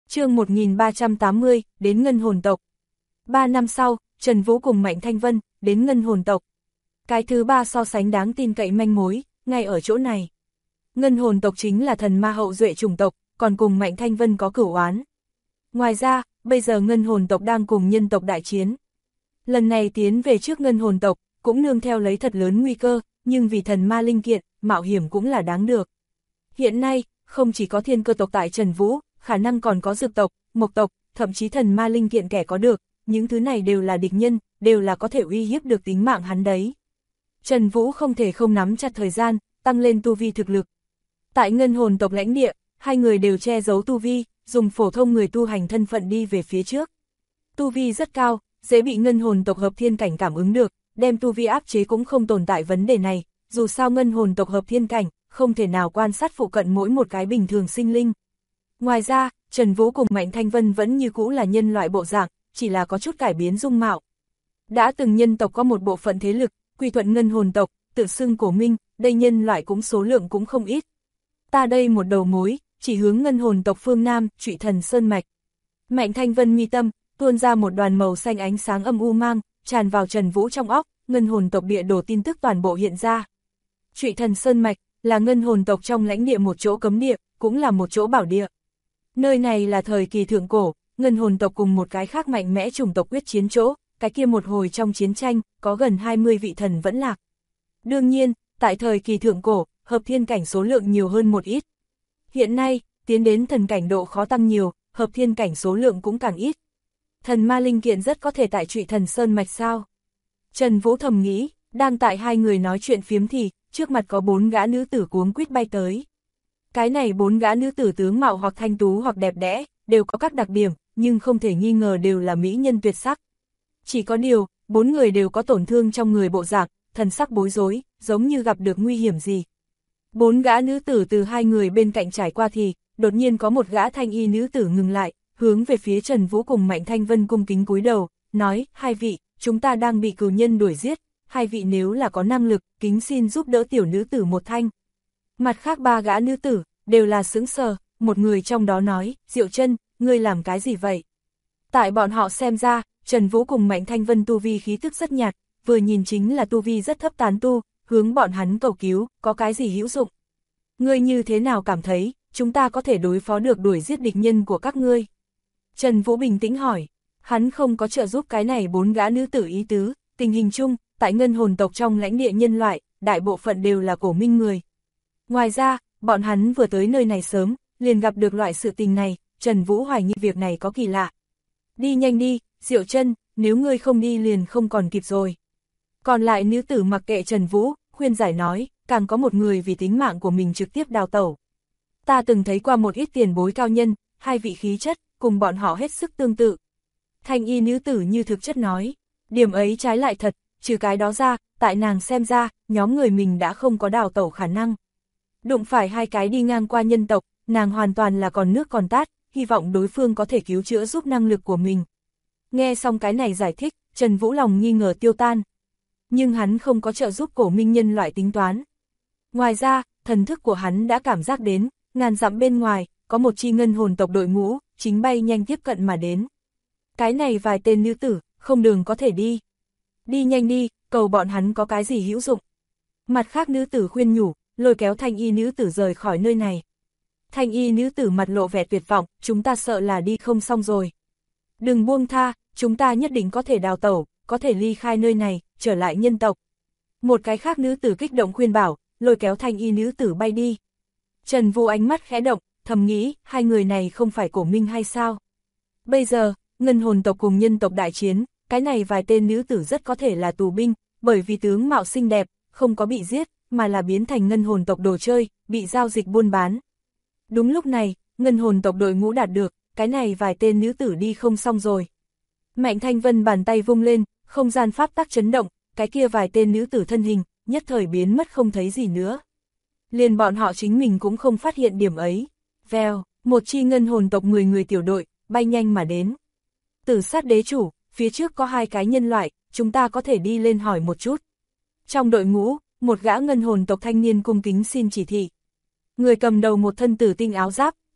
Chương 1380, đến Ngân Hồn tộc. 3 năm sau, Trần Vũ cùng Mạnh Thanh Vân, đến Ngân Hồn tộc. Cái thứ ba so sánh đáng tin cậy manh mối, ngay ở chỗ này. Ngân Hồn tộc chính là thần ma hậu duệ chủng tộc, còn cùng Mạnh Thanh Vân có cửu oán. Ngoài ra, bây giờ Ngân Hồn tộc đang cùng nhân tộc đại chiến. Lần này tiến về trước Ngân Hồn tộc, cũng nương theo lấy thật lớn nguy cơ, nhưng vì thần ma linh kiện, mạo hiểm cũng là đáng được. Hiện nay, không chỉ có thiên cơ tộc tại Trần Vũ, khả năng còn có dược tộc, mộc tộc, thậm chí thần ma linh kiện kẻ có được, những thứ này đều là địch nhân, đều là có thể uy hiếp được tính mạng hắn đấy. Trần Vũ không thể không nắm chặt thời gian, tăng lên tu vi thực lực. Tại Ngân Hồn tộc lãnh địa, hai người đều che giấu tu vi, dùng phổ thông người tu hành thân phận đi về phía trước. Tu vi rất cao, dễ bị Ngân Hồn tộc hợp thiên cảnh cảm ứng được, đem tu vi áp chế cũng không tồn tại vấn đề này, dù sao Ngân Hồn tộc hợp thiên cảnh, không thể nào quan sát phụ cận mỗi một cái bình thường sinh linh. Ngoài ra, Trần Vũ cùng Mạnh Thanh Vân vẫn như cũ là nhân loại bộ dạng, chỉ là có chút cải biến dung mạo. Đã từng nhân tộc có một bộ phận thế lực, quy thuận Ngân Hồn tộc, tự xưng cổ minh, đây nhân loại cũng số lượng cũng không ít. Ta đây một đầu mối, chỉ hướng Ngân Hồn tộc phương Nam, Trụy Thần Sơn Mạch. Mạnh Thanh Vân mi tâm, tuôn ra một đoàn màu xanh ánh sáng âm u mang, tràn vào Trần Vũ trong óc, Ngân Hồn tộc địa đồ tin tức toàn bộ hiện ra. Trụy Thần Sơn Mạch là Ngân Hồn tộc trong lãnh địa một chỗ cấm địa, cũng là một chỗ bảo địa. Nơi này là thời kỳ thượng cổ, Ngân Hồn tộc cùng một cái khác mạnh mẽ chủng tộc quyết chiến chỗ, cái kia một hồi trong chiến tranh, có gần 20 vị thần vẫn lạc. Đương nhiên, tại thời kỳ thượng cổ, hợp thiên cảnh số lượng nhiều hơn một ít. Hiện nay, tiến đến thần cảnh độ khó tăng nhiều, hợp thiên cảnh số lượng cũng càng ít. Thần ma linh kiện rất có thể tại Trụy Thần Sơn Mạch sao? Trần Vũ thầm nghĩ, đang tại hai người nói chuyện phiếm thì, trước mặt có 4 gã nữ tử cuống quýt bay tới. Cái này 4 gã nữ tử tướng mạo hoặc thanh tú hoặc đẹp đẽ, đều có các đặc điểm, nhưng không thể nghi ngờ đều là mỹ nhân tuyệt sắc. Chỉ có điều, 4 người đều có tổn thương trong người bộ dạng, thần sắc bối rối, giống như gặp được nguy hiểm gì. 4 gã nữ tử từ hai người bên cạnh trải qua thì, đột nhiên có một gã thanh y nữ tử ngừng lại, hướng về phía Trần Vũ cùng Mạnh Thanh Vân cung kính cúi đầu, nói, hai vị, chúng ta đang bị cừu nhân đuổi giết, hai vị nếu là có năng lực, kính xin giúp đỡ tiểu nữ tử một thanh. Mặt khác 3 gã nữ tử, đều là sững sờ, một người trong đó nói, Diệu Chân, ngươi làm cái gì vậy? Tại bọn họ xem ra, Trần Vũ cùng Mạnh Thanh Vân tu vi khí tức rất nhạt, vừa nhìn chính là tu vi rất thấp tán tu, hướng bọn hắn cầu cứu, có cái gì hữu dụng? Ngươi như thế nào cảm thấy, chúng ta có thể đối phó được đuổi giết địch nhân của các ngươi? Trần Vũ bình tĩnh hỏi, hắn không có trợ giúp cái này 4 gã nữ tử ý tứ, tình hình chung, tại Ngân Hồn tộc trong lãnh địa nhân loại, đại bộ phận đều là cổ minh người. Ngoài ra, bọn hắn vừa tới nơi này sớm, liền gặp được loại sự tình này, Trần Vũ hoài nghi việc này có kỳ lạ. Đi nhanh đi, Diệu Chân, nếu ngươi không đi liền không còn kịp rồi. Còn lại nữ tử mặc kệ Trần Vũ, khuyên giải nói, càng có một người vì tính mạng của mình trực tiếp đào tẩu. Ta từng thấy qua một ít tiền bối cao nhân, hai vị khí chất, cùng bọn họ hết sức tương tự. Thanh y nữ tử như thực chất nói, điểm ấy trái lại thật, trừ cái đó ra, tại nàng xem ra, nhóm người mình đã không có đào tẩu khả năng. Đụng phải hai cái đi ngang qua nhân tộc, nàng hoàn toàn là còn nước còn tát, hy vọng đối phương có thể cứu chữa giúp năng lực của mình. Nghe xong cái này giải thích, Trần Vũ lòng nghi ngờ tiêu tan. Nhưng hắn không có trợ giúp cổ minh nhân loại tính toán. Ngoài ra, thần thức của hắn đã cảm giác đến, ngàn dặm bên ngoài, có một chi Ngân Hồn tộc đội ngũ, chính bay nhanh tiếp cận mà đến. Cái này vài tên nữ tử, không đường có thể đi. Đi nhanh đi, cầu bọn hắn có cái gì hữu dụng. Mặt khác nữ tử khuyên nhủ, lôi kéo thanh y nữ tử rời khỏi nơi này. Thanh y nữ tử mặt lộ vẻ tuyệt vọng, chúng ta sợ là đi không xong rồi. Đừng buông tha, chúng ta nhất định có thể đào tẩu, có thể ly khai nơi này, trở lại nhân tộc. Một cái khác nữ tử kích động khuyên bảo, lôi kéo thanh y nữ tử bay đi. Trần Vũ ánh mắt khẽ động, thầm nghĩ, hai người này không phải cổ minh hay sao? Bây giờ, Ngân Hồn tộc cùng nhân tộc đại chiến, cái này vài tên nữ tử rất có thể là tù binh, bởi vì tướng mạo xinh đẹp, không có bị giết, mà là biến thành Ngân Hồn tộc đồ chơi, bị giao dịch buôn bán. Đúng lúc này, Ngân Hồn tộc đội ngũ đạt được, cái này vài tên nữ tử đi không xong rồi. Mạnh Thanh Vân bàn tay vung lên, không gian pháp tắc chấn động, cái kia vài tên nữ tử thân hình, nhất thời biến mất không thấy gì nữa. Liền bọn họ chính mình cũng không phát hiện điểm ấy. Vèo, một chi Ngân Hồn tộc 10 người tiểu đội, bay nhanh mà đến. Tử Sát đế chủ, phía trước có 2 cái nhân loại, chúng ta có thể đi lên hỏi một chút. Trong đội ngũ, một gã Ngân Hồn tộc thanh niên cung kính xin chỉ thị. Người cầm đầu một thân tử tinh áo giáp,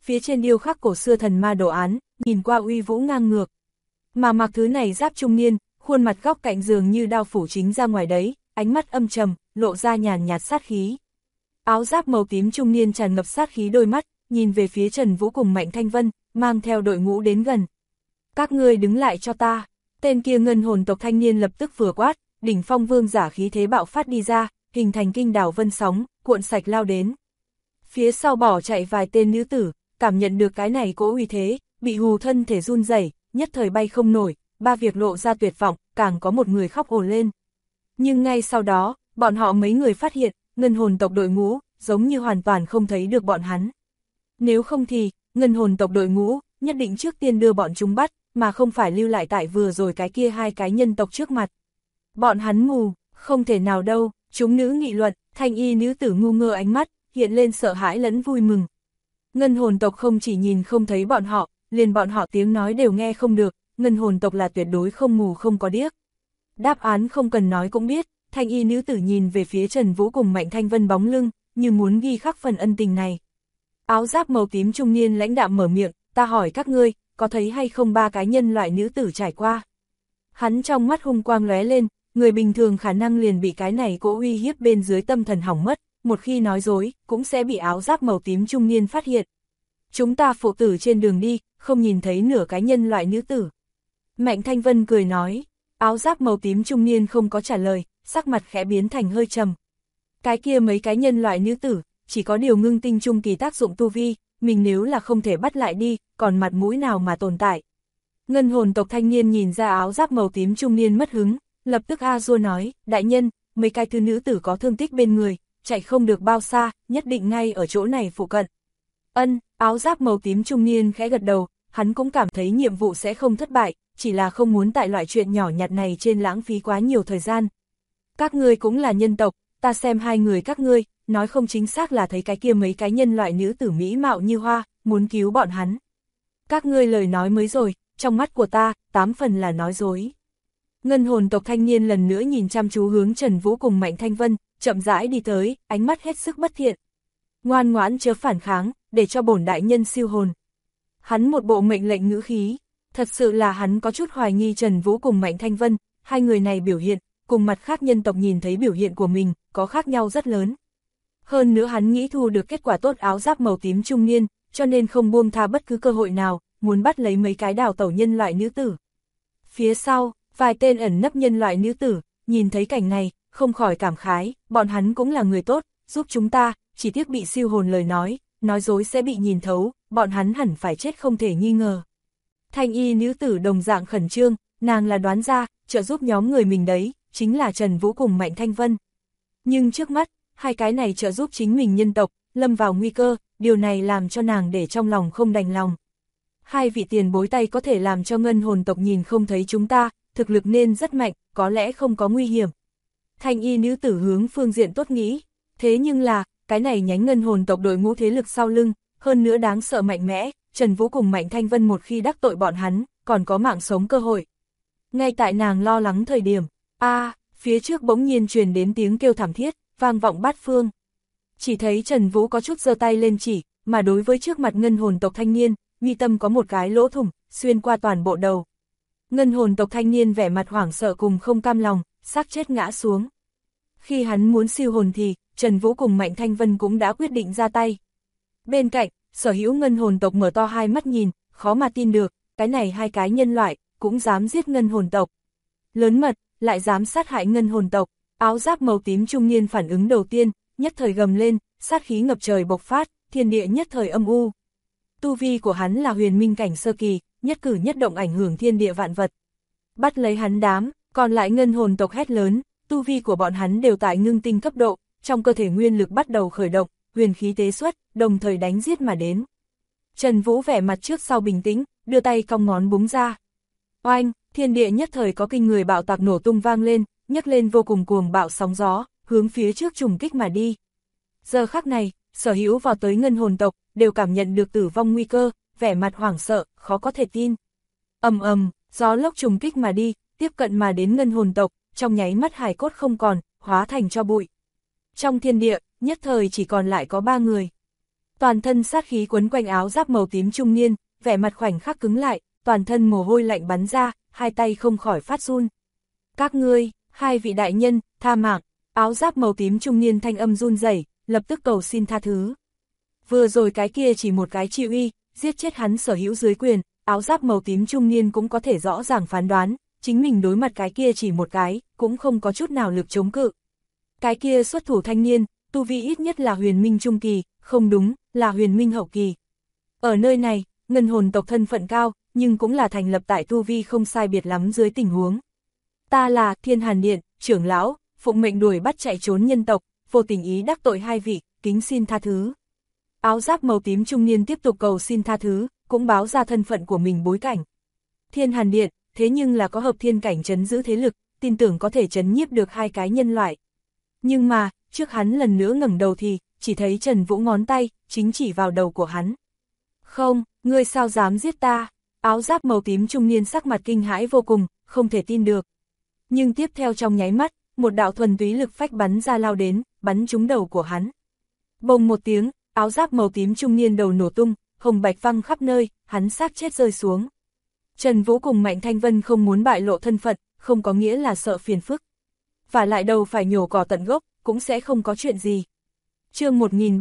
phía trên điêu khắc cổ xưa thần ma đồ án, nhìn qua uy vũ ngang ngược. Mà mặc thứ này giáp trung niên, khuôn mặt góc cạnh dường như đao phủ chính ra ngoài đấy, ánh mắt âm trầm, lộ ra nhàn nhạt sát khí. Áo giáp màu tím trung niên tràn ngập sát khí đôi mắt, nhìn về phía Trần Vũ cùng Mạnh Thanh Vân, mang theo đội ngũ đến gần. Các ngươi đứng lại cho ta. Tên kia ngân hồn tộc thanh niên lập tức vừa quát, đỉnh phong vương giả khí thế bạo phát đi ra, hình thành kinh đảo vân sóng, cuộn sạch lao đến. Phía sau bỏ chạy vài tên nữ tử, cảm nhận được cái này cỗ uy thế, bị hù thân thể run rẩy, nhất thời bay không nổi, ba việc lộ ra tuyệt vọng, càng có một người khóc ồ lên. Nhưng ngay sau đó, bọn họ mấy người phát hiện, ngân hồn tộc đội ngũ, giống như hoàn toàn không thấy được bọn hắn. Nếu không thì, ngân hồn tộc đội ngũ, nhất định trước tiên đưa bọn chúng bắt, mà không phải lưu lại tại vừa rồi cái kia hai cái nhân tộc trước mặt. Bọn hắn mù, không thể nào đâu, chúng nữ nghị luận, thanh y nữ tử ngu ngơ ánh mắt, hiện lên sợ hãi lẫn vui mừng. Ngân hồn tộc không chỉ nhìn không thấy bọn họ, liền bọn họ tiếng nói đều nghe không được, ngân hồn tộc là tuyệt đối không mù không có điếc. Đáp án không cần nói cũng biết, thanh y nữ tử nhìn về phía Trần Vũ cùng Mạnh Thanh Vân bóng lưng, như muốn ghi khắc phần ân tình này. Áo giáp màu tím trung niên lãnh đạm mở miệng, ta hỏi các ngươi, có thấy hay không ba cái nhân loại nữ tử trải qua? Hắn trong mắt hung quang lóe lên, người bình thường khả năng liền bị cái này cỗ uy hiếp bên dưới tâm thần hỏng mất, một khi nói dối, cũng sẽ bị áo giáp màu tím trung niên phát hiện. Chúng ta phụ tử trên đường đi, không nhìn thấy nửa cái nhân loại nữ tử. Mạnh Thanh Vân cười nói, áo giáp màu tím trung niên không có trả lời, sắc mặt khẽ biến thành hơi trầm. Cái kia mấy cái nhân loại nữ tử, chỉ có điều ngưng tinh trung kỳ tác dụng tu vi, mình nếu là không thể bắt lại đi, còn mặt mũi nào mà tồn tại. Ngân hồn tộc thanh niên nhìn ra áo giáp màu tím trung niên mất hứng, lập tức a dua nói, đại nhân, mấy cái thư nữ tử có thương tích bên người, chạy không được bao xa, nhất định ngay ở chỗ này phụ cận. Ân, áo giáp màu tím trung niên khẽ gật đầu, hắn cũng cảm thấy nhiệm vụ sẽ không thất bại, chỉ là không muốn tại loại chuyện nhỏ nhặt này trên lãng phí quá nhiều thời gian. Các ngươi cũng là nhân tộc, ta xem hai người các ngươi, nói không chính xác là thấy cái kia mấy cái nhân loại nữ tử mỹ mạo như hoa, muốn cứu bọn hắn. Các ngươi lời nói mới rồi, trong mắt của ta, 8 phần là nói dối. Ngân hồn tộc thanh niên lần nữa nhìn chăm chú hướng Trần Vũ cùng Mạnh Thanh Vân, chậm rãi đi tới, ánh mắt hết sức bất thiện. Ngoan ngoãn chớ phản kháng, để cho bổn đại nhân siêu hồn. Hắn một bộ mệnh lệnh ngữ khí, thật sự là hắn có chút hoài nghi Trần Vũ cùng Mạnh Thanh Vân, hai người này biểu hiện, cùng mặt khác nhân tộc nhìn thấy biểu hiện của mình, có khác nhau rất lớn. Hơn nữa hắn nghĩ thu được kết quả tốt áo giáp màu tím trung niên, cho nên không buông tha bất cứ cơ hội nào, muốn bắt lấy mấy cái đào tẩu nhân loại nữ tử. Phía sau, vài tên ẩn nấp nhân loại nữ tử, nhìn thấy cảnh này, không khỏi cảm khái, bọn hắn cũng là người tốt, giúp chúng ta, chỉ tiếc bị siêu hồn lời nói dối sẽ bị nhìn thấu, bọn hắn hẳn phải chết không thể nghi ngờ. Thanh y nữ tử đồng dạng khẩn trương, nàng là đoán ra, trợ giúp nhóm người mình đấy, chính là Trần Vũ cùng Mạnh Thanh Vân. Nhưng trước mắt, hai cái này trợ giúp chính mình nhân tộc, lâm vào nguy cơ, điều này làm cho nàng để trong lòng không đành lòng. Hai vị tiền bối tay có thể làm cho ngân hồn tộc nhìn không thấy chúng ta, thực lực nên rất mạnh, có lẽ không có nguy hiểm. Thanh y nữ tử hướng phương diện tốt nghĩ, thế nhưng là, cái này nhánh ngân hồn tộc đội ngũ thế lực sau lưng, hơn nữa đáng sợ mạnh mẽ, Trần Vũ cùng Mạnh Thanh Vân một khi đắc tội bọn hắn, còn có mạng sống cơ hội. Ngay tại nàng lo lắng thời điểm, phía trước bỗng nhiên truyền đến tiếng kêu thảm thiết, vang vọng bát phương. Chỉ thấy Trần Vũ có chút giơ tay lên chỉ, mà đối với trước mặt ngân hồn tộc thanh niên, mi tâm có một cái lỗ thủng, xuyên qua toàn bộ đầu. Ngân hồn tộc thanh niên vẻ mặt hoảng sợ cùng không cam lòng, xác chết ngã xuống. Khi hắn muốn siêu hồn thì, Trần Vũ cùng Mạnh Thanh Vân cũng đã quyết định ra tay. Bên cạnh, sở hữu ngân hồn tộc mở to hai mắt nhìn, khó mà tin được, cái này hai cái nhân loại, cũng dám giết ngân hồn tộc. Lớn mật, lại dám sát hại ngân hồn tộc, áo giáp màu tím trung niên phản ứng đầu tiên, nhất thời gầm lên, sát khí ngập trời bộc phát, thiên địa nhất thời âm u. Tu vi của hắn là huyền minh cảnh sơ kỳ, nhất cử nhất động ảnh hưởng thiên địa vạn vật. Bắt lấy hắn đám, còn lại ngân hồn tộc hét lớn, tu vi của bọn hắn đều tại ngưng tinh cấp độ, trong cơ thể nguyên lực bắt đầu khởi động, huyền khí tế xuất, đồng thời đánh giết mà đến. Trần Vũ vẻ mặt trước sau bình tĩnh, đưa tay cong ngón búng ra. Oanh, thiên địa nhất thời có kinh người bạo tạc nổ tung vang lên, nhấc lên vô cùng cuồng bạo sóng gió, hướng phía trước trùng kích mà đi. Giờ khắc này, sở hữu vào tới ngân hồn tộc, đều cảm nhận được tử vong nguy cơ, vẻ mặt hoảng sợ, khó có thể tin. Ầm ầm, gió lốc trùng kích mà đi, tiếp cận mà đến ngân hồn tộc, trong nháy mắt hài cốt không còn, hóa thành tro bụi. Trong thiên địa, nhất thời chỉ còn lại có 3 người. Toàn thân sát khí quấn quanh áo giáp màu tím trung niên, vẻ mặt khoảnh khắc cứng lại, toàn thân mồ hôi lạnh bắn ra, hai tay không khỏi phát run. Các ngươi, hai vị đại nhân, tha mạng, áo giáp màu tím trung niên thanh âm run rẩy, lập tức cầu xin tha thứ. Vừa rồi cái kia chỉ một cái chi uy, giết chết hắn sở hữu dưới quyền, áo giáp màu tím trung niên cũng có thể rõ ràng phán đoán, chính mình đối mặt cái kia chỉ một cái, cũng không có chút nào lực chống cự. Cái kia xuất thủ thanh niên, tu vi ít nhất là huyền minh trung kỳ, không đúng, là huyền minh hậu kỳ. Ở nơi này, ngân hồn tộc thân phận cao, nhưng cũng là thành lập tại tu vi không sai biệt lắm dưới tình huống. Ta là Thiên Hàn Điện, trưởng lão, phụng mệnh đuổi bắt chạy trốn nhân tộc, vô tình ý đắc tội hai vị, kính xin tha thứ. Áo giáp màu tím trung niên tiếp tục cầu xin tha thứ, cũng báo ra thân phận của mình bối cảnh. Thiên Hàn Điện, thế nhưng là có hợp thiên cảnh trấn giữ thế lực, tin tưởng có thể trấn nhiếp được hai cái nhân loại. Nhưng mà, trước hắn lần nữa ngẩng đầu thì, chỉ thấy Trần Vũ ngón tay, chính chỉ vào đầu của hắn. Không, ngươi sao dám giết ta? Áo giáp màu tím trung niên sắc mặt kinh hãi vô cùng, không thể tin được. Nhưng tiếp theo trong nháy mắt, một đạo thuần túy lực phách bắn ra lao đến, bắn trúng đầu của hắn. Bồng một tiếng, áo giáp màu tím trung niên đầu nổ tung, hồng bạch văng khắp nơi, hắn xác chết rơi xuống. Trần Vũ cùng Mạnh Thanh Vân không muốn bại lộ thân phận, không có nghĩa là sợ phiền phức. Và lại đầu phải nhổ cỏ tận gốc, cũng sẽ không có chuyện gì. Chương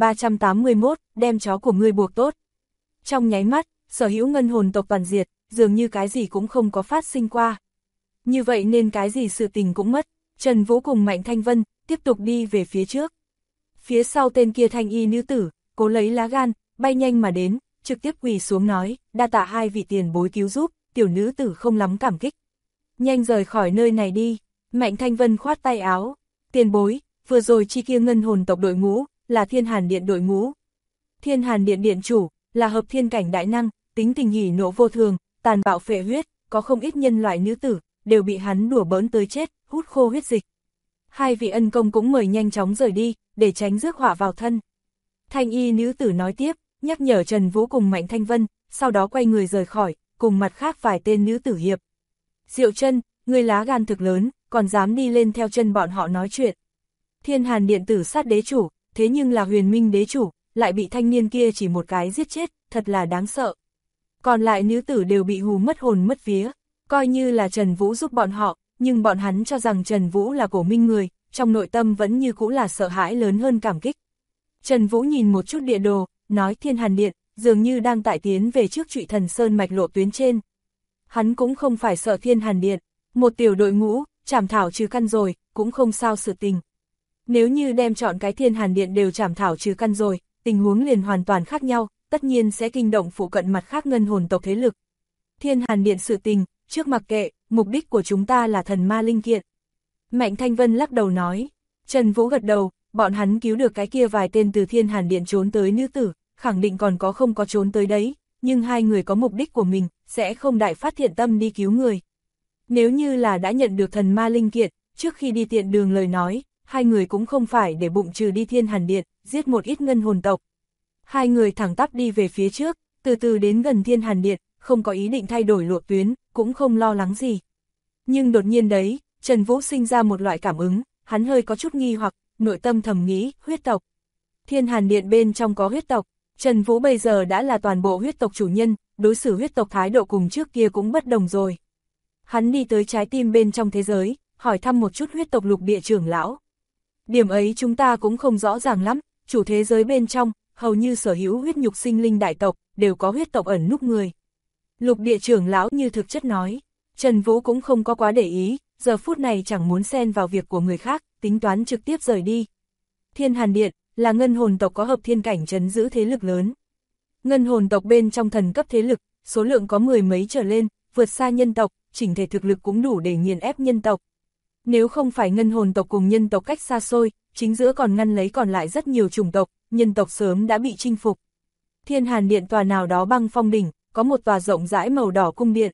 1381, đem chó của ngươi buộc tốt. Trong nháy mắt, sở hữu ngân hồn tộc toàn diệt, dường như cái gì cũng không có phát sinh qua. Như vậy nên cái gì sự tình cũng mất, Trần Vũ cùng Mạnh Thanh Vân tiếp tục đi về phía trước. Phía sau tên kia thanh y nữ tử, cố lấy lá gan, bay nhanh mà đến, trực tiếp quỳ xuống nói, đa tạ hai vị tiền bối cứu giúp, tiểu nữ tử không lắm cảm kích. Nhanh rời khỏi nơi này đi, Mạnh Thanh Vân khoát tay áo, tiền bối, vừa rồi chi kia ngân hồn tộc đội ngũ, là Thiên Hàn Điện đội ngũ. Thiên Hàn Điện điện chủ, là hợp thiên cảnh đại năng, tính tình hỉ nộ vô thường, tàn bạo phệ huyết, có không ít nhân loại nữ tử, đều bị hắn đùa bỡn tới chết, hút khô huyết dịch. Hai vị ân công cũng mời nhanh chóng rời đi, để tránh rước họa vào thân. Thanh y nữ tử nói tiếp, nhắc nhở Trần Vũ cùng Mạnh Thanh Vân, sau đó quay người rời khỏi, cùng mặt khác vài tên nữ tử hiệp. Diệu Chân, ngươi lá gan thực lớn, còn dám đi lên theo chân bọn họ nói chuyện. Thiên Hàn Điện tử sát đế chủ, thế nhưng là huyền minh đế chủ, lại bị thanh niên kia chỉ một cái giết chết, thật là đáng sợ. Còn lại nữ tử đều bị hù mất hồn mất vía, coi như là Trần Vũ giúp bọn họ, nhưng bọn hắn cho rằng Trần Vũ là cổ minh người, trong nội tâm vẫn như cũ là sợ hãi lớn hơn cảm kích. Trần Vũ nhìn một chút địa đồ, nói Thiên Hàn Điện, dường như đang tại tiến về trước Trụy Thần Sơn mạch lộ tuyến trên. Hắn cũng không phải sợ Thiên Hàn Điện, một tiểu đội ngũ, trảm thảo trừ căn rồi, cũng không sao sự tình. Nếu như đem chọn cái Thiên Hàn Điện đều trảm thảo trừ căn rồi, tình huống liền hoàn toàn khác nhau, tất nhiên sẽ kinh động phụ cận mặt khác ngân hồn tộc thế lực. Thiên Hàn Điện sự tình, trước mặc kệ, mục đích của chúng ta là thần ma linh kiện. Mạnh Thanh Vân lắc đầu nói, Trần Vũ gật đầu, bọn hắn cứu được cái kia vài tên từ Thiên Hàn Điện trốn tới nữ tử, khẳng định còn có không có trốn tới đấy, nhưng hai người có mục đích của mình, sẽ không đại phát thiện tâm đi cứu người. Nếu như là đã nhận được thần ma linh kiện, trước khi đi tiện đường lời nói, hai người cũng không phải để bụng trừ đi Thiên Hàn Điện, giết một ít ngân hồn tộc. Hai người thẳng tắp đi về phía trước, từ từ đến gần Thiên Hàn Điện, không có ý định thay đổi lộ tuyến, cũng không lo lắng gì. Nhưng đột nhiên đấy, Trần Vũ sinh ra một loại cảm ứng, hắn hơi có chút nghi hoặc, nội tâm thầm nghĩ, huyết tộc. Thiên Hàn Điện bên trong có huyết tộc, Trần Vũ bây giờ đã là toàn bộ huyết tộc chủ nhân, đối xử huyết tộc thái độ cùng trước kia cũng bất đồng rồi. Hắn đi tới trái tim bên trong thế giới, hỏi thăm một chút huyết tộc lục địa trưởng lão. Điểm ấy chúng ta cũng không rõ ràng lắm, chủ thế giới bên trong, hầu như sở hữu huyết nhục sinh linh đại tộc, đều có huyết tộc ẩn núp người. Lục địa trưởng lão như thực chất nói, Trần Vũ cũng không có quá để ý, giờ phút này chẳng muốn xen vào việc của người khác, tính toán trực tiếp rời đi. Thiên Hàn Điện, là ngân hồn tộc có hợp thiên cảnh trấn giữ thế lực lớn. Ngân hồn tộc bên trong thần cấp thế lực, số lượng có mười mấy trở lên, vượt xa nhân tộc, chỉnh thể thực lực cũng đủ để nghiền ép nhân tộc. Nếu không phải ngân hồn tộc cùng nhân tộc cách xa xôi, chính giữa còn ngăn lấy còn lại rất nhiều chủng tộc, nhân tộc sớm đã bị chinh phục. Thiên Hàn Điện tòa nào đó băng phong đỉnh, có một tòa rộng rãi màu đỏ cung điện.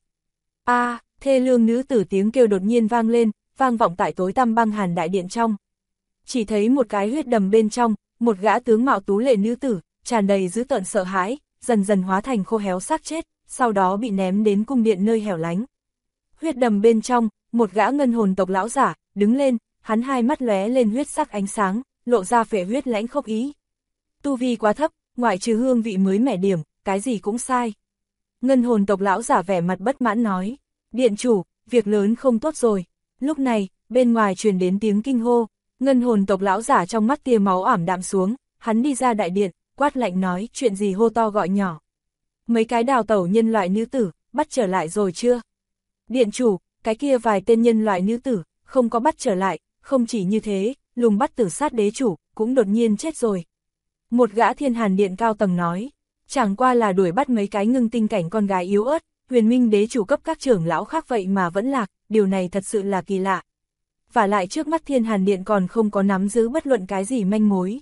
Thê lương nữ tử tiếng kêu đột nhiên vang lên, vang vọng tại tối tăm băng hàn đại điện trong. Chỉ thấy một cái huyết đầm bên trong, một gã tướng mạo tú lệ nữ tử, tràn đầy dữ tợn sợ hãi, dần dần hóa thành khô héo xác chết, sau đó bị ném đến cung điện nơi hẻo lánh. Huyết đầm bên trong, một gã ngân hồn tộc lão giả, đứng lên, hắn hai mắt lóe lên huyết sắc ánh sáng, lộ ra phệ huyết lãnh khốc ý. Tu vi quá thấp, ngoại trừ hương vị mới mẻ điểm, cái gì cũng sai. Ngân hồn tộc lão giả vẻ mặt bất mãn nói, điện chủ, việc lớn không tốt rồi. Lúc này, bên ngoài truyền đến tiếng kinh hô, ngân hồn tộc lão giả trong mắt tia máu ảm đạm xuống, hắn đi ra đại điện, quát lạnh nói, chuyện gì hô to gọi nhỏ. Mấy cái đào tẩu nhân loại nữ tử, bắt trở lại rồi chưa? Điện chủ, cái kia vài tên nhân loại nữ tử, không có bắt trở lại, không chỉ như thế, lùng bắt tử sát đế chủ, cũng đột nhiên chết rồi. Một gã thiên hàn điện cao tầng nói, chẳng qua là đuổi bắt mấy cái ngưng tinh cảnh con gái yếu ớt, huyền minh đế chủ cấp các trưởng lão khác vậy mà vẫn lạc, điều này thật sự là kỳ lạ. Và lại trước mắt thiên hàn điện còn không có nắm giữ bất luận cái gì manh mối.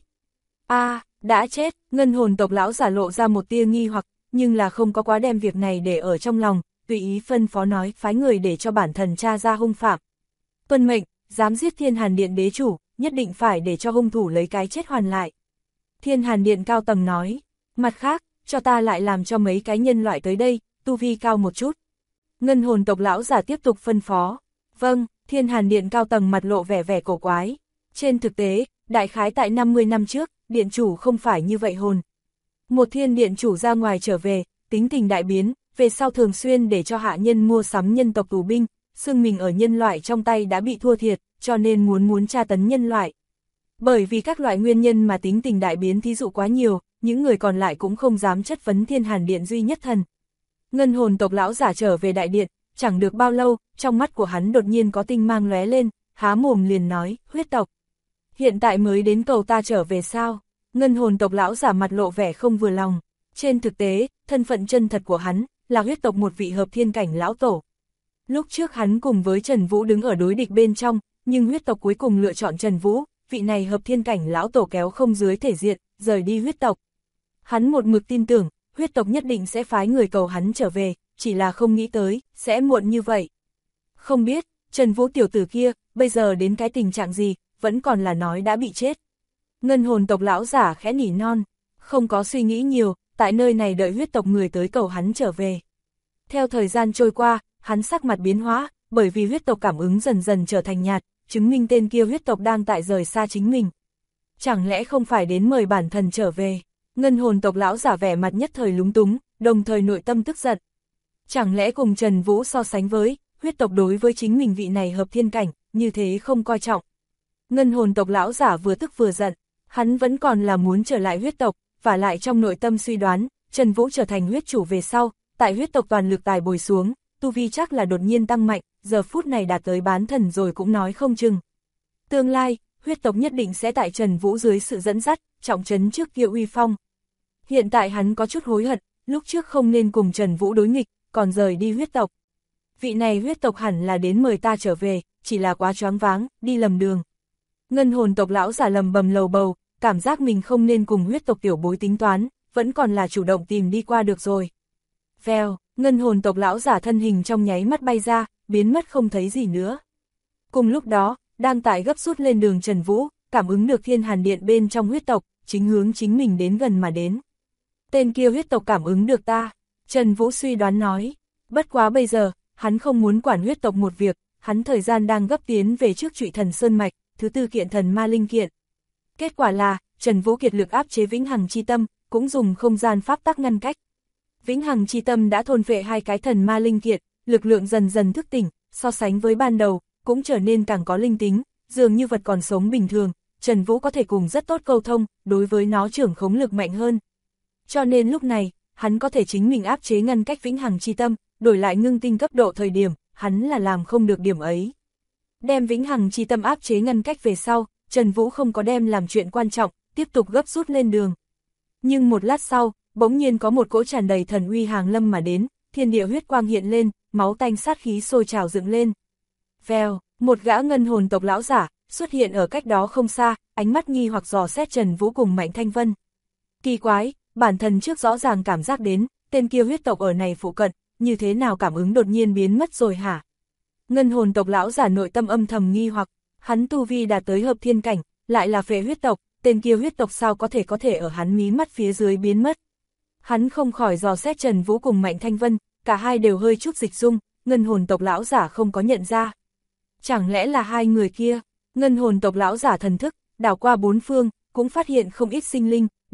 Đã chết, ngân hồn tộc lão giả lộ ra một tia nghi hoặc, nhưng là không có quá đem việc này để ở trong lòng, tùy ý phân phó nói, phái người để cho bản thần tra ra hung phạm. Tuân mệnh, dám giết thiên hàn điện đế chủ, nhất định phải để cho hung thủ lấy cái chết hoàn lại. Thiên hàn điện cao tầng nói, mặt khác, cho ta lại làm cho mấy cái nhân loại tới đây, tu vi cao một chút. Ngân hồn tộc lão giả tiếp tục phân phó. Vâng, thiên hàn điện cao tầng mặt lộ vẻ cổ quái. Trên thực tế, đại khái tại 50 năm trước, điện chủ không phải như vậy hồn. Một thiên điện chủ ra ngoài trở về, tính tình đại biến, về sau thường xuyên để cho hạ nhân mua sắm nhân tộc tù binh, xưng mình ở nhân loại trong tay đã bị thua thiệt, cho nên muốn tra tấn nhân loại. Bởi vì các loại nguyên nhân mà tính tình đại biến thí dụ quá nhiều, những người còn lại cũng không dám chất vấn thiên hàn điện duy nhất thần. Ngân hồn tộc lão giả trở về đại điện, chẳng được bao lâu, trong mắt của hắn đột nhiên có tinh mang lóe lên, há mồm liền nói, huyết tộc. Hiện tại mới đến cầu ta trở về sao? Ngân hồn tộc lão giả mặt lộ vẻ không vừa lòng. Trên thực tế, thân phận chân thật của hắn, là huyết tộc một vị hợp thiên cảnh lão tổ. Lúc trước hắn cùng với Trần Vũ đứng ở đối địch bên trong, nhưng huyết tộc cuối cùng lựa chọn Trần Vũ, vị này hợp thiên cảnh lão tổ kéo không dưới thể diện, rời đi huyết tộc. Hắn một mực tin tưởng, huyết tộc nhất định sẽ phái người cầu hắn trở về, chỉ là không nghĩ tới, sẽ muộn như vậy. Không biết, Trần Vũ tiểu tử kia, bây giờ đến cái tình trạng gì, vẫn còn là nói đã bị chết. Ngân hồn tộc lão giả khẽ nỉ non, không có suy nghĩ nhiều, tại nơi này đợi huyết tộc người tới cầu hắn trở về. Theo thời gian trôi qua, hắn sắc mặt biến hóa, bởi vì huyết tộc cảm ứng dần dần trở thành nhạt, chứng minh tên kia huyết tộc đang tại rời xa chính mình. Chẳng lẽ không phải đến mời bản thần trở về? Ngân hồn tộc lão giả vẻ mặt nhất thời lúng túng, đồng thời nội tâm tức giận. Chẳng lẽ cùng Trần Vũ so sánh với, huyết tộc đối với chính mình vị này hợp thiên cảnh, như thế không coi trọng. Ngân hồn tộc lão giả vừa tức vừa giận, hắn vẫn còn là muốn trở lại huyết tộc, và lại trong nội tâm suy đoán, Trần Vũ trở thành huyết chủ về sau, tại huyết tộc toàn lực tài bồi xuống, tu vi chắc là đột nhiên tăng mạnh, giờ phút này đạt tới bán thần rồi cũng nói không chừng. Tương lai, huyết tộc nhất định sẽ tại Trần Vũ dưới sự dẫn dắt, trọng trấn trước kia uy phong. Hiện tại hắn có chút hối hận, lúc trước không nên cùng Trần Vũ đối nghịch, còn rời đi huyết tộc. Vị này huyết tộc hẳn là đến mời ta trở về, chỉ là quá choáng váng, đi lầm đường. Ngân hồn tộc lão giả lầm bầm lầu bầu, cảm giác mình không nên cùng huyết tộc tiểu bối tính toán, vẫn còn là chủ động tìm đi qua được rồi. Vèo, ngân hồn tộc lão giả thân hình trong nháy mắt bay ra, biến mất không thấy gì nữa. Cùng lúc đó, đang tại gấp rút lên đường Trần Vũ, cảm ứng được thiên hàn điện bên trong huyết tộc, chính hướng chính mình đến gần mà đến. Tên kia huyết tộc cảm ứng được ta, Trần Vũ suy đoán nói. Bất quá bây giờ, hắn không muốn quản huyết tộc một việc, hắn thời gian đang gấp tiến về trước Trụy Thần Sơn Mạch, thứ tư kiện thần ma linh kiện. Kết quả là, Trần Vũ kiệt lực áp chế Vĩnh Hằng Chi Tâm, cũng dùng không gian pháp tắc ngăn cách. Vĩnh Hằng Chi Tâm đã thôn phệ hai cái thần ma linh kiện, lực lượng dần dần thức tỉnh, so sánh với ban đầu, cũng trở nên càng có linh tính, dường như vật còn sống bình thường, Trần Vũ có thể cùng rất tốt câu thông, đối với nó trưởng khống lực mạnh hơn. Cho nên lúc này, hắn có thể chính mình áp chế ngăn cách Vĩnh Hằng Chi Tâm, đổi lại ngưng tinh cấp độ thời điểm, hắn là làm không được điểm ấy. Đem Vĩnh Hằng Chi Tâm áp chế ngăn cách về sau, Trần Vũ không có đem làm chuyện quan trọng, tiếp tục gấp rút lên đường. Nhưng một lát sau, bỗng nhiên có một cỗ tràn đầy thần uy hàng lâm mà đến, thiên địa huyết quang hiện lên, máu tanh sát khí sôi trào dựng lên. Vèo, một gã ngân hồn tộc lão giả xuất hiện ở cách đó không xa, ánh mắt nghi hoặc dò xét Trần Vũ cùng Mạnh Thanh Vân. Kỳ quái, bản thân trước rõ ràng cảm giác đến, tên kia huyết tộc ở này phụ cận, như thế nào cảm ứng đột nhiên biến mất rồi hả? Ngân hồn tộc lão giả nội tâm âm thầm nghi hoặc, hắn tu vi đạt tới hợp thiên cảnh, lại là phệ huyết tộc, tên kia huyết tộc sao có thể ở hắn mí mắt phía dưới biến mất. Hắn không khỏi dò xét Trần Vũ cùng Mạnh Thanh Vân, cả hai đều hơi chút dịch dung, ngân hồn tộc lão giả không có nhận ra. Chẳng lẽ là hai người kia? Ngân hồn tộc lão giả thần thức, đảo qua bốn phương, cũng phát hiện không ít sinh linh,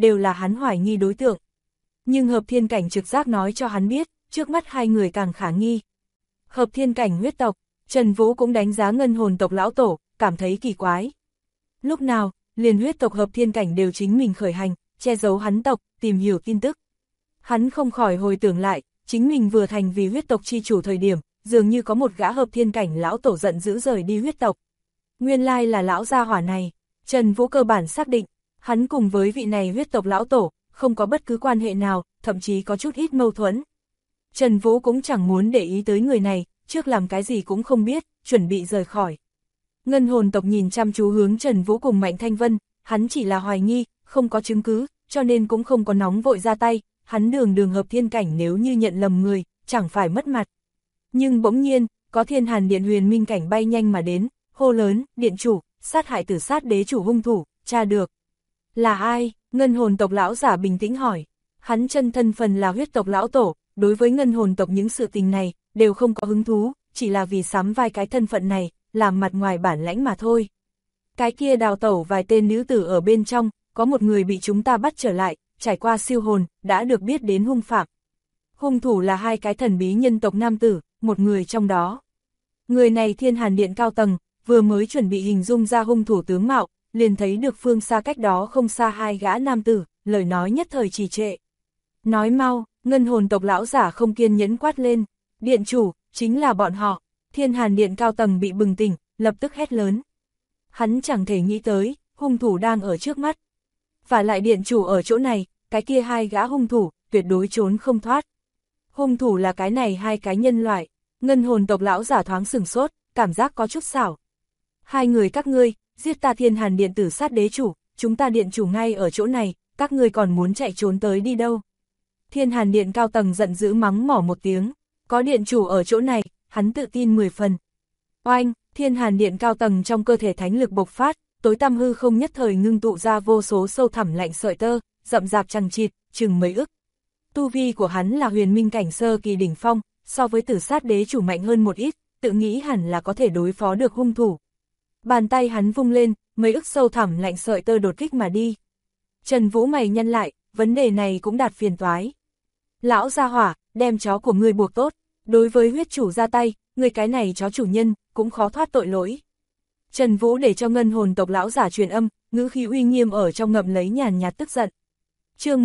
đều là hắn hoài nghi đối tượng. Nhưng Hợp Thiên Cảnh trực giác nói cho hắn biết, trước mắt hai người càng khả nghi. Hợp Thiên Cảnh huyết tộc, Trần Vũ cũng đánh giá ngân hồn tộc lão tổ, cảm thấy kỳ quái. Lúc nào, liền huyết tộc Hợp Thiên Cảnh đều chính mình khởi hành, che giấu hắn tộc, tìm hiểu tin tức. Hắn không khỏi hồi tưởng lại, chính mình vừa thành vì huyết tộc chi chủ thời điểm, dường như có một gã Hợp Thiên Cảnh lão tổ giận dữ rời đi huyết tộc. Nguyên lai là lão gia hỏa này. Trần Vũ cơ bản xác định, hắn cùng với vị này huyết tộc lão tổ, không có bất cứ quan hệ nào, thậm chí có chút ít mâu thuẫn. Trần Vũ cũng chẳng muốn để ý tới người này, trước làm cái gì cũng không biết, chuẩn bị rời khỏi. Ngân hồn tộc nhìn chăm chú hướng Trần Vũ cùng Mạnh Thanh Vân, hắn chỉ là hoài nghi, không có chứng cứ, cho nên cũng không có nóng vội ra tay, hắn đường Hợp Thiên Cảnh nếu như nhận lầm người, chẳng phải mất mặt. Nhưng bỗng nhiên, có Thiên Hàn Điện Huyền Minh Cảnh bay nhanh mà đến, hô lớn, điện chủ, sát hại Tử Sát đế chủ hung thủ, tra được. Là ai? Ngân hồn tộc lão giả bình tĩnh hỏi. Hắn chân thân phần là huyết tộc lão tổ, đối với ngân hồn tộc những sự tình này, đều không có hứng thú, chỉ là vì sắm vai cái thân phận này, làm mặt ngoài bản lãnh mà thôi. Cái kia đào tẩu vài tên nữ tử ở bên trong, có một người bị chúng ta bắt trở lại, trải qua siêu hồn, đã được biết đến hung phạm. Hung thủ là hai cái thần bí nhân tộc nam tử, một người trong đó. Người này Thiên Hàn Điện cao tầng, vừa mới chuẩn bị hình dung ra hung thủ tướng mạo, liền thấy được phương xa cách đó không xa hai gã nam tử, lời nói nhất thời trì trệ. Nói mau, ngân hồn tộc lão giả không kiên nhẫn quát lên, điện chủ, chính là bọn họ. Thiên Hàn Điện cao tầng bị bừng tỉnh, lập tức hét lớn. Hắn chẳng thể nghĩ tới, hung thủ đang ở trước mắt. Và lại điện chủ ở chỗ này, cái kia hai gã hung thủ, tuyệt đối trốn không thoát. Hung thủ là cái này hai cái nhân loại, ngân hồn tộc lão giả thoáng sửng sốt, cảm giác có chút xảo. Hai người các ngươi, giết ta Thiên Hàn Điện Tử Sát đế chủ, chúng ta điện chủ ngay ở chỗ này, các ngươi còn muốn chạy trốn tới đi đâu. Thiên Hàn Điện cao tầng giận dữ mắng mỏ một tiếng, có điện chủ ở chỗ này, hắn tự tin 10 phần. Oanh, Thiên Hàn Điện cao tầng trong cơ thể thánh lực bộc phát, tối tăm hư không nhất thời ngưng tụ ra vô số sâu thẳm lạnh sợi tơ, rậm rạp chằng chịt, chừng mấy ức. Tu vi của hắn là huyền minh cảnh sơ kỳ đỉnh phong, so với Tử Sát đế chủ mạnh hơn một ít, tự nghĩ hẳn là có thể đối phó được hung thủ. Bàn tay hắn vung lên, mấy ức sâu thẳm lạnh sợi tơ đột kích mà đi. Trần Vũ mày nhăn lại, vấn đề này cũng đạt phiền toái. Lão gia hỏa, đem chó của ngươi buộc tốt, đối với huyết chủ ra tay, người cái này chó chủ nhân, cũng khó thoát tội lỗi. Trần Vũ để cho ngân hồn tộc lão giả truyền âm, ngữ khí uy nghiêm ở trong ngậm lấy nhàn nhạt tức giận. Chương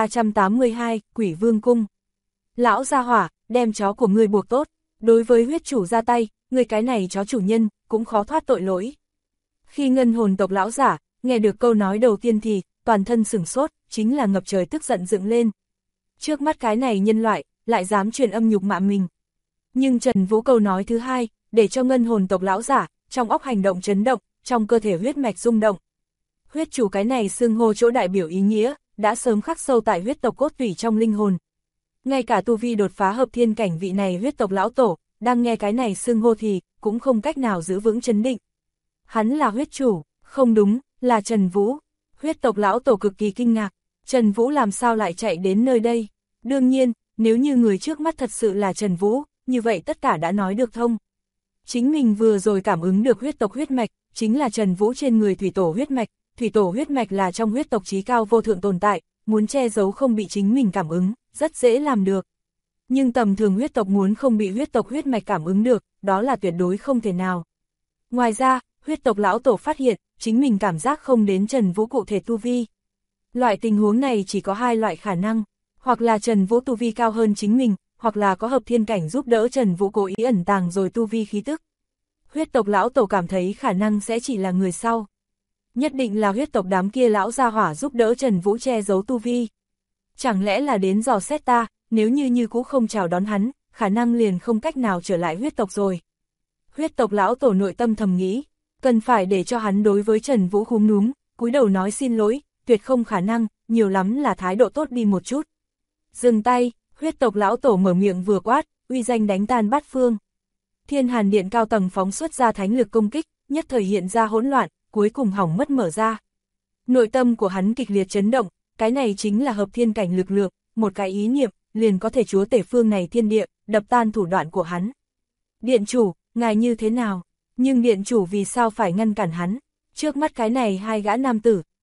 1382, Quỷ Vương Cung. Lão gia hỏa, đem chó của ngươi buộc tốt, đối với huyết chủ ra tay, người cái này chó chủ nhân, cũng khó thoát tội lỗi. Khi ngân hồn tộc lão giả, nghe được câu nói đầu tiên thì, toàn thân sửng sốt, chính là ngập trời tức giận dựng lên. Trước mắt cái này nhân loại, lại dám truyền âm nhục mạ mình. Nhưng Trần Vũ câu nói thứ hai, để cho ngân hồn tộc lão giả, trong óc hành động chấn động, trong cơ thể huyết mạch rung động. Huyết chủ cái này xưng hô chỗ đại biểu ý nghĩa, đã sớm khắc sâu tại huyết tộc cốt tủy trong linh hồn. Ngay cả tu vi đột phá hợp thiên cảnh vị này huyết tộc lão tổ, đang nghe cái này xưng hô thì, cũng không cách nào giữ vững chấn định. Hắn là huyết chủ, không đúng, là Trần Vũ. Huyết tộc lão tổ cực kỳ kinh ngạc, Trần Vũ làm sao lại chạy đến nơi đây? Đương nhiên, nếu như người trước mắt thật sự là Trần Vũ, như vậy tất cả đã nói được thông. Chính mình vừa rồi cảm ứng được huyết tộc huyết mạch, chính là Trần Vũ trên người thủy tổ huyết mạch là trong huyết tộc chí cao vô thượng tồn tại, muốn che giấu không bị chính mình cảm ứng, rất dễ làm được. Nhưng tầm thường huyết tộc muốn không bị huyết tộc huyết mạch cảm ứng được, đó là tuyệt đối không thể nào. Ngoài ra, huyết tộc lão tổ phát hiện, chính mình cảm giác không đến Trần Vũ cụ thể tu vi. Loại tình huống này chỉ có hai loại khả năng, hoặc là Trần Vũ tu vi cao hơn chính mình, hoặc là có hợp thiên cảnh giúp đỡ Trần Vũ cố ý ẩn tàng rồi tu vi khí tức. Huyết tộc lão tổ cảm thấy khả năng sẽ chỉ là người sau. Nhất định là huyết tộc đám kia lão gia hỏa giúp đỡ Trần Vũ che giấu tu vi. Chẳng lẽ là đến dò xét ta, nếu như cũ không chào đón hắn, khả năng liền không cách nào trở lại huyết tộc rồi. Huyết tộc lão tổ nội tâm thầm nghĩ, cần phải để cho hắn đối với Trần Vũ khúm núm, cúi đầu nói xin lỗi, tuyệt không khả năng, nhiều lắm là thái độ tốt đi một chút. Dừng tay, huyết tộc lão tổ mở miệng vừa quát, uy danh đánh tan bát phương. Thiên Hàn Điện cao tầng phóng xuất ra thánh lực công kích, nhất thời hiện ra hỗn loạn, cuối cùng hỏng mất mở ra. Nội tâm của hắn kịch liệt chấn động, cái này chính là hợp thiên cảnh lực lượng, một cái ý niệm, liền có thể chúa tể phương này thiên địa, đập tan thủ đoạn của hắn. Điện chủ, ngài như thế nào? Nhưng điện chủ vì sao phải ngăn cản hắn? Trước mắt cái này hai gã nam tử,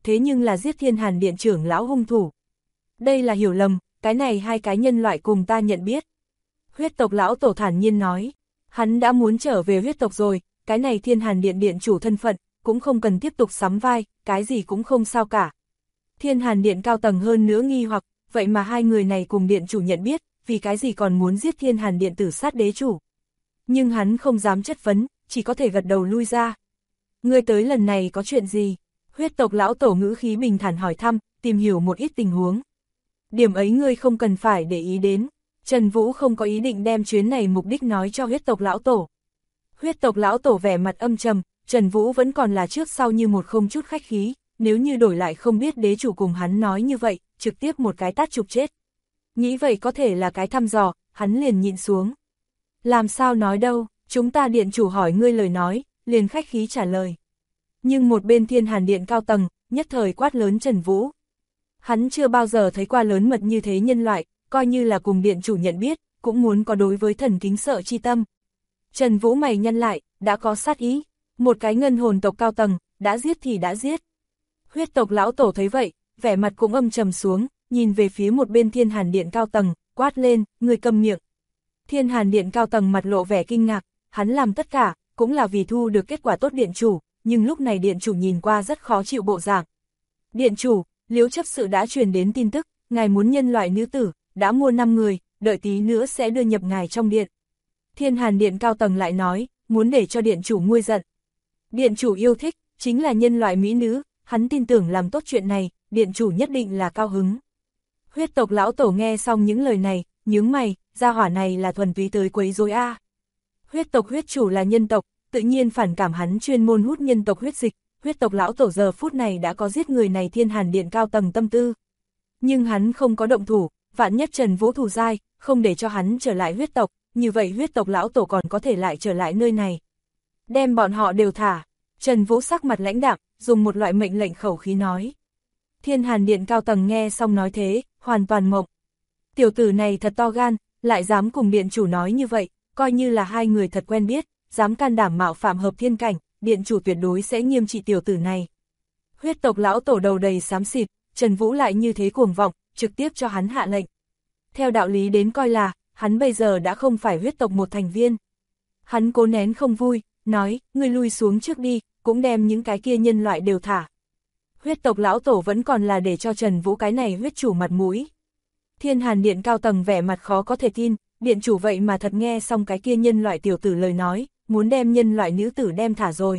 thế nhưng là giết Thiên Hàn Điện trưởng lão hung thủ. Đây là hiểu lầm, cái này hai cái nhân loại cùng ta nhận biết. Huyết tộc lão tổ thản nhiên nói, hắn đã muốn trở về huyết tộc rồi, cái này Thiên Hàn Điện điện chủ thân phận, cũng không cần tiếp tục sắm vai, cái gì cũng không sao cả. Thiên Hàn Điện cao tầng hơn nữa nghi hoặc, vậy mà hai người này cùng điện chủ nhận biết, vì cái gì còn muốn giết Thiên Hàn Điện tử sát đế chủ. Nhưng hắn không dám chất vấn, chỉ có thể gật đầu lui ra. Ngươi tới lần này có chuyện gì? Huyết tộc lão tổ ngữ khí bình thản hỏi thăm, tìm hiểu một ít tình huống. Điểm ấy ngươi không cần phải để ý đến. Trần Vũ không có ý định đem chuyến này mục đích nói cho huyết tộc lão tổ. Huyết tộc lão tổ vẻ mặt âm trầm, Trần Vũ vẫn còn là trước sau như một không chút khách khí, nếu như đổi lại không biết đế chủ cùng hắn nói như vậy, trực tiếp một cái tát chụp chết. Nghĩ vậy có thể là cái thăm dò, hắn liền nhịn xuống. Làm sao nói đâu, chúng ta điện chủ hỏi ngươi lời nói, liền khách khí trả lời. Nhưng một bên Thiên Hàn Điện cao tầng, nhất thời quát lớn Trần Vũ. Hắn chưa bao giờ thấy qua lớn mật như thế nhân loại, coi như là cùng điện chủ nhận biết, cũng muốn có đối với thần kính sợ chi tâm. Trần Vũ mày nhăn lại, đã có sát ý, một cái ngân hồn tộc cao tầng, đã giết thì đã giết. Huyết tộc lão tổ thấy vậy, vẻ mặt cũng âm trầm xuống, nhìn về phía một bên Thiên Hàn Điện cao tầng, quát lên, người câm miệng. Thiên Hàn Điện cao tầng mặt lộ vẻ kinh ngạc, hắn làm tất cả, cũng là vì thu được kết quả tốt điện chủ, nhưng lúc này điện chủ nhìn qua rất khó chịu bộ dạng. Điện chủ, Liễu chấp sự đã truyền đến tin tức, ngài muốn nhân loại nữ tử, đã mua 5 người, đợi tí nữa sẽ đưa nhập ngài trong điện. Thiên Hàn Điện cao tầng lại nói, muốn để cho điện chủ nguôi giận. Điện chủ yêu thích, chính là nhân loại mỹ nữ, hắn tin tưởng làm tốt chuyện này, điện chủ nhất định là cao hứng. Huyết tộc lão tổ nghe xong những lời này, nhướng mày, gia hỏa này là thuần túy tới quấy rối a. Huyết tộc huyết chủ là nhân tộc, tự nhiên phản cảm hắn chuyên môn hút nhân tộc huyết dịch, huyết tộc lão tổ giờ phút này đã có giết người này Thiên Hàn Điện cao tầng tâm tư. Nhưng hắn không có động thủ, vạn nhất Trần Vũ thù dai, không để cho hắn trở lại huyết tộc, như vậy huyết tộc lão tổ còn có thể lại trở lại nơi này. Đem bọn họ đều thả, Trần Vũ sắc mặt lãnh đạm, dùng một loại mệnh lệnh khẩu khí nói. Thiên Hàn Điện cao tầng nghe xong nói thế, hoàn toàn mộng. Tiểu tử này thật to gan, lại dám cùng điện chủ nói như vậy, coi như là hai người thật quen biết, dám can đảm mạo phạm hợp thiên cảnh, điện chủ tuyệt đối sẽ nghiêm trị tiểu tử này. Huyết tộc lão tổ đầu đầy xám xịt, Trần Vũ lại như thế cuồng vọng, trực tiếp cho hắn hạ lệnh. Theo đạo lý đến coi là, hắn bây giờ đã không phải huyết tộc một thành viên. Hắn cố nén không vui, nói, ngươi lui xuống trước đi, cũng đem những cái kia nhân loại đều thả. Huyết tộc lão tổ vẫn còn là để cho Trần Vũ cái này huyết chủ mặt mũi. Thiên Hàn Điện cao tầng vẻ mặt khó có thể tin, điện chủ vậy mà thật nghe xong cái kia nhân loại tiểu tử lời nói, muốn đem nhân loại nữ tử đem thả rồi.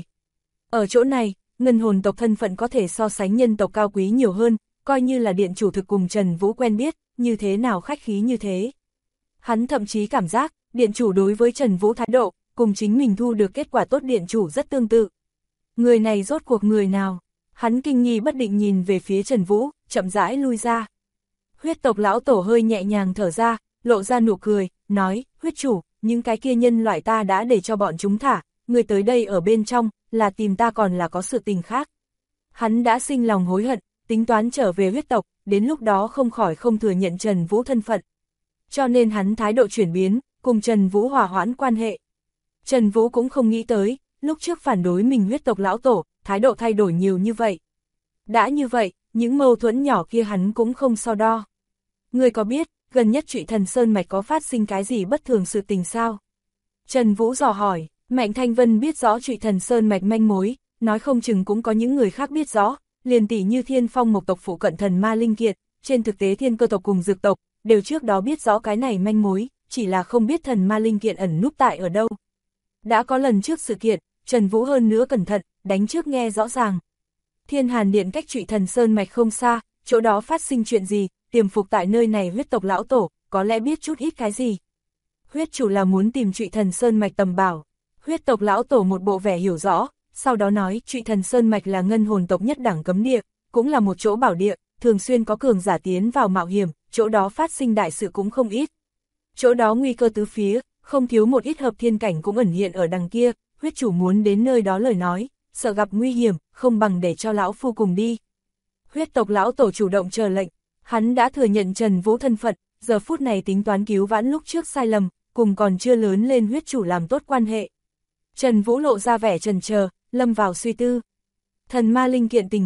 Ở chỗ này, ngân hồn tộc thân phận có thể so sánh nhân tộc cao quý nhiều hơn, coi như là điện chủ thực cùng Trần Vũ quen biết, như thế nào khách khí như thế. Hắn thậm chí cảm giác, điện chủ đối với Trần Vũ thái độ, cùng chính mình thu được kết quả tốt điện chủ rất tương tự. Người này rốt cuộc người nào? Hắn kinh nghi bất định nhìn về phía Trần Vũ, chậm rãi lui ra. Huyết tộc lão tổ hơi nhẹ nhàng thở ra, lộ ra nụ cười, nói, huyết chủ, những cái kia nhân loại ta đã để cho bọn chúng thả, người tới đây ở bên trong, là tìm ta còn là có sự tình khác. Hắn đã sinh lòng hối hận, tính toán trở về huyết tộc, đến lúc đó không khỏi không thừa nhận Trần Vũ thân phận. Cho nên hắn thái độ chuyển biến, cùng Trần Vũ hòa hoãn quan hệ. Trần Vũ cũng không nghĩ tới, lúc trước phản đối mình huyết tộc lão tổ, thái độ thay đổi nhiều như vậy. Đã như vậy, những mâu thuẫn nhỏ kia hắn cũng không so đo. Người có biết, gần nhất Trụy Thần Sơn Mạch có phát sinh cái gì bất thường sự tình sao? Trần Vũ dò hỏi, Mạnh Thanh Vân biết rõ Trụy Thần Sơn Mạch manh mối, nói không chừng cũng có những người khác biết rõ, liền tỷ như Thiên Phong Mộc tộc phụ cận thần ma linh kiệt, trên thực tế Thiên Cơ tộc cùng Dược tộc, đều trước đó biết rõ cái này manh mối, chỉ là không biết thần ma linh kiện ẩn núp tại ở đâu. Đã có lần trước sự kiện, Trần Vũ hơn nữa cẩn thận, đánh trước nghe rõ ràng. Thiên Hàn Điện cách Trụy Thần Sơn Mạch không xa, chỗ đó phát sinh chuyện gì, tiềm phục tại nơi này huyết tộc lão tổ, có lẽ biết chút ít cái gì. Huyết chủ là muốn tìm Trụy Thần Sơn Mạch tầm bảo. Huyết tộc lão tổ một bộ vẻ hiểu rõ, sau đó nói Trụy Thần Sơn Mạch là ngân hồn tộc nhất đẳng cấm địa, cũng là một chỗ bảo địa, thường xuyên có cường giả tiến vào mạo hiểm, chỗ đó phát sinh đại sự cũng không ít. Chỗ đó nguy cơ tứ phía, không thiếu một ít hợp thiên cảnh cũng ẩn hiện ở đằng kia, huyết chủ muốn đến nơi đó lời nói, sợ gặp nguy hiểm, không bằng để cho lão phu cùng đi. Huyết tộc lão tổ chủ động chờ lệnh, hắn đã thừa nhận Trần Vũ thân phận, giờ phút này tính toán cứu vãn lúc trước sai lầm, cùng còn chưa lớn lên huyết chủ làm tốt quan hệ. Trần Vũ lộ ra vẻ chần chờ, lâm vào suy tư. Thần ma linh kiện tình huống,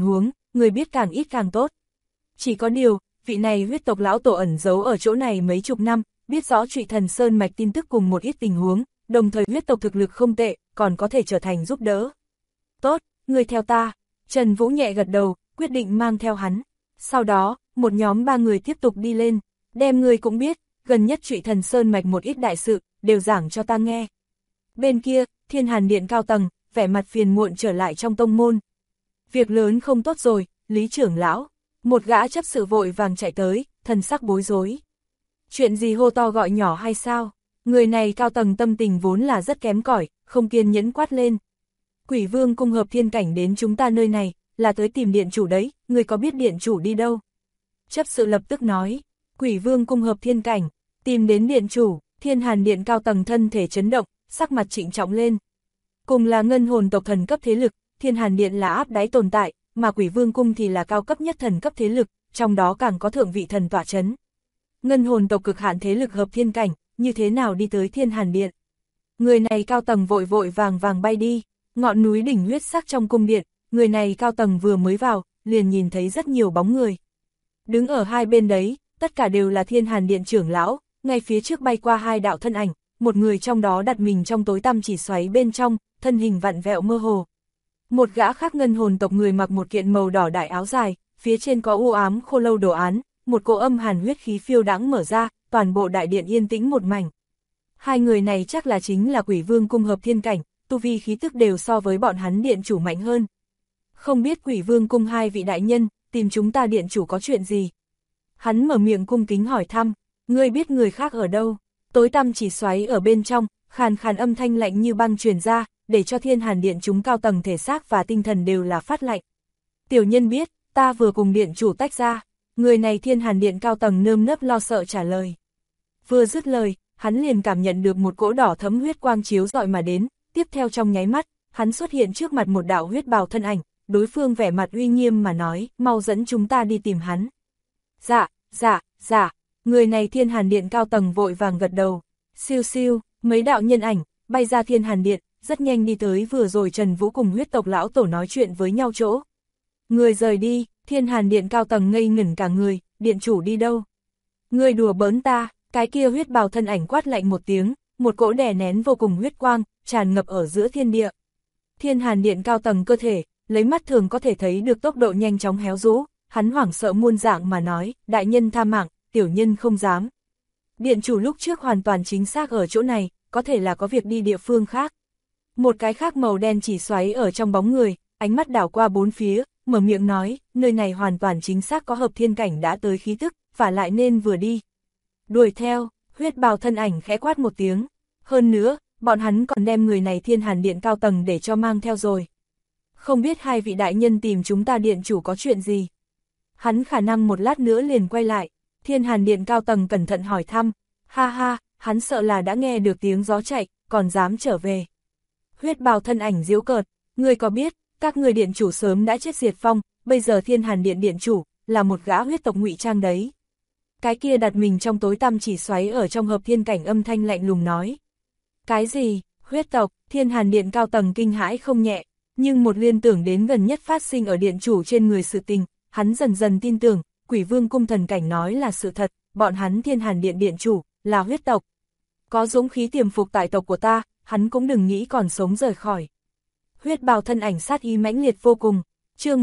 người biết càng ít càng tốt. Chỉ có điều, vị này huyết tộc lão tổ ẩn giấu ở chỗ này mấy chục năm, biết rõ Trụy Thần Sơn mạch tin tức cùng một ít tình huống, đồng thời huyết tộc thực lực không tệ, còn có thể trở thành giúp đỡ. Tốt, người theo ta. Trần Vũ nhẹ gật đầu, quyết định mang theo hắn. Sau đó, một nhóm 3 người tiếp tục đi lên, đem người cũng biết, gần nhất Trụy Thần Sơn mạch một ít đại sự, đều giảng cho ta nghe. Bên kia, Thiên Hàn Điện cao tầng, vẻ mặt phiền muộn trở lại trong tông môn. Việc lớn không tốt rồi, Lý trưởng lão. Một gã chấp sự vội vàng chạy tới, thần sắc bối rối. Chuyện gì hô to gọi nhỏ hay sao? Người này cao tầng tâm tình vốn là rất kém cỏi, không kiên nhẫn quát lên. Quỷ Vương cung hợp thiên cảnh đến chúng ta nơi này, là tới tìm điện chủ đấy, người có biết điện chủ đi đâu? Chấp sự lập tức nói, Quỷ Vương cung hợp thiên cảnh, tìm đến điện chủ. Thiên Hàn Điện cao tầng thân thể chấn động, sắc mặt trịnh trọng lên. Cùng là ngân hồn tộc thần cấp thế lực, Thiên Hàn Điện là áp đáy tồn tại, mà Quỷ Vương cung thì là cao cấp nhất thần cấp thế lực, trong đó càng có thượng vị thần tọa chấn. Ngân hồn tộc cực hạn thế lực hợp thiên cảnh, như thế nào đi tới Thiên Hàn Điện? Người này cao tầng vội vội vàng vàng bay đi, ngọn núi đỉnh huyết sắc trong cung điện, người này cao tầng vừa mới vào, liền nhìn thấy rất nhiều bóng người. Đứng ở hai bên đấy, tất cả đều là Thiên Hàn Điện trưởng lão, ngay phía trước bay qua 2 đạo thân ảnh, một người trong đó đặt mình trong tối tăm chỉ xoáy bên trong, thân hình vặn vẹo mơ hồ. Một gã khác ngân hồn tộc người mặc một kiện màu đỏ đại áo dài, phía trên có u ám khô lâu đồ án, một cỗ âm hàn huyết khí phiêu đãng mở ra, toàn bộ đại điện yên tĩnh một mảnh. Hai người này chắc là chính là Quỷ Vương cung hợp thiên cảnh, tu vi khí tức đều so với bọn hắn điện chủ mạnh hơn. Không biết Quỷ Vương cung hai vị đại nhân, tìm chúng ta điện chủ có chuyện gì? Hắn mở miệng cung kính hỏi thăm, ngươi biết người khác ở đâu? Tối tăm chỉ xoáy ở bên trong, khàn khàn âm thanh lạnh như băng truyền ra, để cho Thiên Hàn Điện chúng cao tầng thể xác và tinh thần đều là phát lạnh. Tiểu nhân biết, ta vừa cùng điện chủ tách ra. Người này Thiên Hàn Điện cao tầng nơm nớp lo sợ trả lời. Vừa dứt lời, hắn liền cảm nhận được một cỗ đỏ thấm huyết quang chiếu rọi mà đến, tiếp theo trong nháy mắt, hắn xuất hiện trước mặt một đạo huyết bào thân ảnh, đối phương vẻ mặt uy nghiêm mà nói, mau dẫn chúng ta đi tìm hắn. Dạ, dạ, dạ, người này Thiên Hàn Điện cao tầng vội vàng gật đầu, siêu siêu, mấy đạo nhân ảnh, bay ra Thiên Hàn Điện, rất nhanh đi tới vừa rồi Trần Vũ cùng huyết tộc lão tổ nói chuyện với nhau chỗ. Người rời đi, Thiên Hàn Điện cao tầng ngây ngẩn cả người, điện chủ đi đâu? Người đùa bỡn ta, cái kia huyết bào thân ảnh quát lạnh một tiếng, một cỗ đè nén vô cùng huyết quang, tràn ngập ở giữa thiên địa. Thiên Hàn Điện cao tầng cơ thể, lấy mắt thường có thể thấy được tốc độ nhanh chóng héo rũ, hắn hoảng sợ muôn dạng mà nói, đại nhân tha mạng, tiểu nhân không dám. Điện chủ lúc trước hoàn toàn chính xác ở chỗ này, có thể là có việc đi địa phương khác. Một cái khác màu đen chỉ xoáy ở trong bóng người, ánh mắt đảo qua bốn phía, mở miệng nói, nơi này hoàn toàn chính xác có hợp thiên cảnh đã tới khí tức, và lại nên vừa đi. Đuổi theo, huyết bào thân ảnh khẽ quát một tiếng. Hơn nữa, bọn hắn còn đem người này Thiên Hàn Điện cao tầng để cho mang theo rồi. Không biết hai vị đại nhân tìm chúng ta điện chủ có chuyện gì? Hắn khả năng một lát nữa liền quay lại. Thiên Hàn Điện cao tầng cẩn thận hỏi thăm. Ha ha, hắn sợ là đã nghe được tiếng gió chạy, còn dám trở về. Huyết bào thân ảnh giễu cợt, ngươi có biết, các người điện chủ sớm đã chết diệt vong, bây giờ Thiên Hàn Điện điện chủ, là một gã huyết tộc ngụy trang đấy. Cái kia đặt mình trong tối tăm chỉ xoáy ở trong hợp thiên cảnh âm thanh lạnh lùng nói. Cái gì, huyết tộc, Thiên Hàn Điện cao tầng kinh hãi không nhẹ, nhưng một liên tưởng đến gần nhất phát sinh ở điện chủ trên người sự tình, hắn dần dần tin tưởng, Quỷ Vương cung thần cảnh nói là sự thật, bọn hắn Thiên Hàn Điện điện chủ, là huyết tộc. Có dũng khí tiềm phục tại tộc của ta, hắn cũng đừng nghĩ còn sống rời khỏi. Huyết bào thân ảnh sát ý mãnh liệt vô cùng, chương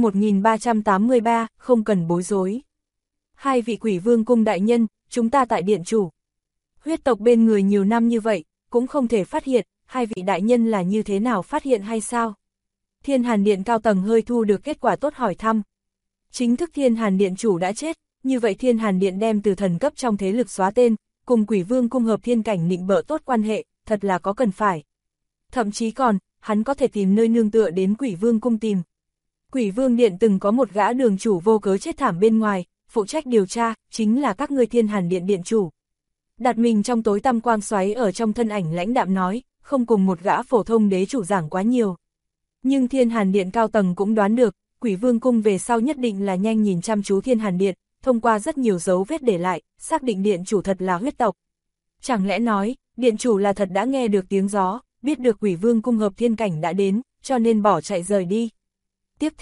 1383, không cần bối rối. Hai vị Quỷ Vương cung đại nhân, chúng ta tại điện chủ. Huyết tộc bên người nhiều năm như vậy, cũng không thể phát hiện, hai vị đại nhân là như thế nào phát hiện hay sao? Thiên Hàn Điện cao tầng hơi thu được kết quả tốt hỏi thăm. Chính thức Thiên Hàn Điện chủ đã chết, như vậy Thiên Hàn Điện đem từ thần cấp trong thế lực xóa tên, cùng Quỷ Vương cung hợp thiên cảnh nịnh bợ tốt quan hệ, thật là có cần phải. Thậm chí còn, hắn có thể tìm nơi nương tựa đến Quỷ Vương cung tìm. Quỷ Vương Điện từng có một gã đường chủ vô cớ chết thảm bên ngoài, phụ trách điều tra, chính là các ngươi Thiên Hàn Điện điện chủ. Đặt mình trong tối tăm quang xoáy ở trong thân ảnh lãnh đạm nói, không cùng một gã phổ thông đế chủ giảng quá nhiều. Nhưng Thiên Hàn Điện cao tầng cũng đoán được, Quỷ Vương cung về sau nhất định là nhanh nhìn chăm chú Thiên Hàn Điện, thông qua rất nhiều dấu vết để lại, xác định điện chủ thật là huyết tộc. Chẳng lẽ nói, điện chủ là thật đã nghe được tiếng gió, biết được Quỷ Vương cung hợp thiên cảnh đã đến, cho nên bỏ chạy rời đi. Tiếp theo,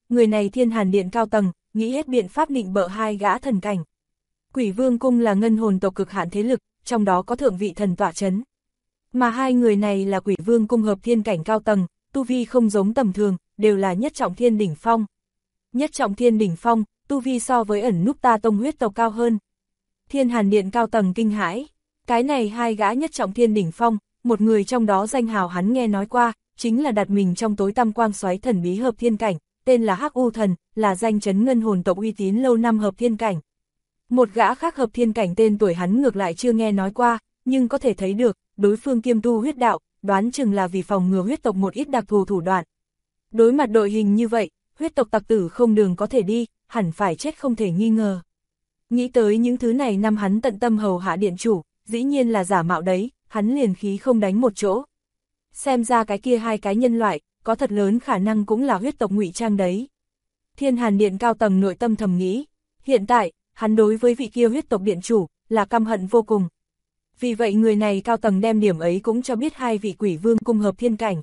người này Thiên Hàn Điện cao tầng, nghĩ hết biện pháp định bợ hai gã thần cảnh. Quỷ Vương Cung là ngân hồn tộc cực hạn thế lực, trong đó có thượng vị thần tọa chấn. Mà hai người này là Quỷ Vương Cung hợp thiên cảnh cao tầng, tu vi không giống tầm thường, đều là nhất trọng thiên đỉnh phong. Nhất trọng thiên đỉnh phong, tu vi so với ẩn núp ta tông huyết tộc cao hơn. Thiên Hàn Điện cao tầng kinh hãi, cái này hai gã nhất trọng thiên đỉnh phong, một người trong đó danh hào hắn nghe nói qua, chính là đặt mình trong tối tăm quang xoáy thần bí hợp thiên cảnh, tên là Hắc U Thần, là danh chấn ngân hồn tộc uy tín lâu năm hợp thiên cảnh. Một gã khác hợp thiên cảnh tên tuổi hắn ngược lại chưa nghe nói qua, nhưng có thể thấy được, đối phương kiêm tu huyết đạo, đoán chừng là vì phòng ngừa huyết tộc một ít đặc thù thủ đoạn. Đối mặt đội hình như vậy, huyết tộc tặc tử không đường có thể đi, hẳn phải chết không thể nghi ngờ. Nghĩ tới những thứ này năm hắn tận tâm hầu hạ điện chủ, dĩ nhiên là giả mạo đấy, hắn liền khí không đánh một chỗ. Xem ra cái kia hai cái nhân loại, có thật lớn khả năng cũng là huyết tộc ngụy trang đấy. Thiên Hàn Điện cao tầng nội tâm thầm nghĩ, hiện tại, hắn đối với vị kia huyết tộc điện chủ, là căm hận vô cùng. Vì vậy người này cao tầng đem điểm ấy cũng cho biết hai vị Quỷ Vương Cung hợp thiên cảnh.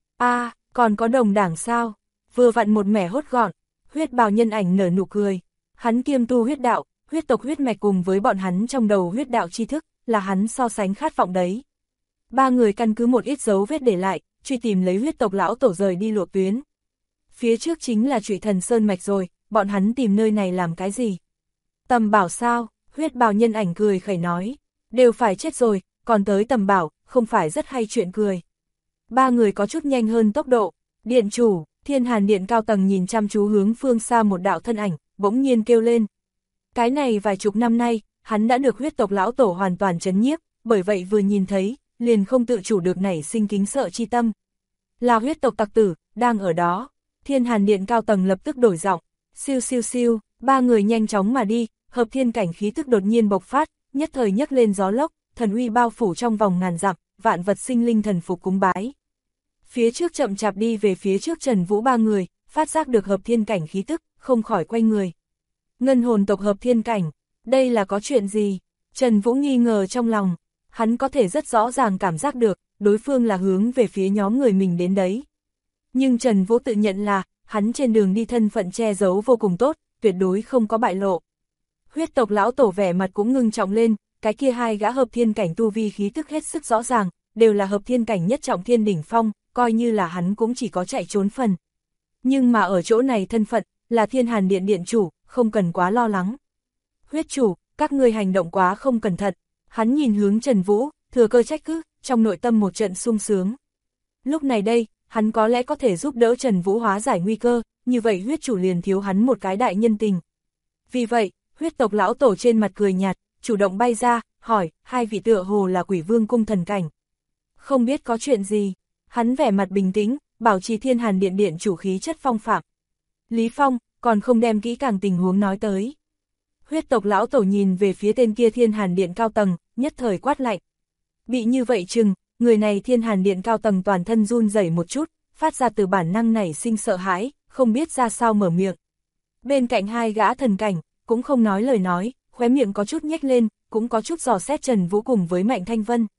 Còn có đồng đảng sao? Vừa vặn một mẻ hốt gọn, huyết bào nhân ảnh nở nụ cười. Hắn kiêm tu huyết đạo, huyết tộc huyết mạch cùng với bọn hắn trong đầu huyết đạo tri thức, là hắn so sánh khát vọng đấy. Ba người căn cứ một ít dấu vết để lại, truy tìm lấy huyết tộc lão tổ rời đi lộ tuyến. Phía trước chính là Trụy Thần Sơn Mạch rồi, bọn hắn tìm nơi này làm cái gì? Tầm bảo sao? Huyết bào nhân ảnh cười khẩy nói. Đều phải chết rồi, còn tới tầm bảo, không phải rất hay chuyện cười. Ba người có chút nhanh hơn tốc độ. Điện chủ, Thiên Hàn Điện cao tầng nhìn chăm chú hướng phương xa một đạo thân ảnh, bỗng nhiên kêu lên. Cái này vài chục năm nay, hắn đã được huyết tộc lão tổ hoàn toàn trấn nhiếp, bởi vậy vừa nhìn thấy, liền không tự chủ được nảy sinh kính sợ chi tâm. Là huyết tộc tặc tử, đang ở đó. Thiên Hàn Điện cao tầng lập tức đổi giọng, siêu siêu siêu, ba người nhanh chóng mà đi, hợp thiên cảnh khí tức đột nhiên bộc phát, nhất thời nhấc lên gió lốc, thần uy bao phủ trong vòng ngàn dặm, vạn vật sinh linh thần phục cúng bái. Phía trước chậm chạp đi về phía trước Trần Vũ ba người, phát giác được hợp thiên cảnh khí tức, không khỏi quay người. Ngân hồn tộc hợp thiên cảnh, đây là có chuyện gì? Trần Vũ nghi ngờ trong lòng, hắn có thể rất rõ ràng cảm giác được, đối phương là hướng về phía nhóm người mình đến đấy. Nhưng Trần Vũ tự nhận là, hắn trên đường đi thân phận che giấu vô cùng tốt, tuyệt đối không có bại lộ. Huyết tộc lão tổ vẻ mặt cũng ngưng trọng lên, cái kia hai gã hợp thiên cảnh tu vi khí tức hết sức rõ ràng, đều là hợp thiên cảnh nhất trọng thiên đỉnh phong, coi như là hắn cũng chỉ có chạy trốn phần. Nhưng mà ở chỗ này thân phận, là Thiên Hàn Điện điện chủ, không cần quá lo lắng. Huyết chủ, các ngươi hành động quá không cẩn thận. Hắn nhìn hướng Trần Vũ, thừa cơ trách cứ, trong nội tâm một trận sung sướng. Lúc này đây, hắn có lẽ có thể giúp đỡ Trần Vũ hóa giải nguy cơ, như vậy huyết chủ liền thiếu hắn một cái đại nhân tình. Vì vậy, huyết tộc lão tổ trên mặt cười nhạt, chủ động bay ra, hỏi, hai vị tựa hồ là Quỷ Vương Cung thần cảnh. Không biết có chuyện gì, hắn vẻ mặt bình tĩnh, bảo trì Thiên Hàn Điện điện chủ khí chất phong phạm. Lý Phong, còn không đem kỹ càng tình huống nói tới. Huyết tộc lão tổ nhìn về phía tên kia Thiên Hàn Điện cao tầng, nhất thời quát lạnh. Bị như vậy chừng, người này Thiên Hàn Điện cao tầng toàn thân run rẩy một chút, phát ra từ bản năng nảy sinh sợ hãi, không biết ra sao mở miệng. Bên cạnh hai gã thần cảnh, cũng không nói lời nói, khóe miệng có chút nhếch lên, cũng có chút dò xét Trần Vũ cùng với Mạnh Thanh Vân.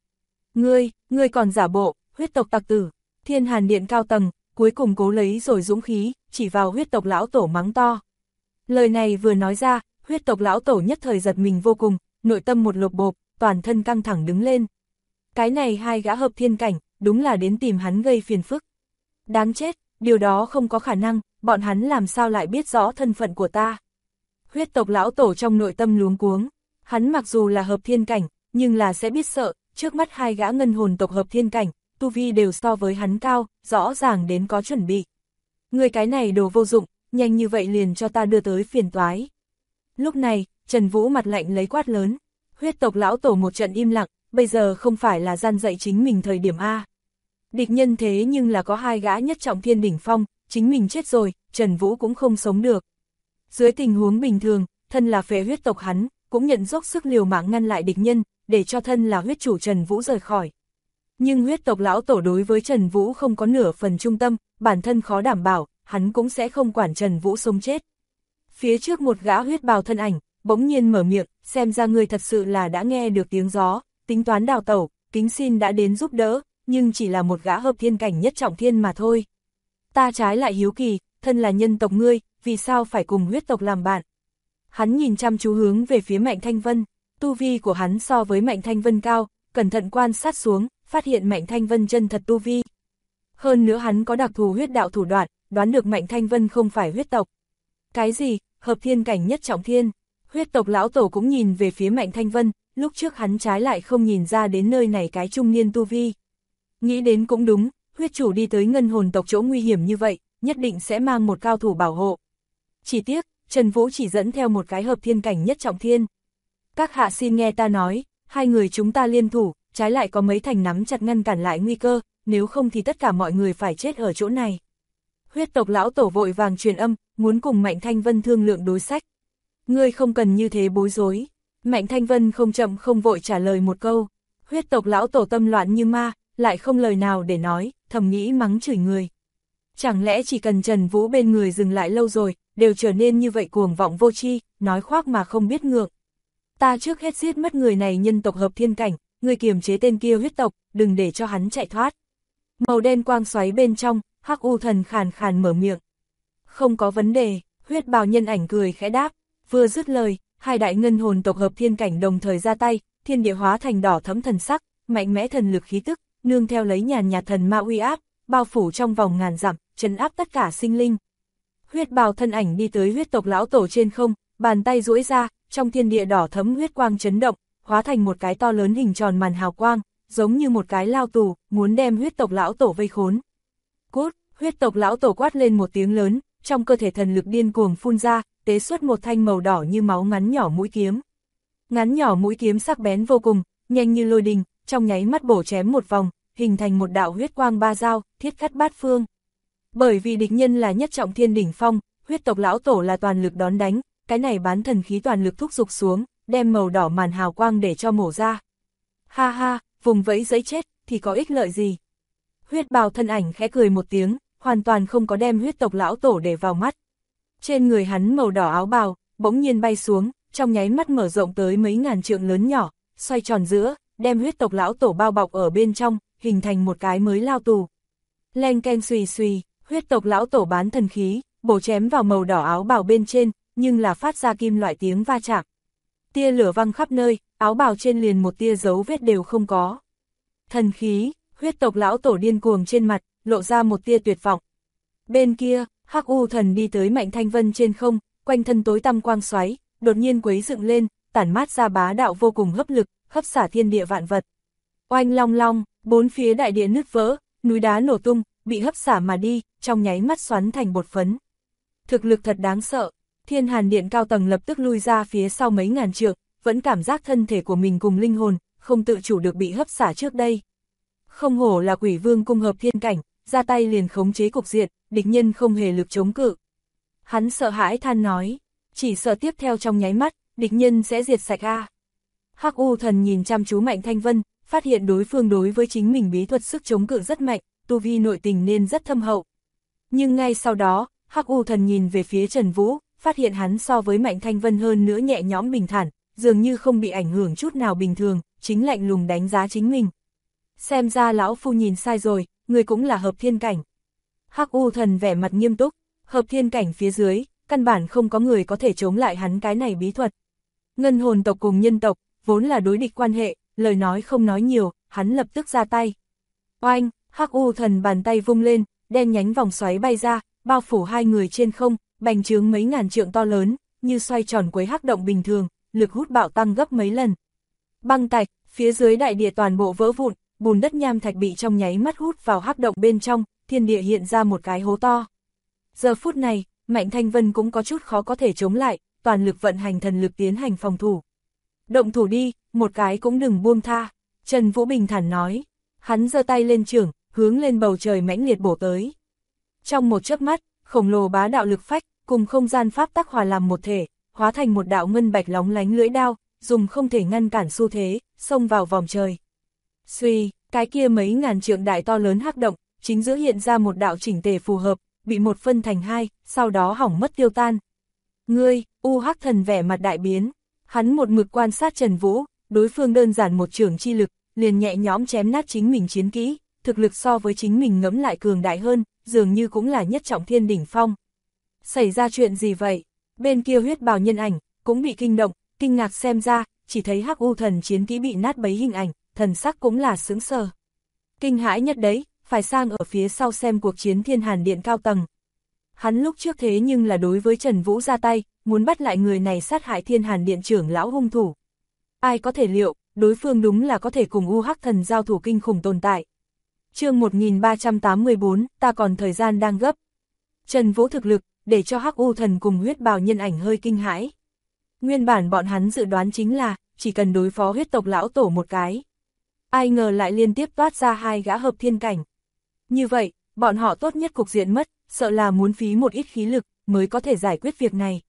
Ngươi còn giả bộ, huyết tộc tặc tử. Thiên Hàn Điện cao tầng, cuối cùng cố lấy rồi dũng khí, chỉ vào huyết tộc lão tổ mắng to. Lời này vừa nói ra, huyết tộc lão tổ nhất thời giật mình vô cùng, nội tâm một lột bộp, toàn thân căng thẳng đứng lên. Cái này hai gã hợp thiên cảnh, đúng là đến tìm hắn gây phiền phức. Đáng chết, điều đó không có khả năng, bọn hắn làm sao lại biết rõ thân phận của ta. Huyết tộc lão tổ trong nội tâm luống cuống, hắn mặc dù là hợp thiên cảnh, nhưng là sẽ biết sợ, trước mắt hai gã ngân hồn tộc hợp thiên cảnh, tu vi đều so với hắn cao, rõ ràng đến có chuẩn bị. Người cái này đồ vô dụng, nhanh như vậy liền cho ta đưa tới phiền toái. Lúc này, Trần Vũ mặt lạnh lấy quát lớn, huyết tộc lão tổ một trận im lặng, bây giờ không phải là gian dạy chính mình thời điểm A. Địch nhân thế nhưng là có hai gã nhất trọng thiên đỉnh phong, chính mình chết rồi, Trần Vũ cũng không sống được. Dưới tình huống bình thường, thân là phệ huyết tộc hắn, cũng nhận dốc sức liều mạng ngăn lại địch nhân, để cho thân là huyết chủ Trần Vũ rời khỏi. Nhưng huyết tộc lão tổ đối với Trần Vũ không có nửa phần trung tâm, bản thân khó đảm bảo, hắn cũng sẽ không quản Trần Vũ sống chết. Phía trước một gã huyết bào thân ảnh, bỗng nhiên mở miệng, xem ra người thật sự là đã nghe được tiếng gió, tính toán đào tẩu, kính xin đã đến giúp đỡ, nhưng chỉ là một gã hợp thiên cảnh nhất trọng thiên mà thôi. Ta trái lại hiếu kỳ, thân là nhân tộc ngươi, vì sao phải cùng huyết tộc làm bạn? Hắn nhìn chăm chú hướng về phía Mạnh Thanh Vân, tu vi của hắn so với Mạnh Thanh Vân cao, cẩn thận quan sát xuống, phát hiện Mạnh Thanh Vân chân thật tu vi. Hơn nữa hắn có đặc thù huyết đạo thủ đoạn, đoán được Mạnh Thanh Vân không phải huyết tộc. Cái gì, hợp thiên cảnh nhất trọng thiên? Huyết tộc lão tổ cũng nhìn về phía Mạnh Thanh Vân, lúc trước hắn trái lại không nhìn ra đến nơi này cái trung niên tu vi. Nghĩ đến cũng đúng, huyết chủ đi tới ngân hồn tộc chỗ nguy hiểm như vậy, nhất định sẽ mang một cao thủ bảo hộ. Chỉ tiếc, Trần Vũ chỉ dẫn theo một cái hợp thiên cảnh nhất trọng thiên. Các hạ xin nghe ta nói, hai người chúng ta liên thủ, trái lại có mấy thành nắm chặt ngăn cản lại nguy cơ, nếu không thì tất cả mọi người phải chết ở chỗ này. Huyết tộc lão tổ vội vàng truyền âm, muốn cùng Mạnh Thanh Vân thương lượng đối sách. Ngươi không cần như thế bối rối. Mạnh Thanh Vân không chậm không vội trả lời một câu. Huyết tộc lão tổ tâm loạn như ma, lại không lời nào để nói, thầm nghĩ mắng chửi người. Chẳng lẽ chỉ cần Trần Vũ bên người dừng lại lâu rồi, đều trở nên như vậy cuồng vọng vô tri, nói khoác mà không biết ngượng. Ta trước hết giết mất người này nhân tộc hợp thiên cảnh, người kiềm chế tên kia huyết tộc, đừng để cho hắn chạy thoát. Màu đen quang xoáy bên trong, Hắc U Thần khàn khàn mở miệng. Không có vấn đề, huyết bào nhân ảnh cười khẽ đáp, vừa dứt lời, hai đại ngân hồn tộc hợp thiên cảnh đồng thời ra tay, thiên địa hóa thành đỏ thẫm thần sắc, mạnh mẽ thần lực khí tức, nương theo lấy nhàn nhạt thần ma uy áp, bao phủ trong vòng ngàn dặm, trấn áp tất cả sinh linh. Huyết bào thân ảnh đi tới huyết tộc lão tổ trên không, bàn tay duỗi ra, trong thiên địa đỏ thẫm huyết quang chấn động, hóa thành một cái to lớn hình tròn màn hào quang, giống như một cái lao tù, muốn đem huyết tộc lão tổ vây khốn. Cút, huyết tộc lão tổ quát lên một tiếng lớn, trong cơ thể thần lực điên cuồng phun ra, tế xuất một thanh màu đỏ như máu ngắn nhỏ mũi kiếm. Ngắn nhỏ mũi kiếm sắc bén vô cùng, nhanh như lôi đình, trong nháy mắt bổ chém một vòng, hình thành một đạo huyết quang ba dao, thiết cắt bát phương. Bởi vì địch nhân là nhất trọng thiên đỉnh phong, huyết tộc lão tổ là toàn lực đón đánh, cái này bán thần khí toàn lực thúc giục xuống, đem màu đỏ màn hào quang để cho mổ ra. Ha ha, vùng vẫy giấy chết, thì có ích lợi gì? Huyết bào thân ảnh khẽ cười một tiếng, hoàn toàn không có đem huyết tộc lão tổ để vào mắt. Trên người hắn màu đỏ áo bào, bỗng nhiên bay xuống, trong nháy mắt mở rộng tới mấy ngàn trượng lớn nhỏ, xoay tròn giữa, đem huyết tộc lão tổ bao bọc ở bên trong, hình thành một cái mới lao tù. Leng keng xùy xùy, huyết tộc lão tổ bán thần khí, bổ chém vào màu đỏ áo bào bên trên, nhưng là phát ra kim loại tiếng va chạm. Tia lửa văng khắp nơi, áo bào trên liền một tia dấu vết đều không có. Thần khí, huyết tộc lão tổ điên cuồng trên mặt, lộ ra một tia tuyệt vọng. Bên kia, Hắc U Thần đi tới Mạnh Thanh Vân trên không, quanh thân tối tăm quang xoáy, đột nhiên quấy dựng lên, tản mát ra bá đạo vô cùng hấp lực, hấp xả thiên địa vạn vật. Oanh long long, bốn phía đại địa nứt vỡ, núi đá nổ tung, bị hấp xả mà đi, trong nháy mắt xoắn thành bột phấn. Thực lực thật đáng sợ, Thiên Hàn Điện cao tầng lập tức lui ra phía sau mấy ngàn trượng, vẫn cảm giác thân thể của mình cùng linh hồn, không tự chủ được bị hấp xả trước đây. Không hổ là Quỷ Vương cung hợp thiên cảnh, ra tay liền khống chế cục diện, địch nhân không hề lực chống cự. Hắn sợ hãi than nói, chỉ sợ tiếp theo trong nháy mắt, địch nhân sẽ diệt sạch a. Hắc U Thần nhìn chăm chú Mạnh Thanh Vân, phát hiện đối phương đối với chính mình bí thuật sức chống cự rất mạnh, tu vi nội tình nên rất thâm hậu. Nhưng ngay sau đó, Hắc U Thần nhìn về phía Trần Vũ, phát hiện hắn so với Mạnh Thanh Vân hơn nữa nhẹ nhõm bình thản, dường như không bị ảnh hưởng chút nào bình thường, chính lạnh lùng đánh giá chính mình. Xem ra lão phu nhìn sai rồi, người cũng là hợp thiên cảnh. Hắc U Thần vẻ mặt nghiêm túc, hợp thiên cảnh phía dưới, căn bản không có người có thể chống lại hắn cái này bí thuật. Ngân hồn tộc cùng nhân tộc, vốn là đối địch quan hệ, lời nói không nói nhiều, hắn lập tức ra tay. Oanh, Hắc U Thần bàn tay vung lên, đen nhánh vòng xoáy bay ra, bao phủ hai người trên không, bành trướng mấy ngàn trượng to lớn, như xoay tròn quấy hắc động bình thường, lực hút bạo tăng gấp mấy lần. Băng tạch, phía dưới đại địa toàn bộ vỡ vụn, bùn đất nham thạch bị trong nháy mắt hút vào hắc động bên trong, thiên địa hiện ra một cái hố to. Giờ phút này, Mạnh Thanh Vân cũng có chút khó có thể chống lại, toàn lực vận hành thần lực tiến hành phòng thủ. Động thủ đi, một cái cũng đừng buông tha, Trần Vũ bình thản nói. Hắn giơ tay lên chưởng, hướng lên bầu trời mãnh liệt bổ tới. Trong một chớp mắt, khổng lồ bá đạo lực phách, cùng không gian pháp tắc hòa làm một thể, hóa thành một đạo ngân bạch lóng lánh lưỡi đao, dùng không thể ngăn cản xu thế, xông vào vòng trời. Suy, cái kia mấy ngàn trượng đại to lớn hắc động, chính giữa hiện ra một đạo chỉnh tề phù hợp, bị một phân thành hai, sau đó hỏng mất tiêu tan. Ngươi, U Hắc Thần vẻ mặt đại biến, hắn một mực quan sát Trần Vũ, đối phương đơn giản một chưởng chi lực, liền nhẹ nhõm chém nát chính mình chiến kỹ, thực lực so với chính mình ngẫm lại cường đại hơn, dường như cũng là nhất trọng thiên đỉnh phong. Xảy ra chuyện gì vậy? Bên kia huyết bào nhân ảnh, cũng bị kinh động, kinh ngạc xem ra, chỉ thấy Hắc U thần chiến kỹ bị nát bấy hình ảnh, thần sắc cũng là sững sờ. Kinh hãi nhất đấy, phải sang ở phía sau xem cuộc chiến Thiên Hàn Điện cao tầng. Hắn lúc trước thế nhưng là đối với Trần Vũ ra tay, muốn bắt lại người này sát hại Thiên Hàn Điện trưởng lão hung thủ. Ai có thể liệu, đối phương đúng là có thể cùng U Hắc thần giao thủ kinh khủng tồn tại. Chương 1384, ta còn thời gian đang gấp. Trần Vũ thực lực, để cho Hắc U thần cùng huyết bào nhân ảnh hơi kinh hãi. Nguyên bản bọn hắn dự đoán chính là, chỉ cần đối phó huyết tộc lão tổ một cái. Ai ngờ lại liên tiếp toát ra hai gã hợp thiên cảnh. Như vậy, bọn họ tốt nhất cục diện mất, sợ là muốn phí một ít khí lực, mới có thể giải quyết việc này.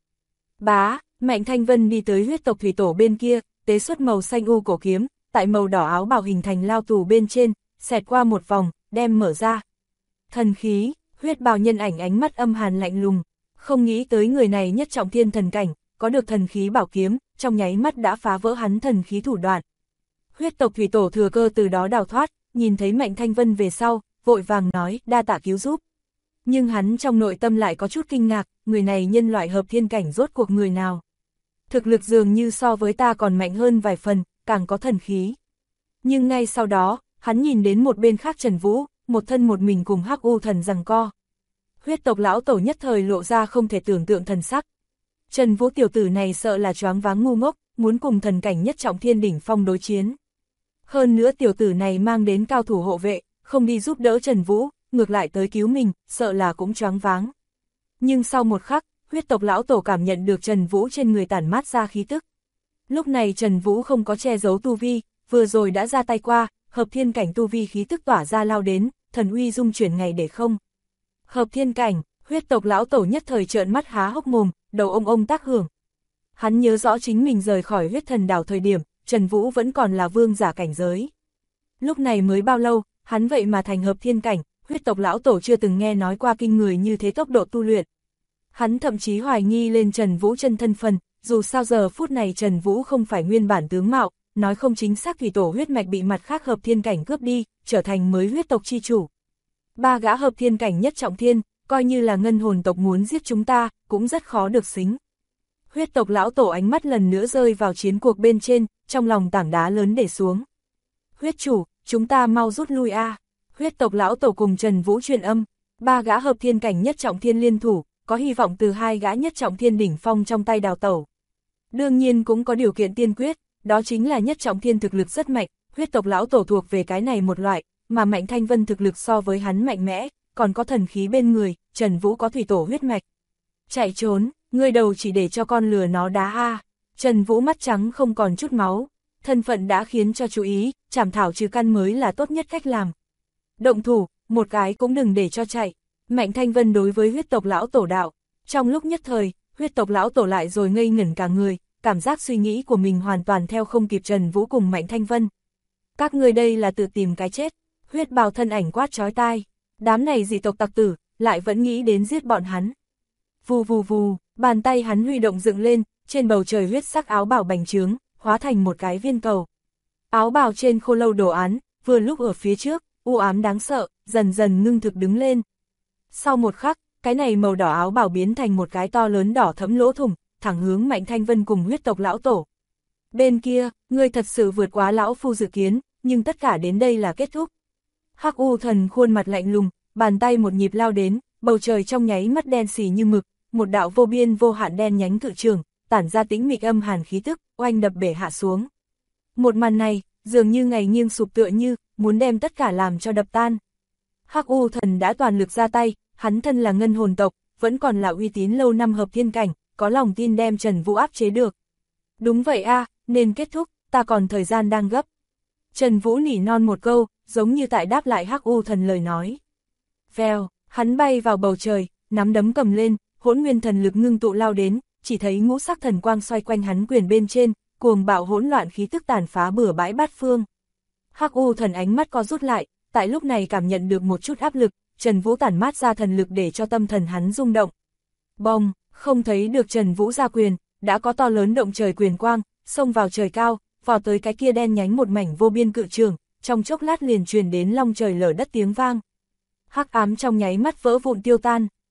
Bá, Mạnh Thanh Vân đi tới huyết tộc thủy tổ bên kia, tế xuất màu xanh u cổ kiếm, tại màu đỏ áo bào hình thành lao tù bên trên, xẹt qua một vòng, đem mở ra. Thần khí, huyết bào nhân ảnh ánh mắt âm hàn lạnh lùng, không nghĩ tới người này nhất trọng thiên thần cảnh, có được thần khí bảo kiếm, trong nháy mắt đã phá vỡ hắn thần khí thủ đoạn. Huyết tộc thủy tổ thừa cơ từ đó đào thoát, nhìn thấy Mạnh Thanh Vân về sau, vội vàng nói, đa tạ cứu giúp. Nhưng hắn trong nội tâm lại có chút kinh ngạc, người này nhân loại hợp thiên cảnh rốt cuộc người nào. Thực lực dường như so với ta còn mạnh hơn vài phần, càng có thần khí. Nhưng ngay sau đó, hắn nhìn đến một bên khác Trần Vũ, một thân một mình cùng Hắc U thần giằng co. Huyết tộc lão tổ nhất thời lộ ra không thể tưởng tượng thần sắc. Trần Vũ tiểu tử này sợ là choáng váng ngu ngốc, muốn cùng thần cảnh nhất trọng thiên đỉnh phong đối chiến. Hơn nữa tiểu tử này mang đến cao thủ hộ vệ, không đi giúp đỡ Trần Vũ, ngược lại tới cứu mình, sợ là cũng choáng váng. Nhưng sau một khắc, huyết tộc lão tổ cảm nhận được Trần Vũ trên người tản mát ra khí tức. Lúc này Trần Vũ không có che giấu tu vi, vừa rồi đã ra tay qua, hợp thiên cảnh tu vi khí tức tỏa ra lao đến, thần uy dung chuyển ngày để không. Hợp thiên cảnh, huyết tộc lão tổ nhất thời trợn mắt há hốc mồm, đầu ông tác hưởng. Hắn nhớ rõ chính mình rời khỏi huyết thần đảo thời điểm, Trần Vũ vẫn còn là vương giả cảnh giới. Lúc này mới bao lâu, hắn vậy mà thành hợp thiên cảnh, huyết tộc lão tổ chưa từng nghe nói qua kinh người như thế tốc độ tu luyện. Hắn thậm chí hoài nghi lên Trần Vũ chân thân phần, dù sao giờ phút này Trần Vũ không phải nguyên bản tướng mạo, nói không chính xác thủy tổ huyết mạch bị mặt khác hợp thiên cảnh cướp đi, trở thành mới huyết tộc chi chủ. Ba gã hợp thiên cảnh nhất trọng thiên, coi như là ngân hồn tộc muốn giết chúng ta, cũng rất khó được xính. Huyết tộc lão tổ ánh mắt lần nữa rơi vào chiến cuộc bên trên, trong lòng tảng đá lớn để xuống. Huyết chủ, chúng ta mau rút lui a. Huyết tộc lão tổ cùng Trần Vũ truyền âm, ba gã hợp thiên cảnh nhất trọng thiên liên thủ, có hy vọng từ hai gã nhất trọng thiên đỉnh phong trong tay đào tẩu. Đương nhiên cũng có điều kiện tiên quyết, đó chính là nhất trọng thiên thực lực rất mạnh, huyết tộc lão tổ thuộc về cái này một loại, mà Mạnh Thanh Vân thực lực so với hắn mạnh mẽ, còn có thần khí bên người, Trần Vũ có thủy tổ huyết mạch. Chạy trốn, ngươi đầu chỉ để cho con lừa nó đá a. Trần Vũ mắt trắng không còn chút máu, thân phận đã khiến cho chú ý, chảm thảo trừ căn mới là tốt nhất cách làm. Động thủ, một cái cũng đừng để cho chạy. Mạnh Thanh Vân đối với huyết tộc lão tổ đạo, trong lúc nhất thời, huyết tộc lão tổ lại rồi ngây ngẩn cả người, cảm giác suy nghĩ của mình hoàn toàn theo không kịp Trần Vũ cùng Mạnh Thanh Vân. Các người đây là tự tìm cái chết, huyết bào thân ảnh quát chói tai, đám này dị tộc tặc tử, lại vẫn nghĩ đến giết bọn hắn. Vù vù vù, bàn tay hắn huy động dựng lên, trên bầu trời huyết sắc áo bào bành trướng, hóa thành một cái viên cầu. Áo bào trên khô lâu đồ án, vừa lúc ở phía trước, u ám đáng sợ, dần dần ngưng thực đứng lên. Sau một khắc, cái này màu đỏ áo bào biến thành một cái to lớn đỏ thẫm lỗ thủng, thẳng hướng Mạnh Thanh Vân cùng huyết tộc lão tổ. Bên kia, ngươi thật sự vượt quá lão phu dự kiến, nhưng tất cả đến đây là kết thúc. Hắc U thần khuôn mặt lạnh lùng, bàn tay một nhịp lao đến, bầu trời trong nháy mắt đen xì như mực, một đạo vô biên vô hạn đen nhánh cự trường, tản ra tĩnh mịch âm hàn khí tức, oanh đập bể hạ xuống. Một màn này, dường như ngày nghiêng sụp tựa như, muốn đem tất cả làm cho đập tan. Hắc U thần đã toàn lực ra tay, hắn thân là ngân hồn tộc, vẫn còn là uy tín lâu năm hợp thiên cảnh, có lòng tin đem Trần Vũ áp chế được. Đúng vậy a, nên kết thúc, ta còn thời gian đang gấp. Trần Vũ nỉ non một câu, giống như tại đáp lại Hắc U thần lời nói. Vèo, hắn bay vào bầu trời, nắm đấm cầm lên, hỗn nguyên thần lực ngưng tụ lao đến, chỉ thấy ngũ sắc thần quang xoay quanh hắn quyền bên trên, cuồng bạo hỗn loạn khí tức tàn phá bừa bãi bát phương. Hắc U thần ánh mắt co rút lại, tại lúc này cảm nhận được một chút áp lực, Trần Vũ tản mát ra thần lực để cho tâm thần hắn rung động. Bong, không thấy được Trần Vũ ra quyền, đã có to lớn động trời quyền quang, xông vào trời cao, vào tới cái kia đen nhánh một mảnh vô biên cự trường, trong chốc lát liền truyền đến long trời lở đất tiếng vang. Hắc ám trong nháy mắt vỡ vụn tiêu tan,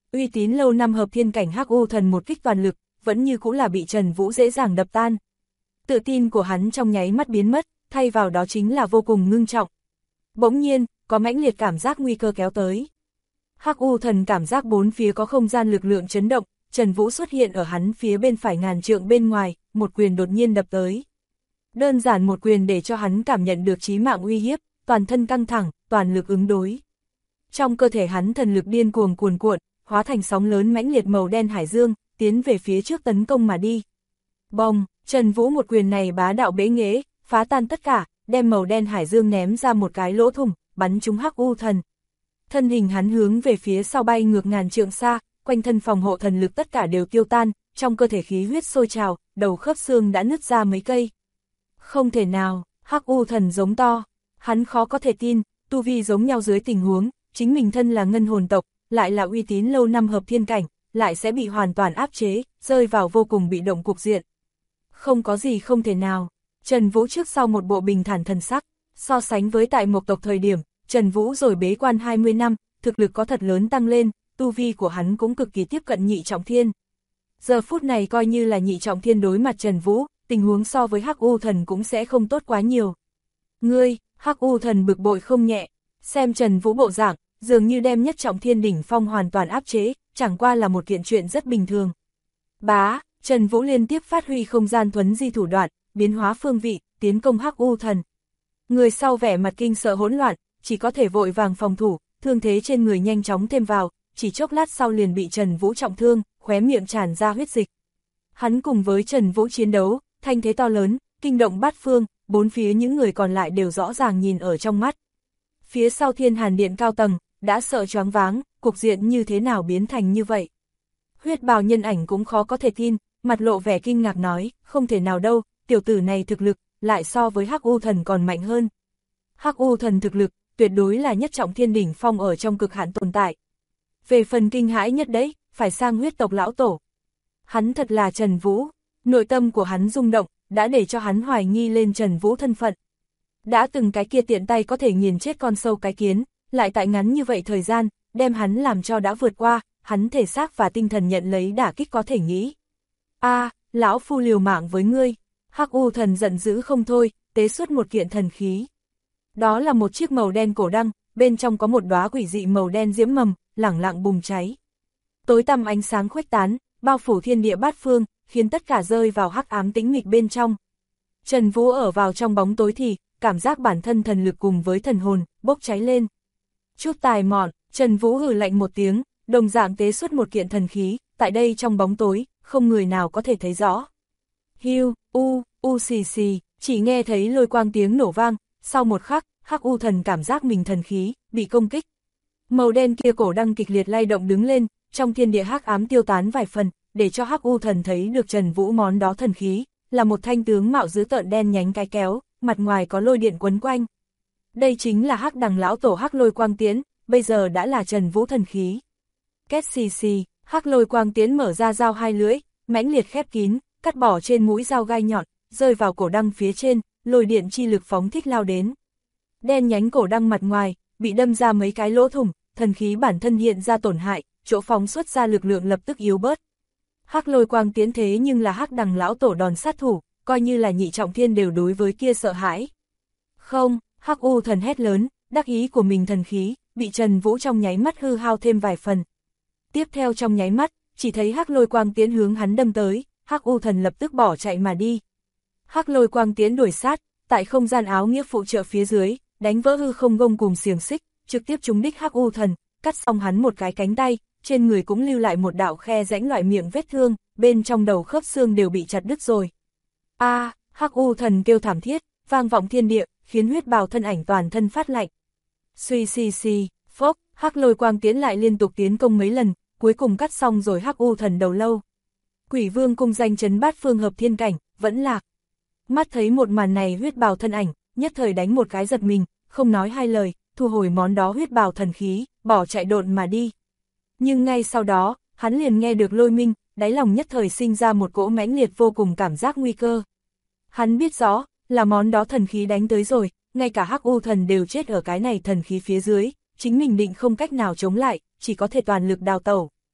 Uy tín lâu năm hợp thiên cảnh Hắc U Thần một kích toàn lực, vẫn như cũng là bị Trần Vũ dễ dàng đập tan. Tự tin của hắn trong nháy mắt biến mất, thay vào đó chính là vô cùng ngưng trọng. Bỗng nhiên, có mãnh liệt cảm giác nguy cơ kéo tới. Hắc U Thần cảm giác bốn phía có không gian lực lượng chấn động, Trần Vũ xuất hiện ở hắn phía bên phải ngàn trượng bên ngoài, một quyền đột nhiên đập tới. Đơn giản một quyền để cho hắn cảm nhận được chí mạng uy hiếp, toàn thân căng thẳng, toàn lực ứng đối. Trong cơ thể hắn thần lực điên cuồng cuồn cuộn, hóa thành sóng lớn mãnh liệt màu đen hải dương, tiến về phía trước tấn công mà đi. Bồng, Trần Vũ một quyền này bá đạo bế nghễ, phá tan tất cả, đem màu đen hải dương ném ra một cái lỗ thủng, bắn trúng Hắc U Thần. Thân hình hắn hướng về phía sau bay ngược ngàn trượng xa, quanh thân phòng hộ thần lực tất cả đều tiêu tan, trong cơ thể khí huyết sôi trào, đầu khớp xương đã nứt ra mấy cây. Không thể nào, Hắc U Thần giống to, hắn khó có thể tin, tu vi giống nhau dưới tình huống, chính mình thân là ngân hồn tộc, lại là uy tín lâu năm hợp thiên cảnh, lại sẽ bị hoàn toàn áp chế, rơi vào vô cùng bị động cục diện. Không có gì không thể nào, Trần Vũ trước sau một bộ bình thản thần sắc, so sánh với tại Mộc tộc thời điểm, Trần Vũ rồi bế quan 20 năm, thực lực có thật lớn tăng lên, tu vi của hắn cũng cực kỳ tiếp cận nhị trọng thiên. Giờ phút này coi như là nhị trọng thiên đối mặt Trần Vũ, tình huống so với Hắc U Thần cũng sẽ không tốt quá nhiều. Ngươi, Hắc U Thần bực bội không nhẹ, xem Trần Vũ bộ dạng, dường như đem nhất trọng thiên đỉnh phong hoàn toàn áp chế, chẳng qua là một kiện chuyện rất bình thường. Bá, Trần Vũ liên tiếp phát huy không gian thuấn di thủ đoạn, biến hóa phương vị, tiến công Hắc U Thần. Người sau vẻ mặt kinh sợ hỗn loạn, chỉ có thể vội vàng phòng thủ, thương thế trên người nhanh chóng thêm vào, chỉ chốc lát sau liền bị Trần Vũ trọng thương, khóe miệng tràn ra huyết dịch. Hắn cùng với Trần Vũ chiến đấu, thanh thế to lớn, kinh động bát phương, bốn phía những người còn lại đều rõ ràng nhìn ở trong mắt. Phía sau Thiên Hàn Điện cao tầng, đã sợ choáng váng, cục diện như thế nào biến thành như vậy. Huyết bào nhân ảnh cũng khó có thể tin, mặt lộ vẻ kinh ngạc nói, không thể nào đâu, tiểu tử này thực lực, lại so với Hắc U Thần còn mạnh hơn. Hắc U Thần thực lực, tuyệt đối là nhất trọng thiên đỉnh phong ở trong cực hạn tồn tại. Về phần kinh hãi nhất đấy, phải sang huyết tộc lão tổ. Hắn thật là Trần Vũ, nội tâm của hắn rung động, đã để cho hắn hoài nghi lên Trần Vũ thân phận. Đã từng cái kia tiện tay có thể nghiền chết con sâu cái kiến, lại tại ngắn như vậy thời gian, đem hắn làm cho đã vượt qua, hắn thể xác và tinh thần nhận lấy đả kích có thể nghĩ. Lão phu liều mạng với ngươi, Hắc U Thần giận dữ không thôi, tế xuất một kiện thần khí. Đó là một chiếc màu đen cổ đăng, bên trong có một đóa quỷ dị màu đen diễm mầm, lẳng lặng bùng cháy. Tối tăm ánh sáng khuếch tán, bao phủ thiên địa bát phương, khiến tất cả rơi vào hắc ám tĩnh mịch bên trong. Trần Vũ ở vào trong bóng tối thì, cảm giác bản thân thần lực cùng với thần hồn, bốc cháy lên. Chút tài mọn, Trần Vũ hừ lạnh một tiếng, đồng dạng tế xuất một kiện thần khí, tại đây trong bóng tối, không người nào có thể thấy rõ. Hiu, xì xì, chỉ nghe thấy lôi quang tiếng nổ vang, sau một khắc, Hắc U Thần cảm giác mình thần khí, bị công kích. Màu đen kia cổ đăng kịch liệt lay động đứng lên, trong thiên địa hắc ám tiêu tán vài phần, để cho Hắc U Thần thấy được Trần Vũ món đó thần khí, là một thanh tướng mạo dữ tợn đen nhánh cái kéo, mặt ngoài có lôi điện quấn quanh. Đây chính là Hắc Đằng lão tổ Hắc Lôi Quang Tiễn, bây giờ đã là Trần Vũ thần khí. Két xì xì, Hắc Lôi Quang Tiễn mở ra dao hai lưỡi, mãnh liệt khép kín, cắt bỏ trên mũi dao gai nhọn, rơi vào cổ đăng phía trên, lôi điện chi lực phóng thích lao đến. Đen nhánh cổ đăng mặt ngoài, bị đâm ra mấy cái lỗ thủng, thần khí bản thân hiện ra tổn hại, chỗ phóng xuất ra lực lượng lập tức yếu bớt. Hắc Lôi Quang Tiễn thế nhưng là Hắc Đằng lão tổ đòn sát thủ, coi như là nhị trọng thiên đều đối với kia sợ hãi. Không, Hắc U Thần hét lớn, đắc ý của mình thần khí, bị Trần Vũ trong nháy mắt hư hao thêm vài phần. Tiếp theo trong nháy mắt, chỉ thấy Hắc Lôi Quang Tiễn hướng hắn đâm tới, Hắc U Thần lập tức bỏ chạy mà đi. Hắc Lôi Quang Tiễn đuổi sát, tại không gian áo nghĩa phụ trợ phía dưới, đánh vỡ hư không gông cùng xiềng xích, trực tiếp trúng đích Hắc U Thần, cắt xong hắn một cái cánh tay, trên người cũng lưu lại một đạo khe rãnh loại miệng vết thương, bên trong đầu khớp xương đều bị chặt đứt rồi. Hắc U Thần kêu thảm thiết, vang vọng thiên địa, khiến huyết bào thân ảnh toàn thân phát lạnh. Suy xì xì, phốc, Hắc Lôi Quang Tiễn lại liên tục tiến công mấy lần, cuối cùng cắt xong rồi Hắc U Thần đầu lâu. Quỷ Vương cung danh chấn bát phương hợp thiên cảnh, vẫn lạc. Mắt thấy một màn này huyết bào thân ảnh, nhất thời đánh một cái giật mình, không nói hai lời, thu hồi món đó huyết bào thần khí, bỏ chạy độn mà đi. Nhưng ngay sau đó, hắn liền nghe được lôi minh, đáy lòng nhất thời sinh ra một cỗ mãnh liệt vô cùng cảm giác nguy cơ. Hắn biết rõ, là món đó thần khí đánh tới rồi, ngay cả Hắc U Thần đều chết ở cái này thần khí phía dưới, chính mình định không cách nào chống lại, chỉ có thể toàn lực đào tẩu.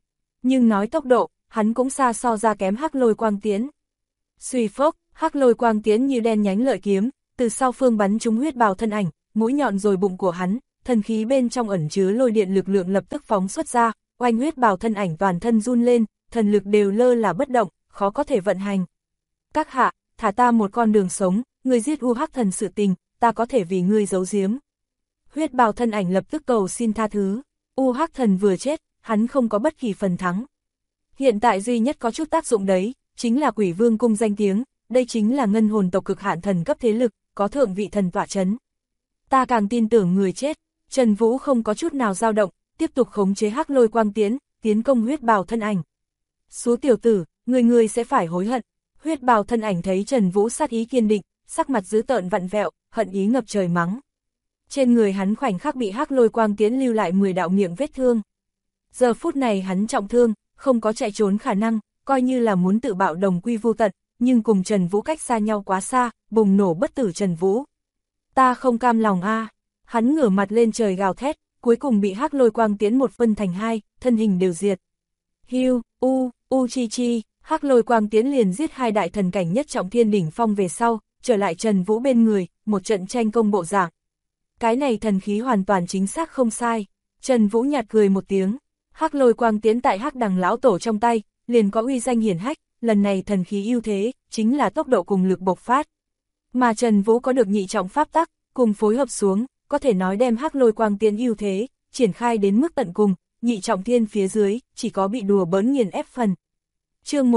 nhưng nói tốc độ, hắn cũng xa so ra kém Hắc Lôi Quang Tiễn. Suy phốc, Hắc Lôi Quang Tiễn như đen nhánh lợi kiếm, từ sau phương bắn trúng huyết bào thân ảnh, mũi nhọn rồi bụng của hắn, thần khí bên trong ẩn chứa lôi điện lực lượng lập tức phóng xuất ra, oanh huyết bào thân ảnh toàn thân run lên, thần lực đều lơ là bất động, khó có thể vận hành. Các hạ, thả ta một con đường sống, người giết U Hắc thần sự tình, ta có thể vì ngươi giấu giếm. Huyết bào thân ảnh lập tức cầu xin tha thứ, U Hắc thần vừa chết, hắn không có bất kỳ phần thắng. Hiện tại duy nhất có chút tác dụng đấy, chính là Quỷ Vương cung danh tiếng, đây chính là ngân hồn tộc cực hạn thần cấp thế lực, có thượng vị thần tọa chấn. Ta càng tin tưởng người chết. Trần Vũ không có chút nào dao động, tiếp tục khống chế Hắc Lôi Quang Tiễn, tiến công huyết bào thân ảnh. Số tiểu tử, người sẽ phải hối hận. Huyết bào thân ảnh thấy Trần Vũ sát ý kiên định, sắc mặt dữ tợn vặn vẹo, hận ý ngập trời mắng. Trên người hắn khoảnh khắc bị Hắc Lôi Quang Tiễn lưu lại 10 đạo miệng vết thương. Giờ phút này hắn trọng thương, không có chạy trốn khả năng, coi như là muốn tự bạo đồng quy vu tận, nhưng cùng Trần Vũ cách xa nhau quá xa, bùng nổ bất tử Trần Vũ. Ta không cam lòng a. Hắn ngửa mặt lên trời gào thét, cuối cùng bị Hắc Lôi Quang Tiễn một phân thành hai, thân hình đều diệt. Hiu, chi chi, Hắc Lôi Quang Tiễn liền giết hai đại thần cảnh nhất trọng thiên đỉnh phong về sau, trở lại Trần Vũ bên người, một trận tranh công bộ dạng. Cái này thần khí hoàn toàn chính xác không sai. Trần Vũ nhạt cười một tiếng, Hắc Lôi Quang Tiễn tại Hắc Đằng lão tổ trong tay, liền có uy danh hiển hách, lần này thần khí ưu thế, chính là tốc độ cùng lực bộc phát. Mà Trần Vũ có được nhị trọng pháp tắc, cùng phối hợp xuống, có thể nói đem Hắc Lôi Quang Tiễn ưu thế, triển khai đến mức tận cùng, nhị trọng thiên phía dưới, chỉ có bị đùa bỡn nghiền ép phần. Chương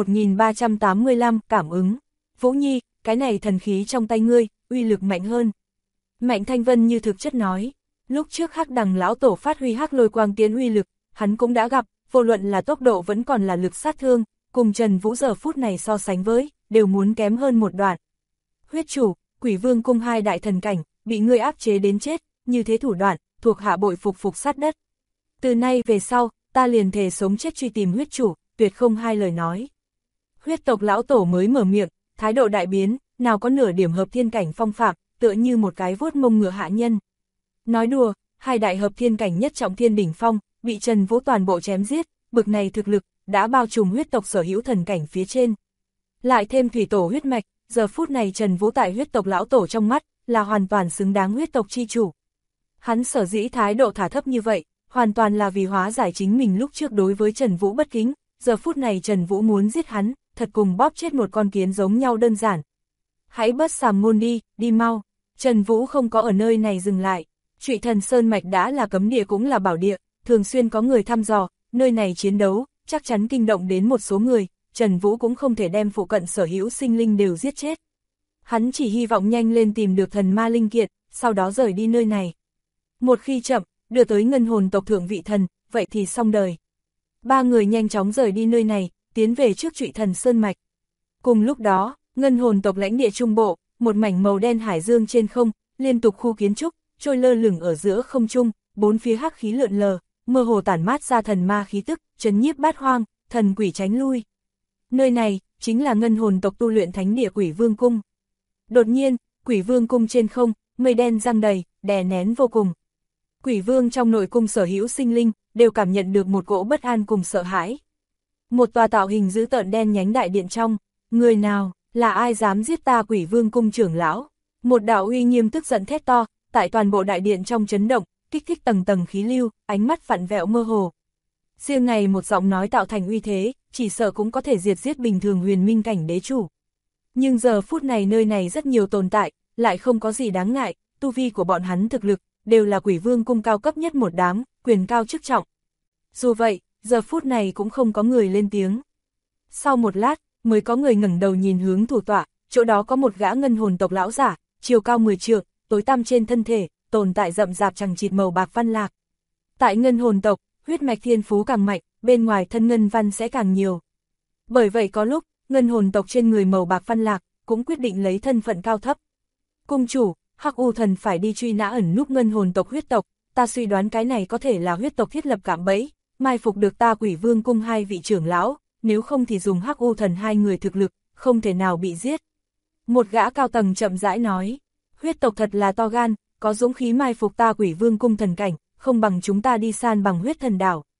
1385, cảm ứng. Vũ Nhi, cái này thần khí trong tay ngươi, uy lực mạnh hơn. Mạnh Thanh Vân như thực chất nói, lúc trước Hắc Đằng lão tổ phát huy Hắc Lôi Quang Tiễn uy lực, hắn cũng đã gặp, vô luận là tốc độ vẫn còn là lực sát thương, cùng Trần Vũ giờ phút này so sánh với, đều muốn kém hơn một đoạn. Huyết chủ, Quỷ Vương cung hai đại thần cảnh, bị ngươi áp chế đến chết, như thế thủ đoạn, thuộc hạ bội phục sát đất. Từ nay về sau, ta liền thề sống chết truy tìm huyết chủ, tuyệt không hai lời nói. Huyết tộc lão tổ mới mở miệng, thái độ đại biến, nào có nửa điểm hợp thiên cảnh phong phạm, tựa như một cái vuốt mông ngựa hạ nhân. Nói đùa, hai đại hợp thiên cảnh nhất trọng thiên đỉnh phong, bị Trần Vũ toàn bộ chém giết, bực này thực lực, đã bao trùm huyết tộc sở hữu thần cảnh phía trên. Lại thêm thủy tổ huyết mạch, giờ phút này Trần Vũ tại huyết tộc lão tổ trong mắt, là hoàn toàn xứng đáng huyết tộc chi chủ. Hắn sở dĩ thái độ thả thấp như vậy, hoàn toàn là vì hóa giải chính mình lúc trước đối với Trần Vũ bất kính, giờ phút này Trần Vũ muốn giết hắn, thật cùng bóp chết một con kiến giống nhau đơn giản. Hãy bớt sàm ngôn đi mau. Trần Vũ không có ở nơi này dừng lại. Trụy Thần Sơn Mạch đã là cấm địa cũng là bảo địa, thường xuyên có người thăm dò, nơi này chiến đấu, chắc chắn kinh động đến một số người, Trần Vũ cũng không thể đem phụ cận sở hữu sinh linh đều giết chết. Hắn chỉ hy vọng nhanh lên tìm được thần ma linh kiện, sau đó rời đi nơi này. Một khi chậm, đưa tới ngân hồn tộc thượng vị thần, vậy thì xong đời. Ba người nhanh chóng rời đi nơi này, tiến về trước Trụy Thần Sơn Mạch. Cùng lúc đó, ngân hồn tộc lãnh địa trung bộ, một mảnh màu đen hải dương trên không, liên tục khu kiến trúc, trôi lơ lửng ở giữa không trung, bốn phía hắc khí lượn lờ, mơ hồ tản mát ra thần ma khí tức, trấn nhiếp bát hoang, thần quỷ tránh lui. Nơi này, chính là ngân hồn tộc tu luyện thánh địa Quỷ Vương cung. Đột nhiên, Quỷ Vương cung trên không, mây đen giăng đầy, đè nén vô cùng. Quỷ Vương trong nội cung sở hữu sinh linh, đều cảm nhận được một cỗ bất an cùng sợ hãi. Một tòa tạo hình dữ tợn đen nhánh đại điện trong, người nào, là ai dám giết ta Quỷ Vương cung trưởng lão? Một đạo uy nghiêm tức giận thét to, tại toàn bộ đại điện trong chấn động, kích thích tầng tầng khí lưu, ánh mắt vặn vẹo mơ hồ. Riêng này một giọng nói tạo thành uy thế, chỉ sợ cũng có thể diệt giết bình thường huyền minh cảnh đế chủ. Nhưng giờ phút này nơi này rất nhiều tồn tại, lại không có gì đáng ngại, tu vi của bọn hắn thực lực, đều là Quỷ Vương cung cao cấp nhất một đám, quyền cao chức trọng. Dù vậy, giờ phút này cũng không có người lên tiếng. Sau một lát, mới có người ngẩng đầu nhìn hướng thủ tọa, chỗ đó có một gã ngân hồn tộc lão giả, chiều cao 10 trượng, tối tăm trên thân thể, tồn tại rậm rạp chằng chịt màu bạc văn lạc. Tại ngân hồn tộc, huyết mạch thiên phú càng mạnh, bên ngoài thân ngân văn sẽ càng nhiều. Bởi vậy có lúc, ngân hồn tộc trên người màu bạc văn lạc, cũng quyết định lấy thân phận cao thấp. Cung chủ, Hắc U thần phải đi truy nã ẩn núp ngân hồn tộc huyết tộc, ta suy đoán cái này có thể là huyết tộc thiết lập cạm bẫy, mai phục được ta Quỷ Vương cung hai vị trưởng lão, nếu không thì dùng Hắc U thần hai người thực lực, không thể nào bị giết. Một gã cao tầng chậm rãi nói, huyết tộc thật là to gan, có dũng khí mai phục ta Quỷ Vương cung thần cảnh, không bằng chúng ta đi san bằng huyết thần đảo.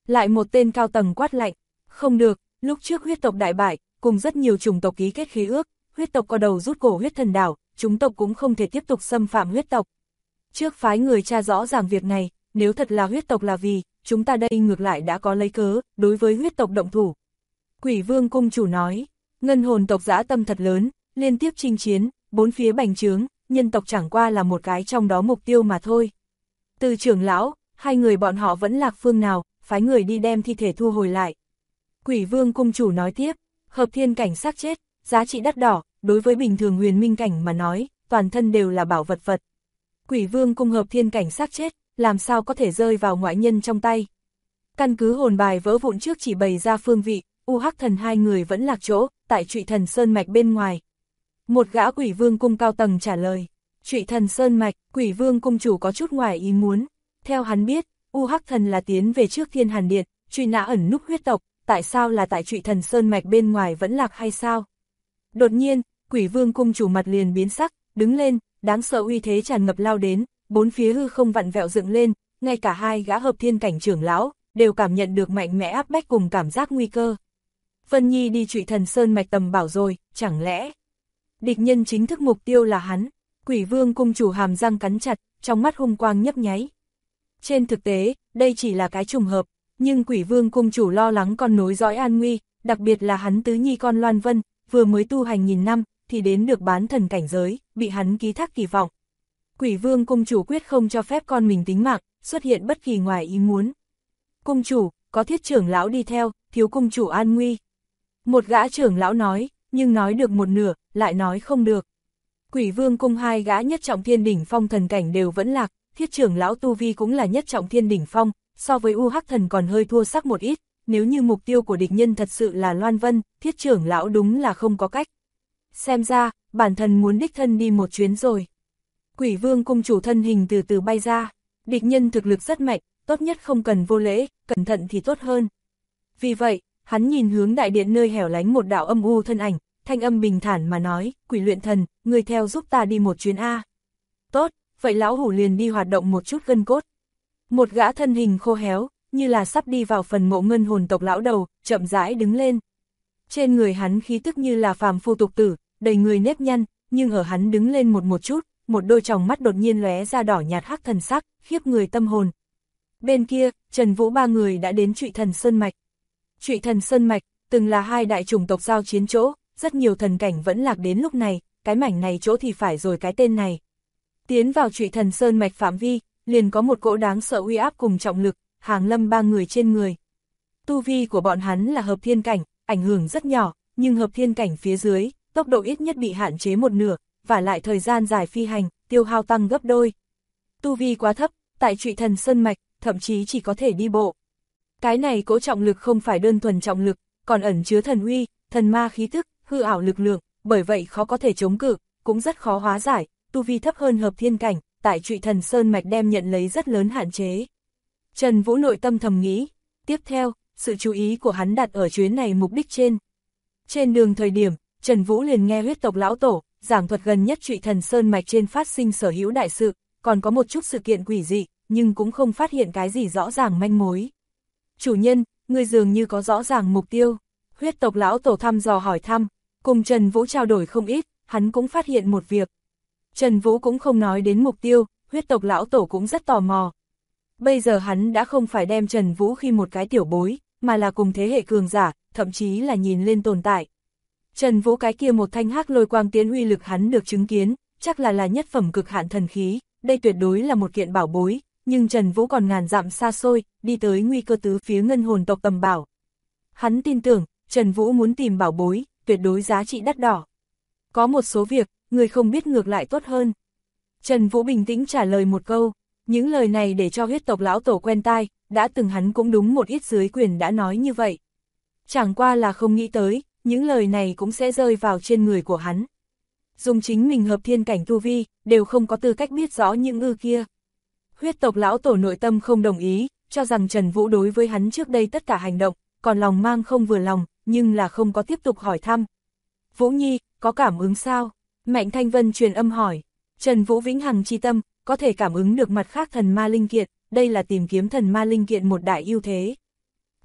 Lại một tên cao tầng quát lạnh, không được, lúc trước huyết tộc đại bại, cùng rất nhiều chủng tộc ký kết khí ước, huyết tộc có đầu rút cổ huyết thần đảo, chúng tộc cũng không thể tiếp tục xâm phạm huyết tộc. Trước phái người tra rõ ràng việc này, nếu thật là huyết tộc là vì, chúng ta đây ngược lại đã có lấy cớ, đối với huyết tộc động thủ. Quỷ Vương cung chủ nói, ngân hồn tộc dã tâm thật lớn, liên tiếp chinh chiến, bốn phía bành trướng, nhân tộc chẳng qua là một cái trong đó mục tiêu mà thôi. Từ trưởng lão, hai người bọn họ vẫn lạc phương nào, phái người đi đem thi thể thu hồi lại. Quỷ Vương cung chủ nói tiếp, hợp thiên cảnh xác chết, giá trị đắt đỏ, đối với bình thường huyền minh cảnh mà nói, toàn thân đều là bảo vật vật. Quỷ Vương cung hợp thiên cảnh xác chết, làm sao có thể rơi vào ngoại nhân trong tay. Căn cứ hồn bài vỡ vụn trước chỉ bày ra phương vị, U Hắc Thần hai người vẫn lạc chỗ, tại Trụy Thần Sơn Mạch bên ngoài. Một gã Quỷ Vương cung cao tầng trả lời, Trụy Thần Sơn Mạch, Quỷ Vương cung chủ có chút ngoài ý muốn. Theo hắn biết, U Hắc Thần là tiến về trước Thiên Hàn Điện, truy nã ẩn núp huyết tộc, tại sao là tại Trụy Thần Sơn Mạch bên ngoài vẫn lạc hay sao? Đột nhiên, Quỷ Vương cung chủ mặt liền biến sắc, đứng lên, đáng sợ uy thế tràn ngập lao đến, bốn phía hư không vặn vẹo dựng lên, ngay cả hai gã hợp thiên cảnh trưởng lão, đều cảm nhận được mạnh mẽ áp bách cùng cảm giác nguy cơ. Vân Nhi đi Trụy Thần Sơn Mạch tầm bảo rồi, chẳng lẽ địch nhân chính thức mục tiêu là hắn? Quỷ Vương cung chủ hàm răng cắn chặt, trong mắt hung quang nhấp nháy. Trên thực tế, đây chỉ là cái trùng hợp, nhưng Quỷ Vương cung chủ lo lắng con nối dõi an nguy, đặc biệt là hắn tứ nhi con Loan Vân, vừa mới tu hành nghìn năm, thì đến được bán thần cảnh giới, bị hắn ký thác kỳ vọng. Quỷ Vương cung chủ quyết không cho phép con mình tính mạng, xuất hiện bất kỳ ngoài ý muốn. Cung chủ, có Thiết trưởng lão đi theo, thiếu cung chủ an nguy. Một gã trưởng lão nói, nhưng nói được một nửa, lại nói không được. Quỷ Vương cung hai gã nhất trọng thiên đỉnh phong thần cảnh đều vẫn lạc, Thiết trưởng lão tu vi cũng là nhất trọng thiên đỉnh phong, so với U Hắc Thần còn hơi thua sắc một ít, nếu như mục tiêu của địch nhân thật sự là Loan Vân, Thiết trưởng lão đúng là không có cách. Xem ra, bản thân muốn đích thân đi một chuyến rồi. Quỷ Vương cung chủ thân hình từ từ bay ra, địch nhân thực lực rất mạnh, tốt nhất không cần vô lễ, cẩn thận thì tốt hơn. Vì vậy, hắn nhìn hướng đại điện nơi hẻo lánh một đạo âm u thân ảnh, thanh âm bình thản mà nói, Quỷ luyện thần, người theo giúp ta đi một chuyến A. Tốt, vậy lão hủ liền đi hoạt động một chút gân cốt. Một gã thân hình khô héo, như là sắp đi vào phần mộ ngân hồn tộc lão đầu, chậm rãi đứng lên. Trên người hắn khí tức như là phàm phu tục tử, đầy người nếp nhăn, nhưng ở hắn đứng lên một chút, một đôi tròng mắt đột nhiên lóe ra đỏ nhạt hắc thần sắc, khiếp người tâm hồn. Bên kia, Trần Vũ ba người đã đến Trụy Thần Sơn Mạch. Trụy Thần Sơn Mạch, từng là hai đại chủng tộc giao chiến chỗ, rất nhiều thần cảnh vẫn lạc đến lúc này, cái mảnh này chỗ thì phải rồi cái tên này. Tiến vào Trụy Thần Sơn Mạch phạm vi, liền có một cỗ đáng sợ uy áp cùng trọng lực, hàng lâm ba người trên người. Tu vi của bọn hắn là hợp thiên cảnh, ảnh hưởng rất nhỏ, nhưng hợp thiên cảnh phía dưới, tốc độ ít nhất bị hạn chế một nửa, và lại thời gian dài phi hành, tiêu hao tăng gấp đôi. Tu vi quá thấp, tại Trụy Thần Sơn Mạch, thậm chí chỉ có thể đi bộ. Cái này cỗ trọng lực không phải đơn thuần trọng lực, còn ẩn chứa thần uy, thần ma khí thức, hư ảo lực lượng, bởi vậy khó có thể chống cự, cũng rất khó hóa giải, tu vi thấp hơn hợp thiên cảnh, tại Trụy Thần Sơn Mạch đem nhận lấy rất lớn hạn chế. Trần Vũ nội tâm thầm nghĩ, tiếp theo, sự chú ý của hắn đặt ở chuyến này mục đích trên. Trên đường thời điểm, Trần Vũ liền nghe huyết tộc lão tổ, giảng thuật gần nhất Trụy Thần Sơn Mạch trên phát sinh sở hữu đại sự, còn có một chút sự kiện quỷ dị, nhưng cũng không phát hiện cái gì rõ ràng manh mối. Chủ nhân, ngươi dường như có rõ ràng mục tiêu. Huyết tộc lão tổ thăm dò hỏi thăm, cùng Trần Vũ trao đổi không ít, hắn cũng phát hiện một việc. Trần Vũ cũng không nói đến mục tiêu, huyết tộc lão tổ cũng rất tò mò. Bây giờ hắn đã không phải đem Trần Vũ khi một cái tiểu bối, mà là cùng thế hệ cường giả, thậm chí là nhìn lên tồn tại. Trần Vũ cái kia một thanh hắc lôi quang tiến uy lực hắn được chứng kiến, chắc là nhất phẩm cực hạn thần khí, đây tuyệt đối là một kiện bảo bối, nhưng Trần Vũ còn ngàn dặm xa xôi, đi tới nguy cơ tứ phía ngân hồn tộc tầm bảo. Hắn tin tưởng, Trần Vũ muốn tìm bảo bối, tuyệt đối giá trị đắt đỏ. Có một số việc, người không biết ngược lại tốt hơn. Trần Vũ bình tĩnh trả lời một câu, những lời này để cho huyết tộc lão tổ quen tai, đã từng hắn cũng đúng một ít dưới quyền đã nói như vậy. Chẳng qua là không nghĩ tới, những lời này cũng sẽ rơi vào trên người của hắn. Dùng chính mình hợp thiên cảnh tu vi, đều không có tư cách biết rõ những ư kia. Huyết tộc lão tổ nội tâm không đồng ý, cho rằng Trần Vũ đối với hắn trước đây tất cả hành động, còn lòng mang không vừa lòng, nhưng là không có tiếp tục hỏi thăm. Vũ Nhi, có cảm ứng sao? Mạnh Thanh Vân truyền âm hỏi. Trần Vũ vĩnh hằng chi tâm, có thể cảm ứng được mặt khác thần ma linh kiện, đây là tìm kiếm thần ma linh kiện một đại ưu thế.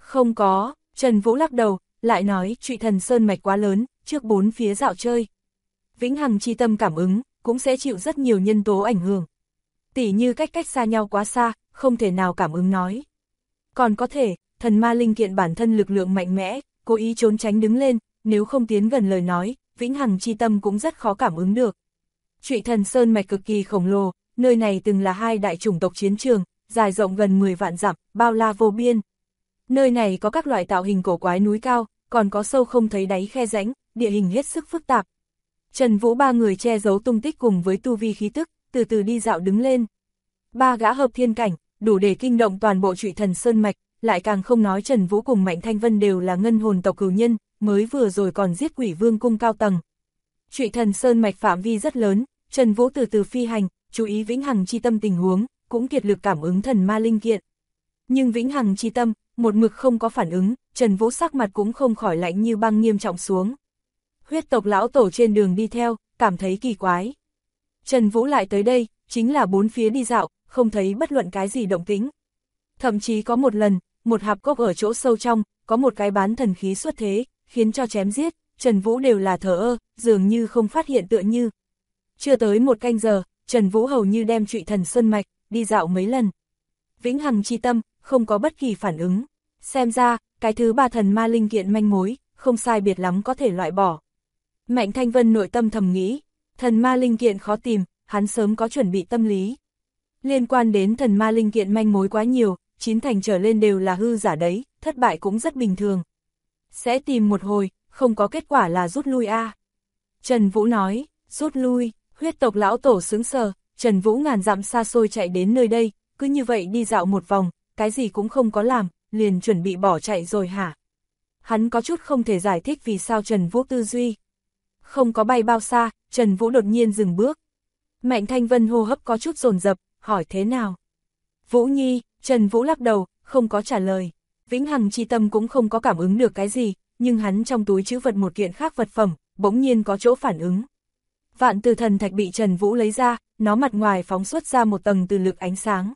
Không có, Trần Vũ lắc đầu, lại nói Trụy Thần Sơn mạch quá lớn, trước bốn phía dạo chơi. Vĩnh hằng chi tâm cảm ứng, cũng sẽ chịu rất nhiều nhân tố ảnh hưởng. Tỉ như cách xa nhau quá xa, không thể nào cảm ứng nói. Còn có thể, thần ma linh kiện bản thân lực lượng mạnh mẽ, cố ý trốn tránh đứng lên, nếu không tiến gần lời nói, vĩnh hằng chi tâm cũng rất khó cảm ứng được. Trụy Thần Sơn mạch cực kỳ khổng lồ, nơi này từng là hai đại chủng tộc chiến trường, dài rộng gần 10 vạn dặm, bao la vô biên. Nơi này có các loại tạo hình cổ quái núi cao, còn có sâu không thấy đáy khe rãnh, địa hình hết sức phức tạp. Trần Vũ ba người che giấu tung tích cùng với tu vi khí tức, từ từ đi dạo đứng lên. Ba gã hợp thiên cảnh, đủ để kinh động toàn bộ Trụy Thần Sơn mạch, lại càng không nói Trần Vũ cùng Mạnh Thanh Vân đều là ngân hồn tộc cửu nhân, mới vừa rồi còn giết Quỷ Vương cung cao tầng. Trụy Thần Sơn mạch phạm vi rất lớn, Trần Vũ từ từ phi hành, chú ý vĩnh hằng chi tâm tình huống, cũng kiệt lực cảm ứng thần ma linh kiện. Nhưng vĩnh hằng chi tâm, một mực không có phản ứng, Trần Vũ sắc mặt cũng không khỏi lạnh như băng nghiêm trọng xuống. Huyết tộc lão tổ trên đường đi theo, cảm thấy kỳ quái. Trần Vũ lại tới đây, chính là bốn phía đi dạo, không thấy bất luận cái gì động tĩnh. Thậm chí có một lần, một hạp cốc ở chỗ sâu trong, có một cái bán thần khí xuất thế, khiến cho chém giết, Trần Vũ đều là thờ ơ, dường như không phát hiện tựa như. Chưa tới một canh giờ, Trần Vũ hầu như đem Trụy Thần Sơn mạch, đi dạo mấy lần. Vĩnh hằng chi tâm, không có bất kỳ phản ứng. Xem ra, cái thứ ba thần ma linh kiện manh mối, không sai biệt lắm có thể loại bỏ. Mạnh Thanh Vân nội tâm thầm nghĩ, thần ma linh kiện khó tìm, hắn sớm có chuẩn bị tâm lý. Liên quan đến thần ma linh kiện manh mối quá nhiều, 9 thành trở lên đều là hư giả đấy, thất bại cũng rất bình thường. Sẽ tìm một hồi, không có kết quả là rút lui a. Trần Vũ nói, rút lui, huyết tộc lão tổ sững sờ, Trần Vũ ngàn dặm xa xôi chạy đến nơi đây, cứ như vậy đi dạo một vòng, cái gì cũng không có làm, liền chuẩn bị bỏ chạy rồi hả? Hắn có chút không thể giải thích vì sao Trần Vũ tư duy. Không có bay bao xa, Trần Vũ đột nhiên dừng bước. Mạnh Thanh Vân hô hấp có chút dồn dập, hỏi thế nào? Vũ Nhi, Trần Vũ lắc đầu, không có trả lời. Vĩnh hằng chi tâm cũng không có cảm ứng được cái gì, nhưng hắn trong túi trữ vật một kiện khác vật phẩm, bỗng nhiên có chỗ phản ứng. Vạn Từ Thần Thạch bị Trần Vũ lấy ra, nó mặt ngoài phóng xuất ra một tầng từ lực ánh sáng.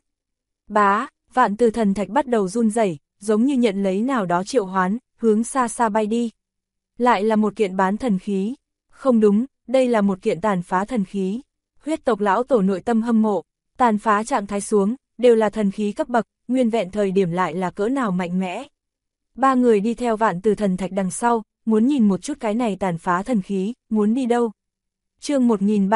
Bá, Vạn Từ Thần Thạch bắt đầu run rẩy, giống như nhận lấy nào đó triệu hoán, hướng xa xa bay đi. Lại là một kiện bán thần khí. Không đúng, đây là một kiện tàn phá thần khí. Huyết tộc lão tổ nội tâm hâm mộ, tàn phá trạng thái xuống, đều là thần khí cấp bậc, nguyên vẹn thời điểm lại là cỡ nào mạnh mẽ. Ba người đi theo Vạn Từ Thần Thạch đằng sau, muốn nhìn một chút cái này tàn phá thần khí, muốn đi đâu. Chương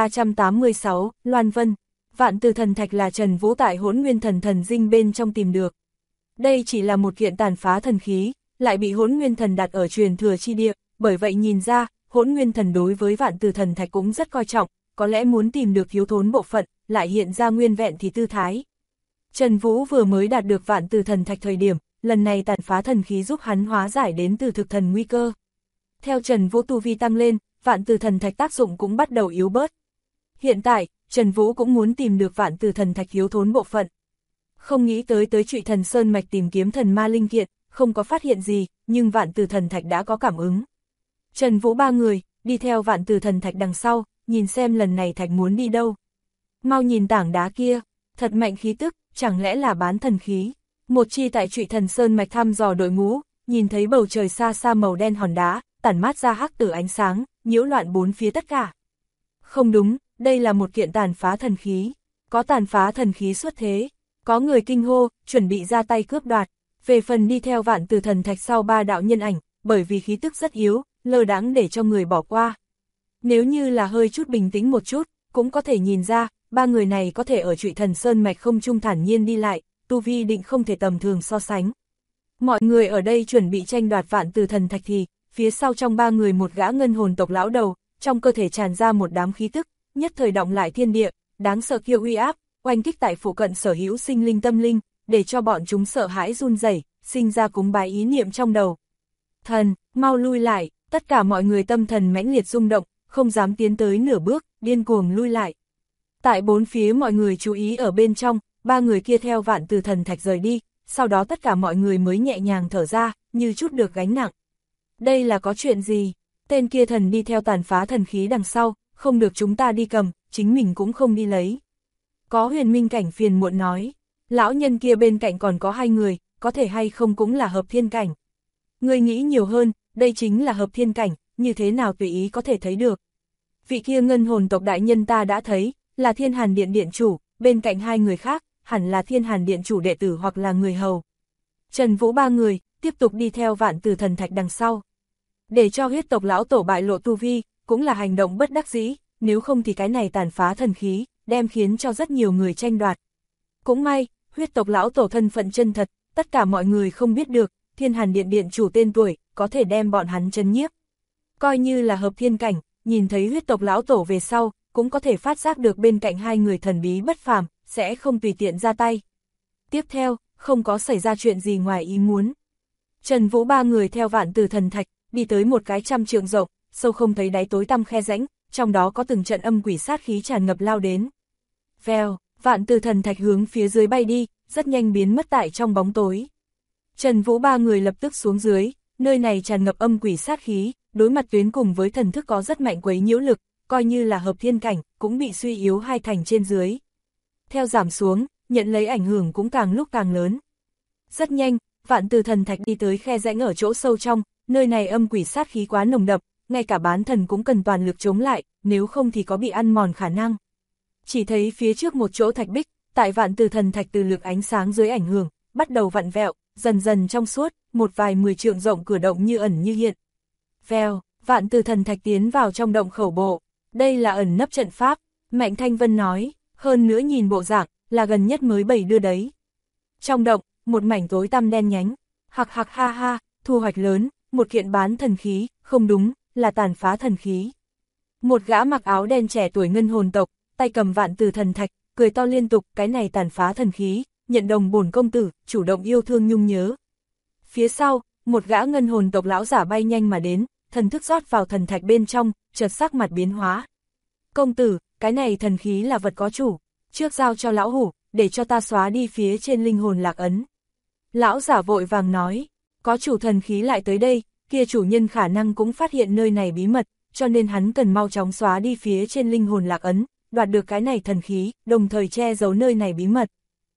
1386, Loan Vân. Vạn Từ Thần Thạch là Trần Vũ tại Hỗn Nguyên Thần Thần Dinh bên trong tìm được. Đây chỉ là một kiện tàn phá thần khí, lại bị Hỗn Nguyên Thần đặt ở truyền thừa chi địa, bởi vậy nhìn ra, Hỗn Nguyên Thần đối với Vạn Từ Thần Thạch cũng rất coi trọng, có lẽ muốn tìm được thiếu thốn bộ phận, lại hiện ra nguyên vẹn thì tư thái. Trần Vũ vừa mới đạt được Vạn Từ Thần Thạch thời điểm, lần này tàn phá thần khí giúp hắn hóa giải đến từ thực thần nguy cơ. Theo Trần Vũ tu vi tăng lên, Vạn Từ Thần Thạch tác dụng cũng bắt đầu yếu bớt. Hiện tại, Trần Vũ cũng muốn tìm được Vạn Từ Thần Thạch thiếu thốn bộ phận. Không nghĩ tới Trụy Thần Sơn mạch tìm kiếm thần ma linh kiện, không có phát hiện gì, nhưng Vạn Từ Thần Thạch đã có cảm ứng. Trần Vũ ba người, đi theo Vạn Từ Thần Thạch đằng sau, nhìn xem lần này thạch muốn đi đâu. Mau nhìn tảng đá kia, thật mạnh khí tức, chẳng lẽ là bán thần khí. Một chi tại Trụy Thần Sơn mạch thăm dò đội ngũ, nhìn thấy bầu trời xa xa màu đen hòn đá, tản mát ra hắc tử ánh sáng, nhiễu loạn bốn phía tất cả. Không đúng, đây là một kiện tàn phá thần khí. Có tàn phá thần khí xuất thế. Có người kinh hô, chuẩn bị ra tay cướp đoạt. Về phần đi theo Vạn Từ Thần Thạch sau ba đạo nhân ảnh, bởi vì khí tức rất yếu, lơ đãng để cho người bỏ qua. Nếu như là hơi chút bình tĩnh một chút, cũng có thể nhìn ra, ba người này có thể ở Trụy Thần Sơn mạch không trung thản nhiên đi lại, tu vi định không thể tầm thường so sánh. Mọi người ở đây chuẩn bị tranh đoạt Vạn Từ Thần Thạch thì, phía sau trong ba người một gã ngân hồn tộc lão đầu, trong cơ thể tràn ra một đám khí tức, nhất thời động lại thiên địa, đáng sợ kiêu uy áp, oanh kích tại phụ cận sở hữu sinh linh tâm linh, để cho bọn chúng sợ hãi run rẩy, sinh ra cúng bái ý niệm trong đầu. Thần, mau lui lại, tất cả mọi người tâm thần mãnh liệt rung động, không dám tiến tới nửa bước, điên cuồng lui lại. Tại bốn phía mọi người chú ý ở bên trong, ba người kia theo Vạn Từ Thần Thạch rời đi, sau đó tất cả mọi người mới nhẹ nhàng thở ra, như chút được gánh nặng. Đây là có chuyện gì? Tên kia thần đi theo tàn phá thần khí đằng sau, không được chúng ta đi cầm, chính mình cũng không đi lấy. Có huyền minh cảnh phiền muộn nói, lão nhân kia bên cạnh còn có hai người, có thể hay không cũng là hợp thiên cảnh. Ngươi nghĩ nhiều hơn, đây chính là hợp thiên cảnh, như thế nào tùy ý có thể thấy được. Vị kia ngân hồn tộc đại nhân ta đã thấy, là Thiên Hàn Điện điện chủ, bên cạnh hai người khác, hẳn là Thiên Hàn Điện chủ đệ tử hoặc là người hầu. Trần Vũ ba người, tiếp tục đi theo Vạn Tử Thần Thạch đằng sau. Để cho huyết tộc lão tổ bại lộ tu vi, cũng là hành động bất đắc dĩ, nếu không thì cái này tàn phá thần khí, đem khiến cho rất nhiều người tranh đoạt. Cũng may, huyết tộc lão tổ thân phận chân thật, tất cả mọi người không biết được, Thiên Hàn Điện điện chủ tên tuổi, có thể đem bọn hắn chấn nhiếp. Coi như là hợp thiên cảnh, nhìn thấy huyết tộc lão tổ về sau, cũng có thể phát giác được bên cạnh hai người thần bí bất phàm, sẽ không tùy tiện ra tay. Tiếp theo, không có xảy ra chuyện gì ngoài ý muốn. Trần Vũ ba người theo Vạn Tử Thần Thạch, đi tới một cái 100 trượng rộng, sâu không thấy đáy tối tăm khe rãnh, trong đó có từng trận âm quỷ sát khí tràn ngập lao đến. Vèo, Vạn Tử Thần Thạch hướng phía dưới bay đi, rất nhanh biến mất tại trong bóng tối. Trần Vũ ba người lập tức xuống dưới, nơi này tràn ngập âm quỷ sát khí, đối mặt tuyến cùng với thần thức có rất mạnh quấy nhiễu lực, coi như là hợp thiên cảnh, cũng bị suy yếu hai thành trên dưới. Theo giảm xuống, nhận lấy ảnh hưởng cũng càng lúc càng lớn. Rất nhanh, Vạn Tử Thần Thạch đi tới khe rãnh ở chỗ sâu trong, nơi này âm quỷ sát khí quá nồng đậm, ngay cả bán thần cũng cần toàn lực chống lại, nếu không thì có bị ăn mòn khả năng. Chỉ thấy phía trước một chỗ thạch bích, tại Vạn Tử Thần Thạch từ lực ánh sáng dưới ảnh hưởng, bắt đầu vặn vẹo, dần dần trong suốt, một vài 10 trượng rộng cửa động như ẩn như hiện. Vèo, Vạn Tử Thần Thạch tiến vào trong động khẩu bộ. Đây là ẩn nấp trận pháp, Mạnh Thanh Vân nói, hơn nữa nhìn bộ dạng, là gần nhất mới bày đưa đấy. Trong động, một mảnh tối tăm đen nhánh, hạc hạc ha ha, thu hoạch lớn, một kiện bán thần khí, không đúng, là tàn phá thần khí. Một gã mặc áo đen trẻ tuổi ngân hồn tộc, tay cầm Vạn Tử Thần Thạch, cười to liên tục, cái này tàn phá thần khí, nhận đồng bổn công tử, chủ động yêu thương nhung nhớ. Phía sau, một gã ngân hồn tộc lão giả bay nhanh mà đến, thần thức rót vào thần thạch bên trong, chợt sắc mặt biến hóa. Công tử, cái này thần khí là vật có chủ, trước giao cho lão hủ, để cho ta xóa đi phía trên linh hồn lạc ấn. Lão giả vội vàng nói, có chủ thần khí lại tới đây, kia chủ nhân khả năng cũng phát hiện nơi này bí mật, cho nên hắn cần mau chóng xóa đi phía trên linh hồn lạc ấn, đoạt được cái này thần khí, đồng thời che giấu nơi này bí mật.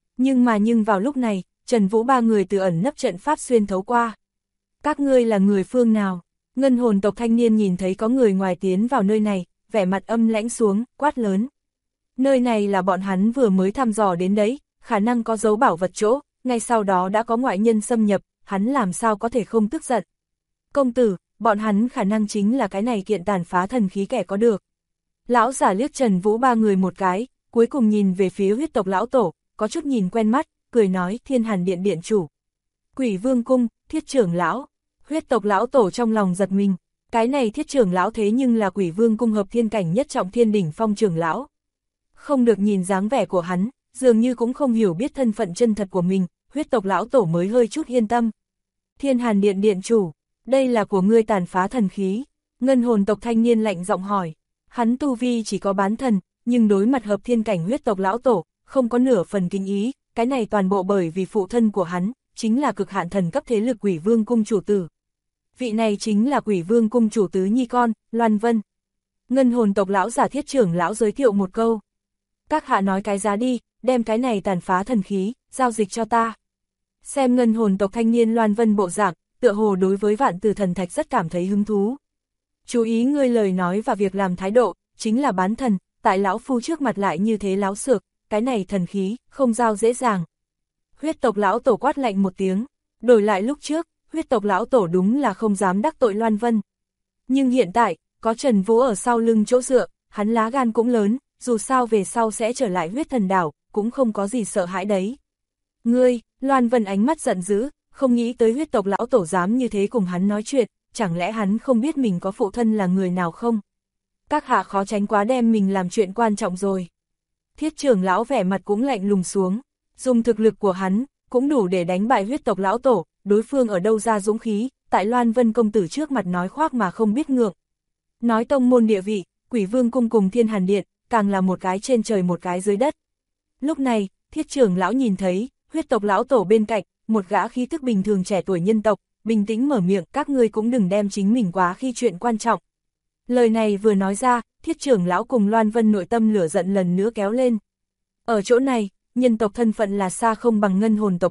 Nhưng vào lúc này, Trần Vũ ba người từ ẩn nấp trận pháp xuyên thấu qua. Các ngươi là người phương nào? Ngân hồn tộc thanh niên nhìn thấy có người ngoài tiến vào nơi này, vẻ mặt âm lãnh xuống, quát lớn. Nơi này là bọn hắn vừa mới thăm dò đến đấy, khả năng có dấu bảo vật chỗ, ngay sau đó đã có ngoại nhân xâm nhập, hắn làm sao có thể không tức giận. Công tử, bọn hắn khả năng chính là cái này kiện tàn phá thần khí kẻ có được. Lão giả liếc Trần Vũ ba người một cái, cuối cùng nhìn về phía huyết tộc lão tổ, có chút nhìn quen mắt, cười nói Thiên Hàn Điện điện chủ. Quỷ Vương Cung, Thiết trưởng lão. Huyết tộc lão tổ trong lòng giật mình, cái này Thiết trưởng lão thế nhưng là Quỷ Vương Cung hợp thiên cảnh nhất trọng thiên đỉnh phong trưởng lão. Không được nhìn dáng vẻ của hắn, dường như cũng không hiểu biết thân phận chân thật của mình, huyết tộc lão tổ mới hơi chút yên tâm. Thiên Hàn Điện điện chủ, đây là của ngươi tàn phá thần khí. Ngân hồn tộc thanh niên lạnh giọng hỏi, hắn tu vi chỉ có bán thần, nhưng đối mặt hợp thiên cảnh huyết tộc lão tổ, không có nửa phần kinh ý, cái này toàn bộ bởi vì phụ thân của hắn, chính là cực hạn thần cấp thế lực Quỷ Vương Cung chủ tử. Vị này chính là Quỷ Vương Cung chủ tứ nhi con, Loan Vân. Ngân hồn tộc lão giả Thiết trưởng lão giới thiệu một câu. Các hạ nói cái giá đi, đem cái này tàn phá thần khí, giao dịch cho ta. Xem ngân hồn tộc thanh niên Loan Vân bộ dạng, tựa hồ đối với Vạn Tử Thần Thạch rất cảm thấy hứng thú. Chú ý ngươi lời nói và việc làm thái độ, chính là bán thần, tại lão phu trước mặt lại như thế láo xược, cái này thần khí, không giao dễ dàng. Huyết tộc lão tổ quát lạnh một tiếng, đổi lại lúc trước, huyết tộc lão tổ đúng là không dám đắc tội Loan Vân. Nhưng hiện tại, có Trần Vũ ở sau lưng chỗ dựa, hắn lá gan cũng lớn, dù sao về sau sẽ trở lại huyết thần đảo, cũng không có gì sợ hãi đấy. Ngươi, Loan Vân ánh mắt giận dữ, không nghĩ tới huyết tộc lão tổ dám như thế cùng hắn nói chuyện, chẳng lẽ hắn không biết mình có phụ thân là người nào không? Các hạ khó tránh quá đem mình làm chuyện quan trọng rồi. Thiết trưởng lão vẻ mặt cũng lạnh lùng xuống, dùng thực lực của hắn, cũng đủ để đánh bại huyết tộc lão tổ, đối phương ở đâu ra dũng khí, tại Loan Vân công tử trước mặt nói khoác mà không biết ngượng. Nói tông môn địa vị, Quỷ Vương Cung cùng Thiên Hàn Điện, càng là một cái trên trời một cái dưới đất. Lúc này, thiết trưởng lão nhìn thấy, huyết tộc lão tổ bên cạnh, một gã khí thức bình thường trẻ tuổi nhân tộc, bình tĩnh mở miệng, các ngươi cũng đừng đem chính mình quá khi chuyện quan trọng. Lời này vừa nói ra, thiết trưởng lão cùng Loan Vân nội tâm lửa giận lần nữa kéo lên. Ở chỗ này, nhân tộc thân phận là xa không bằng ngân hồn tộc đấy,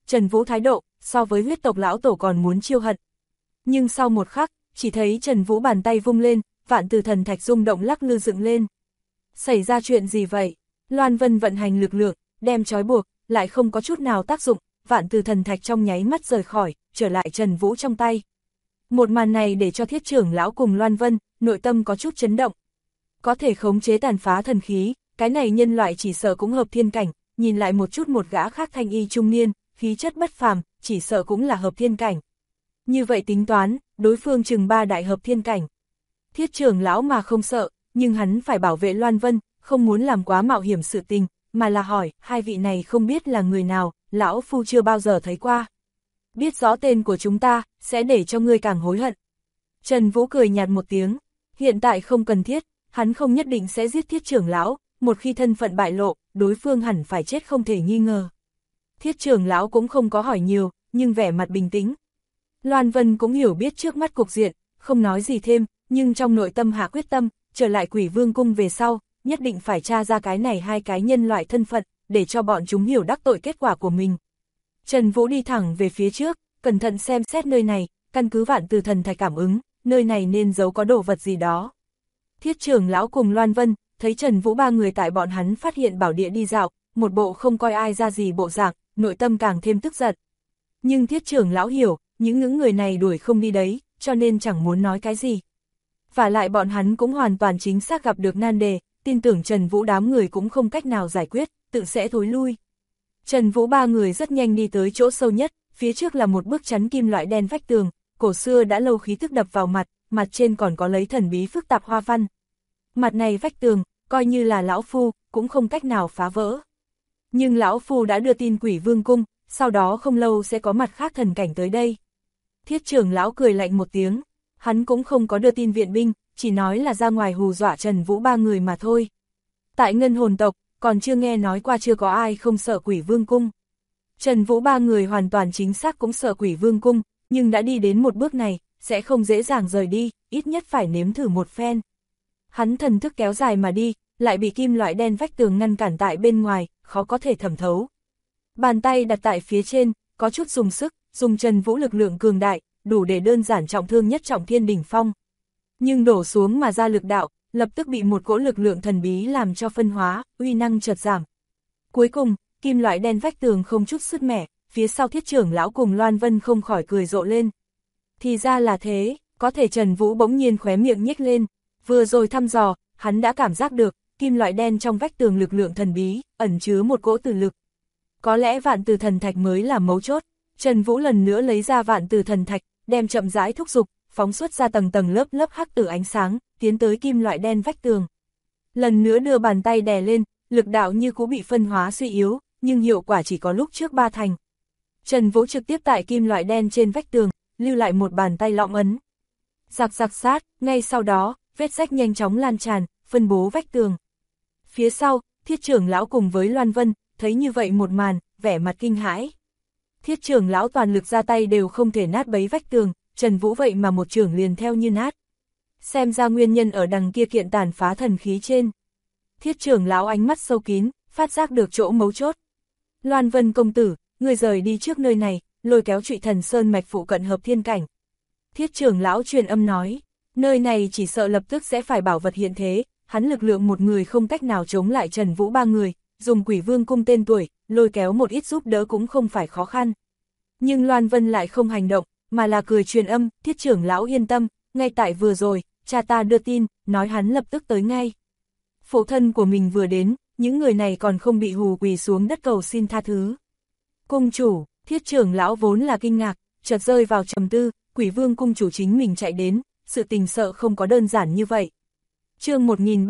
Trần Vũ thái độ, so với huyết tộc lão tổ còn muốn chiêu hận. Nhưng sau một khắc, chỉ thấy Trần Vũ bàn tay vung lên, vạn tử thần thạch rung động lắc lư dựng lên. Xảy ra chuyện gì vậy? Loan Vân vận hành lực lượng, đem trói buộc, lại không có chút nào tác dụng, vạn tử thần thạch trong nháy mắt rời khỏi, trở lại Trần Vũ trong tay. Một màn này để cho Thiết trưởng lão cùng Loan Vân, nội tâm có chút chấn động. Có thể khống chế tàn phá thần khí, cái này nhân loại chỉ sợ cũng hợp thiên cảnh, nhìn lại một chút một gã khác thanh y trung niên, khí chất bất phàm, chỉ sợ cũng là hợp thiên cảnh. Như vậy tính toán, đối phương chừng 3 đại hợp thiên cảnh. Thiết trưởng lão mà không sợ, nhưng hắn phải bảo vệ Loan Vân, không muốn làm quá mạo hiểm sự tình, mà là hỏi, hai vị này không biết là người nào, lão phu chưa bao giờ thấy qua. Biết rõ tên của chúng ta, sẽ để cho ngươi càng hối hận. Trần Vũ cười nhạt một tiếng, hiện tại không cần thiết, hắn không nhất định sẽ giết Thiết trưởng lão, một khi thân phận bại lộ, đối phương hẳn phải chết không thể nghi ngờ. Thiết trưởng lão cũng không có hỏi nhiều, nhưng vẻ mặt bình tĩnh. Loan Vân cũng hiểu biết trước mắt cục diện, không nói gì thêm, nhưng trong nội tâm hạ quyết tâm, trở lại Quỷ Vương cung về sau, nhất định phải tra ra cái này hai cái nhân loại thân phận, để cho bọn chúng hiểu đắc tội kết quả của mình. Trần Vũ đi thẳng về phía trước, cẩn thận xem xét nơi này, căn cứ vạn tử thần thạch cảm ứng, nơi này nên giấu có đồ vật gì đó. Thiết trưởng lão cùng Loan Vân, thấy Trần Vũ ba người tại bọn hắn phát hiện bảo địa đi dạo, một bộ không coi ai ra gì bộ dạng, nội tâm càng thêm tức giận. Nhưng Thiết trưởng lão hiểu, những người này đuổi không đi đấy, cho nên chẳng muốn nói cái gì. Và lại bọn hắn cũng hoàn toàn chính xác gặp được nan đề, tin tưởng Trần Vũ đám người cũng không cách nào giải quyết, tự sẽ thối lui. Trần Vũ ba người rất nhanh đi tới chỗ sâu nhất, phía trước là một bức chắn kim loại đen vách tường, cổ xưa đã lâu khí tức đập vào mặt, mặt trên còn có lấy thần bí phức tạp hoa văn. Mặt này vách tường, coi như là lão phu, cũng không cách nào phá vỡ. Nhưng lão phu đã đưa tin Quỷ Vương cung, sau đó không lâu sẽ có mặt khác thần cảnh tới đây. Thiết trưởng lão cười lạnh một tiếng, hắn cũng không có đưa tin viện binh, chỉ nói là ra ngoài hù dọa Trần Vũ ba người mà thôi. Tại Ngân Hồn tộc, còn chưa nghe nói qua chưa có ai không sợ Quỷ Vương cung. Trần Vũ ba người hoàn toàn chính xác cũng sợ Quỷ Vương cung, nhưng đã đi đến một bước này, sẽ không dễ dàng rời đi, ít nhất phải nếm thử một phen. Hắn thần thức kéo dài mà đi, lại bị kim loại đen vách tường ngăn cản tại bên ngoài, khó có thể thẩm thấu. Bàn tay đặt tại phía trên, có chút dùng sức, dùng Trần Vũ lực lượng cường đại, đủ để đơn giản trọng thương nhất trọng thiên đỉnh phong. Nhưng đổ xuống mà ra lực đạo, lập tức bị một cỗ lực lượng thần bí làm cho phân hóa, uy năng chợt giảm. Cuối cùng, kim loại đen vách tường không chút sứt mẻ, phía sau Thiết trưởng lão cùng Loan Vân không khỏi cười rộ lên. Thì ra là thế, có thể Trần Vũ bỗng nhiên khóe miệng nhếch lên, vừa rồi thăm dò, hắn đã cảm giác được, kim loại đen trong vách tường lực lượng thần bí, ẩn chứa một cỗ tử lực. Có lẽ vạn tử thần thạch mới là mấu chốt. Trần Vũ lần nữa lấy ra vạn tử thần thạch, đem chậm rãi thúc giục, phóng xuất ra tầng tầng lớp lớp hắc tử ánh sáng, tiến tới kim loại đen vách tường. Lần nữa đưa bàn tay đè lên, lực đạo như cũ bị phân hóa suy yếu, nhưng hiệu quả chỉ có lúc trước 3 thành. Trần Vũ trực tiếp tại kim loại đen trên vách tường, lưu lại một bàn tay lõm ấn. Giặc giặc sát, ngay sau đó, vết rách nhanh chóng lan tràn, phân bố vách tường. Phía sau, Thiết trưởng lão cùng với Loan Vân, thấy như vậy một màn, vẻ mặt kinh hãi. Thiết trưởng lão toàn lực ra tay đều không thể nát bấy vách tường, Trần Vũ vậy mà một trưởng liền theo như nát. Xem ra nguyên nhân ở đằng kia kiện tàn phá thần khí trên. Thiết trưởng lão ánh mắt sâu kín, phát giác được chỗ mấu chốt. Loan Vân công tử, người rời đi trước nơi này, lôi kéo Trụy Thần Sơn mạch phụ cận hợp thiên cảnh. Thiết trưởng lão truyền âm nói, nơi này chỉ sợ lập tức sẽ phải bảo vật hiện thế, hắn lực lượng một người không cách nào chống lại Trần Vũ ba người, dùng Quỷ Vương cung tên tuổi, lôi kéo một ít giúp đỡ cũng không phải khó khăn. Nhưng Loan Vân lại không hành động, mà là cười truyền âm, Thiết trưởng lão yên tâm, ngay tại vừa rồi, cha ta đưa tin, nói hắn lập tức tới ngay. Phụ thân của mình vừa đến, những người này còn không bị hù quỳ xuống đất cầu xin tha thứ. Cung chủ, Thiết trưởng lão vốn là kinh ngạc, chợt rơi vào trầm tư, Quỷ Vương cung chủ chính mình chạy đến, sự tình sợ không có đơn giản như vậy. Chương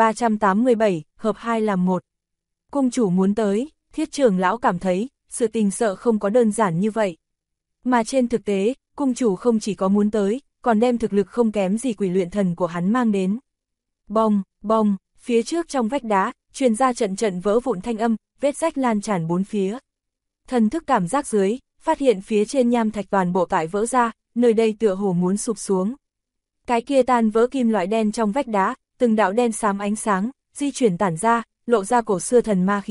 1387, hợp 2 làm 1. Cung chủ muốn tới, Thiết trưởng lão cảm thấy, sự tình sợ không có đơn giản như vậy. Mà trên thực tế, cung chủ không chỉ có muốn tới, còn đem thực lực không kém gì Quỷ luyện thần của hắn mang đến. Bong, bong, phía trước trong vách đá, truyền ra trận trận vỡ vụn thanh âm, vết rách lan tràn bốn phía. Thần thức cảm giác dưới, phát hiện phía trên nham thạch toàn bộ tại vỡ ra, nơi đây tựa hồ muốn sụp xuống. Cái kia tan vỡ kim loại đen trong vách đá, từng đạo đen xám ánh sáng, di chuyển tản ra, lộ ra cổ xưa thần ma khí tức,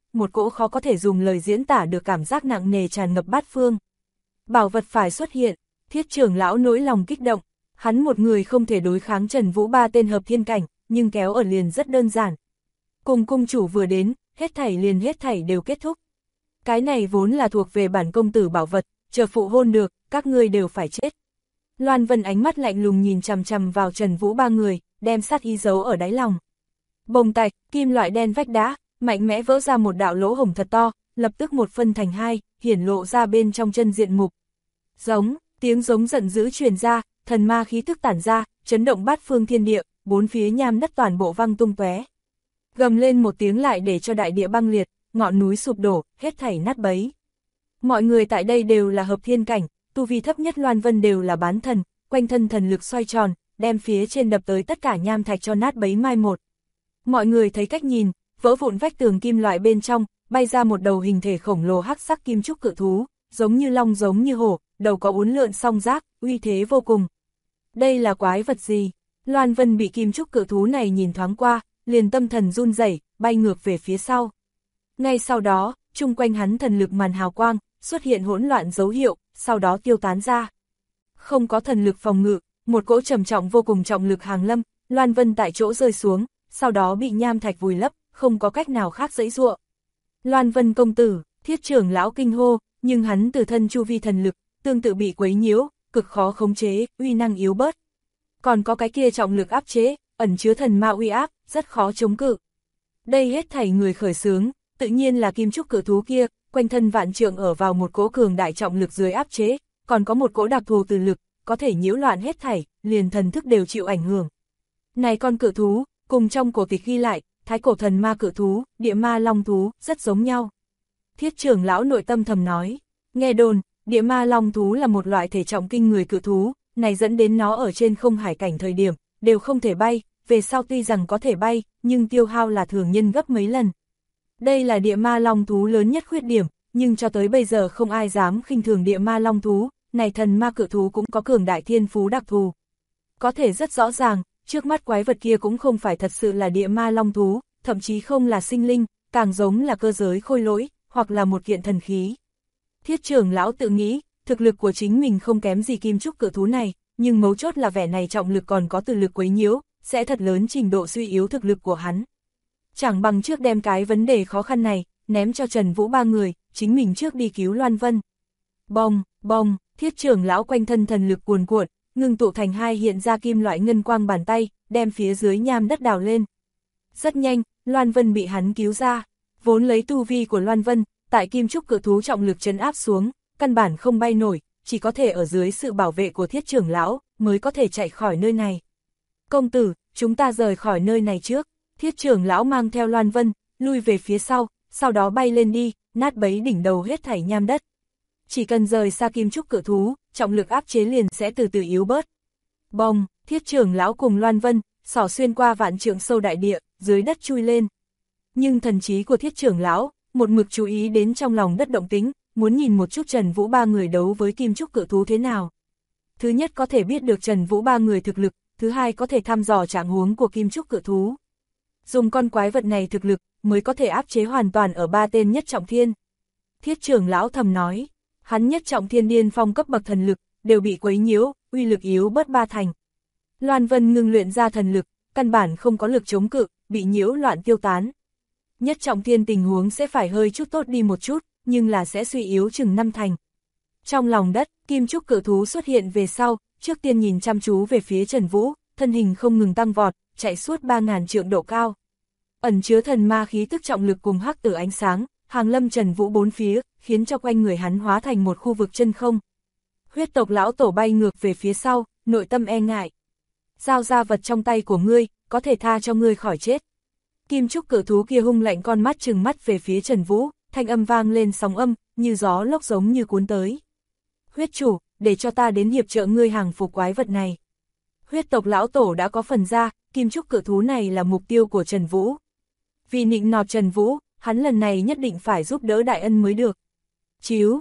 một cỗ khó có thể dùng lời diễn tả được cảm giác nặng nề tràn ngập bát phương. Bảo vật phải xuất hiện, Thiết trưởng lão nỗi lòng kích động, hắn một người không thể đối kháng Trần Vũ ba tên hợp thiên cảnh, nhưng kéo ở liền rất đơn giản. Cùng cung chủ vừa đến, hết thảy đều kết thúc. Cái này vốn là thuộc về bản công tử bảo vật, chờ phụ hôn được, các ngươi đều phải chết. Loan Vân ánh mắt lạnh lùng nhìn chằm chằm vào Trần Vũ ba người, đem sát ý giấu ở đáy lòng. Bồng tạch, kim loại đen vách đá, mạnh mẽ vỡ ra một đạo lỗ hổng thật to, lập tức một phân thành hai, hiển lộ ra bên trong chân diện mục. Giống, tiếng giống giận dữ truyền ra, thần ma khí tức tản ra, chấn động bát phương thiên địa, bốn phía nham đất toàn bộ văng tung tóe. Gầm lên một tiếng lại để cho đại địa băng liệt, ngọn núi sụp đổ, hết thảy nát bấy. Mọi người tại đây đều là hợp thiên cảnh, tu vi thấp nhất Loan Vân đều là bán thần, quanh thân thần lực xoay tròn, đem phía trên đập tới tất cả nham thạch cho nát bấy mai một. Mọi người thấy cách nhìn, vỡ vụn vách tường kim loại bên trong, bay ra một đầu hình thể khổng lồ hắc sắc kim trúc cự thú, giống như long giống như hổ, đầu có uốn lượn song giác, uy thế vô cùng. Đây là quái vật gì? Loan Vân bị kim trúc cự thú này nhìn thoáng qua, liền tâm thần run rẩy, bay ngược về phía sau. Ngay sau đó, chung quanh hắn thần lực màn hào quang, xuất hiện hỗn loạn dấu hiệu, sau đó tiêu tán ra. Không có thần lực phòng ngự, một cỗ trầm trọng vô cùng trọng lực hàng lâm, Loan Vân tại chỗ rơi xuống, sau đó bị nham thạch vùi lấp, không có cách nào khác giãy giụa. Loan Vân công tử, Thiết trưởng lão kinh hô, nhưng hắn từ thân chu vi thần lực, tương tự bị quấy nhiễu, cực khó khống chế, uy năng yếu bớt. Còn có cái kia trọng lực áp chế, ẩn chứa thần ma uy áp, rất khó chống cự. Đây hết thảy người khởi xướng, tự nhiên là kim trúc cự thú kia, quanh thân vạn trượng ở vào một cỗ cường đại trọng lực dưới áp chế, còn có một cỗ đặc thù từ lực, có thể nhiễu loạn hết thảy, liền thần thức đều chịu ảnh hưởng. Này con cự thú, cùng trong cổ tịch ghi lại, thái cổ thần ma cự thú, địa ma long thú, rất giống nhau. Thiết trưởng lão nội tâm thầm nói, nghe đồn, địa ma long thú là một loại thể trọng kinh người cự thú, này dẫn đến nó ở trên không hải cảnh thời điểm, đều không thể bay, về sau tuy rằng có thể bay, nhưng tiêu hao là thường nhân gấp mấy lần. Đây là địa ma long thú lớn nhất khuyết điểm, nhưng cho tới bây giờ không ai dám khinh thường địa ma long thú, này thần ma cự thú cũng có cường đại thiên phú đặc thù. Có thể rất rõ ràng, trước mắt quái vật kia cũng không phải thật sự là địa ma long thú, thậm chí không là sinh linh, càng giống là cơ giới khôi lỗi, hoặc là một kiện thần khí. Thiết trưởng lão tự nghĩ, thực lực của chính mình không kém gì kim trúc cự thú này, nhưng mấu chốt là vẻ này trọng lực còn có từ lực quấy nhiễu, sẽ thật lớn trình độ suy yếu thực lực của hắn. Chẳng bằng trước đem cái vấn đề khó khăn này, ném cho Trần Vũ ba người, chính mình trước đi cứu Loan Vân. Bong, bong, thiết trưởng lão quanh thân thần lực cuồn cuộn, ngưng tụ thành hai hiện ra kim loại ngân quang bàn tay, đem phía dưới nham đất đào lên. Rất nhanh, Loan Vân bị hắn cứu ra, vốn lấy tu vi của Loan Vân, tại kim trúc cự thú trọng lực trấn áp xuống, căn bản không bay nổi, chỉ có thể ở dưới sự bảo vệ của thiết trưởng lão, mới có thể chạy khỏi nơi này. Công tử, chúng ta rời khỏi nơi này trước, thiết trưởng lão mang theo Loan Vân, lui về phía sau đó bay lên đi, nát bấy đỉnh đầu hết thảy nham đất. Chỉ cần rời xa kim trúc cự thú, trọng lực áp chế liền sẽ từ từ yếu bớt. Bong, thiết trưởng lão cùng Loan Vân, xỏ xuyên qua vạn trượng sâu đại địa, dưới đất chui lên. Nhưng thần trí của thiết trưởng lão, một mực chú ý đến trong lòng đất động tĩnh, muốn nhìn một chút Trần Vũ ba người đấu với kim trúc cự thú thế nào. Thứ nhất có thể biết được Trần Vũ ba người thực lực, thứ hai có thể thăm dò trạng huống của kim trúc cự thú. Dùng con quái vật này thực lực, mới có thể áp chế hoàn toàn ở ba tên nhất trọng thiên. Thiết trưởng lão thầm nói, hắn nhất trọng thiên điên phong cấp bậc thần lực, đều bị quấy nhiễu, uy lực yếu bớt ba thành. Loan Vân ngưng luyện ra thần lực, căn bản không có lực chống cự, bị nhiễu loạn tiêu tán. Nhất trọng thiên tình huống sẽ phải hơi chút tốt đi một chút, nhưng là sẽ suy yếu chừng 5 thành. Trong lòng đất, kim trúc cự thú xuất hiện về sau, trước tiên nhìn chăm chú về phía Trần Vũ, thân hình không ngừng tăng vọt, chạy suốt 3000 trượng độ cao. Ẩn chứa thần ma khí tức trọng lực cùng hắc tử ánh sáng, hàng lâm Trần Vũ bốn phía, khiến cho quanh người hắn hóa thành một khu vực chân không. Huyết tộc lão tổ bay ngược về phía sau, nội tâm e ngại. Giao ra vật trong tay của ngươi, có thể tha cho ngươi khỏi chết. Kim trúc cự thú kia hung lạnh con mắt trừng mắt về phía Trần Vũ, thanh âm vang lên sóng âm, như gió lốc giống như cuốn tới. Huyết chủ, để cho ta đến hiệp trợ ngươi hàng phục quái vật này. Huyết tộc lão tổ đã có phần ra, kim trúc cự thú này là mục tiêu của Trần Vũ. Vì nịnh nọt Trần Vũ, hắn lần này nhất định phải giúp đỡ đại ân mới được. Chíu,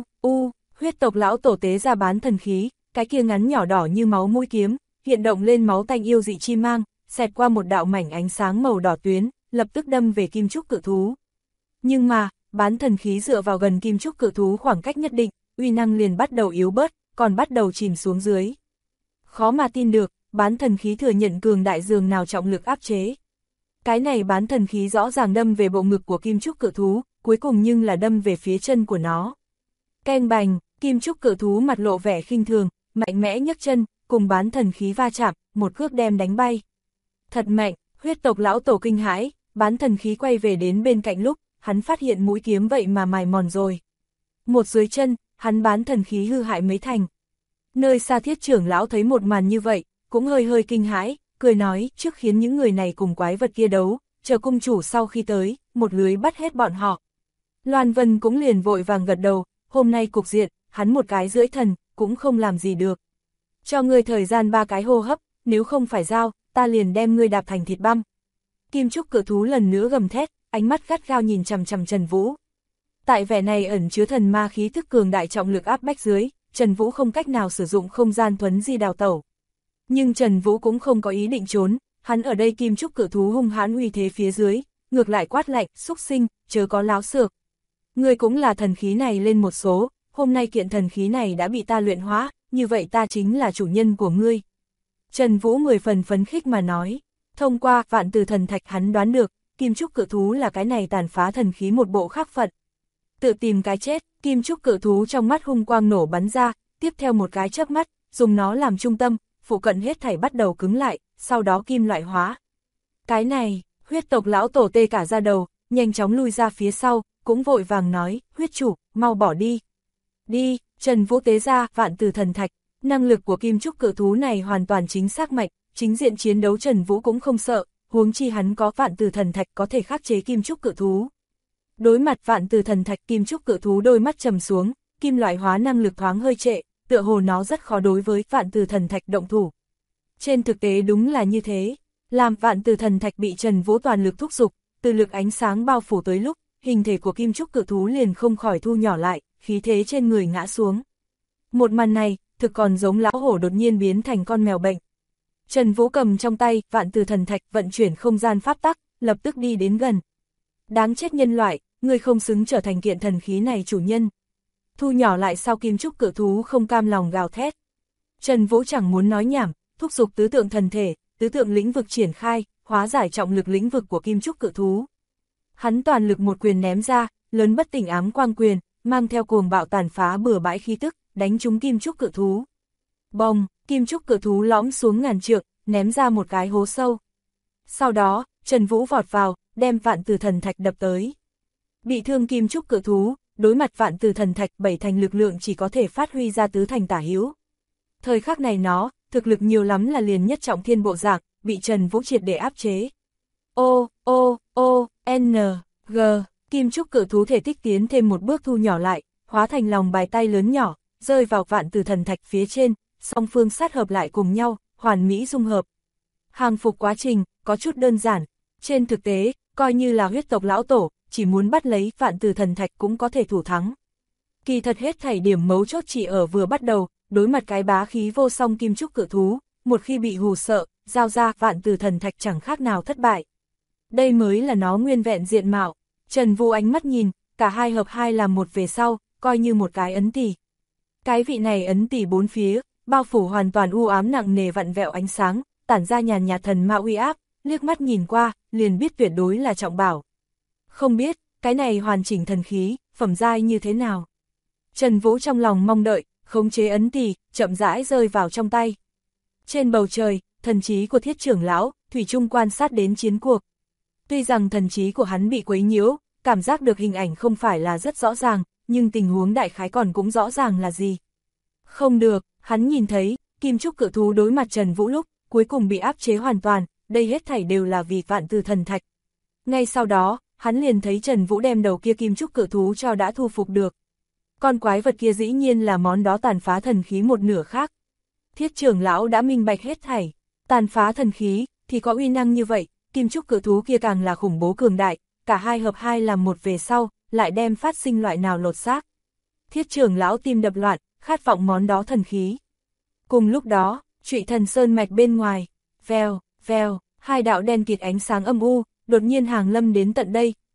huyết tộc lão tổ tế ra bán thần khí, cái kia ngắn nhỏ đỏ như máu mũi kiếm, hiện động lên máu tanh yêu dị chi mang, xẹt qua một đạo mảnh ánh sáng màu đỏ tuyến, lập tức đâm về kim trúc cự thú. Nhưng mà, bán thần khí dựa vào gần kim trúc cự thú khoảng cách nhất định, uy năng liền bắt đầu yếu bớt, còn bắt đầu chìm xuống dưới. Khó mà tin được, bán thần khí thừa nhận cường đại dường nào trọng lực áp chế. Cái này bán thần khí rõ ràng đâm về bộ ngực của kim trúc cự thú, cuối cùng nhưng là đâm về phía chân của nó. Keng bành, kim trúc cự thú mặt lộ vẻ khinh thường, mạnh mẽ nhấc chân, cùng bán thần khí va chạm, một cước đem đánh bay. Thật mạnh, huyết tộc lão tổ kinh hãi, bán thần khí quay về đến bên cạnh lúc, hắn phát hiện mũi kiếm vậy mà mài mòn rồi. Một dưới chân, hắn bán thần khí hư hại mấy thành. Nơi xa Thiết trưởng lão thấy một màn như vậy, cũng hơi hơi kinh hãi, cười nói trước khiến những người này cùng quái vật kia đấu, chờ cung chủ sau khi tới, một lưới bắt hết bọn họ. Loan Vân cũng liền vội vàng gật đầu, hôm nay cục diện, hắn một cái rưỡi thần, cũng không làm gì được. Cho ngươi thời gian 3 cái hô hấp, nếu không phải giao, ta liền đem ngươi đạp thành thịt băm. Kim trúc cự thú lần nữa gầm thét, ánh mắt gắt gao nhìn chằm chằm Trần Vũ. Tại vẻ này ẩn chứa thần ma khí thức cường đại trọng lực áp bách dưới, Trần Vũ không cách nào sử dụng không gian thuấn di đào tẩu. Nhưng Trần Vũ cũng không có ý định trốn, hắn ở đây kim trúc cự thú hung hãn uy thế phía dưới, ngược lại quát lạnh, xúc sinh, chớ có láo xược. Ngươi cũng là thần khí này lên một số, hôm nay kiện thần khí này đã bị ta luyện hóa, như vậy ta chính là chủ nhân của ngươi. Trần Vũ 10 phần phấn khích mà nói, thông qua vạn từ thần thạch hắn đoán được, kim trúc cự thú là cái này tàn phá thần khí một bộ khác phận. Tự tìm cái chết, kim trúc cự thú trong mắt hung quang nổ bắn ra, tiếp theo một cái chớp mắt, dùng nó làm trung tâm, phụ cận hết thảy bắt đầu cứng lại, sau đó kim loại hóa. Cái này, huyết tộc lão tổ tê cả ra đầu, nhanh chóng lui ra phía sau, cũng vội vàng nói, huyết chủ, mau bỏ đi. Đi, Trần Vũ tế ra vạn từ thần thạch, năng lực của kim trúc cự thú này hoàn toàn chính xác mạnh, chính diện chiến đấu Trần Vũ cũng không sợ, huống chi hắn có vạn từ thần thạch có thể khắc chế kim trúc cự thú. Đối mặt vạn từ thần thạch kim trúc cự thú đôi mắt trầm xuống, kim loại hóa năng lực thoáng hơi trệ, tựa hồ nó rất khó đối với vạn từ thần thạch động thủ. Trên thực tế đúng là như thế, làm vạn từ thần thạch bị Trần Vũ toàn lực thúc giục, từ lực ánh sáng bao phủ tới lúc, hình thể của kim trúc cự thú liền không khỏi thu nhỏ lại, khí thế trên người ngã xuống. Một màn này, thực còn giống lão hổ đột nhiên biến thành con mèo bệnh. Trần Vũ cầm trong tay vạn từ thần thạch vận chuyển không gian pháp tắc, lập tức đi đến gần. Đáng chết nhân loại, ngươi không xứng trở thành kiện thần khí này chủ nhân. Thu nhỏ lại sau kim trúc cự thú không cam lòng gào thét. Trần Vũ chẳng muốn nói nhảm, thúc giục tứ tượng thần thể, tứ tượng lĩnh vực triển khai, hóa giải trọng lực lĩnh vực của kim trúc cự thú. Hắn toàn lực một quyền ném ra, lớn bất tỉnh ám quang quyền, mang theo cuồng bạo tàn phá bừa bãi khí tức, đánh trúng kim trúc cự thú. Bồng, kim trúc cự thú lõm xuống ngàn trượng, ném ra một cái hố sâu. Sau đó, Trần Vũ vọt vào, đem vạn từ thần thạch đập tới. Bị thương kim trúc cự thú, đối mặt vạn từ thần thạch 7 thành lực lượng chỉ có thể phát huy ra tứ thành tả hữu. Thời khắc này nó, thực lực nhiều lắm là liền nhất trọng thiên bộ dạng, bị Trần Vũ triệt để áp chế. N, G, kim trúc cự thú thể tích tiến thêm một bước thu nhỏ lại, hóa thành lòng bài tay lớn nhỏ, rơi vào vạn từ thần thạch phía trên, song phương sát hợp lại cùng nhau, hoàn mỹ dung hợp. Hàng phục quá trình, có chút đơn giản, trên thực tế, coi như là huyết tộc lão tổ, chỉ muốn bắt lấy vạn từ thần thạch cũng có thể thủ thắng. Kỳ thật hết thảy điểm mấu chốt chỉ ở vừa bắt đầu, đối mặt cái bá khí vô song kim trúc cự thú, một khi bị hù sợ, giao ra vạn từ thần thạch chẳng khác nào thất bại. Đây mới là nó nguyên vẹn diện mạo. Trần Vũ ánh mắt nhìn, cả hai hợp hai làm một về sau, coi như một cái ấn tỷ. Cái vị này ấn tỷ bốn phía, bao phủ hoàn toàn u ám nặng nề vặn vẹo ánh sáng, tản ra nhàn nhạt thần ma uy áp, liếc mắt nhìn qua, liền biết tuyệt đối là trọng bảo. Không biết, cái này hoàn chỉnh thần khí, phẩm giai như thế nào? Trần Vũ trong lòng mong đợi, khống chế ấn tỷ, chậm rãi rơi vào trong tay. Trên bầu trời, thần trí của Thiết trưởng lão, thủy chung quan sát đến chiến cuộc. Tuy rằng thần trí của hắn bị quấy nhiễu, cảm giác được hình ảnh không phải là rất rõ ràng, nhưng tình huống đại khái còn cũng rõ ràng là gì. Không được, hắn nhìn thấy, kim trúc cự thú đối mặt Trần Vũ lúc, cuối cùng bị áp chế hoàn toàn, đây hết thảy đều là vì vạn từ thần thạch. Ngay sau đó, hắn liền thấy Trần Vũ đem đầu kia kim trúc cự thú cho đã thu phục được. Con quái vật kia dĩ nhiên là món đó tàn phá thần khí một nửa khác. Thiết trưởng lão đã minh bạch hết thảy, tàn phá thần khí, thì có uy năng như vậy, kim trúc cự thú kia càng là khủng bố cường đại, cả hai hợp hai làm một về sau, lại đem phát sinh loại nào lột xác. Thiết trưởng lão tim đập loạn, khát vọng món đó thần khí. Cùng lúc đó, Trụy Thần Sơn mạch bên ngoài, vèo, vèo, hai đạo đen kịt ánh sáng âm u, đột nhiên hàng lâm đến tận đây,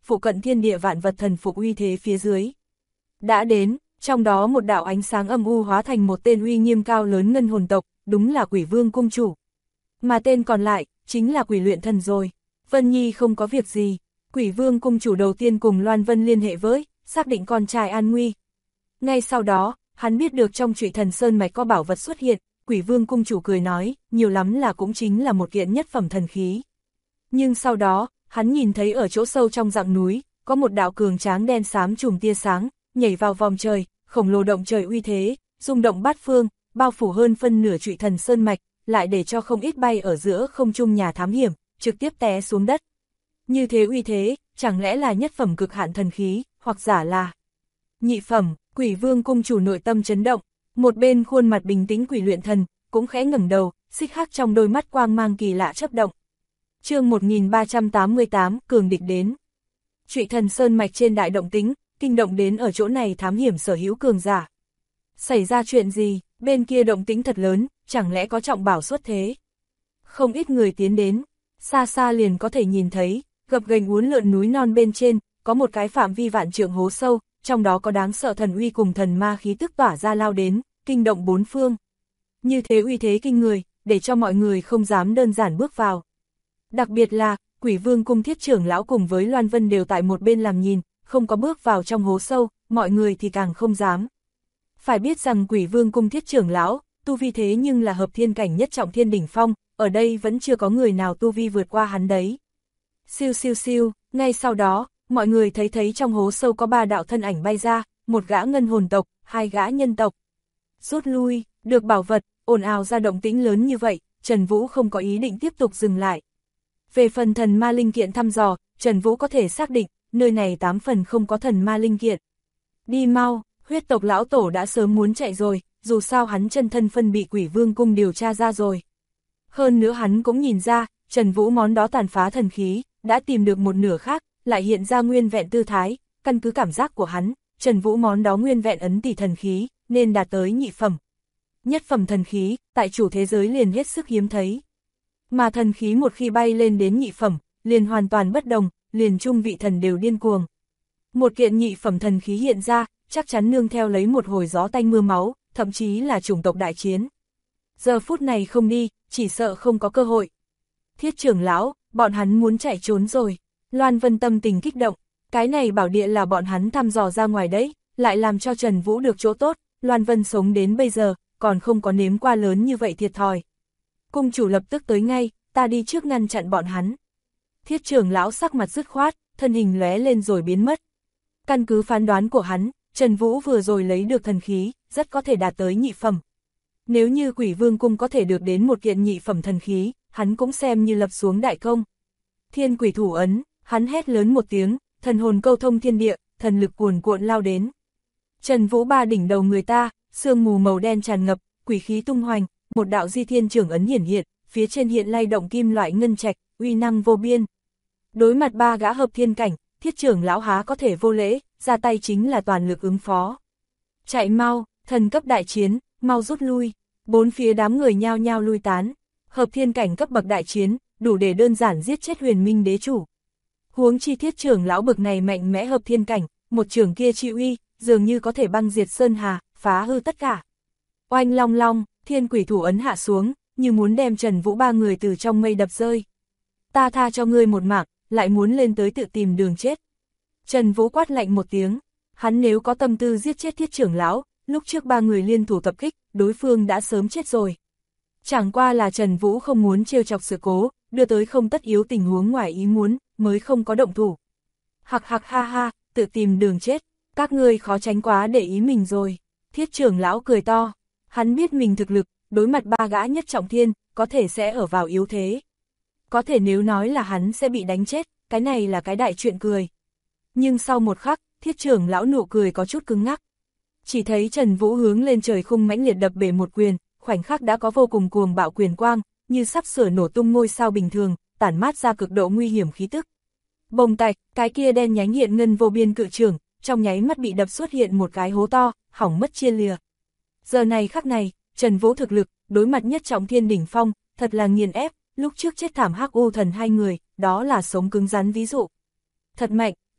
phụ cận thiên địa vạn vật thần phục uy thế phía dưới. Đã đến, trong đó một đạo ánh sáng âm u hóa thành một tên uy nghiêm cao lớn ngân hồn tộc, đúng là Quỷ Vương cung chủ. Mà tên còn lại, chính là Quỷ Luyện Thần rồi. Vân Nhi không có việc gì, Quỷ Vương cung chủ đầu tiên cùng Loan Vân liên hệ với, xác định con trai an nguy. Ngay sau đó, hắn biết được trong Trụy Thần Sơn mạch có bảo vật xuất hiện, Quỷ Vương cung chủ cười nói, nhiều lắm là cũng chính là một kiện nhất phẩm thần khí. Nhưng sau đó, hắn nhìn thấy ở chỗ sâu trong rặng núi, có một đạo cường tráng đen xám chùm tia sáng, nhảy vào vòng trời, khổng lồ động trời uy thế, rung động bát phương, bao phủ hơn phân nửa Trụy Thần Sơn mạch, lại để cho không ít bay ở giữa không trung nhà thám hiểm, trực tiếp té xuống đất. Như thế uy thế, chẳng lẽ là nhất phẩm cực hạn thần khí, hoặc giả là nhị phẩm. Quỷ Vương cung chủ nội tâm chấn động, một bên khuôn mặt bình tĩnh Quỷ Luyện Thần, cũng khẽ ngẩng đầu, xích hắc trong đôi mắt quang mang kỳ lạ chớp động. Chương 1388, cường địch đến. Trụy Thần Sơn mạch trên đại động tĩnh, kinh động đến ở chỗ này thám hiểm sở hữu cường giả. Xảy ra chuyện gì, bên kia động tĩnh thật lớn, chẳng lẽ có trọng bảo xuất thế? Không ít người tiến đến, xa xa liền có thể nhìn thấy, gập ghềnh uốn lượn núi non bên trên, có một cái phạm vi vạn trượng hố sâu, trong đó có đáng sợ thần uy cùng thần ma khí tức tỏa ra lao đến, kinh động bốn phương. Như thế uy thế kinh người, để cho mọi người không dám đơn giản bước vào. Đặc biệt là, Quỷ Vương cung thiết trưởng lão cùng với Loan Vân đều tại một bên làm nhìn, không có bước vào trong hố sâu, mọi người thì càng không dám. Phải biết rằng Quỷ Vương cung thiết trưởng lão, tu vi thế nhưng là hợp thiên cảnh nhất trọng thiên đỉnh phong, ở đây vẫn chưa có người nào tu vi vượt qua hắn đấy. Siêu siêu siêu, ngay sau đó, mọi người thấy trong hố sâu có 3 đạo thân ảnh bay ra, một gã ngân hồn tộc, 2 gã nhân tộc. Rút lui, được bảo vật, ồn ào ra động tĩnh lớn như vậy, Trần Vũ không có ý định tiếp tục dừng lại. Về phần thần ma linh kiện thăm dò, Trần Vũ có thể xác định, nơi này 8 phần không có thần ma linh kiện. Đi mau, huyết tộc lão tổ đã sớm muốn chạy rồi, dù sao hắn chân thân phân bị Quỷ Vương cung điều tra ra rồi. Hơn nữa hắn cũng nhìn ra, Trần Vũ món đó tàn phá thần khí, đã tìm được một nửa khác, lại hiện ra nguyên vẹn tư thái, căn cứ cảm giác của hắn, Trần Vũ món đó nguyên vẹn ấn tỷ thần khí, nên đạt tới nhị phẩm. Nhất phẩm thần khí, tại chủ thế giới liền hết sức hiếm thấy. Mà thần khí một khi bay lên đến nhị phẩm, liền hoàn toàn bất đồng, liền trung vị thần đều điên cuồng. Một kiện nhị phẩm thần khí hiện ra, chắc chắn nương theo lấy một hồi gió tanh mưa máu, thậm chí là chủng tộc đại chiến. Giờ phút này không đi, chỉ sợ không có cơ hội. Thiết trưởng lão, bọn hắn muốn chạy trốn rồi. Loan Vân tâm tình kích động, cái này bảo địa là bọn hắn thăm dò ra ngoài đấy, lại làm cho Trần Vũ được chỗ tốt, Loan Vân sống đến bây giờ, còn không có nếm qua lớn như vậy thiệt thòi. Cung chủ lập tức tới ngay, ta đi trước ngăn chặn bọn hắn. Thiết trưởng lão sắc mặt dứt khoát, thân hình lóe lên rồi biến mất. Căn cứ phán đoán của hắn, Trần Vũ vừa rồi lấy được thần khí, rất có thể đạt tới nhị phẩm. Nếu như Quỷ Vương cung có thể được đến một kiện nhị phẩm thần khí, hắn cũng xem như lập xuống đại công. Thiên Quỷ thủ ấn, hắn hét lớn một tiếng, thần hồn câu thông thiên địa, thần lực cuồn cuộn lao đến. Trần Vũ ba đỉnh đầu người ta, sương mù màu đen tràn ngập, quỷ khí tung hoành, một đạo di thiên trưởng ấn hiển hiện, phía trên hiện lay động kim loại ngân trạch, uy năng vô biên. Đối mặt 3 gã hợp thiên cảnh, thiết trưởng lão há có thể vô lễ, ra tay chính là toàn lực ứng phó. Chạy mau, thần cấp đại chiến, mau rút lui, bốn phía đám người nhao nhao lui tán. Hợp thiên cảnh cấp bậc đại chiến, đủ để đơn giản giết chết Huyền Minh đế chủ. Huống chi thiết trưởng lão bậc này mạnh mẽ hợp thiên cảnh, một trưởng kia chi uy, dường như có thể băng diệt sơn hà, phá hư tất cả. Oanh long long, thiên quỷ thủ ấn hạ xuống, như muốn đem Trần Vũ 3 người từ trong mây đập rơi. Ta tha cho ngươi một mạng, lại muốn lên tới tự tìm đường chết. Trần Vũ quát lạnh một tiếng, hắn nếu có tâm tư giết chết thiết trưởng lão, lúc trước 3 người liên thủ tập kích, đối phương đã sớm chết rồi. Chẳng qua là Trần Vũ không muốn trêu chọc sự cố, đưa tới không tất yếu tình huống ngoài ý muốn, mới không có động thủ. Hạc hạc ha ha, tự tìm đường chết, các ngươi khó tránh quá để ý mình rồi. Thiết trưởng lão cười to, hắn biết mình thực lực, đối mặt 3 gã nhất trọng thiên, có thể sẽ ở vào yếu thế. Có thể nếu nói là hắn sẽ bị đánh chết, cái này là cái đại chuyện cười. Nhưng sau một khắc, thiết trưởng lão nụ cười có chút cứng ngắc. Chỉ thấy Trần Vũ hướng lên trời khung mãnh liệt đập bể một quyền, khoảnh khắc đã có vô cùng cuồng bạo quyền quang, như sắp sửa nổ tung ngôi sao bình thường, tản mát ra cực độ nguy hiểm khí tức. Bồng tạch, cái kia đen nhánh hiện ngân vô biên cự trưởng, trong nháy mắt bị đập xuất hiện một cái hố to, hỏng mất chia lìa. Giờ này khắc này, Trần Vũ thực lực, đối mặt nhất trọng thiên đỉnh phong, thật là nghiền ép, lúc trước chết thảm Hắc U thần 2 người, đó là sống cứng rắn ví dụ. Thật mạnh,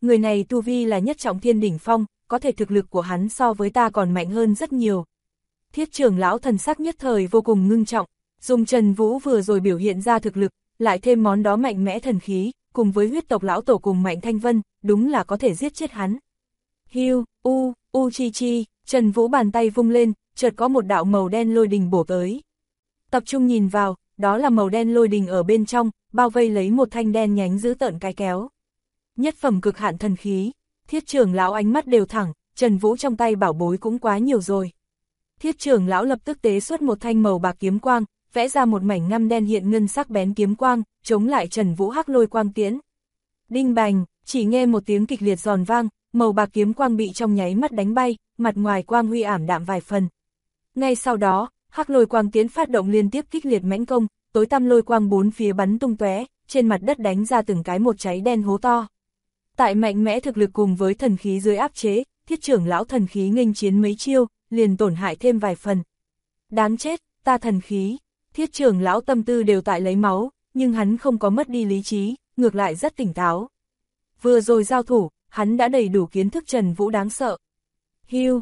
người này tu vi là nhất trọng thiên đỉnh phong, có thể thực lực của hắn so với ta còn mạnh hơn rất nhiều. Thiết trưởng lão thần sắc nhất thời vô cùng ngưng trọng, dùng Trần Vũ vừa rồi biểu hiện ra thực lực, lại thêm món đó mạnh mẽ thần khí, cùng với huyết tộc lão tổ cùng Mạnh Thanh Vân, đúng là có thể giết chết hắn. Hiu, chi chi, Trần Vũ bàn tay vung lên, chợt có một đạo màu đen lôi đình bổ tới. Tập trung nhìn vào, đó là màu đen lôi đình ở bên trong, bao vây lấy một thanh đen nhánh giữ tợn cái kéo. Nhất phẩm cực hạn thần khí, Thiết trưởng lão ánh mắt đều thẳng, Trần Vũ trong tay bảo bối cũng quá nhiều rồi. Thiết trưởng lão lập tức tế xuất một thanh màu bạc kiếm quang, vẽ ra một mảnh ngăm đen hiện ngân sắc bén kiếm quang, chống lại Trần Vũ hắc lôi quang tiễn. Đinh bành, chỉ nghe một tiếng kịch liệt giòn vang, màu bạc kiếm quang bị trong nháy mắt đánh bay, mặt ngoài quang huy ảm đạm vài phần. Ngay sau đó, hắc lôi quang tiễn phát động liên tiếp kịch liệt mãnh công, tối tăm lôi quang bốn phía bắn tung tóe, trên mặt đất đánh ra từng cái một cháy đen hố to. Tại mạnh mẽ thực lực cùng với thần khí dưới áp chế, Thiết trưởng lão thần khí nghênh chiến mấy chiêu, liền tổn hại thêm vài phần. Đáng chết, ta thần khí. Thiết trưởng lão tâm tư đều tại lấy máu, nhưng hắn không có mất đi lý trí, ngược lại rất tỉnh táo. Vừa rồi giao thủ, hắn đã đầy đủ kiến thức Trần Vũ đáng sợ. Hiu,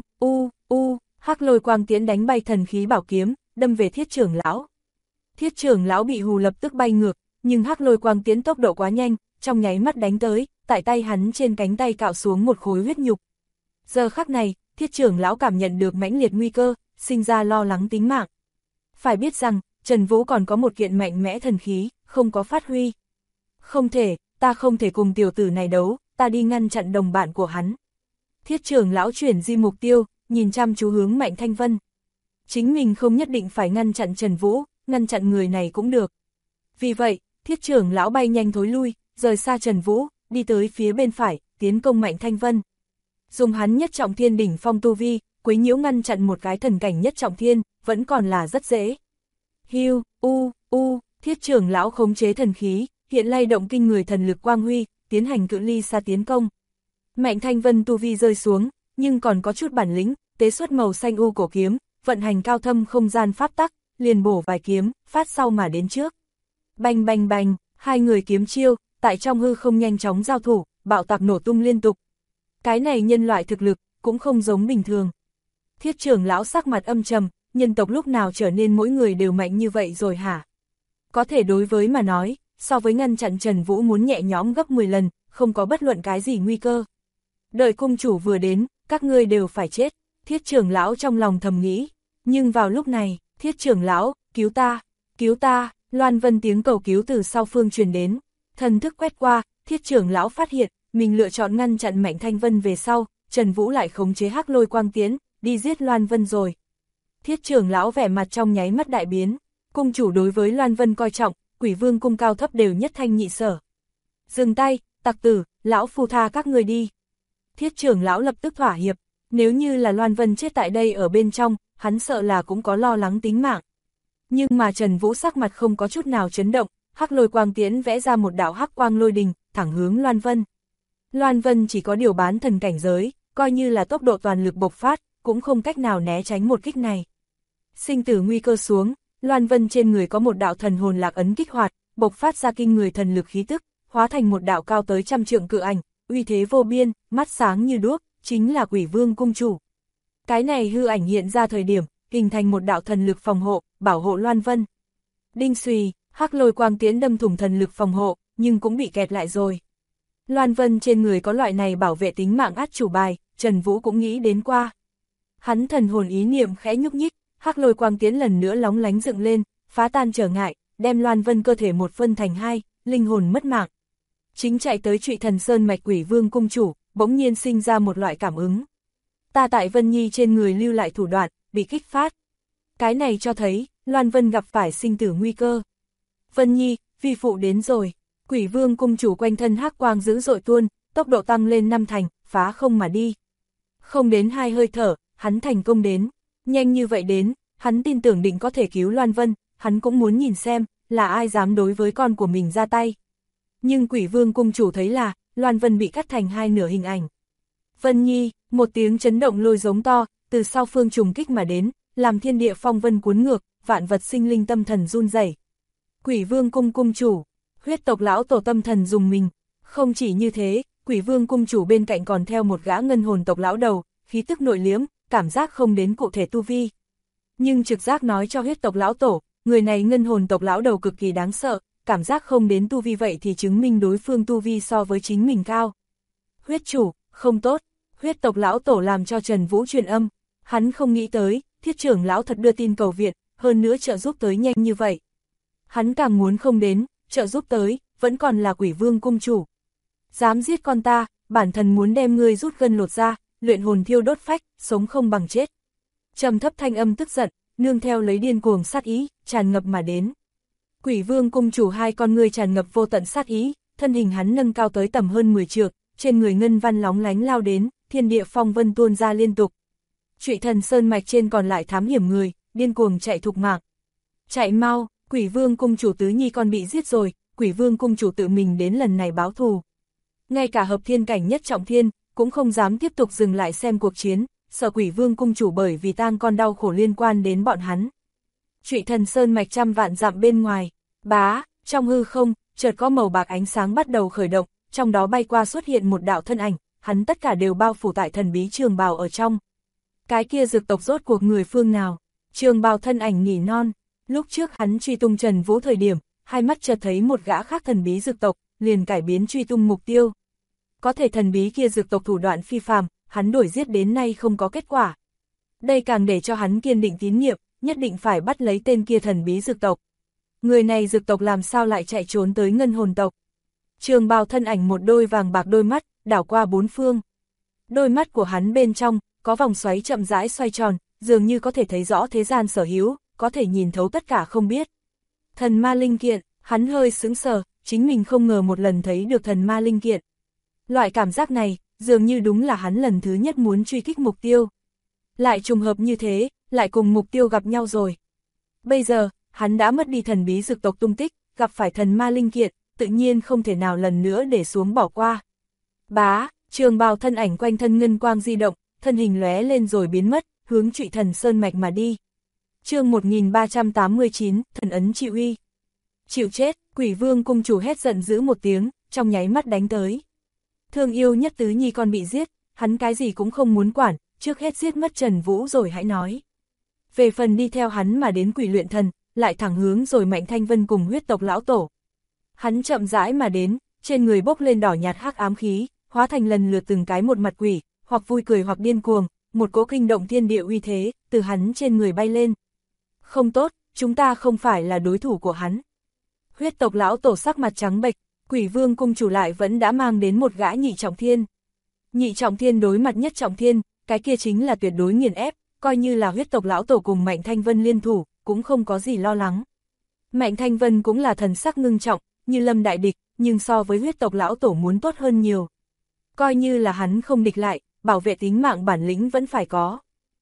hắc lôi quang tiễn đánh bay thần khí bảo kiếm, đâm về Thiết trưởng lão. Thiết trưởng lão bị hù lập tức bay ngược, nhưng hắc lôi quang tiễn tốc độ quá nhanh, trong nháy mắt đánh tới, tại tay hắn trên cánh tay cạo xuống một khối huyết nhục. Giờ khắc này, Thiết trưởng lão cảm nhận được mãnh liệt nguy cơ, sinh ra lo lắng tính mạng. Phải biết rằng, Trần Vũ còn có một kiện mạnh mẽ thần khí, không có phát huy. Không thể, ta không thể cùng tiểu tử này đấu, ta đi ngăn chặn đồng bạn của hắn. Thiết trưởng lão chuyển di mục tiêu, nhìn chăm chú hướng Mạnh Thanh Vân. Chính mình không nhất định phải ngăn chặn Trần Vũ, ngăn chặn người này cũng được. Vì vậy, Thiết trưởng lão bay nhanh thối lui, rời xa Trần Vũ, đi tới phía bên phải, tiến công Mạnh Thanh Vân. Dùng hắn nhất trọng thiên đỉnh phong tu vi, quấy nhiễu ngăn chặn một cái thần cảnh nhất trọng thiên, vẫn còn là rất dễ. Hiu, Thiết trưởng lão khống chế thần khí, hiện lay động kinh người thần lực quang huy, tiến hành cự ly xa tiến công. Mạnh Thanh Vân tu vi rơi xuống, nhưng còn có chút bản lĩnh, tế xuất màu xanh cổ kiếm, vận hành cao thâm không gian pháp tắc, liền bổ vài kiếm, phát sau mà đến trước. Bành bành bành, hai người kiếm chiêu, tại trong hư không nhanh chóng giao thủ, bạo tạc nổ tung liên tục. Cái này nhân loại thực lực, cũng không giống bình thường. Thiết trưởng lão sắc mặt âm trầm, nhân tộc lúc nào trở nên mỗi người đều mạnh như vậy rồi hả? Có thể đối với mà nói, so với ngăn chặn Trần Vũ muốn nhẹ nhõm gấp 10 lần, không có bất luận cái gì nguy cơ. Đợi cung chủ vừa đến, các ngươi đều phải chết, Thiết trưởng lão trong lòng thầm nghĩ. Nhưng vào lúc này, Thiết trưởng lão, cứu ta, Loan Vân tiếng cầu cứu từ sau phương truyền đến. Thần thức quét qua, Thiết trưởng lão phát hiện, mình lựa chọn ngăn chặn Mạnh Thanh Vân về sau, Trần Vũ lại khống chế hắc lôi quang tiễn, đi giết Loan Vân rồi. Thiết trưởng lão vẻ mặt trong nháy mắt đại biến, cung chủ đối với Loan Vân coi trọng, Quỷ Vương cung cao thấp đều nhất thanh nhị sở. Dừng tay, tặc tử, lão phu tha các người đi. Thiết trưởng lão lập tức thỏa hiệp, nếu như là Loan Vân chết tại đây ở bên trong, hắn sợ là cũng có lo lắng tính mạng. Nhưng mà Trần Vũ sắc mặt không có chút nào chấn động, hắc lôi quang tiễn vẽ ra một đạo hắc quang lôi đình, thẳng hướng Loan Vân. Loan Vân chỉ có điều bán thần cảnh giới, coi như là tốc độ toàn lực bộc phát, cũng không cách nào né tránh một kích này. Sinh tử nguy cơ xuống, Loan Vân trên người có một đạo thần hồn lạc ấn kích hoạt, bộc phát ra kinh người thần lực khí tức, hóa thành một đạo cao tới 100 trượng cự ảnh, uy thế vô biên, mắt sáng như đuốc, chính là Quỷ Vương cung chủ. Cái này hư ảnh hiện ra thời điểm, hình thành một đạo thần lực phòng hộ, bảo hộ Loan Vân. Đinh xùy, hắc lôi quang tiễn đâm thủng thần lực phòng hộ, nhưng cũng bị kẹt lại rồi. Loan Vân trên người có loại này bảo vệ tính mạng át chủ bài, Trần Vũ cũng nghĩ đến qua. Hắn thần hồn ý niệm khẽ nhúc nhích, hắc lôi quang tiễn lần nữa lóng lánh dựng lên, phá tan trở ngại, đem Loan Vân cơ thể một phân thành hai, linh hồn mất mạng. Chính chạy tới Trụy Thần Sơn mạch Quỷ Vương cung chủ, bỗng nhiên sinh ra một loại cảm ứng. Ta tại Vân Nhi trên người lưu lại thủ đoạn, bị kích phát. Cái này cho thấy, Loan Vân gặp phải sinh tử nguy cơ. Vân Nhi, vi phụ đến rồi. Quỷ Vương cung chủ quanh thân hắc quang dữ dội tuôn, tốc độ tăng lên 5 thành, phá không mà đi. Không đến 2 hơi thở, hắn thành công đến. Nhanh như vậy đến, hắn tin tưởng định có thể cứu Loan Vân, hắn cũng muốn nhìn xem, là ai dám đối với con của mình ra tay. Nhưng Quỷ Vương cung chủ thấy là, Loan Vân bị cắt thành 2 nửa hình ảnh. Vân Nhi, một tiếng chấn động lôi giống to, từ sau phương trùng kích mà đến, làm thiên địa phong vân cuốn ngược, vạn vật sinh linh tâm thần run rẩy. Quỷ Vương cung cung chủ, huyết tộc lão tổ tâm thần dùng mình. Không chỉ như thế, Quỷ Vương cung chủ bên cạnh còn theo một gã ngân hồn tộc lão đầu, khí tức nội liếm, cảm giác không đến cụ thể tu vi. Nhưng trực giác nói cho huyết tộc lão tổ, người này ngân hồn tộc lão đầu cực kỳ đáng sợ, cảm giác không đến tu vi vậy thì chứng minh đối phương tu vi so với chính mình cao. Huyết chủ, không tốt, huyết tộc lão tổ làm cho Trần Vũ truyền âm, hắn không nghĩ tới, Thiết trưởng lão thật đưa tin cầu viện, hơn nữa trợ giúp tới nhanh như vậy. Hắn càng muốn không đến, trợ giúp tới, vẫn còn là Quỷ Vương cung chủ. Dám giết con ta, bản thân muốn đem ngươi rút gân lột ra, luyện hồn thiêu đốt phách, sống không bằng chết. Trầm thấp thanh âm tức giận, nương theo lấy điên cuồng sát ý, tràn ngập mà đến. Quỷ Vương cung chủ hai con ngươi tràn ngập vô tận sát ý, thân hình hắn nâng cao tới tầm hơn 10 trượng, trên người ngân văn lóng lánh lao đến, thiên địa phong vân tuôn ra liên tục. Trụy Thần Sơn mạch trên còn lại thám hiểm người, điên cuồng chạy thục mạng. Chạy mau, Quỷ Vương cung chủ tứ nhi con bị giết rồi, Quỷ Vương cung chủ tự mình đến lần này báo thù. Ngay cả hợp thiên cảnh nhất trọng thiên, cũng không dám tiếp tục dừng lại xem cuộc chiến, sợ Quỷ Vương cung chủ bởi vì tang con đau khổ liên quan đến bọn hắn. Trụy Thần Sơn mạch trăm vạn dặm bên ngoài, bá, trong hư không, chợt có màu bạc ánh sáng bắt đầu khởi động, trong đó bay qua xuất hiện một đạo thân ảnh, hắn tất cả đều bao phủ tại thần bí trường bào ở trong. Cái kia dược tộc rốt cuộc người phương nào? Trường bào thân ảnh nỉ non, lúc trước hắn truy tung Trần Vũ thời điểm, hai mắt chợt thấy một gã khác thần bí dược tộc, liền cải biến truy tung mục tiêu. Có thể thần bí kia dược tộc thủ đoạn phi phàm, hắn đuổi giết đến nay không có kết quả. Đây càng để cho hắn kiên định tín nhiệm, nhất định phải bắt lấy tên kia thần bí dược tộc. Người này dược tộc làm sao lại chạy trốn tới ngân hồn tộc? Trường bào thân ảnh một đôi vàng bạc đôi mắt, đảo qua bốn phương. Đôi mắt của hắn bên trong, có vòng xoáy chậm rãi xoay tròn, dường như có thể thấy rõ thế gian sở hữu, có thể nhìn thấu tất cả không biết. Thần ma linh kiện, hắn hơi sững sờ, chính mình không ngờ một lần thấy được thần ma linh kiện. Loại cảm giác này, dường như đúng là hắn lần thứ nhất muốn truy kích mục tiêu. Lại trùng hợp như thế, lại cùng mục tiêu gặp nhau rồi. Bây giờ, hắn đã mất đi thần bí dược tộc tung tích, gặp phải thần ma linh kiện, tự nhiên không thể nào lần nữa để xuống bỏ qua. Bá, trường bào thân ảnh quanh thân ngân quang di động, thân hình lóe lên rồi biến mất, hướng Trụy Thần Sơn mạch mà đi. Chương 1389, thần ấn chịu uy. Chịu chết, Quỷ Vương cung chủ hét giận dữ một tiếng, trong nháy mắt đánh tới. Thương yêu nhất tứ nhi con bị giết, hắn cái gì cũng không muốn quản, trước hết giết mất Trần Vũ rồi hãy nói. Về phần đi theo hắn mà đến Quỷ Luyện Thần, lại thẳng hướng rồi Mạnh Thanh Vân cùng huyết tộc lão tổ. Hắn chậm rãi mà đến, trên người bốc lên đỏ nhạt hắc ám khí, hóa thành lần lượt từng cái một mặt quỷ, hoặc vui cười hoặc điên cuồng, một cỗ kinh động thiên địa uy thế, từ hắn trên người bay lên. Không tốt, chúng ta không phải là đối thủ của hắn. Huyết tộc lão tổ sắc mặt trắng bệch, Quỷ Vương cung chủ lại vẫn đã mang đến một gã nhị trọng thiên. Nhị trọng thiên đối mặt nhất trọng thiên, cái kia chính là tuyệt đối nghiền ép, coi như là huyết tộc lão tổ cùng Mạnh Thanh Vân liên thủ, cũng không có gì lo lắng. Mạnh Thanh Vân cũng là thần sắc ngưng trọng, như lâm đại địch, nhưng so với huyết tộc lão tổ muốn tốt hơn nhiều. Coi như là hắn không địch lại, bảo vệ tính mạng bản lĩnh vẫn phải có.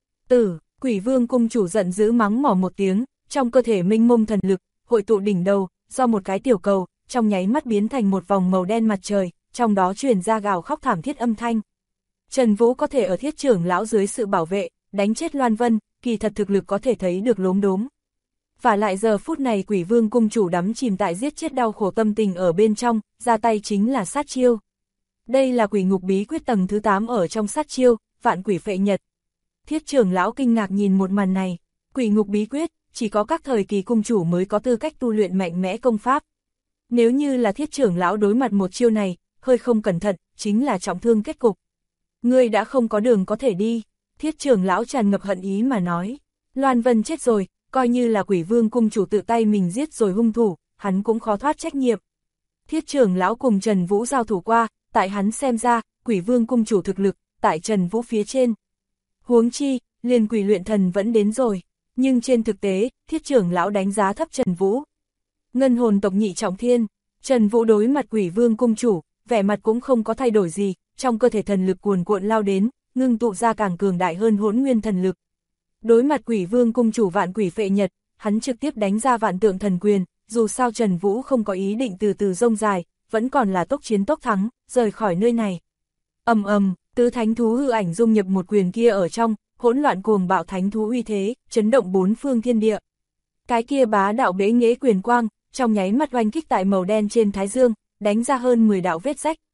Quỷ Vương cung chủ giận dữ mắng mỏ một tiếng, trong cơ thể mênh mông thần lực, hội tụ đỉnh đầu, do một cái tiểu cầu, trong nháy mắt biến thành một vòng màu đen mặt trời, trong đó truyền ra gào khóc thảm thiết âm thanh. Trần Vũ có thể ở Thiết trưởng lão dưới sự bảo vệ, đánh chết Loan Vân, kỳ thật thực lực có thể thấy được lốm đốm. Và lại giờ phút này Quỷ Vương cung chủ đắm chìm tại giết chết đau khổ tâm tình ở bên trong, ra tay chính là sát chiêu. Đây là Quỷ Ngục bí quyết tầng thứ 8 ở trong sát chiêu, Vạn Quỷ Phệ Nhật. Thiết trưởng lão kinh ngạc nhìn một màn này, Quỷ Ngục bí quyết, chỉ có các thời kỳ cung chủ mới có tư cách tu luyện mạnh mẽ công pháp. Nếu như là Thiết trưởng lão đối mặt một chiêu này, hơi không cẩn thận, chính là trọng thương kết cục. Ngươi đã không có đường có thể đi, Thiết trưởng lão tràn ngập hận ý mà nói. Loan Vân chết rồi, coi như là Quỷ Vương cung chủ tự tay mình giết rồi hung thủ, hắn cũng khó thoát trách nhiệm. Thiết trưởng lão cùng Trần Vũ giao thủ qua, tại hắn xem ra, Quỷ Vương cung chủ thực lực, tại Trần Vũ phía trên. Huống chi, liền Quỷ Luyện Thần vẫn đến rồi, nhưng trên thực tế, Thiết trưởng lão đánh giá thấp Trần Vũ. Ngân hồn tộc nhị trọng thiên, Trần Vũ đối mặt Quỷ Vương cung chủ, vẻ mặt cũng không có thay đổi gì, trong cơ thể thần lực cuồn cuộn lao đến, ngưng tụ ra càng cường đại hơn Hỗn Nguyên thần lực. Đối mặt Quỷ Vương cung chủ Vạn Quỷ Phệ Nhật, hắn trực tiếp đánh ra Vạn Tượng thần quyền, dù sao Trần Vũ không có ý định từ từ rông dài, vẫn còn là tốc chiến tốc thắng, rời khỏi nơi này. Tứ thánh thú hư ảnh dung nhập một quyền kia ở trong, hỗn loạn cuồng bạo thánh thú uy thế, chấn động bốn phương thiên địa. Cái kia bá đạo bế nghễ quyền quang, trong nháy mắt oanh kích tại màu đen trên thái dương, đánh ra hơn 10 đạo vết rách,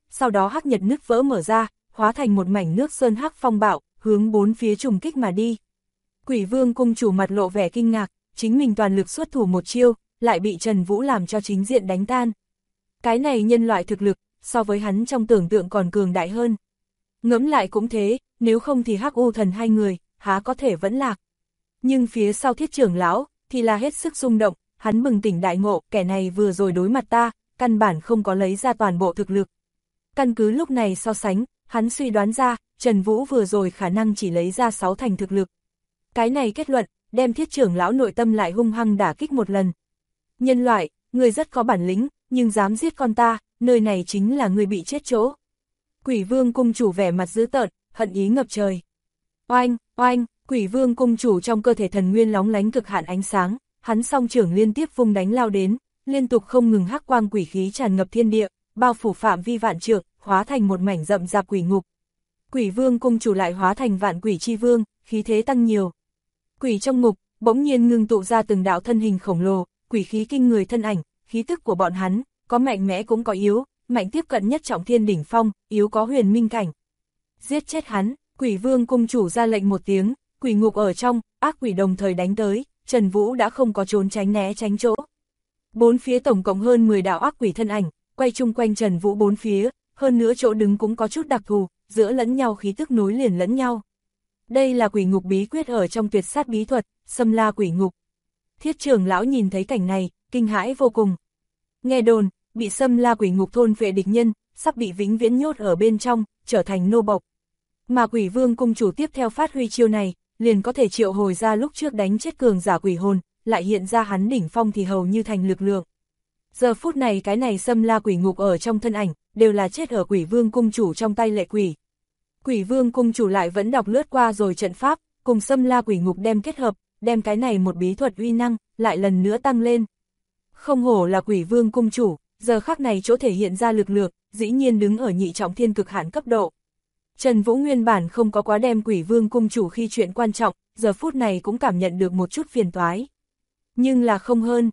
sau đó hắc nhật nứt vỡ mở ra, hóa thành một mảnh nước sơn hắc phong bạo, hướng bốn phía trùng kích mà đi. Quỷ Vương cung chủ mặt lộ vẻ kinh ngạc, chính mình toàn lực xuất thủ một chiêu, lại bị Trần Vũ làm cho chính diện đánh tan. Cái này nhân loại thực lực, so với hắn trong tưởng tượng còn cường đại hơn. Ngẫm lại cũng thế, nếu không thì Hắc U Thần hai người, há có thể vẫn lạc. Nhưng phía sau Thiết trưởng lão, thì là hết sức rung động, hắn bừng tỉnh đại ngộ, kẻ này vừa rồi đối mặt ta, căn bản không có lấy ra toàn bộ thực lực. Căn cứ lúc này so sánh, hắn suy đoán ra, Trần Vũ vừa rồi khả năng chỉ lấy ra 6 thành thực lực. Cái này kết luận, đem Thiết trưởng lão nội tâm lại hung hăng đả kích một lần. Nhân loại, người rất có bản lĩnh, nhưng dám giết con ta, nơi này chính là người bị chết chỗ. Quỷ Vương cung chủ vẻ mặt dữ tợn, hận ý ngập trời. Oanh, oanh, Quỷ Vương cung chủ trong cơ thể thần nguyên lóng lánh cực hạn ánh sáng, hắn song trưởng liên tiếp vung đánh lao đến, liên tục không ngừng hắc quang quỷ khí tràn ngập thiên địa, bao phủ phạm vi vạn trượng, hóa thành một mảnh rậm rạp quỷ ngục. Quỷ Vương cung chủ lại hóa thành vạn quỷ chi vương, khí thế tăng nhiều. Quỷ trong ngục, bỗng nhiên ngưng tụ ra từng đạo thân hình khổng lồ, quỷ khí kinh người thân ảnh, khí tức của bọn hắn, có mạnh mẽ cũng có yếu, mạnh tiếp cận nhất trọng thiên đỉnh phong, yếu có huyền minh cảnh. Giết chết hắn, Quỷ Vương cung chủ ra lệnh một tiếng, quỷ ngục ở trong, ác quỷ đồng thời đánh tới, Trần Vũ đã không có trốn tránh né tránh chỗ. Bốn phía tổng cộng hơn 10 đạo ác quỷ thân ảnh, quay chung quanh Trần Vũ bốn phía, hơn nữa chỗ đứng cũng có chút đặc thù, giữa lẫn nhau khí tức nối liền lẫn nhau. Đây là quỷ ngục bí quyết ở trong tuyệt sát bí thuật, Xâm La quỷ ngục. Thiết trưởng lão nhìn thấy cảnh này, kinh hãi vô cùng. Nghe đồn, bị Xâm La quỷ ngục thôn phệ địch nhân, sắp bị vĩnh viễn nhốt ở bên trong, trở thành nô bộc. Mà Quỷ Vương cung chủ tiếp theo phát huy chiêu này, liền có thể triệu hồi ra lúc trước đánh chết cường giả quỷ hồn, lại hiện ra hắn đỉnh phong thì hầu như thành lực lượng. Giờ phút này cái này Xâm La quỷ ngục ở trong thân ảnh, đều là chết ở Quỷ Vương cung chủ trong tay lệ quỷ. Quỷ Vương cung chủ lại vẫn đọc lướt qua rồi trận pháp, cùng Xâm La quỷ ngục đem kết hợp, đem cái này một bí thuật uy năng, lại lần nữa tăng lên. Không hổ là Quỷ Vương cung chủ, giờ khắc này chỗ thể hiện ra lực lượng, dĩ nhiên đứng ở nhị trọng thiên cực hạn cấp độ. Trần Vũ nguyên bản không có quá đem Quỷ Vương cung chủ khi chuyện quan trọng, giờ phút này cũng cảm nhận được một chút phiền toái. Nhưng là không hơn,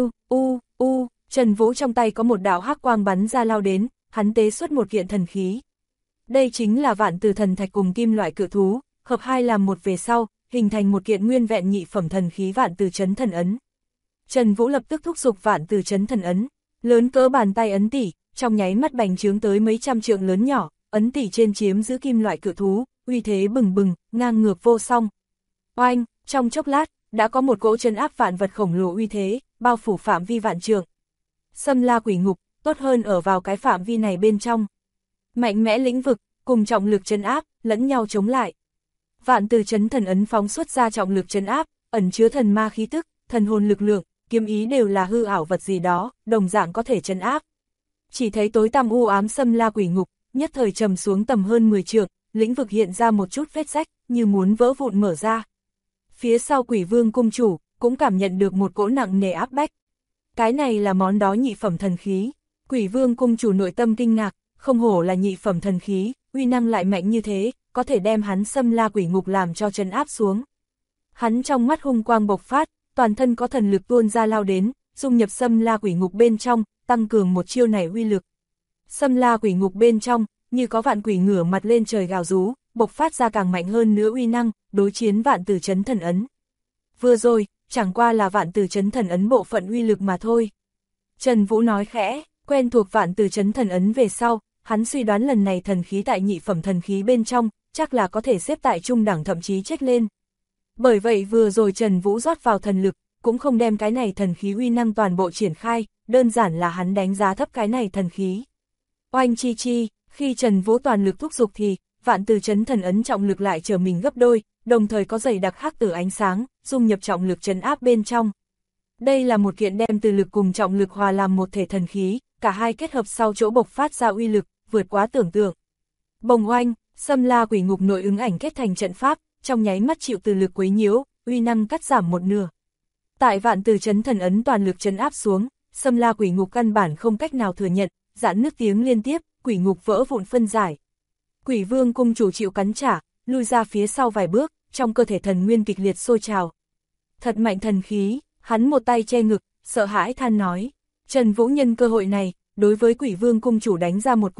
Trần Vũ trong tay có một đạo hắc quang bắn ra lao đến, hắn tế xuất một kiện thần khí. Đây chính là Vạn Từ Thần Thạch cùng kim loại cự thú, hợp hai làm một về sau, hình thành một kiện nguyên vẹn nhị phẩm thần khí Vạn Từ Chấn Thần Ấn. Trần Vũ lập tức thúc giục Vạn Từ Chấn Thần Ấn, lớn cỡ bàn tay ấn tỷ, trong nháy mắt bành trướng tới mấy trăm trượng lớn nhỏ, ấn tỷ trên chiếm giữ kim loại cự thú, uy thế bừng bừng, ngang ngược vô song. Oanh, trong chốc lát, đã có một cỗ trấn áp vạn vật khổng lồ uy thế, bao phủ phạm vi vạn trượng. Xâm La quỷ ngục, tốt hơn ở vào cái phạm vi này bên trong. Mạnh mẽ lĩnh vực, cùng trọng lực trấn áp, lẫn nhau chống lại. Vạn Từ Chấn Thần Ấn phóng xuất ra trọng lực trấn áp, ẩn chứa thần ma khí tức, thần hồn lực lượng, kiếm ý đều là hư ảo vật gì đó, đồng dạng có thể trấn áp. Chỉ thấy tối tăm u ám Xâm La quỷ ngục, nhất thời trầm xuống tầm hơn 10 trượng, lĩnh vực hiện ra một chút vết rách, như muốn vỡ vụn mở ra. Phía sau Quỷ Vương cung chủ, cũng cảm nhận được một cỗ nặng nề áp bách. Cái này là món đó nhị phẩm thần khí. Quỷ Vương cung chủ nội tâm kinh ngạc, không hổ là nhị phẩm thần khí, uy năng lại mạnh như thế, có thể đem hắn Xâm La quỷ ngục làm cho trấn áp xuống. Hắn trong mắt hung quang bộc phát, toàn thân có thần lực tuôn ra lao đến, dung nhập Xâm La quỷ ngục bên trong, tăng cường một chiêu này uy lực. Xâm La quỷ ngục bên trong, như có vạn quỷ ngửa mặt lên trời gào rú, bộc phát ra càng mạnh hơn nữa uy năng, đối chiến Vạn Từ Chấn Thần Ấn. Vừa rồi, chẳng qua là Vạn Từ Chấn Thần Ấn bộ phận uy lực mà thôi. Trần Vũ nói khẽ, quen thuộc Vạn Từ Chấn Thần Ấn về sau, hắn suy đoán lần này thần khí tại nhị phẩm thần khí bên trong, chắc là có thể xếp tại trung đẳng thậm chí chết lên. Bởi vậy vừa rồi Trần Vũ rót vào thần lực, cũng không đem cái này thần khí uy năng toàn bộ triển khai, đơn giản là hắn đánh giá thấp cái này thần khí. Oanh chi chi, khi Trần Vũ toàn lực thúc giục thì, Vạn Từ Chấn Thần Ấn trọng lực lại trở mình gấp đôi, đồng thời có dày đặc hắc tử ánh sáng, dung nhập trọng lực trấn áp bên trong. Đây là một kiện đem từ lực cùng trọng lực hòa làm một thể thần khí, cả hai kết hợp sau chỗ bộc phát ra uy lực, vượt quá tưởng tượng. Bồng oanh, Xâm La quỷ ngục nội ứng ảnh kết thành trận pháp, trong nháy mắt chịu từ lực quấy nhiễu, uy năng cắt giảm một nửa. Tại Vạn Từ Chấn Thần Ấn toàn lực trấn áp xuống, Xâm La quỷ ngục căn bản không cách nào thừa nhận, giãn nước tiếng liên tiếp, quỷ ngục vỡ vụn phân giải. Quỷ Vương cung chủ chịu cắn trả, lui ra phía sau vài bước, trong cơ thể thần nguyên kịch liệt sôi trào. Thật mạnh thần khí, hắn một tay che ngực, sợ hãi than nói. Trần Vũ nhân cơ hội này, đối với Quỷ Vương cung chủ đánh ra một quyền,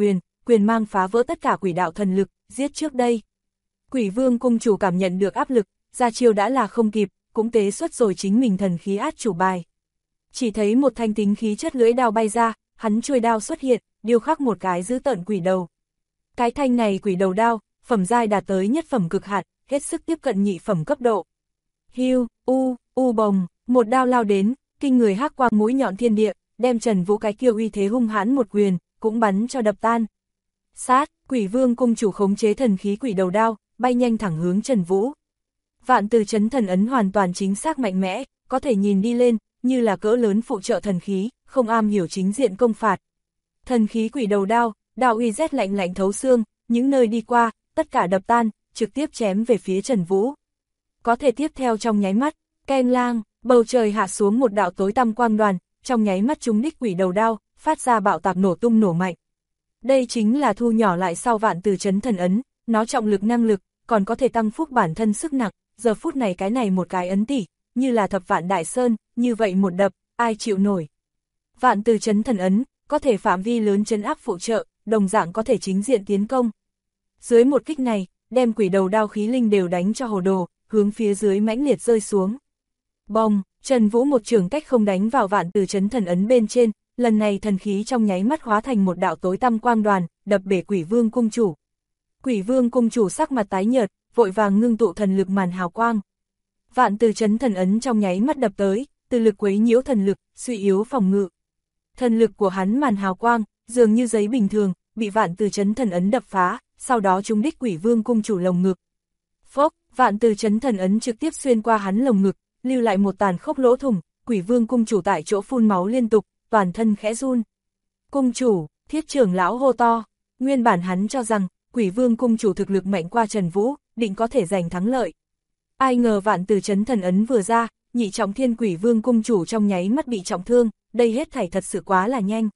quyền mang phá vỡ tất cả quỷ đạo thần lực, giết trước đây. Quỷ Vương cung chủ cảm nhận được áp lực, ra chiêu đã là không kịp, cũng tế xuất rồi chính mình thần khí át chủ bài. Chỉ thấy một thanh tính khí chất lưỡi đao bay ra, hắn chuôi đao xuất hiện, điêu khắc một cái dữ tợn quỷ đầu. Cái thanh này quỷ đầu đao, phẩm giai đạt tới nhất phẩm cực hạn, hết sức tiếp cận nhị phẩm cấp độ. Hiu, bồng, một đao lao đến, kinh người hắc quang mũi nhọn thiên địa, đem Trần Vũ cái kia uy thế hung hãn một quyền, cũng bắn cho đập tan. Sát, Quỷ Vương cung chủ khống chế thần khí quỷ đầu đao, bay nhanh thẳng hướng Trần Vũ. Vạn Từ Chấn Thần Ấn hoàn toàn chính xác mạnh mẽ, có thể nhìn đi lên, như là cỡ lớn phụ trợ thần khí, không am hiểu chính diện công phạt. Thần khí quỷ đầu đao, đao uy rét lạnh lạnh thấu xương, những nơi đi qua, tất cả đập tan, trực tiếp chém về phía Trần Vũ. Có thể tiếp theo trong nháy mắt, keng lang, bầu trời hạ xuống một đạo tối tăm quang đoàn, trong nháy mắt trúng đích quỷ đầu đao, phát ra bạo tạc nổ tung nổ mạnh. Đây chính là thu nhỏ lại sau Vạn Từ Chấn Thần Ấn, nó trọng lực năng lực, còn có thể tăng phúc bản thân sức nặng, giờ phút này cái này một cái ấn tỷ, như là thập vạn đại sơn, như vậy một đập, ai chịu nổi. Vạn Từ Chấn Thần Ấn, có thể phạm vi lớn trấn áp phụ trợ, đồng dạng có thể chính diện tiến công. Dưới một kích này, đem quỷ đầu đao khí linh đều đánh cho hồ đồ, hướng phía dưới mãnh liệt rơi xuống. Bong, Trần Vũ một trường cách không đánh vào Vạn Từ Chấn Thần Ấn bên trên, lần này thần khí trong nháy mắt hóa thành một đạo tối tăm quang đoàn, đập bể Quỷ Vương cung chủ. Quỷ Vương cung chủ sắc mặt tái nhợt, vội vàng ngưng tụ thần lực màn hào quang. Vạn Từ Chấn Thần Ấn trong nháy mắt đập tới, từ lực quấy nhiễu thần lực, suy yếu phòng ngự. Thần lực của hắn màn hào quang, dường như giấy bình thường, bị Vạn Từ Chấn Thần Ấn đập phá, sau đó trúng đích Quỷ Vương cung chủ lồng ngực. Phốc, Vạn Từ Chấn Thần Ấn trực tiếp xuyên qua hắn lồng ngực, lưu lại một tàn khốc lỗ thủng, Quỷ Vương cung chủ tại chỗ phun máu liên tục, toàn thân khẽ run. Cung chủ, Thiết trưởng lão hô to, nguyên bản hắn cho rằng, Quỷ Vương cung chủ thực lực mạnh qua Trần Vũ, định có thể giành thắng lợi. Ai ngờ Vạn Từ Chấn Thần Ấn vừa ra, nhị trọng thiên Quỷ Vương cung chủ trong nháy mắt bị trọng thương, đây hết thảy thật sự quá là nhanh.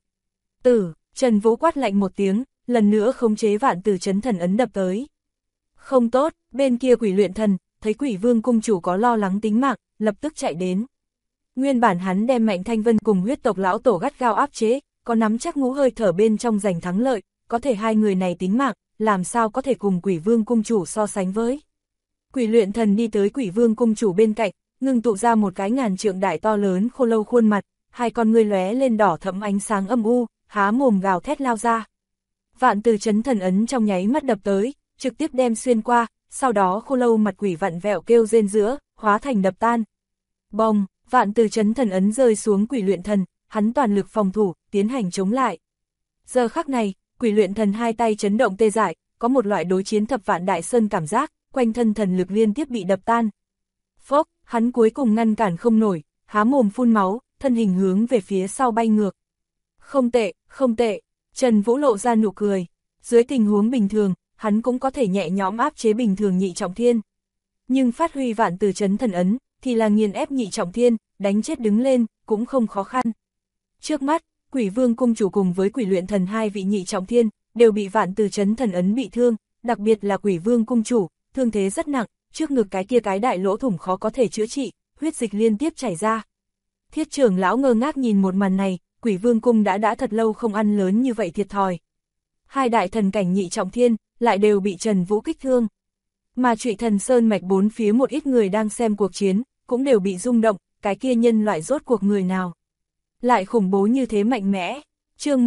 Trần Vũ quát lạnh một tiếng, lần nữa khống chế Vạn Từ Chấn Thần Ấn đập tới. Không tốt, bên kia Quỷ Luyện Thần, thấy Quỷ Vương cung chủ có lo lắng tính mạng, lập tức chạy đến. Nguyên bản hắn đem Mạnh Thanh Vân cùng huyết tộc lão tổ gắt gao áp chế, có nắm chắc ngũ hơi thở bên trong giành thắng lợi, có thể hai người này tính mạng, làm sao có thể cùng Quỷ Vương cung chủ so sánh với. Quỷ Luyện Thần đi tới Quỷ Vương cung chủ bên cạnh, ngưng tụ ra một cái ngàn trượng đại to lớn khô lâu khuôn mặt, hai con ngươi lóe lên đỏ thẫm ánh sáng âm u, há mồm gào thét lao ra. Vạn Từ Chấn Thần Ấn trong nháy mắt đập tới, trực tiếp đem xuyên qua, sau đó khô lâu mặt quỷ vặn vẹo kêu rên giữa, hóa thành đập tan. Bong, Vạn Từ Chấn Thần Ấn rơi xuống Quỷ Luyện Thần, hắn toàn lực phòng thủ, tiến hành chống lại. Giờ khắc này, Quỷ Luyện Thần hai tay chấn động tê dại, có một loại đối chiến thập vạn đại sơn cảm giác, quanh thân thần lực liên tiếp bị đập tan. Phốc, hắn cuối cùng ngăn cản không nổi, há mồm phun máu, thân hình hướng về phía sau bay ngược. Không tệ, không tệ, Trần Vũ lộ ra nụ cười. Dưới tình huống bình thường, hắn cũng có thể nhẹ nhõm áp chế bình thường nhị trọng thiên. Nhưng phát huy Vạn Từ Chấn Thần Ấn, thì là nghiền ép nhị trọng thiên, đánh chết đứng lên, cũng không khó khăn. Trước mắt, Quỷ Vương cung chủ cùng với Quỷ Luyện Thần hai vị nhị trọng thiên, đều bị Vạn Từ Chấn Thần Ấn bị thương, đặc biệt là Quỷ Vương cung chủ, thương thế rất nặng, trước ngực cái kia cái đại lỗ thủng khó có thể chữa trị, huyết dịch liên tiếp chảy ra. Thiết trưởng lão ngơ ngác nhìn một màn này, Quỷ Vương cung đã thật lâu không ăn lớn như vậy thiệt thòi. Hai đại thần cảnh nhị trọng thiên, lại đều bị Trần Vũ kích thương. Mà Trụy Thần Sơn mạch bốn phía một ít người đang xem cuộc chiến, cũng đều bị rung động, cái kia nhân loại rốt cuộc người nào. Lại khủng bố như thế mạnh mẽ. Chương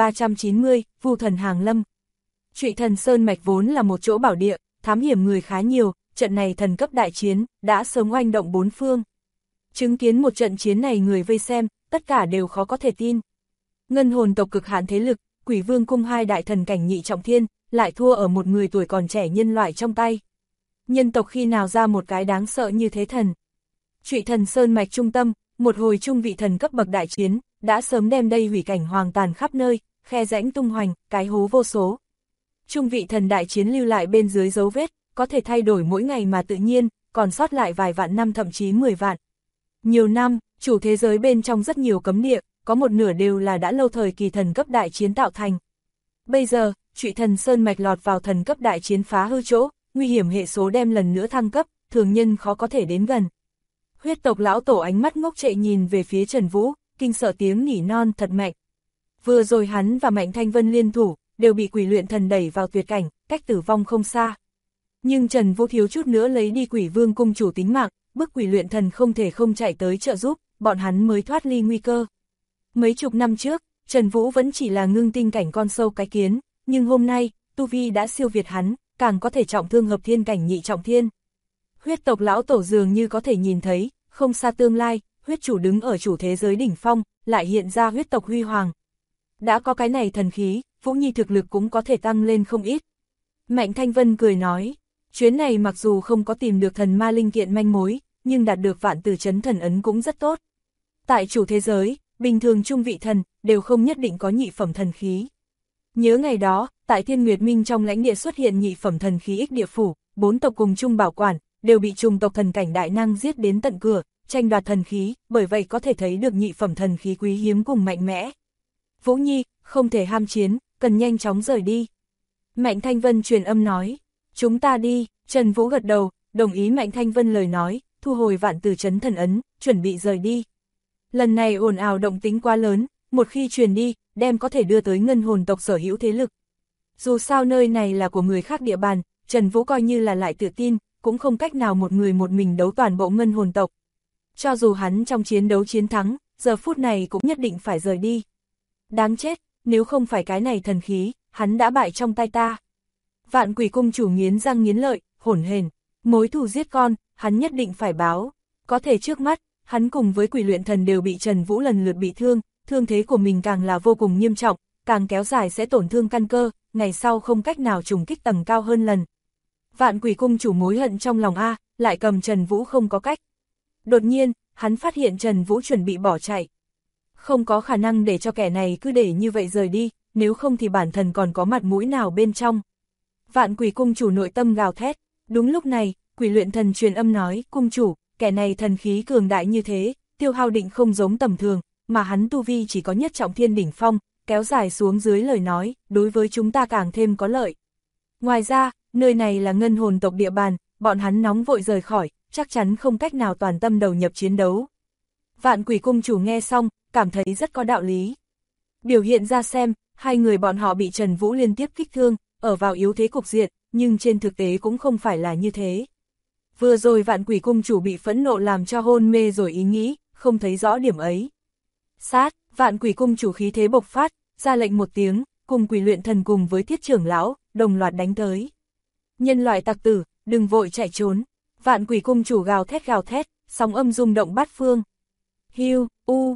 1390, Vu Thần Hàng Lâm. Trụy Thần Sơn mạch vốn là một chỗ bảo địa, thám hiểm người khá nhiều, trận này thần cấp đại chiến, đã sớm oanh động bốn phương. Chứng kiến một trận chiến này người vây xem, tất cả đều khó có thể tin. Ngân hồn tộc cực hạn thế lực, Quỷ Vương cung hai đại thần cảnh nhị trọng thiên, lại thua ở một người tuổi còn trẻ nhân loại trong tay. Nhân tộc khi nào ra một cái đáng sợ như thế thần. Trụy Thần Sơn mạch trung tâm, một hồi trung vị thần cấp bậc đại chiến, đã sớm đem đây hủy cảnh hoàng tàn khắp nơi, khe rãnh tung hoành, cái hố vô số. Trung vị thần đại chiến lưu lại bên dưới dấu vết, có thể thay đổi mỗi ngày mà tự nhiên, còn sót lại vài vạn năm thậm chí 10 vạn. Nhiều năm, chủ thế giới bên trong rất nhiều cấm địa, có một nửa đều là đã lâu thời kỳ thần cấp đại chiến tạo thành. Bây giờ, Trụy Thần Sơn mạch lọt vào thần cấp đại chiến phá hư chỗ, nguy hiểm hệ số đem lần nữa thăng cấp, thường nhân khó có thể đến gần. Huyết tộc lão tổ ánh mắt ngốc trệ nhìn về phía Trần Vũ, kinh sợ tiếng nỉ non thật mạnh. Vừa rồi hắn và Mạnh Thanh Vân liên thủ, đều bị quỷ luyện thần đẩy vào tuyệt cảnh, cách tử vong không xa. Nhưng Trần Vũ thiếu chút nữa lấy đi Quỷ Vương cung chủ tính mạng, bức quỷ luyện thần không thể không chạy tới trợ giúp, bọn hắn mới thoát ly nguy cơ. Mấy chục năm trước, Trần Vũ vẫn chỉ là ngưng tinh cảnh con sâu cái kiến, nhưng hôm nay, tu vi đã siêu việt hắn, càng có thể trọng thương hợp thiên cảnh nhị trọng thiên. Huyết tộc lão tổ dường như có thể nhìn thấy, không xa tương lai, huyết chủ đứng ở chủ thế giới đỉnh phong, lại hiện ra huyết tộc huy hoàng. Đã có cái này thần khí, Vũ Nhi thực lực cũng có thể tăng lên không ít. Mạnh Thanh Vân cười nói, chuyến này mặc dù không có tìm được thần ma linh kiện manh mối, nhưng đạt được vạn tử chấn thần ấn cũng rất tốt. Tại chủ thế giới, bình thường trung vị thần, đều không nhất định có nhị phẩm thần khí. Nhớ ngày đó, tại Thiên Nguyệt Minh trong lãnh địa xuất hiện nhị phẩm thần khí Ích Địa Phủ, 4 tộc cùng chung bảo quản, đều bị trùng tộc thần cảnh đại năng giết đến tận cửa, tranh đoạt thần khí, bởi vậy có thể thấy được nhị phẩm thần khí quý hiếm cùng mạnh mẽ. Vũ Nhi, không thể ham chiến, cần nhanh chóng rời đi. Mạnh Thanh Vân truyền âm nói, chúng ta đi. Trần Vũ gật đầu, đồng ý Mạnh Thanh Vân lời nói, thu hồi vạn tử chấn thần ấn, chuẩn bị rời đi. Lần này ồn ào động tính quá lớn, một khi truyền đi, đem có thể đưa tới ngân hồn tộc sở hữu thế lực. Dù sao nơi này là của người khác địa bàn, Trần Vũ coi như là lại tự tin, cũng không cách nào một người một mình đấu toàn bộ ngân hồn tộc. Cho dù hắn trong chiến đấu chiến thắng, giờ phút này cũng nhất định phải rời đi. Đáng chết, nếu không phải cái này thần khí, hắn đã bại trong tay ta. Vạn Quỷ cung chủ nghiến răng nghiến lợi, hổn hển, mối thù giết con, hắn nhất định phải báo. Có thể trước mắt, hắn cùng với quỷ luyện thần đều bị Trần Vũ lần lượt bị thương, thương thế của mình càng là vô cùng nghiêm trọng, càng kéo dài sẽ tổn thương căn cơ, ngày sau không cách nào trùng kích tầng cao hơn lần. Vạn Quỷ cung chủ mối hận trong lòng lại cầm Trần Vũ không có cách. Đột nhiên, hắn phát hiện Trần Vũ chuẩn bị bỏ chạy. Không có khả năng để cho kẻ này cứ để như vậy rời đi, nếu không thì bản thân còn có mặt mũi nào bên trong. Vạn Quỷ cung chủ nội tâm gào thét. Đúng lúc này, quỷ luyện thần truyền âm nói, cung chủ, kẻ này thần khí cường đại như thế, tiêu hao định không giống tầm thường, mà hắn tu vi chỉ có nhất trọng thiên đỉnh phong, kéo dài xuống dưới lời nói, đối với chúng ta càng thêm có lợi. Ngoài ra, nơi này là ngân hồn tộc địa bàn, bọn hắn nóng vội rời khỏi, chắc chắn không cách nào toàn tâm đầu nhập chiến đấu. Vạn Quỷ cung chủ nghe xong, cảm thấy rất có đạo lý. Biểu hiện ra xem, hai người bọn họ bị Trần Vũ liên tiếp kích thương, ở vào yếu thế cục diện, nhưng trên thực tế cũng không phải là như thế. Vừa rồi Vạn Quỷ cung chủ bị phẫn nộ làm cho hôn mê rồi ý nghĩ, không thấy rõ điểm ấy. Sát, Vạn Quỷ cung chủ khí thế bộc phát, ra lệnh một tiếng, cùng quỷ luyện thần cùng với Thiết trưởng lão, đồng loạt đánh tới. Nhân loại tặc tử, đừng vội chạy trốn. Vạn Quỷ cung chủ gào thét, sóng âm rung động bát phương. Hiu,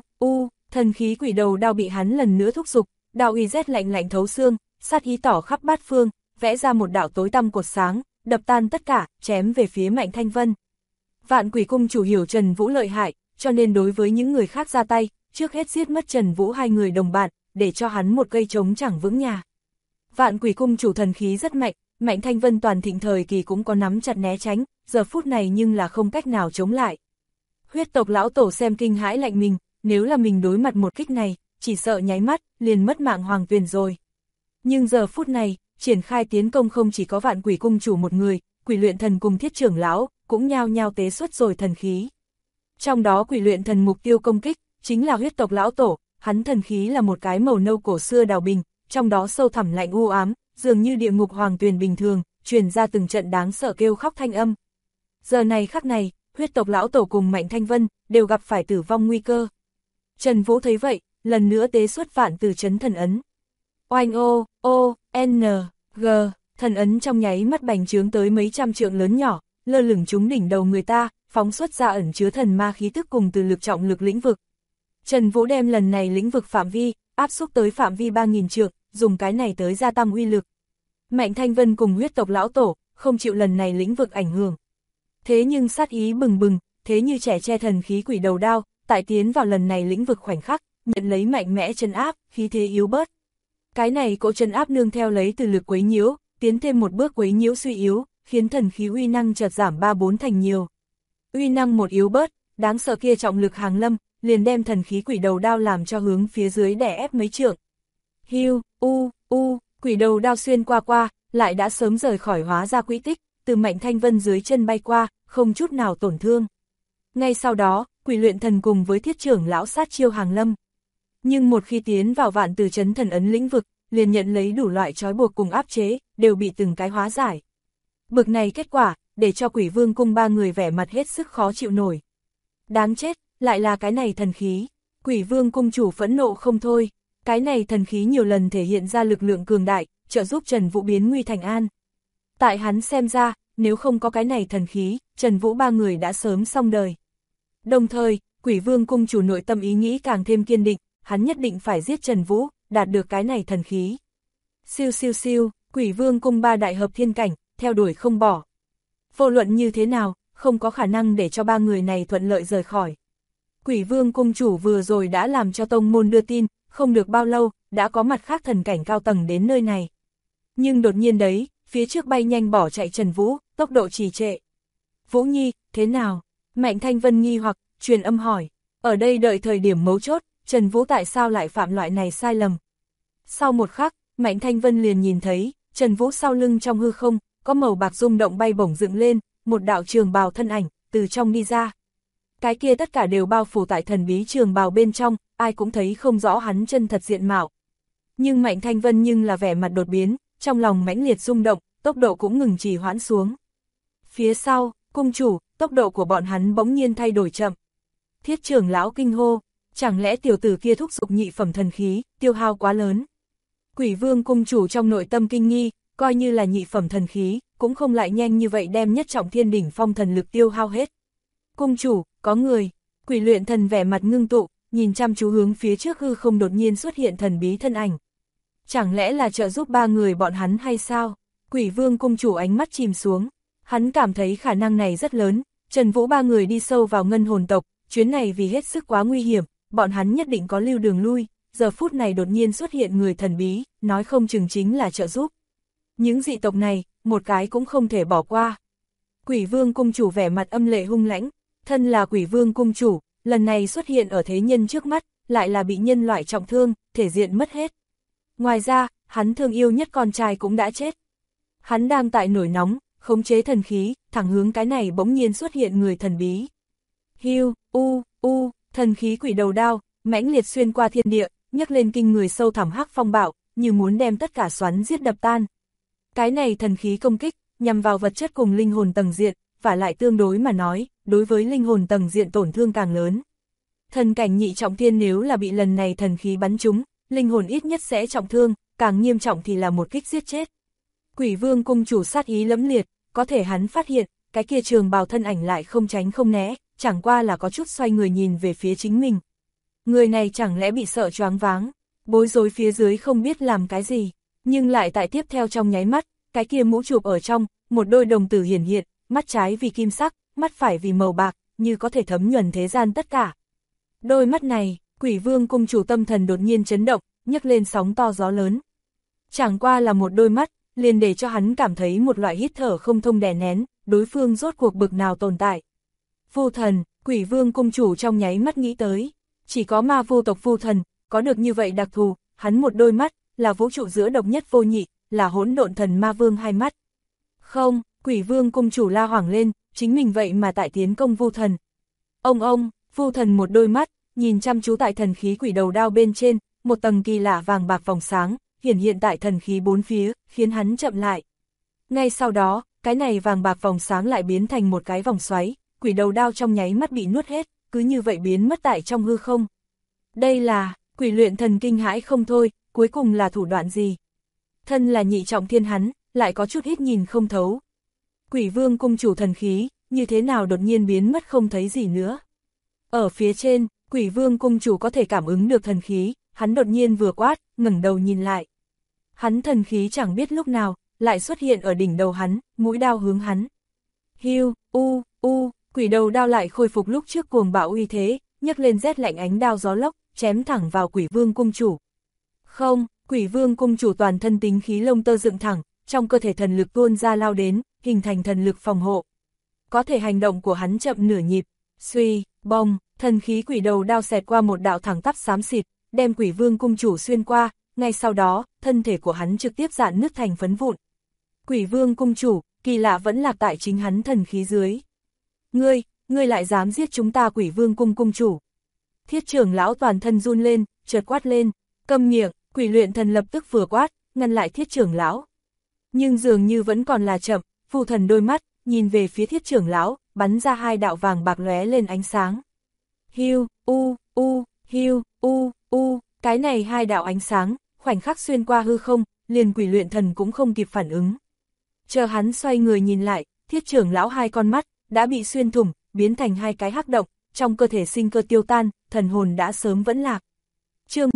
thần khí quỷ đầu đao bị hắn lần nữa thúc giục, đao uy rét lạnh lạnh thấu xương, sát ý tỏ khắp bát phương, vẽ ra một đạo tối tăm cột sáng, đập tan tất cả, chém về phía Mạnh Thanh Vân. Vạn Quỷ cung chủ hiểu Trần Vũ lợi hại, cho nên đối với những người khác ra tay, trước hết giết mất Trần Vũ hai người đồng bạn, để cho hắn một cây trống chẳng vững nhà. Vạn Quỷ cung chủ thần khí rất mạnh, Mạnh Thanh Vân toàn thịnh thời kỳ cũng có nắm chặt né tránh, giờ phút này nhưng là không cách nào chống lại. Huyết tộc lão tổ xem kinh hãi lạnh mình, nếu là mình đối mặt một kích này, chỉ sợ nháy mắt, liền mất mạng Hoàng Tuyền rồi. Nhưng giờ phút này, triển khai tiến công không chỉ có Vạn Quỷ cung chủ một người, quỷ luyện thần cùng Thiết trưởng lão, cũng nhao nhao tế xuất rồi thần khí. Trong đó quỷ luyện thần mục tiêu công kích, chính là huyết tộc lão tổ, hắn thần khí là một cái màu nâu cổ xưa đào bình, trong đó sâu thẳm lạnh u ám, dường như địa ngục Hoàng Tuyền bình thường, truyền ra từng trận đáng sợ kêu khóc thanh âm. Giờ này khắc này, huyết tộc lão tổ cùng Mạnh Thanh Vân, đều gặp phải tử vong nguy cơ. Trần Vũ thấy vậy, lần nữa tế xuất vạn tử chấn thần ấn. Oanh N, G, thần ấn trong nháy mắt bành trướng tới mấy trăm trượng lớn nhỏ, lơ lửng trúng đỉnh đầu người ta, phóng xuất ra ẩn chứa thần ma khí tức cùng từ lực trọng lực lĩnh vực. Trần Vũ đem lần này lĩnh vực phạm vi, áp xúc tới phạm vi 3000 trượng, dùng cái này tới gia tăng uy lực. Mạnh Thanh Vân cùng huyết tộc lão tổ, không chịu lần này lĩnh vực ảnh hưởng. Thế nhưng sát ý bừng bừng, thế như trẻ che thần khí quỷ đầu đao, tại tiến vào lần này lĩnh vực khoảnh khắc, nhận lấy mạnh mẽ chân áp, khí thế yếu bớt. Cái này cỗ chân áp nương theo lấy từ lực quấy nhiễu, tiến thêm một bước quấy nhiễu suy yếu, khiến thần khí uy năng chợt giảm 3-4 thành nhiều. Uy năng một yếu bớt, đáng sợ kia trọng lực hàng lâm, liền đem thần khí quỷ đầu đao làm cho hướng phía dưới đè ép mấy trượng. Hiu, quỷ đầu đao xuyên qua, lại đã sớm rời khỏi hóa ra quỹ tích, từ Mạnh Thanh Vân dưới chân bay qua, không chút nào tổn thương. Ngay sau đó, quỷ luyện thần cùng với Thiết trưởng lão sát chiêu hàng lâm. Nhưng một khi tiến vào vạn tử chấn thần ấn lĩnh vực, liền nhận lấy đủ loại trói buộc cùng áp chế, đều bị từng cái hóa giải. Bực này kết quả, để cho Quỷ Vương cung ba người vẻ mặt hết sức khó chịu nổi. Đáng chết, lại là cái này thần khí. Quỷ Vương cung chủ phẫn nộ không thôi, cái này thần khí nhiều lần thể hiện ra lực lượng cường đại, trợ giúp Trần Vũ biến nguy thành an. Tại hắn xem ra, nếu không có cái này thần khí, Trần Vũ ba người đã sớm xong đời. Đồng thời, Quỷ Vương cung chủ nội tâm ý nghĩ càng thêm kiên định, hắn nhất định phải giết Trần Vũ, đạt được cái này thần khí. Siêu siêu siêu, Quỷ Vương cung ba đại hợp thiên cảnh, theo đuổi không bỏ. Vô luận như thế nào, không có khả năng để cho ba người này thuận lợi rời khỏi. Quỷ Vương cung chủ vừa rồi đã làm cho tông môn đưa tin, không được bao lâu, đã có mặt khác thần cảnh cao tầng đến nơi này. Nhưng đột nhiên đấy, phía trước bay nhanh bỏ chạy Trần Vũ, tốc độ trì trệ. Vũ Nhi, thế nào? Mạnh Thanh Vân nghi hoặc, truyền âm hỏi. Ở đây đợi thời điểm mấu chốt, Trần Vũ tại sao lại phạm loại này sai lầm? Sau một khắc, Mạnh Thanh Vân liền nhìn thấy, Trần Vũ sau lưng trong hư không, có màu bạc rung động bay bổng dựng lên, một đạo trường bào thân ảnh, từ trong đi ra. Cái kia tất cả đều bao phủ tại thần bí trường bào bên trong, ai cũng thấy không rõ hắn chân thật diện mạo. Nhưng Mạnh Thanh Vân nhưng là vẻ mặt đột biến, trong lòng mãnh liệt rung động, tốc độ cũng ngừng trì hoãn xuống. Phía sau, cung chủ, tốc độ của bọn hắn bỗng nhiên thay đổi chậm. Thiết trưởng lão kinh hô, chẳng lẽ tiểu tử kia thúc giục nhị phẩm thần khí, tiêu hao quá lớn. Quỷ Vương cung chủ trong nội tâm kinh nghi, coi như là nhị phẩm thần khí, cũng không lại nhanh như vậy đem nhất trọng thiên đỉnh phong thần lực tiêu hao hết. Cung chủ, có người. Quỷ Luyện Thần vẻ mặt ngưng tụ, nhìn chăm chú hướng phía trước hư không đột nhiên xuất hiện thần bí thân ảnh. Chẳng lẽ là trợ giúp ba người bọn hắn hay sao? Quỷ Vương cung chủ ánh mắt chìm xuống. Hắn cảm thấy khả năng này rất lớn, Trần Vũ ba người đi sâu vào ngân hồn tộc, chuyến này vì hết sức quá nguy hiểm, bọn hắn nhất định có lưu đường lui, giờ phút này đột nhiên xuất hiện người thần bí, nói không chừng chính là trợ giúp. Những dị tộc này, một cái cũng không thể bỏ qua. Quỷ Vương cung chủ vẻ mặt âm lệ hung lãnh, thân là Quỷ Vương cung chủ, lần này xuất hiện ở thế nhân trước mắt, lại là bị nhân loại trọng thương, thể diện mất hết. Ngoài ra, hắn thương yêu nhất con trai cũng đã chết. Hắn đang tại nổi nóng, khống chế thần khí, thẳng hướng cái này bỗng nhiên xuất hiện người thần bí. Hiu, thần khí quỷ đầu đao, mãnh liệt xuyên qua thiên địa, nhấc lên kinh người sâu thẳm hắc phong bạo, như muốn đem tất cả xoắn giết đập tan. Cái này thần khí công kích, nhằm vào vật chất cùng linh hồn tầng diện, và lại tương đối mà nói, đối với linh hồn tầng diện tổn thương càng lớn. Thần cảnh nhị trọng thiên nếu là bị lần này thần khí bắn trúng, linh hồn ít nhất sẽ trọng thương, càng nghiêm trọng thì là một kích giết chết. Quỷ Vương cung chủ sát ý lẫm liệt, có thể hắn phát hiện, cái kia trường bào thân ảnh lại không tránh không né, chẳng qua là có chút xoay người nhìn về phía chính mình. Người này chẳng lẽ bị sợ choáng váng, bối rối phía dưới không biết làm cái gì, nhưng lại tại tiếp theo trong nháy mắt, cái kia mũ chụp ở trong, một đôi đồng tử hiển hiện, mắt trái vì kim sắc, mắt phải vì màu bạc, như có thể thấm nhuần thế gian tất cả. Đôi mắt này, Quỷ Vương cung chủ tâm thần đột nhiên chấn động, nhấc lên sóng to gió lớn. Chẳng qua là một đôi mắt, liền để cho hắn cảm thấy một loại hít thở không thông đè nén, đối phương rốt cuộc bực nào tồn tại. Vu thần, Quỷ Vương cung chủ trong nháy mắt nghĩ tới, chỉ có ma vô tộc vu thần, có được như vậy đặc thù, hắn một đôi mắt, là vũ trụ giữa độc nhất vô nhị, là hỗn độn thần ma vương hai mắt. Không, Quỷ Vương cung chủ la hoảng lên, chính mình vậy mà tại tiến công vu thần. Ông, vu thần một đôi mắt, nhìn chăm chú tại thần khí quỷ đầu đao bên trên, một tầng kỳ lạ vàng bạc vòng sáng, hiển hiện tại thần khí bốn phía, khiến hắn chậm lại. Ngay sau đó, cái này vàng bạc vòng sáng lại biến thành một cái vòng xoáy, quỷ đầu đao trong nháy mắt bị nuốt hết, cứ như vậy biến mất tại trong hư không. Đây là, Quỷ Luyện Thần kinh hãi không thôi, cuối cùng là thủ đoạn gì? Thân là nhị trọng thiên hắn, lại có chút ít nhìn không thấu. Quỷ Vương cung chủ thần khí, như thế nào đột nhiên biến mất không thấy gì nữa. Ở phía trên, Quỷ Vương cung chủ có thể cảm ứng được thần khí, hắn đột nhiên vừa quát, ngẩng đầu nhìn lại. Hắn thần khí chẳng biết lúc nào, lại xuất hiện ở đỉnh đầu hắn, mũi đao hướng hắn. Hiu, quỷ đầu đao lại khôi phục lúc trước cuồng bạo uy thế, nhấc lên rét lạnh ánh đao gió lốc, chém thẳng vào Quỷ Vương cung chủ. Không, Quỷ Vương cung chủ toàn thân tính khí lông tơ dựng thẳng, trong cơ thể thần lực tuôn ra lao đến, hình thành thần lực phòng hộ. Có thể hành động của hắn chậm nửa nhịp, suy, bông, thần khí quỷ đầu đao xẹt qua một đạo thẳng tắp xám xịt, đem Quỷ Vương cung chủ xuyên qua, ngay sau đó, thân thể của hắn trực tiếp rạn nứt thành phấn vụn. Quỷ Vương cung chủ, kỳ lạ vẫn lạc tại chính hắn thần khí dưới. Ngươi lại dám giết chúng ta Quỷ Vương cung cung chủ. Thiết trưởng lão toàn thân run lên, chợt quát lên, câm miệng. Quỷ luyện thần lập tức vừa quát, ngăn lại Thiết trưởng lão. Nhưng dường như vẫn còn là chậm, Vu Thần đôi mắt, nhìn về phía Thiết trưởng lão, bắn ra hai đạo vàng bạc lóe lên ánh sáng. Hiu, hiu, cái này hai đạo ánh sáng, khoảnh khắc xuyên qua hư không, liền quỷ luyện thần cũng không kịp phản ứng. Chờ hắn xoay người nhìn lại, Thiết trưởng lão hai con mắt, đã bị xuyên thủng, biến thành hai cái hắc động, trong cơ thể sinh cơ tiêu tan, thần hồn đã sớm vẫn lạc. Chương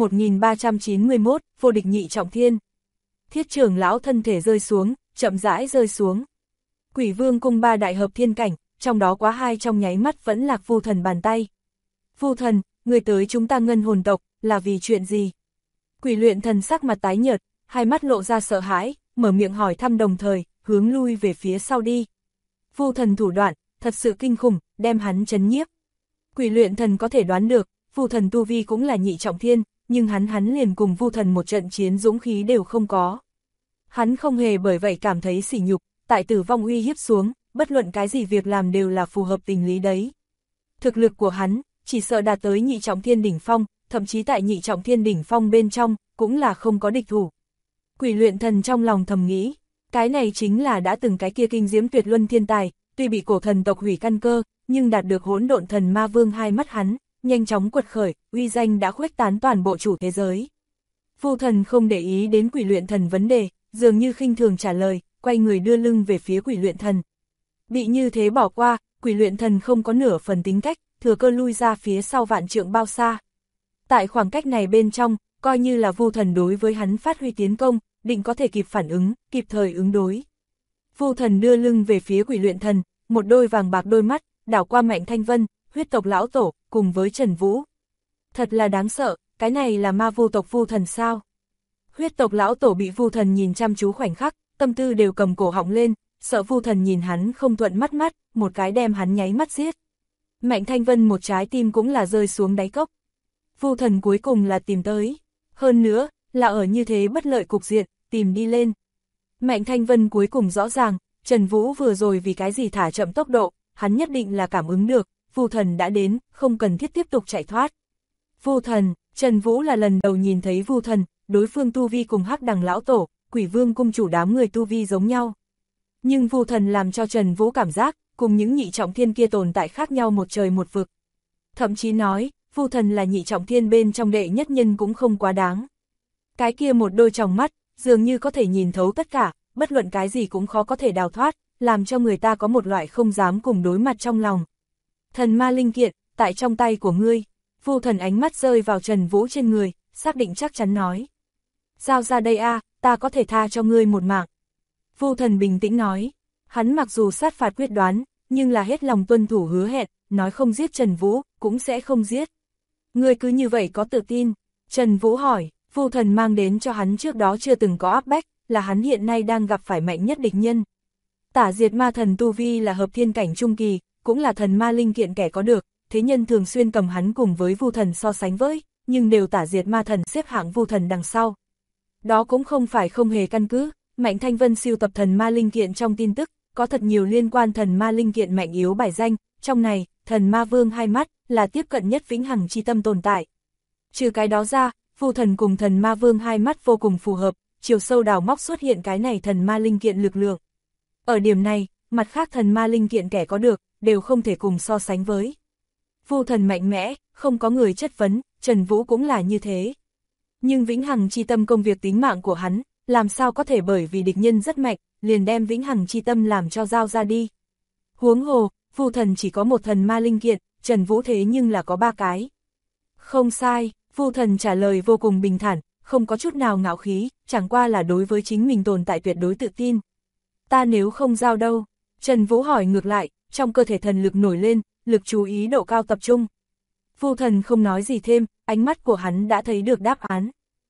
1391, vô địch nhị trọng thiên. Thiết trưởng lão thân thể rơi xuống, chậm rãi rơi xuống. Quỷ vương cung ba đại hợp thiên cảnh, trong đó quá hai trong nháy mắt vẫn lạc Vu Thần bàn tay. Vu Thần, người tới chúng ta Ngân Hồn tộc, là vì chuyện gì? Quỷ luyện thần sắc mặt tái nhợt, hai mắt lộ ra sợ hãi, mở miệng hỏi thăm đồng thời, hướng lui về phía sau đi. Vu Thần thủ đoạn, thật sự kinh khủng, đem hắn chấn nhiếp. Quỷ luyện thần có thể đoán được, Vu Thần tu vi cũng là nhị trọng thiên, nhưng hắn liền cùng Vu Thần một trận chiến dũng khí đều không có. Hắn không hề bởi vậy cảm thấy sỉ nhục, tại tử vong uy hiếp xuống, bất luận cái gì việc làm đều là phù hợp tình lý đấy. Thực lực của hắn, chỉ sợ đạt tới nhị trọng thiên đỉnh phong, thậm chí tại nhị trọng thiên đỉnh phong bên trong, cũng là không có địch thủ. Quỷ luyện thần trong lòng thầm nghĩ, cái này chính là đã từng cái kia kinh diễm tuyệt luân thiên tài, tuy bị cổ thần tộc hủy căn cơ, nhưng đạt được hỗn độn thần ma vương hai mắt hắn, nhanh chóng quật khởi, uy danh đã khuếch tán toàn bộ chủ thế giới. Vu Thần không để ý đến quỷ luyện thần vấn đề, dường như khinh thường trả lời, quay người đưa lưng về phía quỷ luyện thần. Bị như thế bỏ qua, quỷ luyện thần không có nửa phần tính cách, thừa cơ lui ra phía sau vạn trượng bao xa. Tại khoảng cách này bên trong, coi như là Vu Thần đối với hắn phát huy tiến công, định có thể kịp phản ứng, kịp thời ứng đối. Vu Thần đưa lưng về phía quỷ luyện thần, một đôi vàng bạc đôi mắt, đảo qua Mạnh Thanh Vân, huyết tộc lão tổ, cùng với Trần Vũ. Thật là đáng sợ, cái này là ma vu tộc Vu Thần sao? Huyết tộc lão tổ bị Vu Thần nhìn chăm chú khoảnh khắc, tâm tư đều cầm cổ họng lên, sợ Vu Thần nhìn hắn không thuận mắt, một cái đem hắn nháy mắt giết. Mạnh Thanh Vân một trái tim cũng là rơi xuống đáy cốc. Vu Thần cuối cùng là tìm tới, hơn nữa, là ở như thế bất lợi cục diện, tìm đi lên. Mạnh Thanh Vân cuối cùng rõ ràng, Trần Vũ vừa rồi vì cái gì thả chậm tốc độ, hắn nhất định là cảm ứng được, Vu Thần đã đến, không cần thiết tiếp tục chạy thoát. Vu Thần, Trần Vũ là lần đầu nhìn thấy Vu Thần, đối phương tu vi cùng Hắc Đằng lão tổ, Quỷ Vương cung chủ đám người tu vi giống nhau. Nhưng Vu Thần làm cho Trần Vũ cảm giác, cùng những nhị trọng thiên kia tồn tại khác nhau một trời một vực. Thậm chí nói, Vu Thần là nhị trọng thiên bên trong đệ nhất nhân cũng không quá đáng. Cái kia một đôi tròng mắt, dường như có thể nhìn thấu tất cả, bất luận cái gì cũng khó có thể đào thoát, làm cho người ta có một loại không dám cùng đối mặt trong lòng. Thần ma linh kiện, tại trong tay của ngươi. Vu Thần ánh mắt rơi vào Trần Vũ trên người, xác định chắc chắn nói. Giao ra đây a, ta có thể tha cho ngươi một mạng. Vu Thần bình tĩnh nói, hắn mặc dù sát phạt quyết đoán, nhưng là hết lòng tuân thủ hứa hẹn, nói không giết Trần Vũ, cũng sẽ không giết. Ngươi cứ như vậy có tự tin? Trần Vũ hỏi, Vu Thần mang đến cho hắn trước đó chưa từng có áp bách, là hắn hiện nay đang gặp phải mạnh nhất địch nhân. Tả diệt ma thần tu vi là hợp thiên cảnh trung kỳ, cũng là thần ma linh kiện kẻ có được, thế nhân thường xuyên cầm hắn cùng với Vu Thần so sánh với, nhưng đều tả diệt ma thần xếp hạng Vu Thần đằng sau. Đó cũng không phải không hề căn cứ, Mạnh Thanh Vân siêu tập thần ma linh kiện trong tin tức, có thật nhiều liên quan thần ma linh kiện mạnh yếu bài danh, trong này, thần ma vương hai mắt, là tiếp cận nhất vĩnh hằng chi tâm tồn tại. Trừ cái đó ra, Vu Thần cùng thần ma vương hai mắt vô cùng phù hợp, chiều sâu đào móc xuất hiện cái này thần ma linh kiện lực lượng. Ở điểm này, mặt khác thần ma linh kiện kẻ có được, đều không thể cùng so sánh với. Vu Thần mạnh mẽ, không có người chất vấn, Trần Vũ cũng là như thế. Nhưng vĩnh hằng chi tâm công việc tính mạng của hắn, làm sao có thể bởi vì địch nhân rất mạnh, liền đem vĩnh hằng chi tâm làm cho giao ra đi. Huống hồ, Vu Thần chỉ có một thần ma linh kiện, Trần Vũ thế nhưng là có ba cái. Không sai, Vu Thần trả lời vô cùng bình thản, không có chút nào ngạo khí, chẳng qua là đối với chính mình tồn tại tuyệt đối tự tin. Ta nếu không giao đâu? Trần Vũ hỏi ngược lại, trong cơ thể thần lực nổi lên, lực chú ý độ cao tập trung. Vu Thần không nói gì thêm, ánh mắt của hắn đã thấy được đáp án.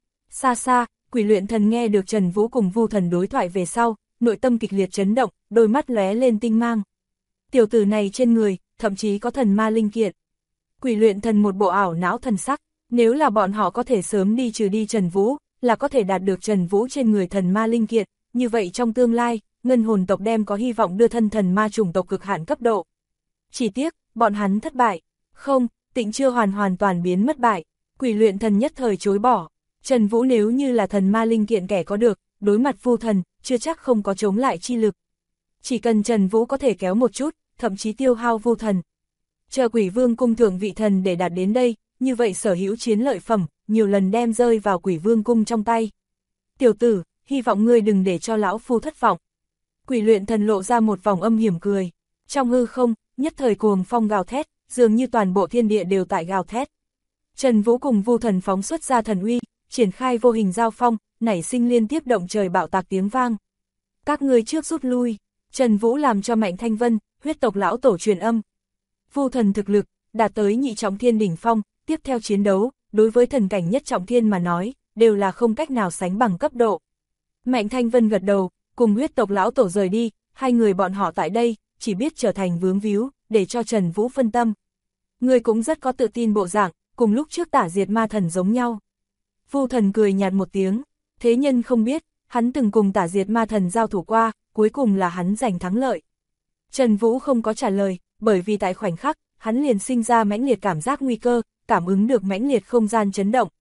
Xa xa, Quỷ luyện thần nghe được Trần Vũ cùng Vu Thần đối thoại về sau, nội tâm kịch liệt chấn động, đôi mắt lóe lên tinh mang. Tiểu tử này trên người, thậm chí có thần ma linh kiện. Quỷ luyện thần một bộ ảo não thần sắc, nếu là bọn họ có thể sớm đi trừ đi Trần Vũ, là có thể đạt được Trần Vũ trên người thần ma linh kiện, như vậy trong tương lai, Ngân Hồn tộc đem có hy vọng đưa thân thần ma chủng tộc cực hạn cấp độ. Chỉ tiếc, bọn hắn thất bại. Không, Tịnh chưa hoàn toàn biến mất bại. Quỷ luyện thần nhất thời chối bỏ. Trần Vũ nếu như là thần ma linh kiện kẻ có được, đối mặt Vu Thần, chưa chắc không có chống lại chi lực. Chỉ cần Trần Vũ có thể kéo một chút, thậm chí tiêu hao Vu Thần. Chờ Quỷ Vương cung thưởng vị thần để đạt đến đây, như vậy sở hữu chiến lợi phẩm, nhiều lần đem rơi vào Quỷ Vương cung trong tay. Tiểu tử, hy vọng ngươi đừng để cho lão phu thất vọng. Quỷ Luyện Thần lộ ra một vòng âm hiểm cười. Trong hư không, nhất thời cuồng phong gào thét, dường như toàn bộ thiên địa đều tại gào thét. Trần Vũ cùng Vu Thần phóng xuất ra thần uy, triển khai vô hình giao phong, nảy sinh liên tiếp động trời bạo tạc tiếng vang. Các ngươi trước rút lui, Trần Vũ làm cho Mạnh Thanh Vân, huyết tộc lão tổ truyền âm. Vu Thần thực lực, đạt tới nhị trọng thiên đỉnh phong, tiếp theo chiến đấu, đối với thần cảnh nhất trọng thiên mà nói, đều là không cách nào sánh bằng cấp độ. Mạnh Thanh Vân gật đầu, cùng huyết tộc lão tổ rời đi, hai người bọn họ tại đây, chỉ biết trở thành vướng víu, để cho Trần Vũ phân tâm. Người cũng rất có tự tin bộ dạng, cùng lúc trước Tả Diệt Ma Thần giống nhau. Vu Thần cười nhạt một tiếng, thế nhân không biết, hắn từng cùng Tả Diệt Ma Thần giao thủ qua, cuối cùng là hắn giành thắng lợi. Trần Vũ không có trả lời, bởi vì tại khoảnh khắc, hắn liền sinh ra mãnh liệt cảm giác nguy cơ, cảm ứng được mãnh liệt không gian chấn động.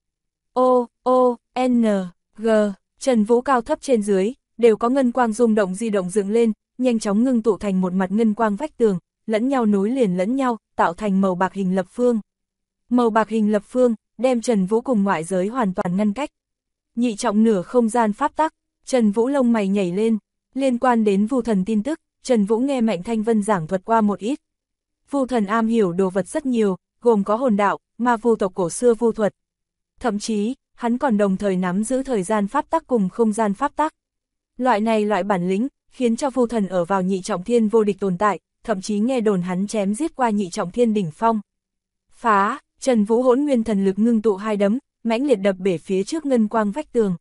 N, G, Trần Vũ cao thấp trên dưới, đều có ngân quang rung động di động dựng lên, nhanh chóng ngưng tụ thành một mặt ngân quang vách tường, lẫn nhau nối liền lẫn nhau, tạo thành màu bạc hình lập phương. Màu bạc hình lập phương, đem Trần Vũ cùng ngoại giới hoàn toàn ngăn cách. Nhị trọng nửa không gian pháp tắc, Trần Vũ lông mày nhảy lên, liên quan đến Vu Thần tin tức, Trần Vũ nghe Mạnh Thanh Vân giảng thuật qua một ít. Vu Thần am hiểu đồ vật rất nhiều, gồm có hồn đạo, ma vu tộc cổ xưa vu thuật. Thậm chí, hắn còn đồng thời nắm giữ thời gian pháp tắc cùng không gian pháp tắc. Loại bản lĩnh, khiến cho Vu Thần ở vào nhị trọng thiên vô địch tồn tại, thậm chí nghe đồn hắn chém giết qua nhị trọng thiên đỉnh phong. Phá, Trần Vũ hỗn nguyên thần lực ngưng tụ hai đấm, mãnh liệt đập bể phía trước ngân quang vách tường.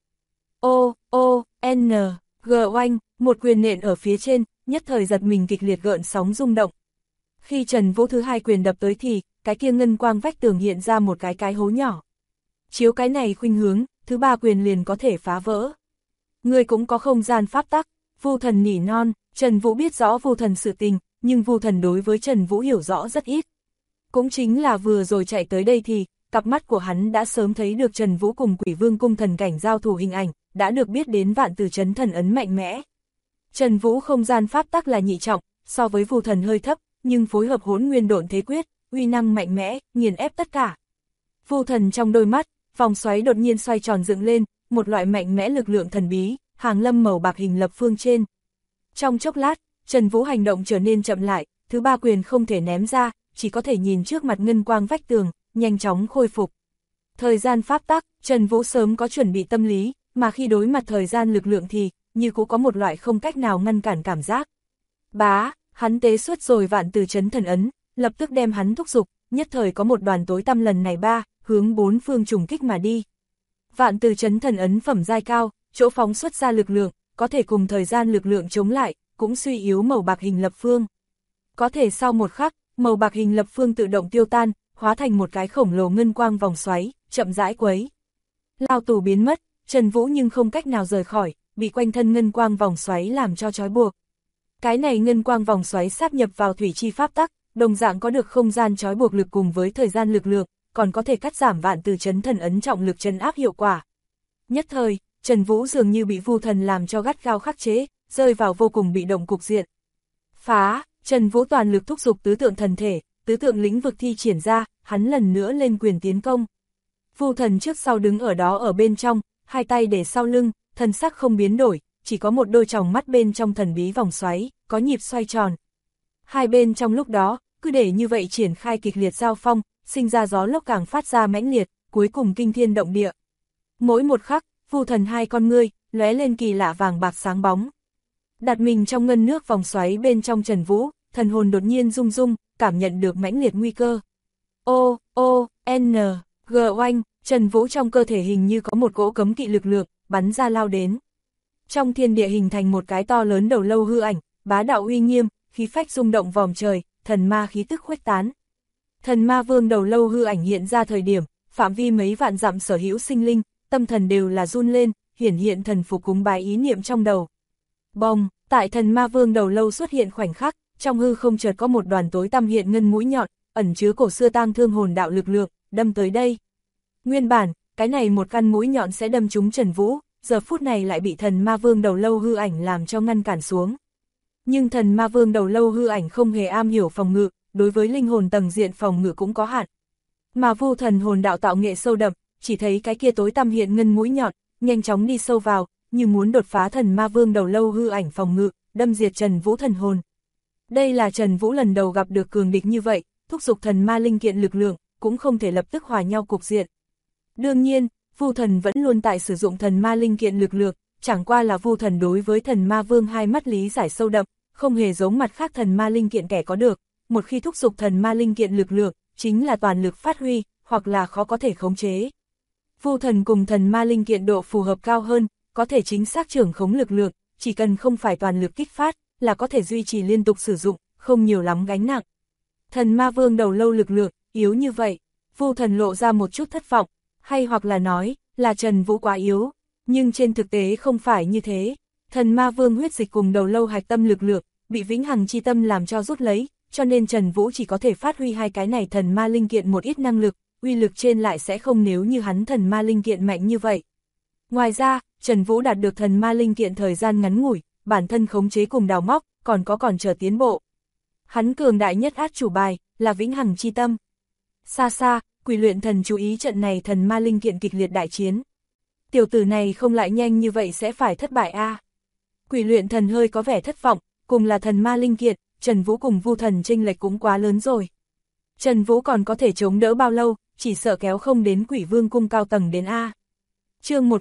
N, G oanh, một quyền nện ở phía trên, nhất thời giật mình kịch liệt gợn sóng rung động. Khi Trần Vũ thứ hai quyền đập tới thì, cái kia ngân quang vách tường hiện ra một cái hố nhỏ. Chiếu cái này khuynh hướng, thứ ba quyền liền có thể phá vỡ. Người cũng có không gian pháp tắc, Vu Thần nỉ non, Trần Vũ biết rõ Vu Thần sự tình, nhưng Vu Thần đối với Trần Vũ hiểu rõ rất ít. Cũng chính là vừa rồi chạy tới đây thì, cặp mắt của hắn đã sớm thấy được Trần Vũ cùng Quỷ Vương cung thần cảnh giao thủ hình ảnh, đã được biết đến vạn tử chấn thần ấn mạnh mẽ. Trần Vũ không gian pháp tắc là nhị trọng, so với Vu Thần hơi thấp, nhưng phối hợp hỗn nguyên độn thế quyết, uy năng mạnh mẽ, nghiền ép tất cả. Vu Thần trong đôi mắt, vòng xoáy đột nhiên xoay tròn dựng lên, một loại mạnh mẽ lực lượng thần bí, hàng lâm màu bạc hình lập phương trên. Trong chốc lát, Trần Vũ hành động trở nên chậm lại, thứ ba quyền không thể ném ra, chỉ có thể nhìn trước mặt ngân quang vách tường, nhanh chóng khôi phục. Thời gian pháp tắc, Trần Vũ sớm có chuẩn bị tâm lý, mà khi đối mặt thời gian lực lượng thì, như cũng có một loại không cách nào ngăn cản cảm giác. Bá, hắn tế xuất rồi vạn tử chấn thần ấn, lập tức đem hắn thúc giục, nhất thời có một đoàn tối tăm lần này hướng bốn phương trùng kích mà đi. Vạn tử chấn thần ấn phẩm giai cao, chỗ phóng xuất ra lực lượng, có thể cùng thời gian lực lượng chống lại, cũng suy yếu màu bạc hình lập phương. Có thể sau một khắc, màu bạc hình lập phương tự động tiêu tan, hóa thành một cái khổng lồ ngân quang vòng xoáy, chậm rãi quấy. Lao tù biến mất, Trần Vũ nhưng không cách nào rời khỏi, bị quanh thân ngân quang vòng xoáy làm cho trói buộc. Cái này ngân quang vòng xoáy sáp nhập vào thủy chi pháp tắc, đồng dạng có được không gian trói buộc lực cùng với thời gian lực lượng, còn có thể cắt giảm vạn tử chấn thần ấn trọng lực trấn áp hiệu quả. Nhất thời, Trần Vũ dường như bị Vu Thần làm cho gắt gao khắc chế, rơi vào vô cùng bị động cục diện. Phá, Trần Vũ toàn lực thúc giục tứ tượng thần thể, tứ tượng lĩnh vực thi triển ra, hắn lần nữa lên quyền tiến công. Vu Thần trước sau đứng ở đó ở bên trong, hai tay để sau lưng, thần sắc không biến đổi, chỉ có một đôi tròng mắt bên trong thần bí vòng xoáy, có nhịp xoay tròn. Hai bên trong lúc đó, cứ để như vậy triển khai kịch liệt giao phong, sinh ra gió lốc càng phát ra mãnh liệt, cuối cùng kinh thiên động địa. Mỗi một khắc, Vu Thần hai con ngươi, lóe lên kỳ lạ vàng bạc sáng bóng. Đặt mình trong ngân nước vòng xoáy bên trong Trần Vũ, thần hồn đột nhiên rung rung, cảm nhận được mãnh liệt nguy cơ. N, G oanh, Trần Vũ trong cơ thể hình như có một cỗ cấm kỵ lực lượng, bắn ra lao đến. Trong thiên địa hình thành một cái to lớn đầu lâu hư ảnh, bá đạo uy nghiêm, khí phách rung động vòm trời, thần ma khí tức khuếch tán. Thần ma vương đầu lâu hư ảnh hiện ra thời điểm, phạm vi mấy vạn dặm sở hữu sinh linh, tâm thần đều là run lên, hiển hiện thần phục cúng bái ý niệm trong đầu. Bồng, tại thần ma vương đầu lâu xuất hiện khoảnh khắc, trong hư không chợt có một đoàn tối tăm hiện ngân mũi nhọn, ẩn chứa cổ xưa tang thương hồn đạo lực lượng, đâm tới đây. Nguyên bản, cái này một căn mũi nhọn sẽ đâm trúng Trần Vũ, giờ phút này lại bị thần ma vương đầu lâu hư ảnh làm cho ngăn cản xuống. Nhưng thần ma vương đầu lâu hư ảnh không hề am hiểu phòng ngự, đối với linh hồn tầng diện phòng ngự cũng có hạn. Mà Vu thần hồn đạo tạo nghệ sâu đậm, chỉ thấy cái kia tối tăm hiện ngân mũi nhọn, nhanh chóng đi sâu vào, như muốn đột phá thần ma vương đầu lâu hư ảnh phòng ngự, đâm diệt Trần Vũ thần hồn. Đây là Trần Vũ lần đầu gặp được cường địch như vậy, thúc giục thần ma linh kiện lực lượng, cũng không thể lập tức hòa nhau cục diện. Đương nhiên, Vu thần vẫn luôn tại sử dụng thần ma linh kiện lực lượng, chẳng qua là Vu thần đối với thần ma vương hai mắt lý giải sâu đậm, không hề giống mặt khác thần ma linh kiện kẻ có được, một khi thúc giục thần ma linh kiện lực lượng, chính là toàn lực phát huy, hoặc là khó có thể khống chế. Vu thần cùng thần ma linh kiện độ phù hợp cao hơn, có thể chính xác trưởng khống lực lượng, chỉ cần không phải toàn lực kích phát, là có thể duy trì liên tục sử dụng, không nhiều lắm gánh nặng. Thần ma vương đầu lâu lực lượng, yếu như vậy, Vu thần lộ ra một chút thất vọng, hay hoặc là nói, là Trần Vũ quá yếu, nhưng trên thực tế không phải như thế. Thần ma vương huyết dịch cùng đầu lâu hạch tâm lực lượng, bị vĩnh hằng chi tâm làm cho rút lấy, cho nên Trần Vũ chỉ có thể phát huy hai cái này thần ma linh kiện một ít năng lực, uy lực trên lại sẽ không nếu như hắn thần ma linh kiện mạnh như vậy. Ngoài ra, Trần Vũ đạt được thần ma linh kiện thời gian ngắn ngủi, bản thân khống chế cùng đào móc, còn chờ tiến bộ. Hắn cường đại nhất át chủ bài, là vĩnh hằng chi tâm. Xa xa, Quỷ Luyện Thần chú ý trận này thần ma linh kiện kịch liệt đại chiến. Tiểu tử này không lại nhanh như vậy sẽ phải thất bại a. Quỷ Luyện Thần hơi có vẻ thất vọng, cùng là thần ma linh kiện, Trần Vũ cùng Vu thần chênh lệch cũng quá lớn rồi. Trần Vũ còn có thể chống đỡ bao lâu, chỉ sợ kéo không đến Quỷ Vương cung cao tầng đến a. Chương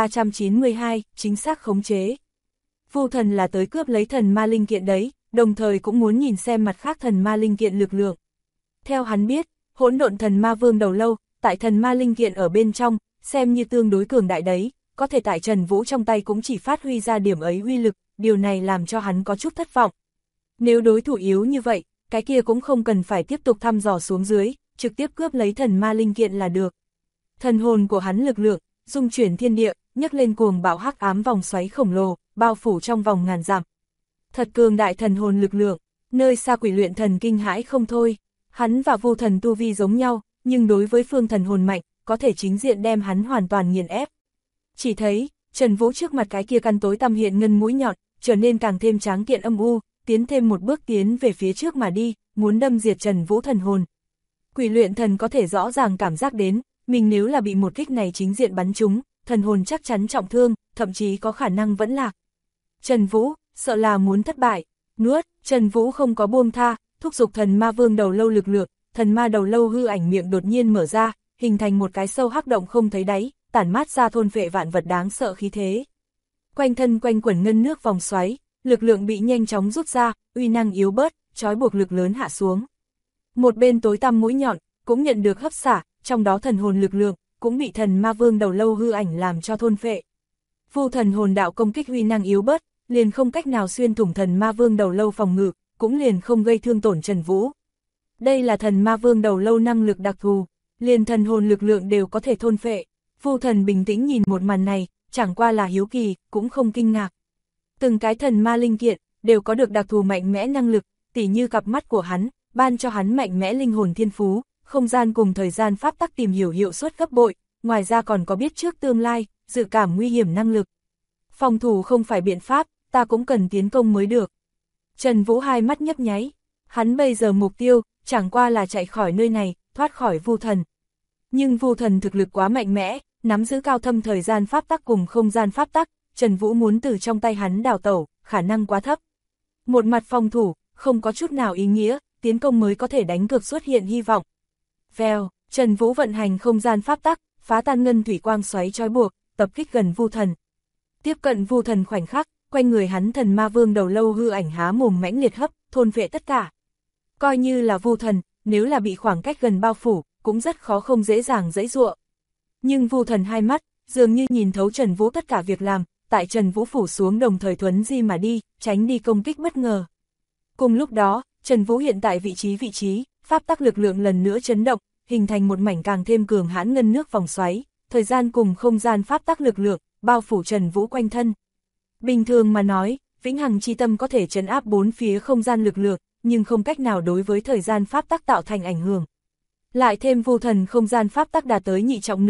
1392, chính xác khống chế. Vu thần là tới cướp lấy thần ma linh kiện đấy, đồng thời cũng muốn nhìn xem mặt khác thần ma linh kiện lực lượng. Theo hắn biết, hỗn độn thần ma vương đầu lâu, tại thần ma linh kiện ở bên trong, xem như tương đối cường đại đấy, có thể tại Trần Vũ trong tay cũng chỉ phát huy ra điểm ấy uy lực, điều này làm cho hắn có chút thất vọng. Nếu đối thủ yếu như vậy, cái kia cũng không cần phải tiếp tục thăm dò xuống dưới, trực tiếp cướp lấy thần ma linh kiện là được. Thần hồn của hắn lực lượng, dung chuyển thiên địa, nhấc lên cuồng bạo hắc ám vòng xoáy khổng lồ, bao phủ trong vòng ngàn dặm. Thật cường đại thần hồn lực lượng, nơi xa Quỷ Luyện Thần kinh hãi không thôi. Hắn và Vu thần tu vi giống nhau, nhưng đối với phương thần hồn mạnh, có thể chính diện đem hắn hoàn toàn nghiền ép. Chỉ thấy, Trần Vũ trước mặt cái kia căn tối tăm hiện ngân mũi nhọn, trở nên càng thêm tráng kiện âm u, tiến thêm một bước tiến về phía trước mà đi, muốn đâm diệt Trần Vũ thần hồn. Quỷ Luyện Thần có thể rõ ràng cảm giác đến, mình nếu là bị một kích này chính diện bắn trúng, thần hồn chắc chắn trọng thương, thậm chí có khả năng vẫn lạc. Trần Vũ, sợ là muốn thất bại, nuốt, Trần Vũ không có buông tha, thúc giục thần ma vương đầu lâu lực lượng, thần ma đầu lâu hư ảnh miệng đột nhiên mở ra, hình thành một cái sâu hắc động không thấy đáy, tản mát ra thôn phệ vạn vật đáng sợ khí thế. Quanh thân quanh quẩn ngân nước vòng xoáy, lực lượng bị nhanh chóng rút ra, uy năng yếu bớt, trói buộc lực lớn hạ xuống. Một bên tối tăm mũi nhọn, cũng nhận được hấp xả, trong đó thần hồn lực lượng, cũng bị thần ma vương đầu lâu hư ảnh làm cho thôn phệ. Vu thần hồn đạo công kích uy năng yếu bớt, liền không cách nào xuyên thủng thần ma vương đầu lâu phòng ngự, cũng liền không gây thương tổn Trần Vũ. Đây là thần ma vương đầu lâu năng lực đặc thù, liền thần hồn lực lượng đều có thể thôn phệ. Vu thần bình tĩnh nhìn một màn này, chẳng qua là hiếu kỳ, cũng không kinh ngạc. Từng cái thần ma linh kiện, đều có được đặc thù mạnh mẽ năng lực, tỉ như cặp mắt của hắn, ban cho hắn mạnh mẽ linh hồn thiên phú, không gian cùng thời gian pháp tắc tìm hiểu hiệu suất gấp bội, ngoài ra còn có biết trước tương lai, dự cảm nguy hiểm năng lực. Phòng thủ không phải biện pháp, ta cũng cần tiến công mới được. Trần Vũ hai mắt nhấp nháy, hắn bây giờ mục tiêu, chẳng qua là chạy khỏi nơi này, thoát khỏi Vu thần. Nhưng Vu thần thực lực quá mạnh mẽ, nắm giữ cao thâm thời gian pháp tắc cùng không gian pháp tắc, Trần Vũ muốn từ trong tay hắn đào tẩu, khả năng quá thấp. Một mặt phòng thủ, không có chút nào ý nghĩa, tiến công mới có thể đánh cược xuất hiện hy vọng. Vèo, Trần Vũ vận hành không gian pháp tắc, phá tan ngân thủy quang xoáy trói buộc, tập kích gần Vu thần. Tiếp cận Vu thần khoảnh khắc, quanh người hắn thần ma vương đầu lâu hư ảnh há mồm mãnh liệt hấp, thôn phệ tất cả. Coi như là Vu thần, nếu là bị khoảng cách gần bao phủ, cũng rất khó không dễ dàng giãy giụa. Nhưng Vu thần hai mắt, dường như nhìn thấu Trần Vũ tất cả việc làm, tại Trần Vũ phủ xuống đồng thời thuấn di mà đi, tránh đi công kích bất ngờ. Cùng lúc đó, Trần Vũ hiện tại vị trí, pháp tắc lực lượng lần nữa chấn động, hình thành một mảnh càng thêm cường hãn ngân nước vòng xoáy, thời gian cùng không gian pháp tắc lực lượng, bao phủ Trần Vũ quanh thân. Bình thường mà nói, vĩnh hằng chi tâm có thể trấn áp bốn phía không gian lực lượng, nhưng không cách nào đối với thời gian pháp tắc tạo thành ảnh hưởng. Lại thêm Vu thần không gian pháp tắc đạt tới nhị trọng nửa,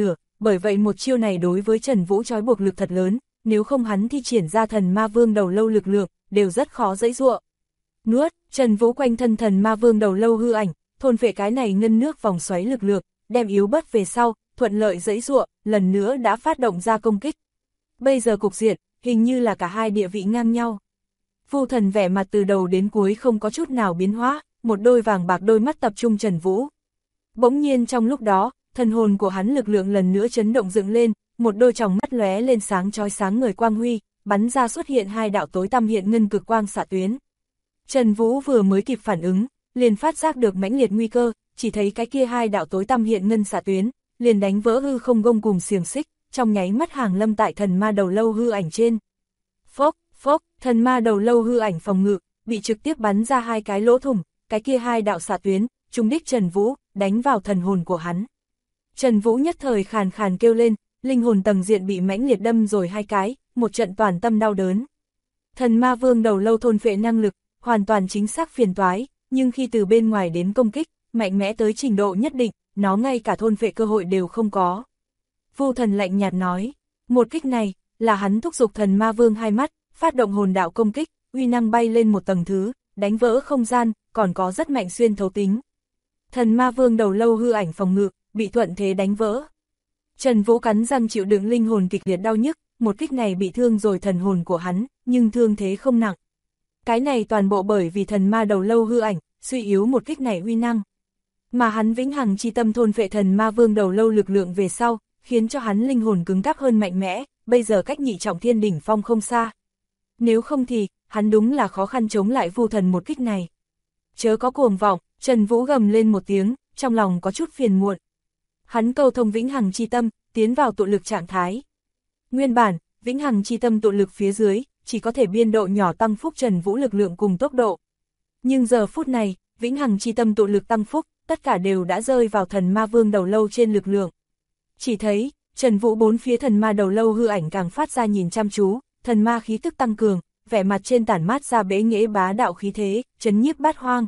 bởi vậy một chiêu này đối với Trần Vũ trói buộc lực thật lớn, nếu không hắn thi triển ra thần ma vương đầu lâu lực lượng, đều rất khó giãy giụa. Nuốt, Trần Vũ quanh thân thần ma vương đầu lâu hư ảnh, thôn phệ cái này ngân nước vòng xoáy lực lượng, đem yếu bớt về sau, thuận lợi giãy giụa, lần nữa đã phát động ra công kích. Bây giờ cục diện, hình như là cả hai địa vị ngang nhau. Vu Thần vẻ mặt từ đầu đến cuối không có chút nào biến hóa, một đôi vàng bạc đôi mắt tập trung Trần Vũ. Bỗng nhiên trong lúc đó, thần hồn của hắn lực lượng lần nữa chấn động dựng lên, một đôi tròng mắt lóe lên sáng chói sáng người quang huy, bắn ra xuất hiện hai đạo tối tăm hiện ngân cực quang xạ tuyến. Trần Vũ vừa mới kịp phản ứng, liền phát giác được mãnh liệt nguy cơ, chỉ thấy cái kia hai đạo tối tăm hiện ngân xạ tuyến, liền đánh vỡ hư không gông cùng xiềng xích, trong nháy mắt hàng lâm tại thần ma đầu lâu hư ảnh trên. Phốc, phốc, thần ma đầu lâu hư ảnh phòng ngự, bị trực tiếp bắn ra hai cái lỗ thủng, cái kia hai đạo xạ tuyến, trúng đích Trần Vũ, đánh vào thần hồn của hắn. Trần Vũ nhất thời khàn khàn kêu lên, linh hồn tầng diện bị mãnh liệt đâm rồi hai cái, một trận toàn tâm đau đớn. Thần ma vương đầu lâu thôn phệ năng lực, hoàn toàn chính xác phiền toái, nhưng khi từ bên ngoài đến công kích, mạnh mẽ tới trình độ nhất định, nó ngay cả thôn phệ cơ hội đều không có. Vu Thần lạnh nhạt nói, một kích này, là hắn thúc giục thần ma vương hai mắt, phát động hồn đạo công kích, uy năng bay lên một tầng thứ, đánh vỡ không gian, còn có rất mạnh xuyên thấu tính. Thần ma vương đầu lâu hư ảnh phòng ngự, bị thuận thế đánh vỡ. Trần Vũ cắn răng chịu đựng linh hồn kịch liệt đau nhức, một kích này bị thương rồi thần hồn của hắn, nhưng thương thế không nặng. Cái này toàn bộ bởi vì thần ma đầu lâu hư ảnh, suy yếu một kích này uy năng. Mà hắn vĩnh hằng chi tâm thôn phệ thần ma vương đầu lâu lực lượng về sau, khiến cho hắn linh hồn cứng cáp hơn mạnh mẽ, bây giờ cách nhị trọng thiên đỉnh phong không xa. Nếu không thì, hắn đúng là khó khăn chống lại Vu Thần một kích này. Chớ có cuồng vọng, Trần Vũ gầm lên một tiếng, trong lòng có chút phiền muộn. Hắn cầu thông vĩnh hằng chi tâm, tiến vào tụ lực trạng thái. Nguyên bản, vĩnh hằng chi tâm tụ lực phía dưới, chỉ có thể biên độ nhỏ tăng phúc Trần Vũ lực lượng cùng tốc độ. Nhưng giờ phút này, vĩnh hằng chi tâm tụ lực tăng phúc, tất cả đều đã rơi vào thần ma vương đầu lâu trên lực lượng. Chỉ thấy, Trần Vũ bốn phía thần ma đầu lâu hư ảnh càng phát ra nhìn chăm chú, thần ma khí tức tăng cường, vẻ mặt trên tản mát ra bế nghệ bá đạo khí thế, trấn nhiếp bát hoang.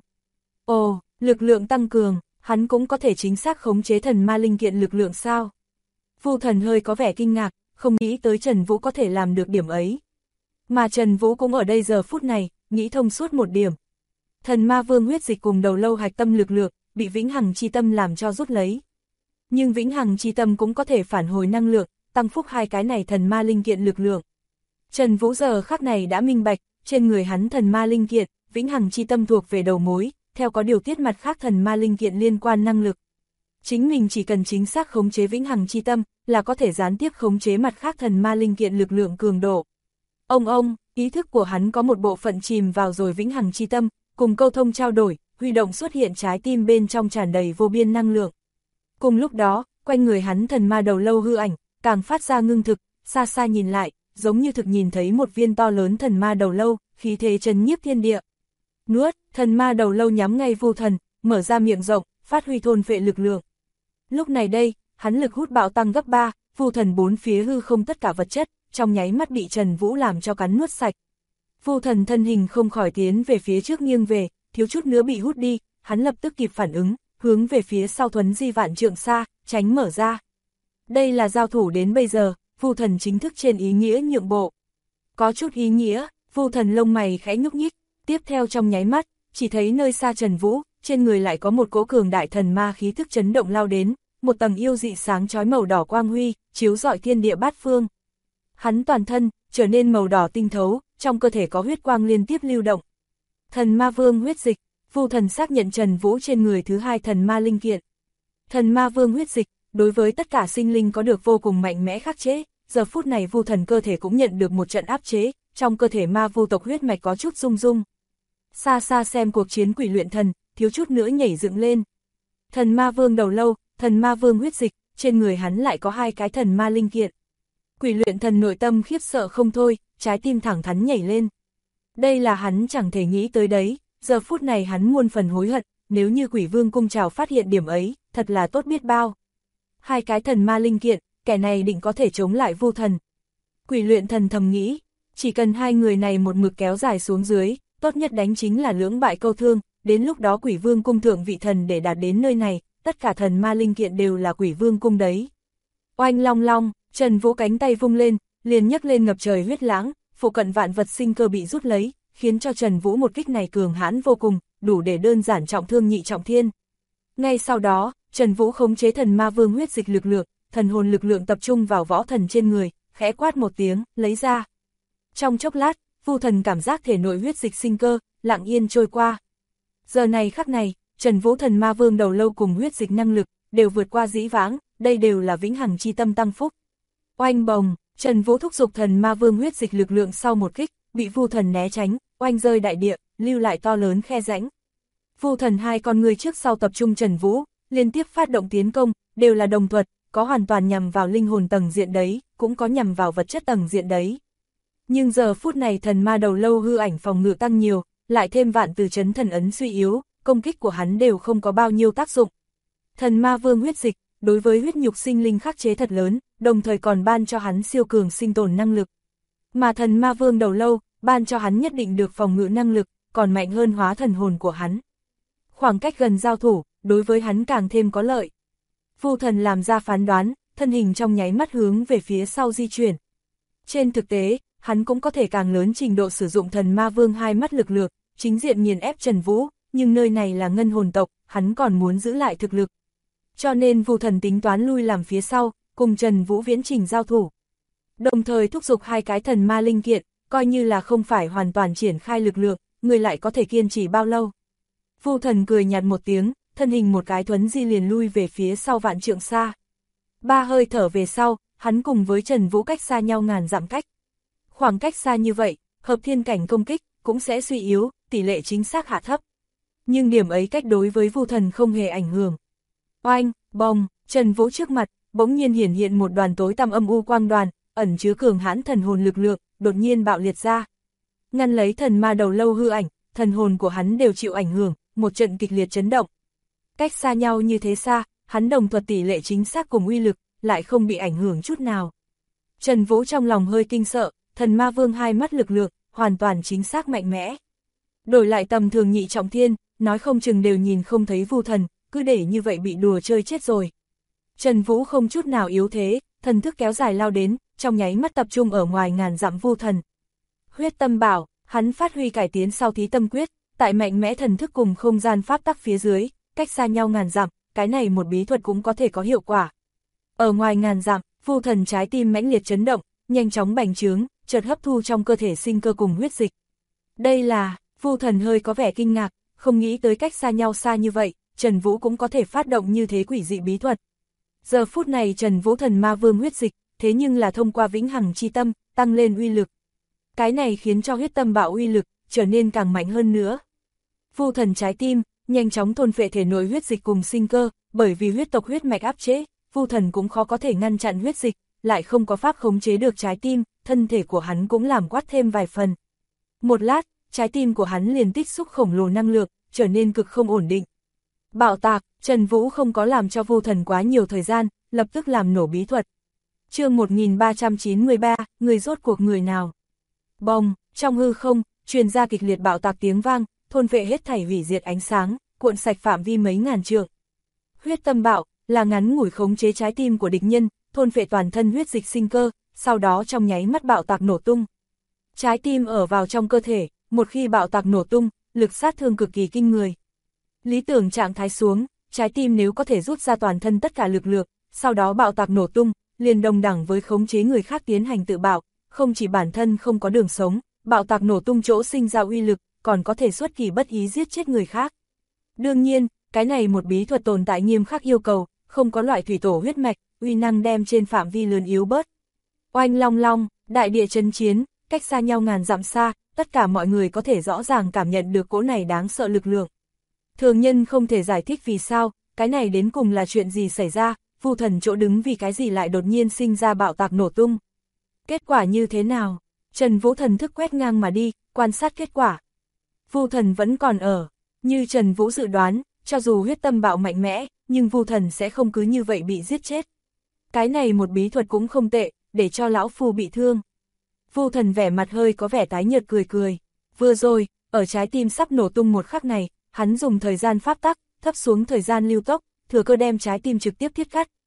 Ồ, lực lượng tăng cường, hắn cũng có thể chính xác khống chế thần ma linh kiện lực lượng sao? Vu Thần hơi có vẻ kinh ngạc, không nghĩ tới Trần Vũ có thể làm được điểm ấy. Mà Trần Vũ cũng ở đây giờ phút này, nghĩ thông suốt một điểm. Thần ma vương huyết dịch cùng đầu lâu hạch tâm lực lượng, bị vĩnh hằng chi tâm làm cho rút lấy. Nhưng vĩnh hằng chi tâm cũng có thể phản hồi năng lượng, tăng phúc hai cái này thần ma linh kiện lực lượng. Trần Vũ giờ khắc này đã minh bạch, trên người hắn thần ma linh kiện, vĩnh hằng chi tâm thuộc về đầu mối, theo có điều tiết mặt khác thần ma linh kiện liên quan năng lực. Chính mình chỉ cần chính xác khống chế vĩnh hằng chi tâm, là có thể gián tiếp khống chế mặt khác thần ma linh kiện lực lượng cường độ. Ông, ý thức của hắn có một bộ phận chìm vào rồi vĩnh hằng chi tâm, cùng câu thông trao đổi, huy động xuất hiện trái tim bên trong tràn đầy vô biên năng lượng. Cùng lúc đó, quanh người hắn thần ma đầu lâu hư ảnh, càng phát ra ngưng thực, xa xa nhìn lại, giống như thực nhìn thấy một viên to lớn thần ma đầu lâu, khí thế trấn nhiếp thiên địa. Nuốt, thần ma đầu lâu nhắm ngay Vu Thần, mở ra miệng rộng, phát huy thôn phệ lực lượng. Lúc này đây, hắn lực hút bạo tăng gấp 3, Vu Thần bốn phía hư không tất cả vật chất, trong nháy mắt bị Trần Vũ làm cho cắn nuốt sạch. Vu Thần thân hình không khỏi tiến về phía trước nghiêng về, thiếu chút nữa bị hút đi, hắn lập tức kịp phản ứng, hướng về phía sau thuấn di vạn trượng xa, tránh mở ra. Đây là giao thủ đến bây giờ, Vu Thần chính thức trên ý nghĩa nhượng bộ. Có chút ý nghĩa, Vu Thần lông mày khẽ nhúc nhích, tiếp theo trong nháy mắt, chỉ thấy nơi xa Trần Vũ, trên người lại có một cỗ cường đại thần ma khí thức chấn động lao đến, một tầng yêu dị sáng chói màu đỏ quang huy, chiếu rọi thiên địa bát phương. Hắn toàn thân trở nên màu đỏ tinh thấu, trong cơ thể có huyết quang liên tiếp lưu động. Thần ma vương huyết dịch, Vu Thần xác nhận Trần Vũ trên người thứ hai thần ma linh kiện. Thần ma vương huyết dịch, đối với tất cả sinh linh có được vô cùng mạnh mẽ khắc chế, giờ phút này Vu Thần cơ thể cũng nhận được một trận áp chế, trong cơ thể ma vu tộc huyết mạch có chút rung rung. Xa xa xem cuộc chiến Quỷ Luyện Thần, thiếu chút nữa nhảy dựng lên. Thần ma vương đầu lâu, thần ma vương huyết dịch, trên người hắn lại có hai cái thần ma linh kiện. Quỷ Luyện Thần nội tâm khiếp sợ không thôi, trái tim thẳng thắn nhảy lên. Đây là hắn chẳng thể nghĩ tới đấy, giờ phút này hắn muôn phần hối hận, nếu như Quỷ Vương cung trào phát hiện điểm ấy, thật là tốt biết bao. Hai cái thần ma linh kiện, kẻ này định có thể chống lại Vu Thần. Quỷ Luyện Thần thầm nghĩ, chỉ cần hai người này một mực kéo dài xuống dưới, tốt nhất đánh chính là lưỡng bại câu thương, đến lúc đó Quỷ Vương cung thượng vị thần để đạt đến nơi này, tất cả thần ma linh kiện đều là Quỷ Vương cung đấy. Oanh long long, Trần Vũ cánh tay vung lên, liền nhấc lên ngập trời huyết lãng, phụ cận vạn vật sinh cơ bị rút lấy, khiến cho Trần Vũ một kích này cường hãn vô cùng, đủ để đơn giản trọng thương nhị trọng thiên. Ngay sau đó, Trần Vũ khống chế thần ma vương huyết dịch lực lượng, thần hồn lực lượng tập trung vào võ thần trên người, khẽ quát một tiếng, lấy ra. Trong chốc lát, Vu Thần cảm giác thể nội huyết dịch sinh cơ, lặng yên trôi qua. Giờ này khắc này, Trần Vũ thần ma vương đầu lâu cùng huyết dịch năng lực, đều vượt qua dĩ vãng, đây đều là vĩnh hằng chi tâm tăng phúc. Oanh bồng, Trần Vũ thúc giục thần ma vương huyết dịch lực lượng sau một kích, bị Vu Thần né tránh, oanh rơi đại địa, lưu lại to lớn khe rãnh. Vu Thần hai con người trước sau tập trung Trần Vũ, liên tiếp phát động tiến công, đều là đồng thuật, có hoàn toàn nhằm vào linh hồn tầng diện đấy, cũng có nhằm vào vật chất tầng diện đấy. Nhưng giờ phút này thần ma đầu lâu hư ảnh phòng ngự tăng nhiều, lại thêm vạn từ chấn thần ấn suy yếu, công kích của hắn đều không có bao nhiêu tác dụng. Thần ma vương huyết dịch, đối với huyết nhục sinh linh khắc chế thật lớn, đồng thời còn ban cho hắn siêu cường sinh tồn năng lực. Mà thần ma vương đầu lâu, ban cho hắn nhất định được phòng ngự năng lực, còn mạnh hơn hóa thần hồn của hắn. Khoảng cách gần giao thủ, đối với hắn càng thêm có lợi. Vu Thần làm ra phán đoán, thân hình trong nháy mắt hướng về phía sau di chuyển. Trên thực tế, hắn cũng có thể càng lớn trình độ sử dụng thần ma vương hai mắt lực lượng, chính diện nghiền ép Trần Vũ, nhưng nơi này là ngân hồn tộc, hắn còn muốn giữ lại thực lực. Cho nên Vu Thần tính toán lui làm phía sau, cùng Trần Vũ viễn trình giao thủ. Đồng thời thúc giục hai cái thần ma linh kiện, coi như là không phải hoàn toàn triển khai lực lượng, người lại có thể kiên trì bao lâu. Vu Thần cười nhạt một tiếng, thân hình một cái thuấn di liền lui về phía sau vạn trượng xa. Ba hơi thở về sau, hắn cùng với Trần Vũ cách xa nhau ngàn dặm cách. Khoảng cách xa như vậy, hợp thiên cảnh công kích, cũng sẽ suy yếu, tỷ lệ chính xác hạ thấp. Nhưng điểm ấy cách đối với Vu Thần không hề ảnh hưởng. Oanh, bồng, Trần Vũ trước mặt, bỗng nhiên hiển hiện một đoàn tối tăm âm u quang đoàn, ẩn chứa cường hãn thần hồn lực lượng, đột nhiên bạo liệt ra. Ngăn lấy thần ma đầu lâu hư ảnh, thần hồn của hắn đều chịu ảnh hưởng, một trận kịch liệt chấn động. Cách xa nhau như thế xa, hắn đồng thuật tỷ lệ chính xác cùng uy lực, lại không bị ảnh hưởng chút nào. Trần Vũ trong lòng hơi kinh sợ, thần ma vương hai mắt lực lượng, hoàn toàn chính xác mạnh mẽ. Đổi lại tầm thường nhị trọng thiên, nói không chừng đều nhìn không thấy Vu Thần, cứ để như vậy bị đùa chơi chết rồi. Trần Vũ không chút nào yếu thế, thần thức kéo dài lao đến, trong nháy mắt tập trung ở ngoài ngàn dặm Vu Thần. Huyết tâm bảo, hắn phát huy cải tiến sau thí tâm quyết, tại mạnh mẽ thần thức cùng không gian pháp tắc phía dưới, cách xa nhau ngàn dặm, cái này một bí thuật cũng có thể có hiệu quả. Ở ngoài ngàn dặm, Vu Thần trái tim mãnh liệt chấn động, nhanh chóng bành trướng, chợt hấp thu trong cơ thể sinh cơ cùng huyết dịch. Đây là, Vu Thần hơi có vẻ kinh ngạc, không nghĩ tới cách xa nhau xa như vậy, Trần Vũ cũng có thể phát động như thế quỷ dị bí thuật. Giờ phút này Trần Vũ thần ma vương huyết dịch, thế nhưng là thông qua vĩnh hằng chi tâm, tăng lên uy lực. Cái này khiến cho huyết tâm bạo uy lực, trở nên càng mạnh hơn nữa. Vu Thần trái tim, nhanh chóng thôn phệ thể nội huyết dịch cùng sinh cơ, bởi vì huyết tộc huyết mạch áp chế, Vu Thần cũng khó có thể ngăn chặn huyết dịch, lại không có pháp khống chế được trái tim, thân thể của hắn cũng làm quát thêm vài phần. Một lát, trái tim của hắn liền tích xúc khổng lồ năng lượng, trở nên cực không ổn định. Bạo tạc, Trần Vũ không có làm cho Vu Thần quá nhiều thời gian, lập tức làm nổ bí thuật. Chương 1393, người rốt cuộc người nào? Bồng, trong hư không, truyền ra kịch liệt bạo tạc tiếng vang, thôn vệ hết thảy hủy diệt ánh sáng, cuộn sạch phạm vi mấy ngàn trượng. Huyết tâm bạo, là ngắn ngủi khống chế trái tim của địch nhân, thôn vệ toàn thân huyết dịch sinh cơ, sau đó trong nháy mắt bạo tạc nổ tung. Trái tim ở vào trong cơ thể, một khi bạo tạc nổ tung, lực sát thương cực kỳ kinh người. Lý tưởng trạng thái xuống, trái tim nếu có thể rút ra toàn thân tất cả lực lượng, sau đó bạo tạc nổ tung, liền đồng đẳng với khống chế người khác tiến hành tự bạo, không chỉ bản thân không có đường sống, bạo tạc nổ tung chỗ sinh ra uy lực, còn có thể xuất kỳ bất ý giết chết người khác. Đương nhiên, cái này một bí thuật tồn tại nghiêm khắc yêu cầu, không có loại thủy tổ huyết mạch, uy năng đem trên phạm vi lớn yếu bớt. Oanh long long, đại địa chấn chiến, cách xa nhau ngàn dặm xa, tất cả mọi người có thể rõ ràng cảm nhận được cỗ này đáng sợ lực lượng. Thường nhân không thể giải thích vì sao, cái này đến cùng là chuyện gì xảy ra, Vu Thần chỗ đứng vì cái gì lại đột nhiên sinh ra bạo tạc nổ tung. Kết quả như thế nào? Trần Vũ thần thức quét ngang mà đi, quan sát kết quả. Vu Thần vẫn còn ở, như Trần Vũ dự đoán, cho dù huyết tâm bạo mạnh mẽ, nhưng Vu Thần sẽ không cứ như vậy bị giết chết. Cái này một bí thuật cũng không tệ, để cho lão phu bị thương. Vu Thần vẻ mặt hơi có vẻ tái nhợt cười cười. Vừa rồi, ở trái tim sắp nổ tung một khắc này, hắn dùng thời gian pháp tắc, thấp xuống thời gian lưu tốc, thừa cơ đem trái tim trực tiếp thiết cắt,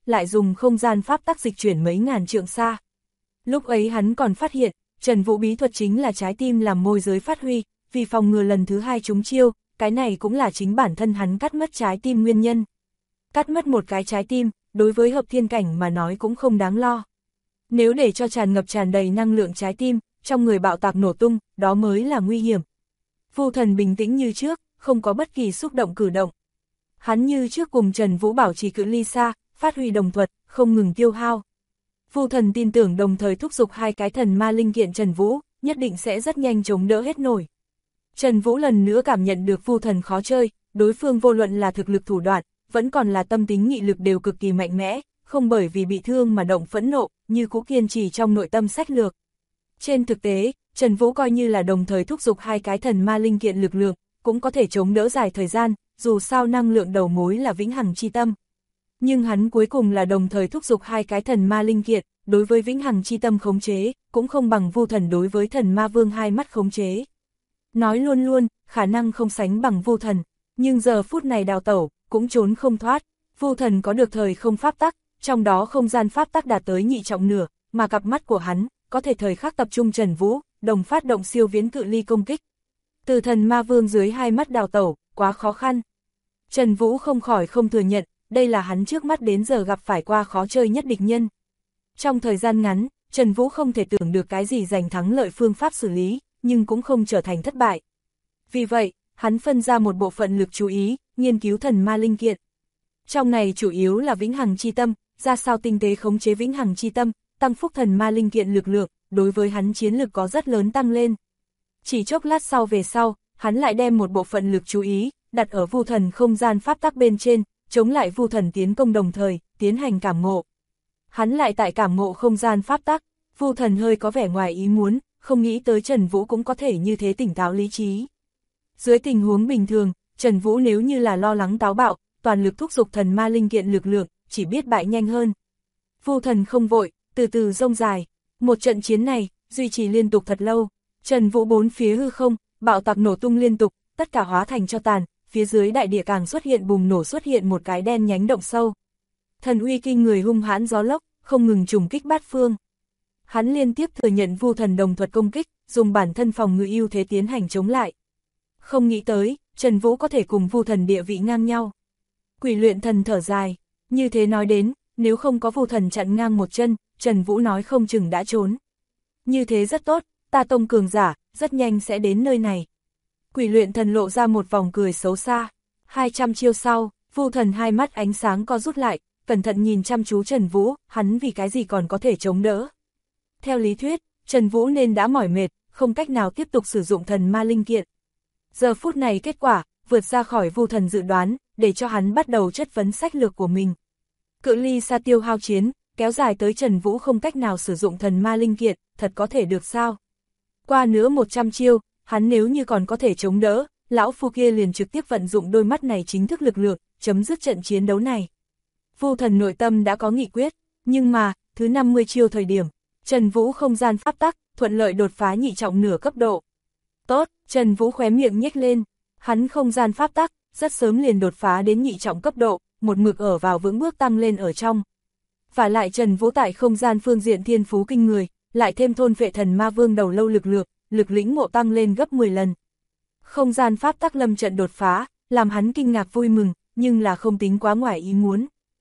lại dùng không gian pháp tắc dịch chuyển mấy ngàn trượng xa. Lúc ấy hắn còn phát hiện, Trần Vũ bí thuật chính là trái tim làm môi giới phát huy, vì phòng ngừa lần thứ 2 trúng chiêu, cái này cũng là chính bản thân hắn cắt mất trái tim nguyên nhân. Cắt mất một cái trái tim, đối với hợp thiên cảnh mà nói cũng không đáng lo. Nếu để cho tràn ngập tràn đầy năng lượng trái tim, trong người bạo tạc nổ tung, đó mới là nguy hiểm. Vu Thần bình tĩnh như trước, không có bất kỳ xúc động cử động. Hắn như trước cùng Trần Vũ bảo trì cự ly xa, phát huy đồng thuật, không ngừng tiêu hao. Vu Thần tin tưởng đồng thời thúc giục 2 cái thần ma linh kiện Trần Vũ, nhất định sẽ rất nhanh chống đỡ hết nổi. Trần Vũ lần nữa cảm nhận được Vu Thần khó chơi, đối phương vô luận là thực lực thủ đoạn, vẫn còn là tâm tính nghị lực đều cực kỳ mạnh mẽ, không bởi vì bị thương mà động phẫn nộ, như cũ kiên trì trong nội tâm sách lược. Trên thực tế, Trần Vũ coi như là đồng thời thúc giục 2 cái thần ma linh kiện lực lượng, cũng có thể chống đỡ dài thời gian, dù sao năng lượng đầu mối là vĩnh hằng chi tâm. Nhưng hắn cuối cùng là đồng thời thúc giục 2 cái thần ma linh kiện, đối với vĩnh hằng chi tâm khống chế, cũng không bằng Vu Thần đối với thần ma vương 2 mắt khống chế. Nói luôn luôn, khả năng không sánh bằng Vu Thần, nhưng giờ phút này đào tẩu, cũng trốn không thoát. Vu Thần có được thời không pháp tắc, trong đó không gian pháp tắc đạt tới nhị trọng nửa, mà cặp mắt của hắn, có thể thời khắc tập trung Trần Vũ, đồng phát động siêu viễn cự ly công kích. Từ thần ma vương dưới 2 mắt đào tẩu, quá khó khăn. Trần Vũ không khỏi không thừa nhận, đây là hắn trước mắt đến giờ gặp phải qua khó chơi nhất địch nhân. Trong thời gian ngắn, Trần Vũ không thể tưởng được cái gì giành thắng lợi phương pháp xử lý, nhưng cũng không trở thành thất bại. Vì vậy, hắn phân ra một bộ phận lực chú ý, nghiên cứu thần ma linh kiện. Trong này chủ yếu là vĩnh hằng chi tâm, ra sao tinh tế khống chế vĩnh hằng chi tâm, tăng phúc thần ma linh kiện lực lượng, đối với hắn chiến lực có rất lớn tăng lên. Chỉ chốc lát sau về sau, hắn lại đem một bộ phận lực chú ý, đặt ở Vu Thần không gian pháp tắc bên trên, chống lại Vu Thần tiến công đồng thời, tiến hành cảm ngộ. Hắn lại tại cảm ngộ không gian pháp tắc, Vu Thần hơi có vẻ ngoài ý muốn, không nghĩ tới Trần Vũ cũng có thể như thế tỉnh táo lý trí. Dưới tình huống bình thường, Trần Vũ nếu như là lo lắng táo bạo, toàn lực thúc giục thần ma linh kiện lực lượng, chỉ biết bại nhanh hơn. Vu Thần không vội, từ từ rông dài. Một trận chiến này, duy trì liên tục thật lâu. Trần Vũ bốn phía hư không, bạo tạc nổ tung liên tục, tất cả hóa thành tro tàn, phía dưới đại địa càng xuất hiện bùng nổ xuất hiện một cái đen nhánh động sâu. Thần uy kinh người hung hãn gió lốc, không ngừng trùng kích bát phương. Hắn liên tiếp thừa nhận Vu Thần đồng thuật công kích, dùng bản thân phòng ngự ưu thế tiến hành chống lại. Không nghĩ tới, Trần Vũ có thể cùng Vu Thần địa vị ngang nhau. Quỷ Luyện Thần thở dài, như thế nói đến, nếu không có Vu Thần chặn ngang một chân, Trần Vũ nói không chừng đã trốn. Như thế rất tốt, ta tông cường giả, rất nhanh sẽ đến nơi này. Quỷ Luyện Thần lộ ra một vòng cười xấu xa. 200 chiêu sau, Vu Thần 2 mắt ánh sáng co rút lại, cẩn thận nhìn chăm chú Trần Vũ, hắn vì cái gì còn có thể chống đỡ. Theo lý thuyết, Trần Vũ nên đã mỏi mệt, không cách nào tiếp tục sử dụng thần ma linh kiện. Giờ phút này kết quả, vượt ra khỏi Vu Thần dự đoán, để cho hắn bắt đầu chất vấn sách lược của mình. Cự ly xa tiêu hao chiến, kéo dài tới Trần Vũ không cách nào sử dụng thần ma linh kiện, thật có thể được sao? Qua nữa 100 chiêu, hắn nếu như còn có thể chống đỡ, lão phu kia liền trực tiếp vận dụng đôi mắt này chính thức lực lượng, chấm dứt trận chiến đấu này. Vu Thần nội tâm đã có nghị quyết, nhưng mà, thứ 50 chiêu thời điểm, Trần Vũ không gian pháp tắc, thuận lợi đột phá nhị trọng nửa cấp độ. Tốt, Trần Vũ khóe miệng nhếch lên, hắn không gian pháp tắc, rất sớm liền đột phá đến nhị trọng cấp độ, một mực ở vào vững bước tăng lên ở trong. Và lại Trần Vũ tại không gian phương diện thiên phú kinh người, lại thêm thôn vệ thần ma vương đầu lâu lực lượng, lực lĩnh ngộ tăng lên gấp 10 lần. Không gian pháp tắc lâm trận đột phá, làm hắn kinh ngạc vui mừng, nhưng là không tính quá ngoài ý muốn.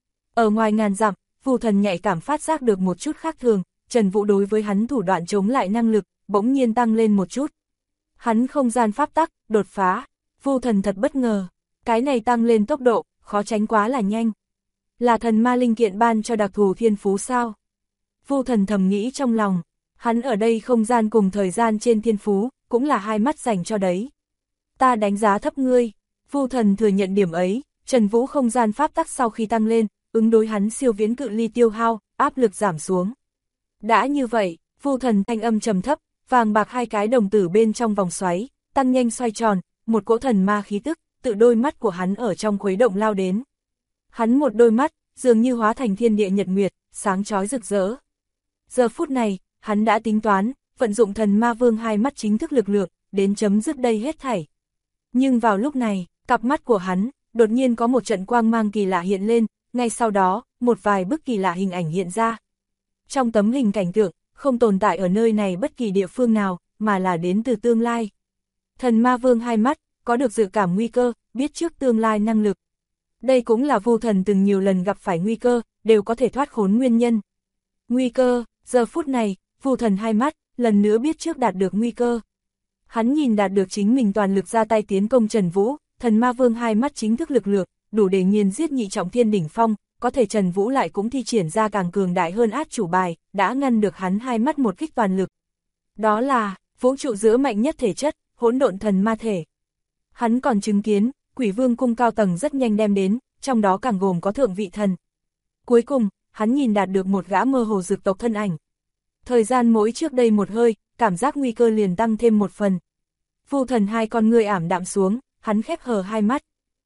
Ở ngoài ngàn dặm, Vu Thần nhạy cảm phát giác được một chút khác thường, Trần Vũ đối với hắn thủ đoạn chống lại năng lực, bỗng nhiên tăng lên một chút. Hắn không gian pháp tắc, đột phá, Vu Thần thật bất ngờ, cái này tăng lên tốc độ, khó tránh quá là nhanh. Là thần ma linh kiện ban cho đặc thù thiên phú sao? Vu Thần thầm nghĩ trong lòng, hắn ở đây không gian cùng thời gian trên thiên phú, cũng là 2 mắt dành cho đấy. Ta đánh giá thấp ngươi, Vu Thần thừa nhận điểm ấy, Trần Vũ không gian pháp tắc sau khi tăng lên, ứng đối hắn siêu viễn cự ly tiêu hao, áp lực giảm xuống. Đã như vậy, Vu Thần thanh âm trầm thấp, vàng bạc 2 cái đồng tử bên trong vòng xoáy, tăng nhanh xoay tròn, một cỗ thần ma khí tức, tự đôi mắt của hắn ở trong khuấy động lao đến. Hắn một đôi mắt, dường như hóa thành thiên địa nhật nguyệt, sáng chói rực rỡ. Giờ phút này, hắn đã tính toán, vận dụng thần ma vương 2 mắt chính thức lực lượng, đến chấm dứt đây hết thảy. Nhưng vào lúc này, cặp mắt của hắn, đột nhiên có một trận quang mang kỳ lạ hiện lên, ngay sau đó, một vài bức kỳ lạ hình ảnh hiện ra. Trong tấm hình cảnh tượng, không tồn tại ở nơi này bất kỳ địa phương nào, mà là đến từ tương lai. Thần ma vương hai mắt, có được dự cảm nguy cơ, biết trước tương lai năng lực. Đây cũng là Vu Thần từng nhiều lần gặp phải nguy cơ, đều có thể thoát khốn nguyên nhân. Nguy cơ, giờ phút này, Vu Thần hai mắt, lần nữa biết trước đạt được nguy cơ. Hắn nhìn đạt được chính mình toàn lực ra tay tiến công Trần Vũ, thần ma vương hai mắt chính thức lực lượng, đủ để nghiền giết nhị trọng thiên đỉnh phong, có thể Trần Vũ lại cũng thi triển ra càng cường đại hơn át chủ bài, đã ngăn được hắn hai mắt một kích toàn lực. Đó là, vũ trụ giữa mạnh nhất thể chất, hỗn độn thần ma thể. Hắn còn chứng kiến, Quỷ Vương cung cao tầng rất nhanh đem đến, trong đó càng gồm có thượng vị thần. Cuối cùng, hắn nhìn đạt được một gã mơ hồ dược tộc thân ảnh. Thời gian mỗi trước đây một hơi, cảm giác nguy cơ liền tăng thêm một phần. Vu Thần hai con ngươi ảm đạm xuống, hắn khép hờ hai mắt.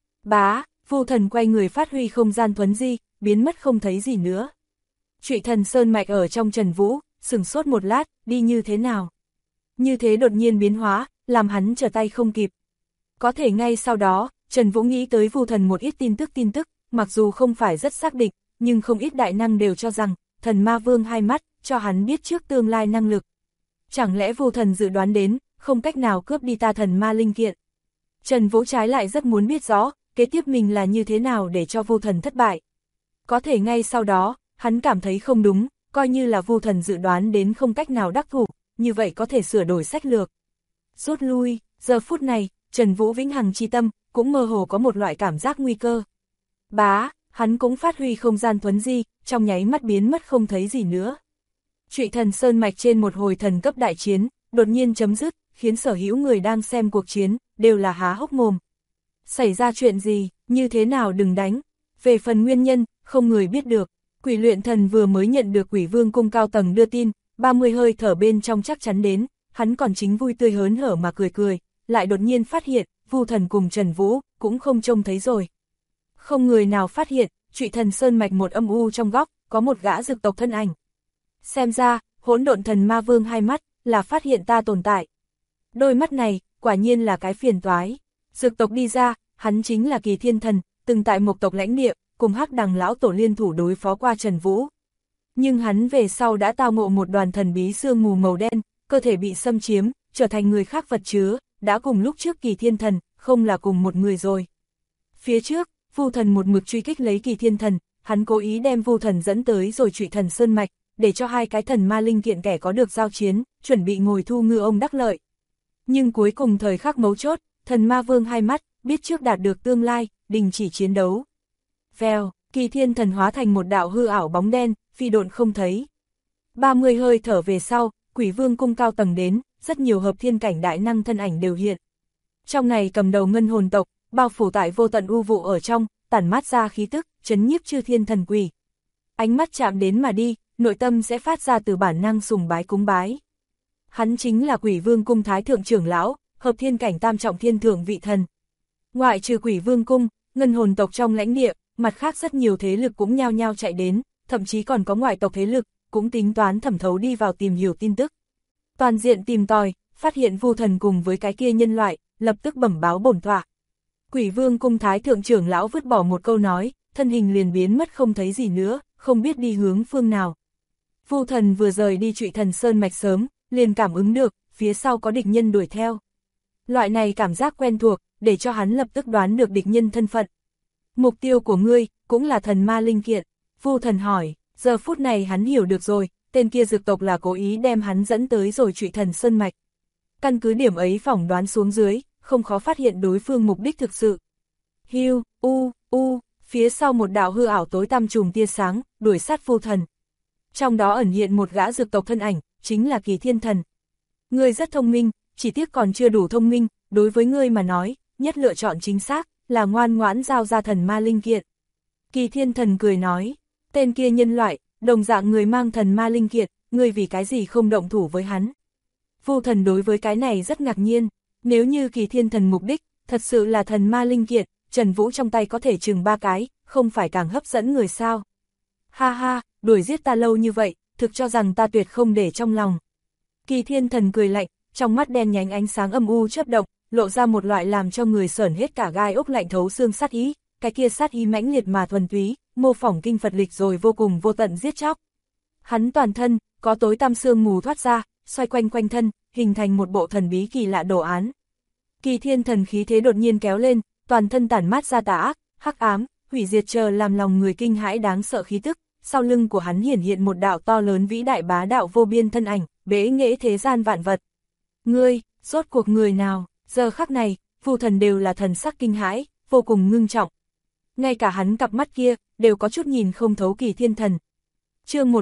Bá, Vu Thần quay người phát huy không gian thuấn di, biến mất không thấy gì nữa. Trụy Thần sơn mạch ở trong Trần Vũ, sửng sốt một lát, đi như thế nào? Như thế đột nhiên biến hóa, làm hắn trở tay không kịp. Có thể ngay sau đó, Trần Vũ nghĩ tới Vu Thần một ít tin tức, mặc dù không phải rất xác định, nhưng không ít đại năng đều cho rằng, thần ma vương hai mắt, cho hắn biết trước tương lai năng lực. Chẳng lẽ Vu Thần dự đoán đến, không cách nào cướp đi ta thần ma linh kiện? Trần Vũ trái lại rất muốn biết rõ, kế tiếp mình là như thế nào để cho Vu Thần thất bại. Có thể ngay sau đó, hắn cảm thấy không đúng, coi như là Vu Thần dự đoán đến không cách nào đắc thủ, như vậy có thể sửa đổi sách lược. Rút lui, giờ phút này, Trần Vũ vĩnh hằng chi tâm, cũng mơ hồ có một loại cảm giác nguy cơ. Bá, hắn cũng phát huy không gian thuấn di, trong nháy mắt biến mất không thấy gì nữa. Trụy Thần sơn mạch trên một hồi thần cấp đại chiến, đột nhiên chấm dứt, khiến sở hữu người đang xem cuộc chiến, đều là há hốc mồm. Xảy ra chuyện gì, như thế nào đừng đánh. Về phần nguyên nhân, không người biết được. Quỷ luyện thần vừa mới nhận được Quỷ Vương cung cao tầng đưa tin, 30 hơi thở bên trong chắc chắn đến, hắn còn chính vui tươi hớn hở mà cười, lại đột nhiên phát hiện, Vu Thần cùng Trần Vũ, cũng không trông thấy rồi. Không người nào phát hiện, Trụy Thần sơn mạch một âm u trong góc, có một gã dược tộc thân ảnh. Xem ra, hỗn độn thần ma vương hai mắt, là phát hiện ta tồn tại. Đôi mắt này, quả nhiên là cái phiền toái. Dược tộc đi ra, hắn chính là Kỳ Thiên Thần, từng tại Mộc tộc lãnh địa, cùng Hắc Đằng lão tổ liên thủ đối phó qua Trần Vũ. Nhưng hắn về sau đã tao ngộ một đoàn thần bí sương mù màu đen, cơ thể bị xâm chiếm, trở thành người khác vật chứa, đã cùng lúc trước Kỳ Thiên Thần, không là cùng một người rồi. Phía trước, Vu Thần một mực truy kích lấy Kỳ Thiên Thần, hắn cố ý đem Vu Thần dẫn tới rồi Trụy Thần sơn mạch, để cho hai cái thần ma linh kiện kẻ có được giao chiến, chuẩn bị ngồi thu ngư ông đắc lợi. Nhưng cuối cùng thời khắc mấu chốt, thần ma vương hai mắt, biết trước đạt được tương lai, đình chỉ chiến đấu. Vèo, Kỳ Thiên Thần hóa thành một đạo hư ảo bóng đen, phi độn không thấy. 30 hơi thở về sau, Quỷ Vương cung cao tầng đến, rất nhiều hợp thiên cảnh đại năng thân ảnh đều hiện. Trong này cầm đầu ngân hồn tộc, bao phủ tại vô tận u vụ ở trong, tản mát ra khí tức, chấn nhiếp chư thiên thần quỷ. Ánh mắt chạm đến mà đi, nội tâm sẽ phát ra từ bản năng sùng bái cúng bái. Hắn chính là Quỷ Vương cung thái thượng trưởng lão, hợp thiên cảnh tam trọng thiên thượng vị thần. Ngoại trừ Quỷ Vương cung, ngân hồn tộc trong lãnh địa, mặt khác rất nhiều thế lực cũng nhao nhao chạy đến, thậm chí còn có ngoại tộc thế lực, cũng tính toán thẩm thấu đi vào tìm hiểu tin tức. Toàn diện tìm tòi, phát hiện Vu Thần cùng với cái kia nhân loại, lập tức bẩm báo bổn tọa. Quỷ Vương cung thái thượng trưởng lão vứt bỏ một câu nói, thân hình liền biến mất không thấy gì nữa, không biết đi hướng phương nào. Vu Thần vừa rời đi Trụy Thần sơn mạch sớm, liền cảm ứng được, phía sau có địch nhân đuổi theo. Loại này cảm giác quen thuộc, để cho hắn lập tức đoán được địch nhân thân phận. Mục tiêu của ngươi, cũng là thần ma linh kiện. Vu Thần hỏi, giờ phút này hắn hiểu được rồi, tên kia dược tộc là cố ý đem hắn dẫn tới rồi Trụy Thần sơn mạch. Căn cứ điểm ấy phỏng đoán xuống dưới, không khó phát hiện đối phương mục đích thực sự. Hiu, phía sau một đạo hư ảo tối tăm trùm tia sáng, đuổi sát Vu Thần. Trong đó ẩn hiện một gã dược tộc thân ảnh, chính là Kỳ Thiên Thần. Ngươi rất thông minh, chỉ tiếc còn chưa đủ thông minh, đối với ngươi mà nói, nhất lựa chọn chính xác, là ngoan ngoãn giao ra thần ma linh kiện. Kỳ Thiên Thần cười nói, tên kia nhân loại, đồng dạng người mang thần ma linh kiện, ngươi vì cái gì không động thủ với hắn. Vu Thần đối với cái này rất ngạc nhiên, nếu như Kỳ Thiên Thần mục đích, thật sự là thần ma linh kiện, Trần Vũ trong tay có thể chừng 3 cái, không phải càng hấp dẫn người sao. Ha ha, đuổi giết ta lâu như vậy, thực cho rằng ta tuyệt không để trong lòng. Kỳ Thiên Thần cười lạnh, trong mắt đen nhánh ánh sáng âm u chớp động, lộ ra một loại làm cho người sởn hết cả gai ốc lạnh thấu xương sát ý, cái kia sát ý mãnh liệt mà thuần túy, mô phỏng kinh Phật lịch rồi vô cùng vô tận giết chóc. Hắn toàn thân, có tối tăm sương mù thoát ra, xoay quanh quanh thân, hình thành một bộ thần bí kỳ lạ đồ án. Kỳ Thiên Thần khí thế đột nhiên kéo lên, toàn thân tản mát ra tà ác, hắc ám, hủy diệt chờ làm lòng người kinh hãi đáng sợ khí tức, sau lưng của hắn hiển hiện một đạo to lớn vĩ đại bá đạo vô biên thân ảnh, bế nghệ thế gian vạn vật. Ngươi, rốt cuộc người nào? Giờ khắc này, Vu Thần đều là thần sắc kinh hãi, vô cùng ngưng trọng. Ngay cả hắn cặp mắt kia, đều có chút nhìn không thấu Kỳ Thiên Thần. Chương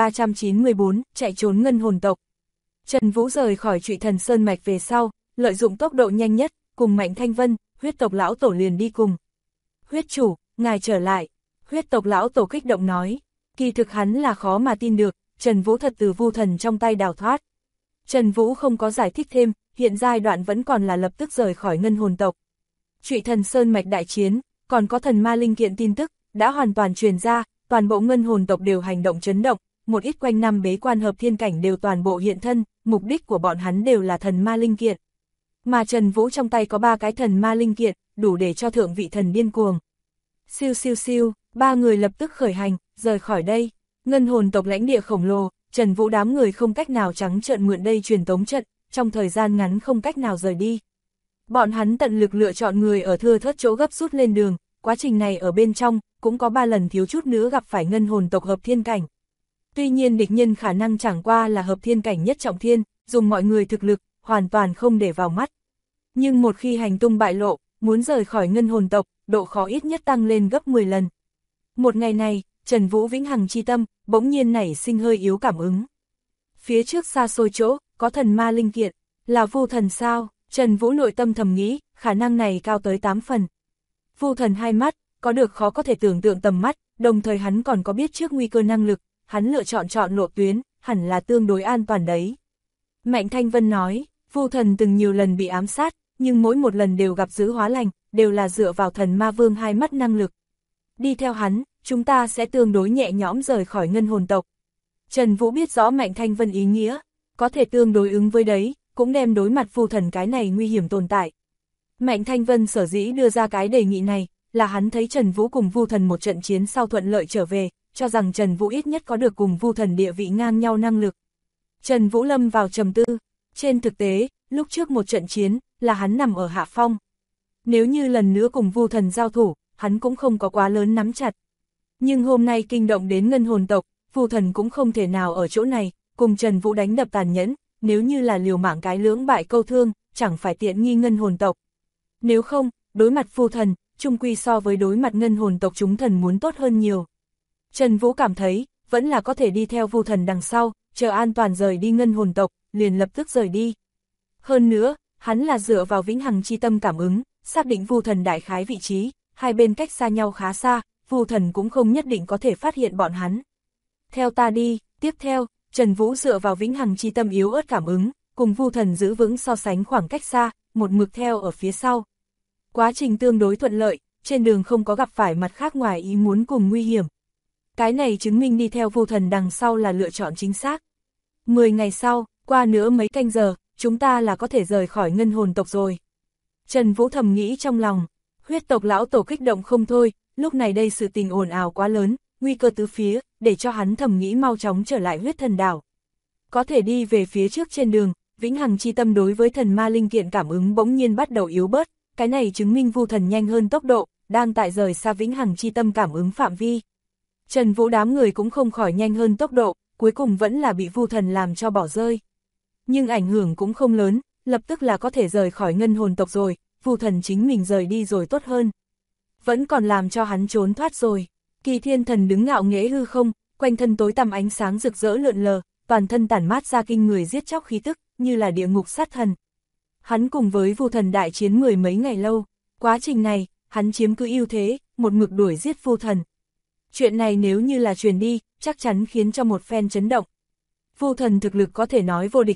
1394, chạy trốn ngân hồn tộc. Trần Vũ rời khỏi Trụy Thần Sơn mạch về sau, lợi dụng tốc độ nhanh nhất, cùng Mạnh Thanh Vân, huyết tộc lão tổ liền đi cùng. Huyết chủ, ngài trở lại. Huyết tộc lão tổ kích động nói. Kỳ thực hắn là khó mà tin được, Trần Vũ thật từ Vu Thần trong tay đào thoát. Trần Vũ không có giải thích thêm, hiện giai đoạn vẫn còn là lập tức rời khỏi ngân hồn tộc. Trụy Thần Sơn mạch đại chiến, còn có thần ma linh kiện tin tức, đã hoàn toàn truyền ra, toàn bộ ngân hồn tộc đều hành động chấn động, một ít quanh năm bế quan hợp thiên cảnh đều toàn bộ hiện thân, mục đích của bọn hắn đều là thần ma linh kiện. Mà Trần Vũ trong tay có 3 cái thần ma linh kiện, đủ để cho thượng vị thần điên cuồng. Siêu siêu siêu, 3 người lập tức khởi hành, rời khỏi đây. Ngân hồn tộc lãnh địa khổng lồ, Trần Vũ đám người không cách nào trắng trợn mượn đây truyền tống trận, trong thời gian ngắn không cách nào rời đi. Bọn hắn tận lực lựa chọn người ở thưa thớt chỗ gấp rút lên đường, quá trình này ở bên trong, cũng có 3 lần thiếu chút nữa gặp phải ngân hồn tộc hợp thiên cảnh. Tuy nhiên địch nhân khả năng chẳng qua là hợp thiên cảnh nhất trọng thiên, dùng mọi người thực lực, hoàn toàn không để vào mắt. Nhưng một khi hành tung bại lộ, muốn rời khỏi ngân hồn tộc, độ khó ít nhất tăng lên gấp 10 lần. Một ngày này, Trần Vũ vĩnh hằng chi tâm, bỗng nhiên nảy sinh hơi yếu cảm ứng. Phía trước xa xôi chỗ, có thần ma linh kiện, là Vu Thần sao? Trần Vũ nội tâm thầm nghĩ, khả năng này cao tới 8 phần. Vu Thần hai mắt, có được khó có thể tưởng tượng tầm mắt, đồng thời hắn còn có biết trước nguy cơ năng lực, hắn lựa chọn lộ tuyến, hẳn là tương đối an toàn đấy. Mạnh Thanh Vân nói, Vu Thần từng nhiều lần bị ám sát, nhưng mỗi một lần đều gặp giữ hóa lành, đều là dựa vào thần ma vương hai mắt năng lực. Đi theo hắn, chúng ta sẽ tương đối nhẹ nhõm rời khỏi ngân hồn tộc. Trần Vũ biết rõ Mạnh Thanh Vân ý nghĩa, có thể tương đối ứng với đấy, cũng đem đối mặt Vu Thần cái này nguy hiểm tồn tại. Mạnh Thanh Vân sở dĩ đưa ra cái đề nghị này, là hắn thấy Trần Vũ cùng Vu Thần một trận chiến sau thuận lợi trở về, cho rằng Trần Vũ ít nhất có được cùng Vu Thần địa vị ngang nhau năng lực. Trần Vũ lâm vào trầm tư, trên thực tế, lúc trước một trận chiến, là hắn nằm ở hạ phong. Nếu như lần nữa cùng Vu Thần giao thủ, hắn cũng không có quá lớn nắm chặt. Nhưng hôm nay kinh động đến ngân hồn tộc, Vu Thần cũng không thể nào ở chỗ này, cùng Trần Vũ đánh đập tàn nhẫn, nếu như là liều mạng cái lưỡng bại câu thương, chẳng phải tiện nghi ngân hồn tộc. Nếu không, đối mặt Vu Thần, chung quy so với đối mặt ngân hồn tộc chúng thần muốn tốt hơn nhiều. Trần Vũ cảm thấy, vẫn là có thể đi theo Vu Thần đằng sau, chờ an toàn rời đi ngân hồn tộc, liền lập tức rời đi. Hơn nữa, hắn là dựa vào vĩnh hằng chi tâm cảm ứng, xác định Vu Thần đại khái vị trí, hai bên cách xa nhau khá xa, Vu Thần cũng không nhất định có thể phát hiện bọn hắn. Theo ta đi, tiếp theo, Trần Vũ dựa vào vĩnh hằng chi tâm yếu ớt cảm ứng, cùng Vu Thần giữ vững so sánh khoảng cách xa, một mực theo ở phía sau. Quá trình tương đối thuận lợi, trên đường không có gặp phải mặt khác ngoài ý muốn cùng nguy hiểm. Cái này chứng minh đi theo Vu Thần đằng sau là lựa chọn chính xác. 10 ngày sau, qua nữa mấy canh giờ, chúng ta là có thể rời khỏi ngân hồn tộc rồi. Trần Vũ thầm nghĩ trong lòng, huyết tộc lão tổ kích động không thôi, lúc này đây sự tình ồn ào quá lớn, nguy cơ tứ phía, để cho hắn thầm nghĩ mau chóng trở lại huyết thần đảo. Có thể đi về phía trước trên đường, vĩnh hằng chi tâm đối với thần ma linh kiện cảm ứng bỗng nhiên bắt đầu yếu bớt, cái này chứng minh Vu Thần nhanh hơn tốc độ, đang tại rời xa vĩnh hằng chi tâm cảm ứng phạm vi. Trần Vũ đám người cũng không khỏi nhanh hơn tốc độ, cuối cùng vẫn là bị Vu Thần làm cho bỏ rơi. Nhưng ảnh hưởng cũng không lớn, lập tức là có thể rời khỏi ngân hồn tộc rồi, Vu Thần chính mình rời đi rồi tốt hơn. Vẫn còn làm cho hắn trốn thoát rồi. Kỳ Thiên Thần đứng ngạo nghễ hư không, quanh thân tối tăm ánh sáng rực rỡ lượn lờ, toàn thân tản mát ra kinh người giết chóc khí tức, như là địa ngục sát thần. Hắn cùng với Vu Thần đại chiến 10 mấy ngày lâu, quá trình này, hắn chiếm cứ ưu thế, một mực đuổi giết Vu Thần. Chuyện này nếu như là truyền đi, chắc chắn khiến cho một phen chấn động. Vu Thần thực lực có thể nói vô địch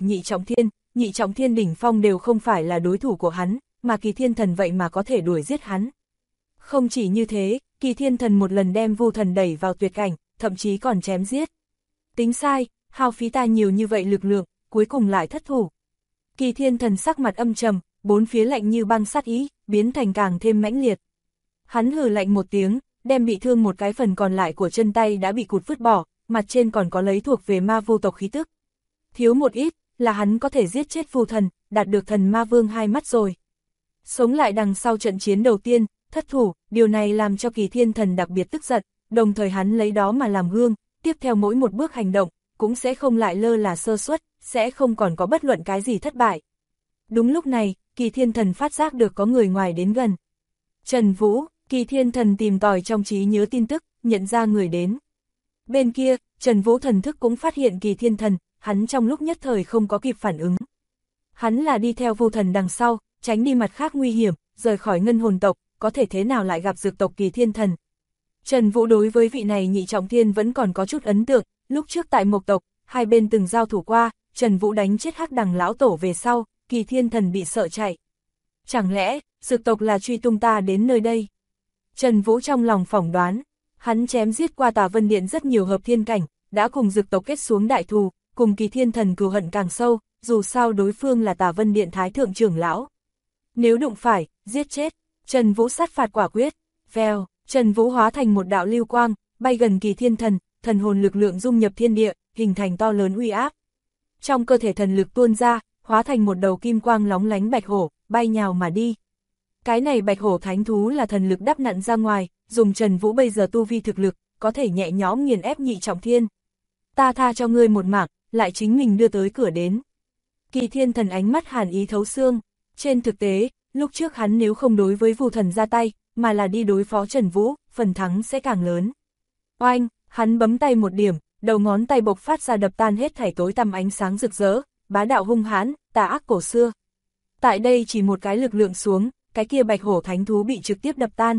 nhị trọng thiên đỉnh phong đều không phải là đối thủ của hắn, mà Kỳ Thiên Thần vậy mà có thể đuổi giết hắn. Không chỉ như thế, Kỳ Thiên Thần một lần đem Vu Thần đẩy vào tuyệt cảnh, thậm chí còn chém giết. Tính sai, hao phí ta nhiều như vậy lực lượng, cuối cùng lại thất thủ. Kỳ Thiên Thần sắc mặt âm trầm, bốn phía lạnh như băng sát ý, biến thành càng thêm mãnh liệt. Hắn hừ lạnh một tiếng, đem bị thương một cái phần còn lại của chân tay đã bị cụt vứt bỏ, mặt trên còn có lấy thuộc về ma vu tộc khí tức. Thiếu một ít, là hắn có thể giết chết vu thần, đạt được thần ma vương hai mắt rồi. Sống lại đằng sau trận chiến đầu tiên, thất thủ, điều này làm cho Kỳ Thiên Thần đặc biệt tức giận, đồng thời hắn lấy đó mà làm gương, tiếp theo mỗi một bước hành động, cũng sẽ không lại lơ là sơ suất, sẽ không còn có bất luận cái gì thất bại. Đúng lúc này, Kỳ Thiên Thần phát giác được có người ngoài đến gần. Trần Vũ, Kỳ Thiên Thần tìm tòi trong trí nhớ tin tức, nhận ra người đến. Bên kia, Trần Vũ thần thức cũng phát hiện Kỳ Thiên Thần, hắn trong lúc nhất thời không có kịp phản ứng. Hắn là đi theo Vu Thần đằng sau, tránh đi mặt khác nguy hiểm, rời khỏi ngân hồn tộc, có thể thế nào lại gặp dược tộc Kỳ Thiên Thần. Trần Vũ đối với vị này nhị trọng thiên vẫn còn có chút ấn tượng, lúc trước tại Mộc tộc, hai bên từng giao thủ qua, Trần Vũ đánh chết Hắc Đằng lão tổ về sau, Kỳ Thiên Thần bị sợ chạy. Chẳng lẽ, dược tộc là truy tung ta đến nơi đây? Trần Vũ trong lòng phỏng đoán, hắn chém giết qua Tà Vân Điện rất nhiều hợp thiên cảnh, đã cùng dược tộc kết xuống đại thù, cùng Kỳ Thiên Thần cừu hận càng sâu, dù sao đối phương là Tà Vân Điện Thái Thượng trưởng lão. Nếu đụng phải, giết chết, Trần Vũ sát phạt quả quyết, vèo, Trần Vũ hóa thành một đạo lưu quang, bay gần Kỳ Thiên Thần, thần hồn lực lượng dung nhập thiên địa, hình thành to lớn uy áp. Trong cơ thể thần lực tuôn ra, hóa thành một đầu kim quang lóng lánh bạch hổ, bay nhào mà đi. Cái này bạch hổ thánh thú là thần lực đắp nặn ra ngoài, dùng Trần Vũ bây giờ tu vi thực lực, có thể nhẹ nhõm nghiền ép nhị trọng thiên. Ta tha cho ngươi một mạng, lại chính mình đưa tới cửa đến. Kỳ Thiên Thần ánh mắt hàn ý thấu xương. Trên thực tế, lúc trước hắn nếu không đối với Vu Thần ra tay, mà là đi đối phó Trần Vũ, phần thắng sẽ càng lớn. Oanh, hắn bấm tay một điểm, đầu ngón tay bộc phát ra đập tan hết thảy tối tăm ánh sáng rực rỡ, bá đạo hung hãn, tà ác cổ xưa. Tại đây chỉ một cái lực lượng xuống, cái kia bạch hổ thánh thú bị trực tiếp đập tan.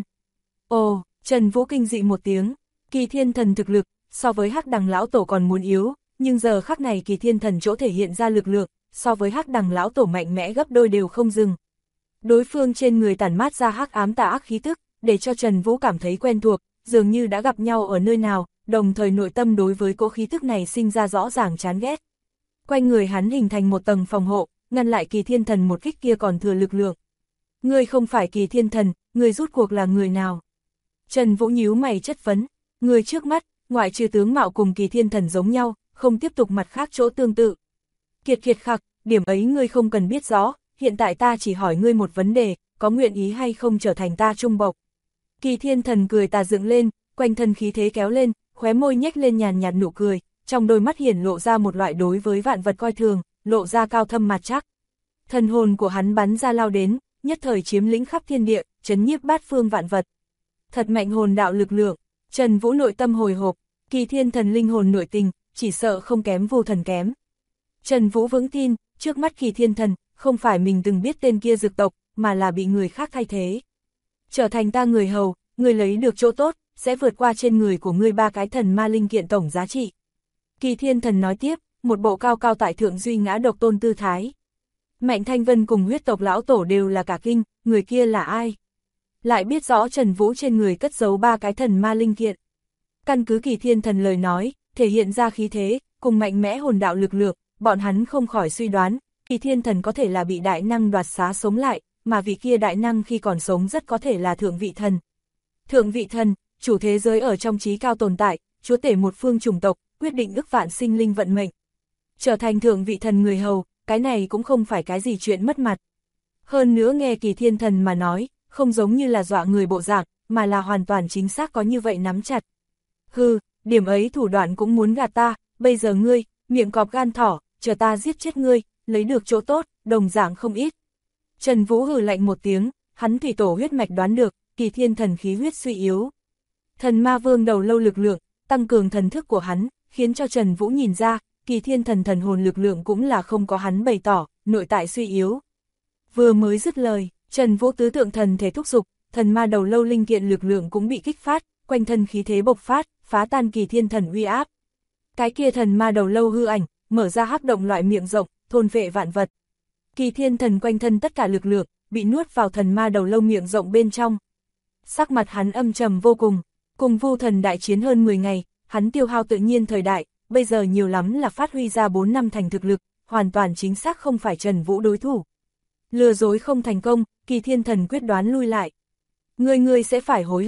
Ồ, Trần Vũ kinh dị một tiếng, Kỳ Thiên Thần thực lực, so với Hắc Đằng lão tổ còn muốn yếu, nhưng giờ khắc này Kỳ Thiên Thần chỗ thể hiện ra lực lượng, so với Hắc Đằng lão tổ mạnh mẽ gấp đôi đều không dừng. Đối phương trên người tản mát ra hắc ám tà ác khí tức, để cho Trần Vũ cảm thấy quen thuộc, dường như đã gặp nhau ở nơi nào, đồng thời nội tâm đối với cỗ khí tức này sinh ra rõ ràng chán ghét. Quanh người hắn hình thành một tầng phòng hộ, ngăn lại Kỳ Thiên Thần một kích kia còn thừa lực lượng. Ngươi không phải Kỳ Thiên Thần, ngươi rút cuộc là người nào? Trần Vũ nhíu mày chất vấn, người trước mắt, ngoại trừ tướng mạo cùng Kỳ Thiên Thần giống nhau, không tiếp tục mặt khác chỗ tương tự. Kiệt kiệt khặc, điểm ấy ngươi không cần biết rõ, hiện tại ta chỉ hỏi ngươi một vấn đề, có nguyện ý hay không trở thành ta trung bộc. Kỳ Thiên Thần cười tà dựng lên, quanh thân khí thế kéo lên, khóe môi nhếch lên nhàn nhạt nụ cười, trong đôi mắt hiển lộ ra một loại đối với vạn vật coi thường, lộ ra cao thâm mặt chắc. Thần hồn của hắn bắn ra lao đến, nhất thời chiếm lĩnh khắp thiên địa, chấn nhiếp bát phương vạn vật. Thật mạnh hồn đạo lực lượng, Trần Vũ nội tâm hồi hộp, Kỳ Thiên Thần linh hồn nội tình, chỉ sợ không kém Vu Thần kém. Trần Vũ vững tin, trước mắt Kỳ Thiên Thần, không phải mình từng biết tên kia dược tộc, mà là bị người khác thay thế. Trở thành ta người hầu, người lấy được chỗ tốt, sẽ vượt qua trên người của ngươi 3 cái thần ma linh kiện tổng giá trị. Kỳ Thiên Thần nói tiếp, một bộ cao cao tại thượng duy ngã độc tôn tư thái. Mạnh Thanh Vân cùng huyết tộc lão tổ đều là cả kinh, người kia là ai? Lại biết rõ Trần Vũ trên người cất giấu 3 cái thần ma linh kiện. Căn cứ Kỳ Thiên Thần lời nói, thể hiện ra khí thế, cùng mạnh mẽ hồn đạo lực lượng, bọn hắn không khỏi suy đoán, Kỳ Thiên Thần có thể là bị đại năng đoạt xá sống lại, mà vị kia đại năng khi còn sống rất có thể là thượng vị thần. Thượng vị thần, chủ thế giới ở trong trí cao tồn tại, chúa tể một phương chủng tộc, quyết định ức vạn sinh linh vận mệnh. Trở thành thượng vị thần người hầu, cái này cũng không phải cái gì chuyện mất mặt. Hơn nữa nghe Kỳ Thiên Thần mà nói, không giống như là dọa người bộ dạng, mà là hoàn toàn chính xác có như vậy nắm chặt. Hừ, điểm ấy thủ đoạn cũng muốn gạt ta, bây giờ ngươi, miệng cọp gan thỏ, chờ ta giết chết ngươi, lấy được chỗ tốt, đồng dạng không ít. Trần Vũ hừ lạnh một tiếng, hắn thủy tổ huyết mạch đoán được, Kỳ Thiên Thần khí huyết suy yếu. Thần ma vương đầu lâu lực lượng, tăng cường thần thức của hắn, khiến cho Trần Vũ nhìn ra, Kỳ Thiên Thần thần hồn lực lượng cũng là không có hắn bày tỏ, nội tại suy yếu. Vừa mới dứt lời, Trần Vũ tứ tượng thần thể thúc dục, thần ma đầu lâu linh kiện lực lượng cũng bị kích phát, quanh thân khí thế bộc phát, phá tan Kỳ Thiên Thần uy áp. Cái kia thần ma đầu lâu hư ảnh, mở ra hắc động loại miệng rộng, thôn vệ vạn vật. Kỳ Thiên Thần quanh thân tất cả lực lượng, bị nuốt vào thần ma đầu lâu miệng rộng bên trong. Sắc mặt hắn âm trầm vô cùng Vu Thần đại chiến hơn 10 ngày, hắn tiêu hao tự nhiên thời đại, bây giờ nhiều lắm là phát huy ra 4 năm thành thực lực, hoàn toàn chính xác không phải Trần Vũ đối thủ. Lừa dối không thành công, Kỳ Thiên Thần quyết đoán lui lại. Ngươi sẽ phải hối hận.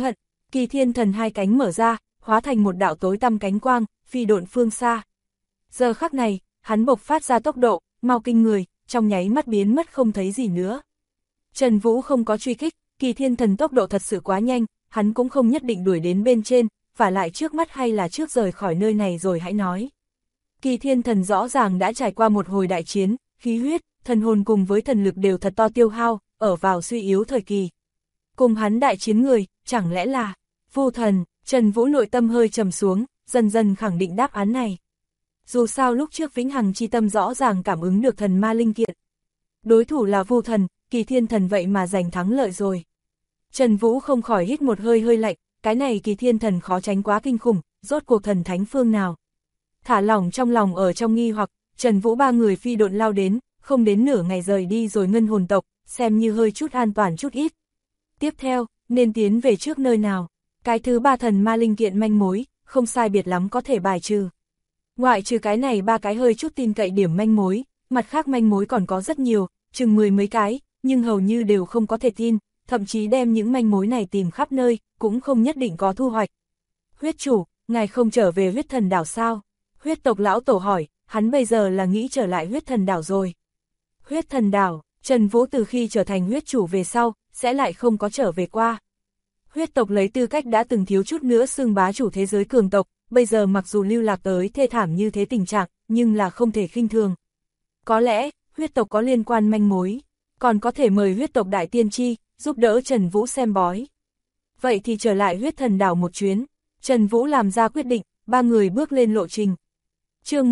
Kỳ Thiên Thần hai cánh mở ra, hóa thành một đạo tối tăm cánh quang, phi độn phương xa. Giờ khắc này, hắn bộc phát ra tốc độ, mau kinh người, trong nháy mắt biến mất không thấy gì nữa. Trần Vũ không có truy kích, Kỳ Thiên Thần tốc độ thật sự quá nhanh, hắn cũng không nhất định đuổi đến bên trên, vả lại trước mắt hay là trước rời khỏi nơi này rồi hãy nói. Kỳ Thiên Thần rõ ràng đã trải qua một hồi đại chiến, khí huyết, thần hồn cùng với thần lực đều thật to tiêu hao, ở vào suy yếu thời kỳ. Cùng hắn đại chiến người, chẳng lẽ là Vu Thần? Trần Vũ nội tâm hơi trầm xuống, dần dần khẳng định đáp án này. Dù sao lúc trước Vĩnh Hằng chi tâm rõ ràng cảm ứng được thần ma linh kiện. Đối thủ là Vu Thần, Kỳ Thiên Thần vậy mà giành thắng lợi rồi. Trần Vũ không khỏi hít một hơi lạnh, cái này Kỳ Thiên Thần khó tránh quá kinh khủng, rốt cuộc thần thánh phương nào. Thả lỏng trong lòng ở trong nghi hoặc, Trần Vũ ba người phi độn lao đến, không đến nửa ngày rời đi rồi ngân hồn tộc, xem như hơi chút an toàn chút ít. Tiếp theo, nên tiến về trước nơi nào? Cái thứ ba thần ma linh kiện manh mối, không sai biệt lắm có thể bài trừ. Ngoại trừ cái này ba cái hơi chút tin cậy điểm manh mối, mặt khác manh mối còn có rất nhiều, chừng 10 mấy cái, nhưng hầu như đều không có thể tin, thậm chí đem những manh mối này tìm khắp nơi, cũng không nhất định có thu hoạch. Huyết chủ, ngài không trở về huyết thần đảo sao? Huyết tộc lão tổ hỏi, hắn bây giờ là nghĩ trở lại huyết thần đảo rồi. Huyết thần đảo, Trần Vũ từ khi trở thành huyết chủ về sau, sẽ lại không có trở về qua. Huyết tộc lấy tư cách đã từng thiếu chút nữa xưng bá chủ thế giới cường tộc, bây giờ mặc dù lưu lạc tới thê thảm như thế tình trạng, nhưng là không thể khinh thường. Có lẽ, huyết tộc có liên quan manh mối, còn có thể mời huyết tộc đại tiên tri, giúp đỡ Trần Vũ xem bói. Vậy thì trở lại huyết thần đảo một chuyến, Trần Vũ làm ra quyết định, ba người bước lên lộ trình. Chương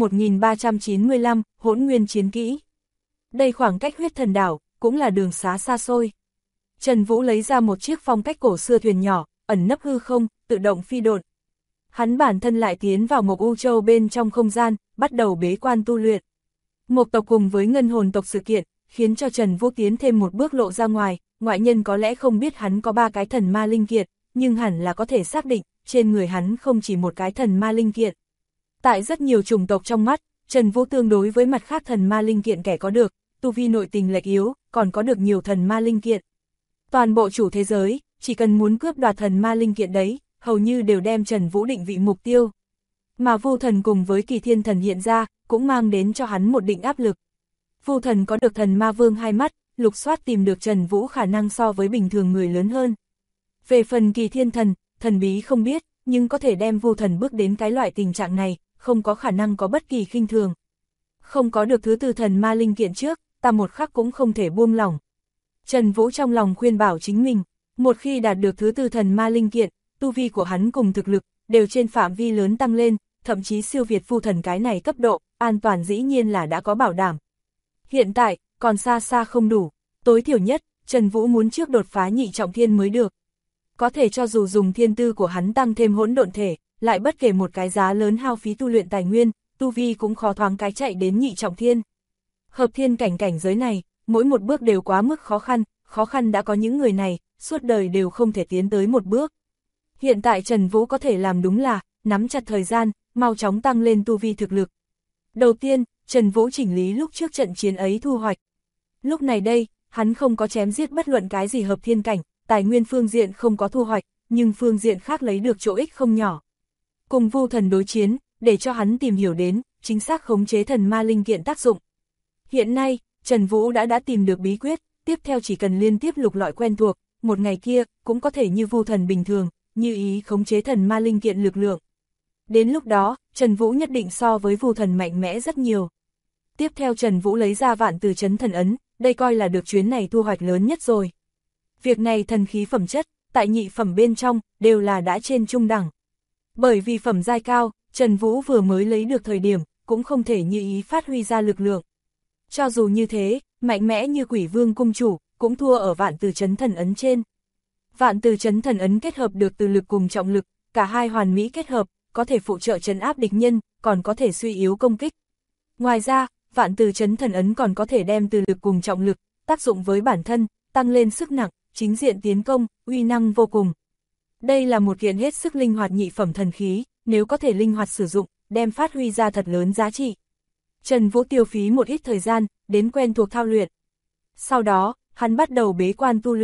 1395, Hỗn Nguyên chiến kỹ. Đây khoảng cách huyết thần đảo, cũng là đường xá xa xôi. Trần Vũ lấy ra một chiếc phong cách cổ xưa thuyền nhỏ, ẩn nấp hư không, tự động phi độn. Hắn bản thân lại tiến vào Mộc U Châu bên trong không gian, bắt đầu bế quan tu luyện. Mộc tộc cùng với ngân hồn tộc sự kiện, khiến cho Trần Vũ tiến thêm một bước lộ ra ngoài, ngoại nhân có lẽ không biết hắn có ba cái thần ma linh kiện, nhưng hẳn là có thể xác định, trên người hắn không chỉ một cái thần ma linh kiện. Tại rất nhiều chủng tộc trong mắt, Trần Vũ tương đối với mặt khác thần ma linh kiện kẻ có được, tu vi nội tình lệch yếu, còn có được nhiều thần ma linh kiện. Toàn bộ chủ thế giới, chỉ cần muốn cướp đoạt thần ma linh kiện đấy, hầu như đều đem Trần Vũ định vị mục tiêu. Mà Vu Thần cùng với Kỳ Thiên Thần hiện ra, cũng mang đến cho hắn một định áp lực. Vu Thần có được thần ma vương hai mắt, lục soát tìm được Trần Vũ khả năng so với bình thường người lớn hơn. Về phần Kỳ Thiên Thần, thần bí không biết, nhưng có thể đem Vu Thần bước đến cái loại tình trạng này, không có khả năng có bất kỳ khinh thường. Không có được thứ tư thần ma linh kiện trước, ta một khắc cũng không thể buông lỏng. Trần Vũ trong lòng khuyên bảo chính mình, một khi đạt được thứ tư thần ma linh kiện, tu vi của hắn cùng thực lực, đều trên phạm vi lớn tăng lên, thậm chí siêu việt Vu Thần cái này cấp độ, an toàn dĩ nhiên là đã có bảo đảm. Hiện tại, còn xa xa không đủ, tối thiểu nhất, Trần Vũ muốn trước đột phá nhị trọng thiên mới được. Có thể cho dù dùng thiên tư của hắn tăng thêm hỗn độn thể, lại bất kể một cái giá lớn hao phí tu luyện tài nguyên, tu vi cũng khó thoáng cái chạy đến nhị trọng thiên. Hợp thiên cảnh giới này, mỗi một bước đều quá mức khó khăn đã có những người này, suốt đời đều không thể tiến tới một bước. Hiện tại Trần Vũ có thể làm đúng là, nắm chặt thời gian, mau chóng tăng lên tu vi thực lực. Đầu tiên, Trần Vũ chỉnh lý lúc trước trận chiến ấy thu hoạch. Lúc này đây, hắn không có chém giết bất luận cái gì hợp thiên cảnh, tài nguyên phương diện không có thu hoạch, nhưng phương diện khác lấy được chỗ ích không nhỏ. Cùng Vu Thần đối chiến, để cho hắn tìm hiểu đến, chính xác khống chế thần ma linh kiện tác dụng. Hiện nay, Trần Vũ đã tìm được bí quyết, tiếp theo chỉ cần liên tiếp lục lọi quen thuộc, một ngày kia, cũng có thể như Vu Thần bình thường, như ý khống chế thần ma linh kiện lực lượng. Đến lúc đó, Trần Vũ nhất định so với Vu Thần mạnh mẽ rất nhiều. Tiếp theo Trần Vũ lấy ra Vạn Từ Chấn Thần Ấn, đây coi là được chuyến này thu hoạch lớn nhất rồi. Việc này thần khí phẩm chất, tại nhị phẩm bên trong, đều là đã trên trung đẳng. Bởi vì phẩm giai cao, Trần Vũ vừa mới lấy được thời điểm, cũng không thể như ý phát huy ra lực lượng. Cho dù như thế, mạnh mẽ như Quỷ Vương cung chủ, cũng thua ở Vạn Từ Chấn Thần Ấn trên. Vạn Từ Chấn Thần Ấn kết hợp được từ lực cùng trọng lực, cả hai hoàn mỹ kết hợp, có thể phụ trợ trấn áp địch nhân, còn có thể suy yếu công kích. Ngoài ra, Vạn Từ Chấn Thần Ấn còn có thể đem từ lực cùng trọng lực, tác dụng với bản thân, tăng lên sức nặng, chính diện tiến công, uy năng vô cùng. Đây là một kiện hết sức linh hoạt nhị phẩm thần khí, nếu có thể linh hoạt sử dụng, đem phát huy ra thật lớn giá trị. Trần Vũ tiêu phí một ít thời gian, đến quen thuộc thao luyện. Sau đó, hắn bắt đầu bế quan tu luyện.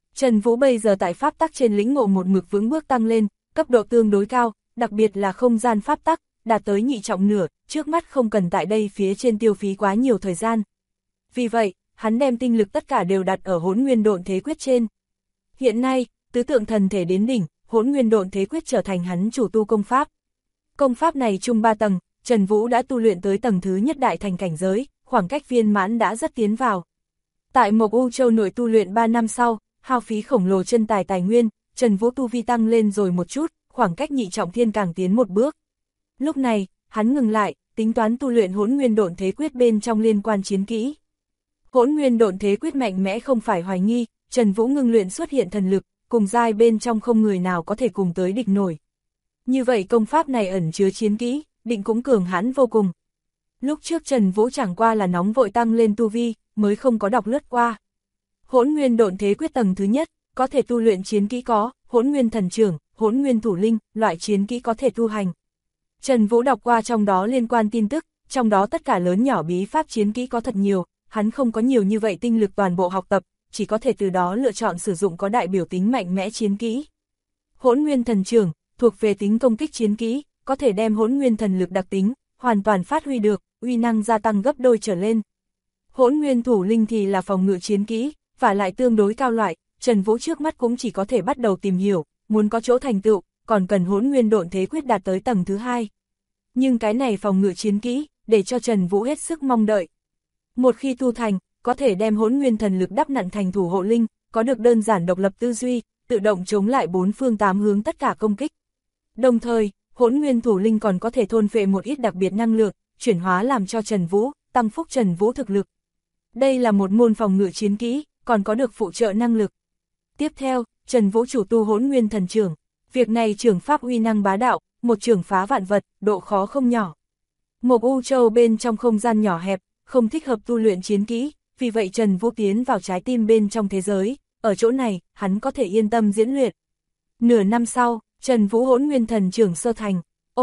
Trần Vũ bây giờ tại pháp tắc trên lĩnh ngộ một mực vững bước tăng lên, cấp độ tương đối cao, đặc biệt là không gian pháp tắc, đạt tới nhị trọng nửa, trước mắt không cần tại đây phía trên tiêu phí quá nhiều thời gian. Vì vậy, hắn đem tinh lực tất cả đều đặt ở Hỗn Nguyên Độn Thế Quyết trên. Hiện nay, tứ tượng thần thể đến đỉnh, Hỗn Nguyên Độn Thế Quyết trở thành hắn chủ tu công pháp. Công pháp này chung 3 tầng, Trần Vũ đã tu luyện tới tầng thứ nhất đại thành cảnh giới, khoảng cách viên mãn đã rất tiến vào. Tại Mộc U Châu nội tu luyện 3 năm sau, hao phí khổng lồ chân tài nguyên, Trần Vũ tu vi tăng lên rồi một chút, khoảng cách nhị trọng thiên càng tiến một bước. Lúc này, hắn ngừng lại, tính toán tu luyện Hỗn Nguyên Độn Thế Quyết bên trong liên quan chiến kỹ. Hỗn Nguyên Độn Thế Quyết mạnh mẽ không phải hoài nghi, Trần Vũ ngưng luyện xuất hiện thần lực, cùng giai bên trong không người nào có thể cùng tới địch nổi. Như vậy công pháp này ẩn chứa chiến kỹ, định cũng cường hãn vô cùng. Lúc trước Trần Vũ chẳng qua là nóng vội tăng lên tu vi, mới không có đọc lướt qua. Hỗn Nguyên Độn Thế Quyết tầng thứ nhất, có thể tu luyện chiến kỹ có, Hỗn Nguyên Thần Trưởng, Hỗn Nguyên Thủ Linh, loại chiến kỹ có thể tu hành. Trần Vũ đọc qua trong đó liên quan tin tức, trong đó tất cả lớn nhỏ bí pháp chiến kỹ có thật nhiều, hắn không có nhiều như vậy tinh lực toàn bộ học tập, chỉ có thể từ đó lựa chọn sử dụng có đại biểu tính mạnh mẽ chiến kỹ. Hỗn Nguyên Thần Trưởng, thuộc về tính công kích chiến kỹ, có thể đem Hỗn Nguyên thần lực đặc tính, hoàn toàn phát huy được, uy năng gia tăng gấp đôi trở lên. Hỗn Nguyên Thủ Linh thì là phòng ngự chiến kỹ, và lại tương đối cao loại, Trần Vũ trước mắt cũng chỉ có thể bắt đầu tìm hiểu, muốn có chỗ thành tựu, còn cần Hỗn Nguyên Độn Thế Quyết đạt tới tầng thứ 2. Nhưng cái này phòng ngự chiến kỹ, để cho Trần Vũ hết sức mong đợi. Một khi tu thành, có thể đem Hỗn Nguyên thần lực đắp nặn thành thủ hộ linh, có được đơn giản độc lập tư duy, tự động chống lại 4 phương 8 hướng tất cả công kích. Đồng thời, Hỗn Nguyên thủ linh còn có thể thôn phệ một ít đặc biệt năng lượng, chuyển hóa làm cho Trần Vũ, tăng phúc Trần Vũ thực lực. Đây là một môn phòng ngự chiến kỹ, còn có được phụ trợ năng lực. Tiếp theo, Trần Vũ chủ tu Hỗn Nguyên thần trưởng. Việc này trưởng pháp uy năng bá đạo, một trưởng phá vạn vật, độ khó không nhỏ. Mộc U Châu bên trong không gian nhỏ hẹp, không thích hợp tu luyện chiến kỹ, vì vậy Trần Vũ tiến vào trái tim bên trong thế giới, ở chỗ này, hắn có thể yên tâm diễn luyện. Nửa năm sau, Trần Vũ Hỗn Nguyên thần trưởng sơ thành.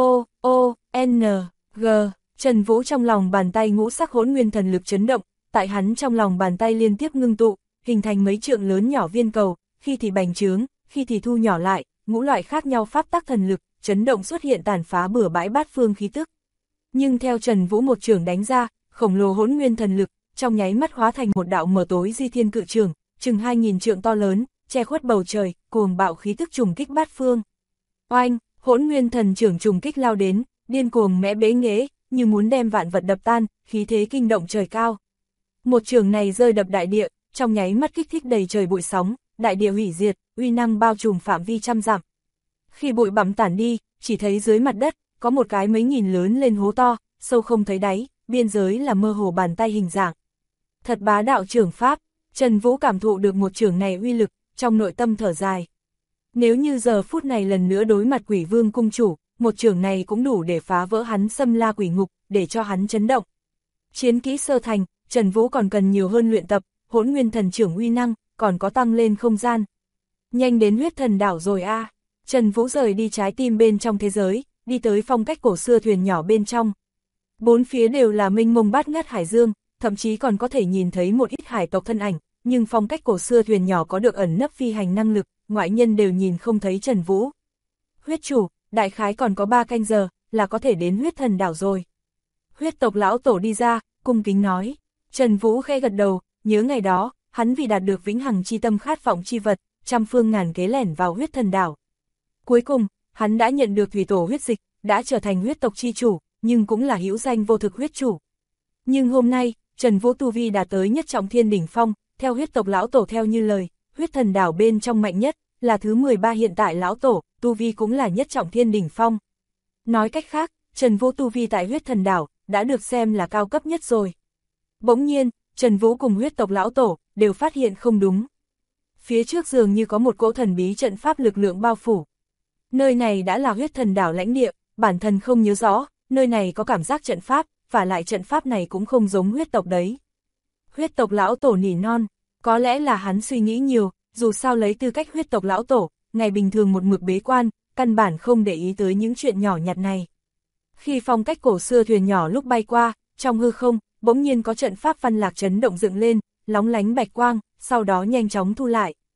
N, G, Trần Vũ trong lòng bàn tay ngũ sắc Hỗn Nguyên thần lực chấn động, tại hắn trong lòng bàn tay liên tiếp ngưng tụ, hình thành mấy trượng lớn nhỏ viên cầu, khi thì bành trướng, khi thì thu nhỏ lại, ngũ loại khác nhau pháp tắc thần lực, chấn động xuất hiện tàn phá bừa bãi bát phương khí tức. Nhưng theo Trần Vũ một trường đánh ra, khổng lồ Hỗn Nguyên thần lực, trong nháy mắt hóa thành một đạo mờ tối di thiên cự trường, chừng 2000 trượng to lớn, che khuất bầu trời, cuồng bạo khí tức trùng kích bát phương. Oanh, Hỗn Nguyên thần trưởng trùng kích lao đến, điên cuồng mẽ bế nghễ, như muốn đem vạn vật đập tan, khí thế kinh động trời cao. Một trường này rơi đập đại địa, trong nháy mắt kích thích đầy trời bụi sóng, đại địa hủy diệt, uy năng bao trùm phạm vi trăm dặm. Khi bụi bặm tản đi, chỉ thấy dưới mặt đất, có một cái mấy nghìn lớn lên hố to, sâu không thấy đáy, biên giới là mơ hồ bàn tay hình dạng. Thật bá đạo trưởng pháp, Trần Vũ cảm thụ được một trường này uy lực, trong nội tâm thở dài. Nếu như giờ phút này lần nữa đối mặt Quỷ Vương cung chủ, một trường này cũng đủ để phá vỡ hắn xâm la quỷ ngục, để cho hắn chấn động. Chiến kỹ sơ thành, Trần Vũ còn cần nhiều hơn luyện tập, Hỗn Nguyên thần trưởng uy năng, còn có tăng lên không gian. Nhanh đến Huyết Thần đảo rồi a. Trần Vũ rời đi trái tim bên trong thế giới, đi tới phong cách cổ xưa thuyền nhỏ bên trong. Bốn phía đều là mênh mông bát ngát hải dương, thậm chí còn có thể nhìn thấy một ít hải tộc thân ảnh, nhưng phong cách cổ xưa thuyền nhỏ có được ẩn nấp phi hành năng lực, ngoại nhân đều nhìn không thấy Trần Vũ. Huyết chủ, đại khái còn có 3 canh giờ, là có thể đến Huyết Thần đảo rồi. Huyết tộc lão tổ đi ra, cung kính nói. Trần Vũ khẽ gật đầu, nhớ ngày đó, hắn vì đạt được vĩnh hằng chi tâm khát vọng chi vật, trăm phương ngàn kế lẻn vào Huyết Thần đảo. Cuối cùng, hắn đã nhận được thủy tổ huyết dịch, đã trở thành huyết tộc chi chủ, nhưng cũng là hữu danh vô thực huyết chủ. Nhưng hôm nay, Trần Vũ tu vi đạt tới nhất trọng thiên đỉnh phong, theo huyết tộc lão tổ theo như lời, Huyết Thần đảo bên trong mạnh nhất, là thứ 13 hiện tại lão tổ, tu vi cũng là nhất trọng thiên đỉnh phong. Nói cách khác, Trần Vũ tu vi tại Huyết Thần đảo, đã được xem là cao cấp nhất rồi. Bỗng nhiên, Trần Vũ cùng huyết tộc lão tổ, đều phát hiện không đúng. Phía trước dường như có một cỗ thần bí trận pháp lực lượng bao phủ. Nơi này đã là Huyết Thần đảo lãnh địa, bản thân không nhớ rõ, nơi này có cảm giác trận pháp, và lại trận pháp này cũng không giống huyết tộc đấy. Huyết tộc lão tổ nỉ non, có lẽ là hắn suy nghĩ nhiều, dù sao lấy tư cách huyết tộc lão tổ, ngày bình thường một mực bế quan, căn bản không để ý tới những chuyện nhỏ nhặt này. Khi phong cách cổ xưa thuyền nhỏ lúc bay qua, trong hư không, bỗng nhiên có trận pháp văn lạc chấn động dựng lên, lóng lánh bạch quang, sau đó nhanh chóng thu lại.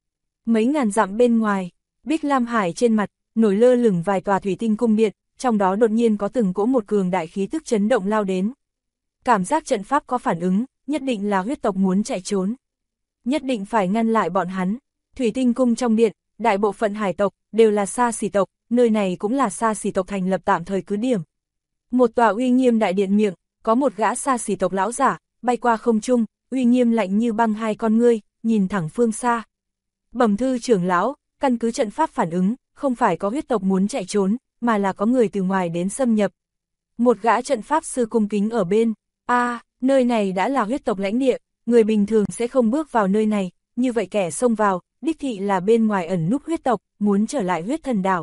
Mấy ngàn dặm bên ngoài, Bích Lam Hải trên mặt, nổi lơ lửng vài tòa thủy tinh cung điện, trong đó đột nhiên có từng cỗ một cường đại khí tức chấn động lao đến. Cảm giác trận pháp có phản ứng, nhất định là huyết tộc muốn chạy trốn. Nhất định phải ngăn lại bọn hắn. Thủy tinh cung trong điện, đại bộ phận hải tộc, đều là Xa Xỉ tộc, nơi này cũng là Xa Xỉ tộc thành lập tạm thời cứ điểm. Một tòa uy nghiêm đại điện miệng, có một gã Xa Xỉ tộc lão giả, bay qua không trung, uy nghiêm lạnh như băng hai con ngươi, nhìn thẳng phương xa. Bẩm thư trưởng lão, căn cứ trận pháp phản ứng, không phải có huyết tộc muốn chạy trốn, mà là có người từ ngoài đến xâm nhập. Một gã trận pháp sư cung kính ở bên, nơi này đã là huyết tộc lãnh địa, người bình thường sẽ không bước vào nơi này, như vậy kẻ xông vào, đích thị là bên ngoài ẩn núp huyết tộc, muốn trở lại huyết thần đảo.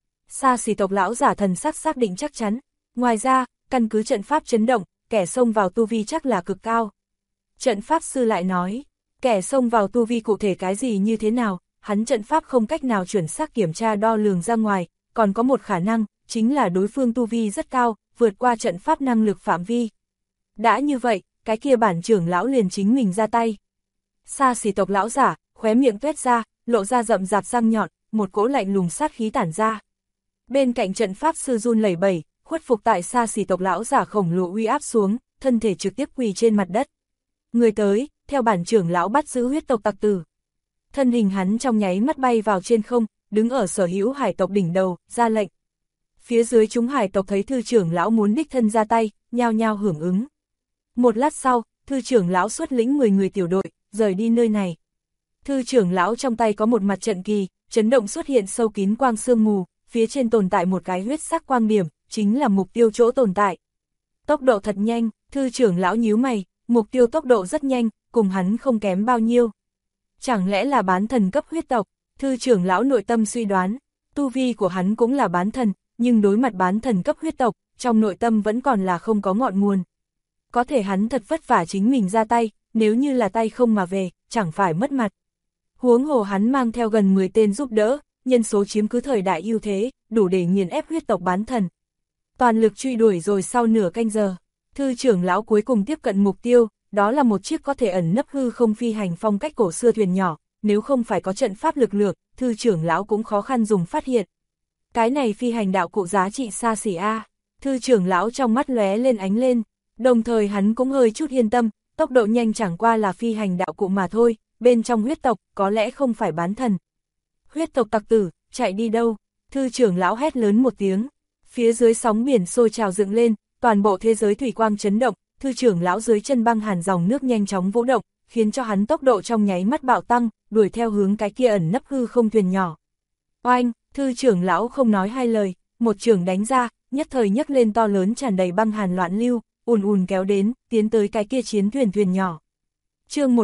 Xa Xỉ tộc lão giả thần sắc xác định chắc chắn, ngoài ra, căn cứ trận pháp chấn động, kẻ xông vào tu vi chắc là cực cao. Trận pháp sư lại nói, kẻ xông vào tu vi cụ thể cái gì như thế nào, hắn trận pháp không cách nào chuẩn xác kiểm tra đo lường ra ngoài, còn có một khả năng, chính là đối phương tu vi rất cao, vượt qua trận pháp năng lực phạm vi. Đã như vậy, cái kia bản trưởng lão liền chính mình ra tay. Xa Xỉ tộc lão giả, khóe miệng tuét ra, lộ ra rậm rạp răng nhọn, một cỗ lạnh lùng sát khí tản ra. Bên cạnh trận pháp sư run lẩy bẩy, khuất phục tại Xa Xỉ tộc lão giả khổng lồ uy áp xuống, thân thể trực tiếp quỳ trên mặt đất. Người tới, theo bản trưởng lão bắt giữ huyết tộc tặc tử. Thân hình hắn trong nháy mắt bay vào trên không, đứng ở sở hữu hải tộc đỉnh đầu, ra lệnh. Phía dưới chúng hải tộc thấy thư trưởng lão muốn đích thân ra tay, nhao nhao hưởng ứng. Một lát sau, thư trưởng lão xuất lĩnh 10 người tiểu đội, rời đi nơi này. Thư trưởng lão trong tay có một mặt trận kỳ, chấn động xuất hiện sâu kín quang sương mù, phía trên tồn tại một cái huyết sắc quang điểm, chính là mục tiêu chỗ tồn tại. Tốc độ thật nhanh, thư trưởng lão nhíu mày, mục tiêu tốc độ rất nhanh, cùng hắn không kém bao nhiêu. Chẳng lẽ là bán thần cấp huyết tộc, thư trưởng lão nội tâm suy đoán, tu vi của hắn cũng là bán thần, nhưng đối mặt bán thần cấp huyết tộc, trong nội tâm vẫn còn là không có ngọn nguồn. Có thể hắn thật vất vả chính mình ra tay, nếu như là tay không mà về, chẳng phải mất mặt. Huống hồ hắn mang theo gần 10 tên giúp đỡ, nhân số chiếm cứ thời đại ưu thế, đủ để nghiền ép huyết tộc bán thần. Toàn lực truy đuổi rồi sau nửa canh giờ, thư trưởng lão cuối cùng tiếp cận mục tiêu, đó là một chiếc có thể ẩn nấp hư không phi hành phong cách cổ xưa thuyền nhỏ, nếu không phải có trận pháp lực lượng, thư trưởng lão cũng khó khăn dùng phát hiện. Cái này phi hành đạo cụ giá trị xa xỉ a, thư trưởng lão trong mắt lóe lên ánh lên, đồng thời hắn cũng hơi chút yên tâm, tốc độ nhanh chẳng qua là phi hành đạo cụ mà thôi, bên trong huyết tộc có lẽ không phải bán thần. Huyết tộc tặc tử, chạy đi đâu? Thư trưởng lão hét lớn một tiếng, phía dưới sóng biển sôi trào dựng lên, toàn bộ thế giới thủy quang chấn động, thư trưởng lão dưới chân băng hàn dòng nước nhanh chóng vũ động, khiến cho hắn tốc độ trong nháy mắt bạo tăng, đuổi theo hướng cái kia ẩn nấp hư không thuyền nhỏ. Oanh, thư trưởng lão không nói hai lời, một chưởng đánh ra, nhất thời nhấc lên to lớn tràn đầy băng hàn loạn lưu, ùn ùn kéo đến, tiến tới cái kia chiến thuyền nhỏ. Chương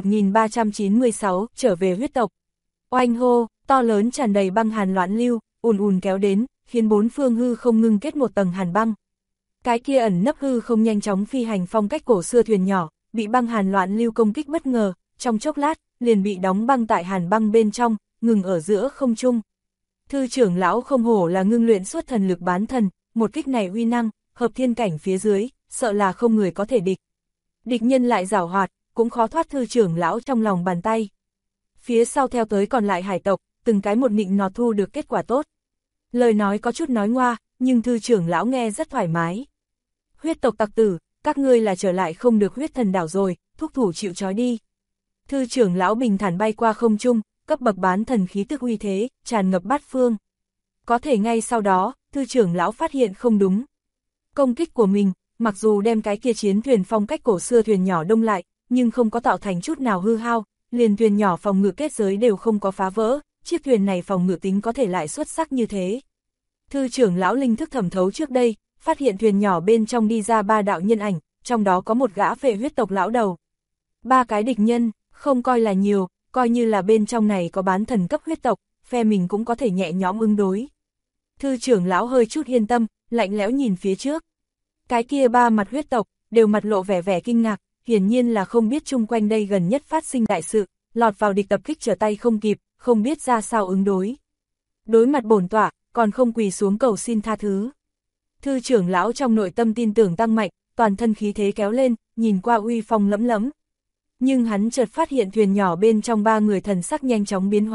1396, trở về huyết tộc. Oanh hô, to lớn tràn đầy băng hàn loạn lưu, ùn ùn kéo đến, khiến bốn phương hư không ngưng kết một tầng hàn băng. Cái kia ẩn nấp hư không nhanh chóng phi hành phong cách cổ xưa thuyền nhỏ, bị băng hàn loạn lưu công kích bất ngờ, trong chốc lát, liền bị đóng băng tại hàn băng bên trong, ngừng ở giữa không trung. Thư trưởng lão không hổ là ngưng luyện suốt thần lực bán thần, một kích này uy năng, hợp thiên cảnh phía dưới, sợ là không người có thể địch. Địch nhân lại giảo hoạt, cũng khó thoát thư trưởng lão trong lòng bàn tay. Phía sau theo tới còn lại hải tộc, từng cái một nịnh nọt thu được kết quả tốt. Lời nói có chút nói ngoa, nhưng thư trưởng lão nghe rất thoải mái. Huyết tộc tặc tử, các ngươi là trở lại không được huyết thần đảo rồi, thúc thủ chịu trói đi. Thư trưởng lão bình thản bay qua không trung, cấp bậc bán thần khí tức uy thế, tràn ngập bát phương. Có thể ngay sau đó, thư trưởng lão phát hiện không đúng. Công kích của mình, mặc dù đem cái kia chiến thuyền phong cách cổ xưa thuyền nhỏ đông lại, nhưng không có tạo thành chút nào hư hao, liền thuyền nhỏ phòng ngự kết giới đều không có phá vỡ, chiếc thuyền này phòng ngự tính có thể lại xuất sắc như thế. Thư trưởng lão linh thức thẩm thấu trước đây, phát hiện thuyền nhỏ bên trong đi ra 3 đạo nhân ảnh, trong đó có một gã phệ huyết tộc lão đầu. 3 cái địch nhân, không coi là nhiều, coi như là bên trong này có bán thần cấp huyết tộc, phe mình cũng có thể nhẹ nhõm ứng đối. Thư trưởng lão hơi chút yên tâm, lạnh lẽo nhìn phía trước. Cái kia 3 mặt huyết tộc, đều mặt lộ vẻ kinh ngạc, hiển nhiên là không biết chung quanh đây gần nhất phát sinh đại sự, lọt vào địch tập kích trở tay không kịp, không biết ra sao ứng đối. Đối mặt bổn tọa, còn không quỳ xuống cầu xin tha thứ. Thư trưởng lão trong nội tâm tin tưởng tăng mạnh, toàn thân khí thế kéo lên, nhìn qua uy phong lẫm lẫm. Nhưng hắn chợt phát hiện thuyền nhỏ bên trong 3 người thần sắc nhanh chóng biến hóa,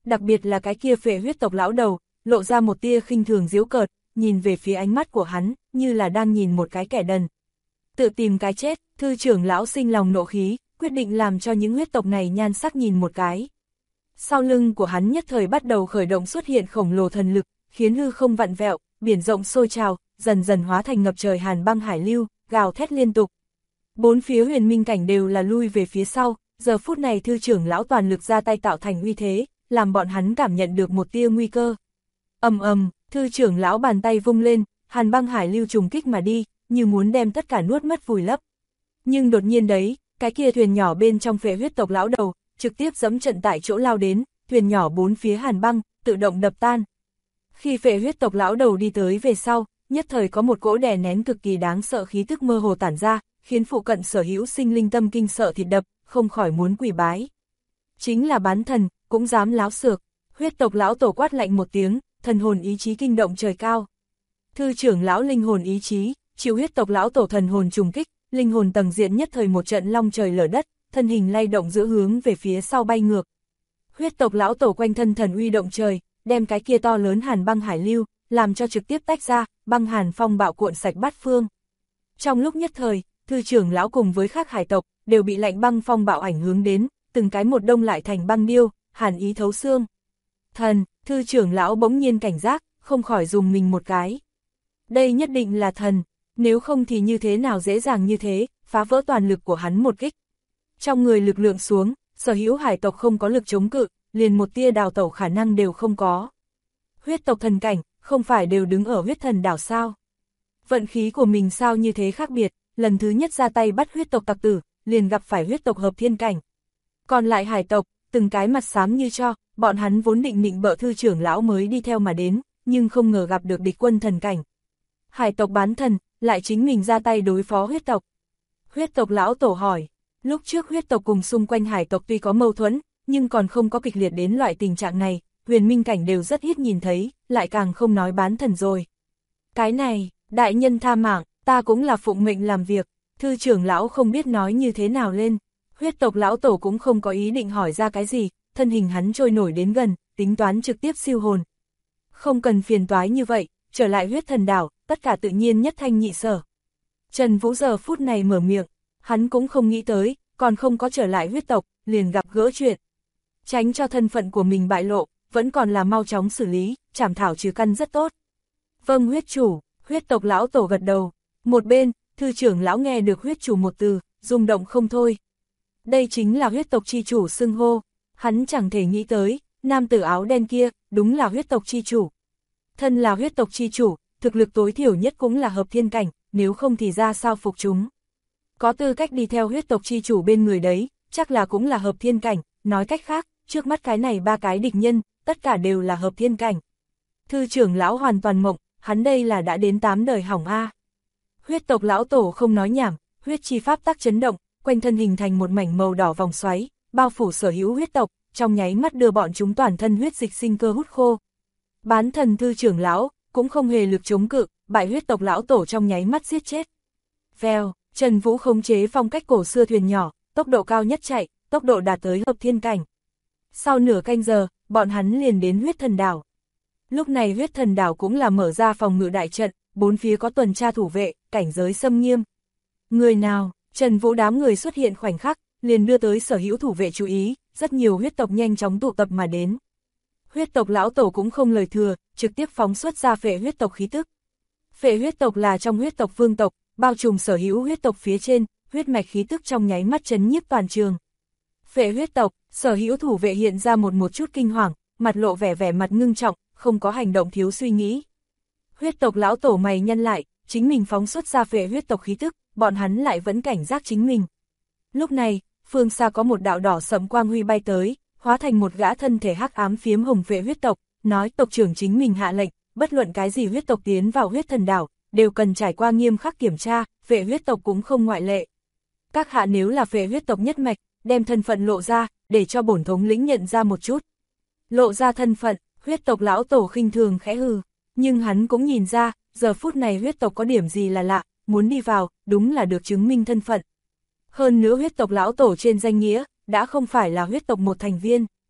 đặc biệt là cái kia phệ huyết tộc lão đầu, lộ ra một tia khinh thường giễu cợt, nhìn về phía ánh mắt của hắn, như là đang nhìn một cái kẻ đần. Tự tìm cái chết, thư trưởng lão sinh lòng nộ khí, quyết định làm cho những huyết tộc này nhan sắc nhìn một cái. Sau lưng của hắn nhất thời bắt đầu khởi động xuất hiện khổng lồ thần lực, khiến hư không vặn vẹo, biển rộng sôi trào, dần dần hóa thành ngập trời hàn băng hải lưu, gào thét liên tục. Bốn phía huyền minh cảnh đều là lui về phía sau, giờ phút này thư trưởng lão toàn lực ra tay tạo thành uy thế, làm bọn hắn cảm nhận được một tia nguy cơ. Ầm ầm, thư trưởng lão bàn tay vung lên, hàn băng hải lưu trùng kích mà đi, như muốn đem tất cả nuốt mất vùi lấp. Nhưng đột nhiên đấy, cái kia thuyền nhỏ bên trong phệ huyết tộc lão đầu, trực tiếp giẫm trận tại chỗ lao đến, thuyền nhỏ bốn phía hàn băng, tự động đập tan. Khi phệ huyết tộc lão đầu đi tới về sau, nhất thời có một cỗ đè nén cực kỳ đáng sợ khí tức mơ hồ tản ra, khiến phụ cận sở hữu sinh linh tâm kinh sợ thịt đập, không khỏi muốn quỳ bái. Chính là bán thần, cũng dám láo xược, huyết tộc lão tổ quát lạnh một tiếng, thần hồn ý chí kinh động trời cao. Thư trưởng lão linh hồn ý chí, chịu huyết tộc lão tổ thần hồn trùng kích, linh hồn tầng diện nhất thời một trận long trời lở đất, thân hình lay động giữa hướng về phía sau bay ngược. Huyết tộc lão tổ quanh thân thần uy động trời, đem cái kia to lớn hàn băng hải lưu, làm cho trực tiếp tách ra, băng hàn phong bạo cuộn sạch bát phương. Trong lúc nhất thời, thư trưởng lão cùng với khác hải tộc, đều bị lạnh băng phong bạo ảnh hưởng đến, từng cái một đông lại thành băng điêu, hàn ý thấu xương. Thần, thư trưởng lão bỗng nhiên cảnh giác, không khỏi dùng mình một cái. Đây nhất định là thần, nếu không thì như thế nào dễ dàng như thế, phá vỡ toàn lực của hắn một kích. Trong người lực lượng xuống, sở hữu hải tộc không có lực chống cự, liền một tia đào tẩu khả năng đều không có. Huyết tộc thần cảnh, không phải đều đứng ở huyết thần đảo sao? Vận khí của mình sao như thế khác biệt, lần thứ nhất ra tay bắt huyết tộc tặc tử, liền gặp phải huyết tộc hợp thiên cảnh. Còn lại hải tộc, từng cái mặt xám như cho, bọn hắn vốn định bợ thư trưởng lão mới đi theo mà đến, nhưng không ngờ gặp được địch quân thần cảnh. Hải tộc bán thần, lại chính mình ra tay đối phó huyết tộc. Huyết tộc lão tổ hỏi, lúc trước huyết tộc cùng xung quanh hải tộc tuy có mâu thuẫn, nhưng còn không có kịch liệt đến loại tình trạng này, huyền minh cảnh đều rất ít nhìn thấy, lại càng không nói bán thần rồi. Cái này, đại nhân tha mạng, ta cũng là phụng mệnh làm việc, thư trưởng lão không biết nói như thế nào lên. Huyết tộc lão tổ cũng không có ý định hỏi ra cái gì, thân hình hắn trôi nổi đến gần, tính toán trực tiếp siêu hồn. Không cần phiền toái như vậy, trở lại huyết thần đảo, tất cả tự nhiên nhất thanh nhị sở. Trần Vũ giờ phút này mở miệng, hắn cũng không nghĩ tới, còn không có trở lại huyết tộc, liền gặp gỡ chuyện. Tránh cho thân phận của mình bại lộ, vẫn còn là mau chóng xử lý, trảm thảo trừ căn rất tốt. Vâng huyết chủ, huyết tộc lão tổ gật đầu. Một bên, thư trưởng lão nghe được huyết chủ một từ, rung động không thôi. Đây chính là huyết tộc chi chủ xưng hô, hắn chẳng thể nghĩ tới, nam tử áo đen kia, đúng là huyết tộc chi chủ. Thân là huyết tộc chi chủ, thực lực tối thiểu nhất cũng là hợp thiên cảnh, nếu không thì ra sao phục chúng. Có tư cách đi theo huyết tộc chi chủ bên người đấy, chắc là cũng là hợp thiên cảnh, nói cách khác, trước mắt cái này ba cái địch nhân, tất cả đều là hợp thiên cảnh. Thư trưởng lão hoàn toàn mộng, hắn đây là đã đến 8 đời hỏng a. Huyết tộc lão tổ không nói nhảm, huyết chi pháp tắc chấn động, quanh thân hình thành một mảnh màu đỏ vòng xoáy, bao phủ sở hữu huyết tộc, trong nháy mắt đưa bọn chúng toàn thân huyết dịch sinh cơ hút khô. Bán thần thư trưởng lão cũng không hề lực chống cự, bại huyết tộc lão tổ trong nháy mắt giết chết. Vèo, Trần Vũ khống chế phong cách cổ xưa thuyền nhỏ, tốc độ cao nhất chạy, tốc độ đạt tới hợp thiên cảnh. Sau nửa canh giờ, bọn hắn liền đến huyết thần đảo. Lúc này huyết thần đảo cũng là mở ra phòng ngự đại trận, bốn phía có tuần tra thủ vệ, cảnh giới xâm nghiêm. Người nào? Trần Vũ đám người xuất hiện khoảnh khắc, liền đưa tới sở hữu thủ vệ chú ý, rất nhiều huyết tộc nhanh chóng tụ tập mà đến. Huyết tộc lão tổ cũng không lời thừa, trực tiếp phóng xuất ra phệ huyết tộc khí tức. Phệ huyết tộc là trong huyết tộc vương tộc, bao trùm sở hữu huyết tộc phía trên, huyết mạch khí tức trong nháy mắt chấn nhiếp toàn trường. Phệ huyết tộc, sở hữu thủ vệ hiện ra một chút kinh hoàng, mặt lộ vẻ mặt ngưng trọng, không có hành động thiếu suy nghĩ. Huyết tộc lão tổ mày nhăn lại, chính mình phóng xuất ra phệ huyết tộc khí tức, bọn hắn lại vẫn cảnh giác chính mình. Lúc này, phương xa có một đạo đỏ sẫm quang huy bay tới, hóa thành một gã thân thể hắc ám phiếm hồng phệ huyết tộc, nói tộc trưởng chính mình hạ lệnh, bất luận cái gì huyết tộc tiến vào huyết thần đảo, đều cần trải qua nghiêm khắc kiểm tra, phệ huyết tộc cũng không ngoại lệ. Các hạ nếu là phệ huyết tộc nhất mạch, đem thân phận lộ ra, để cho bổn thống lĩnh nhận ra một chút. Lộ ra thân phận, huyết tộc lão tổ khinh thường khẽ hừ, nhưng hắn cũng nhìn ra, giờ phút này huyết tộc có điểm gì là lạ, muốn đi vào, đúng là được chứng minh thân phận. Hơn nữa huyết tộc lão tổ trên danh nghĩa, đã không phải là huyết tộc một thành viên.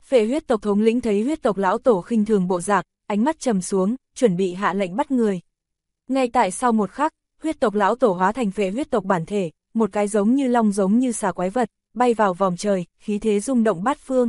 Phệ huyết tộc thống lĩnh thấy huyết tộc lão tổ khinh thường bộ dạng, ánh mắt trầm xuống, chuẩn bị hạ lệnh bắt người. Ngay tại sau một khắc, huyết tộc lão tổ hóa thành phệ huyết tộc bản thể, một cái giống như long giống như xà quái vật, bay vào vòm trời, khí thế rung động bát phương.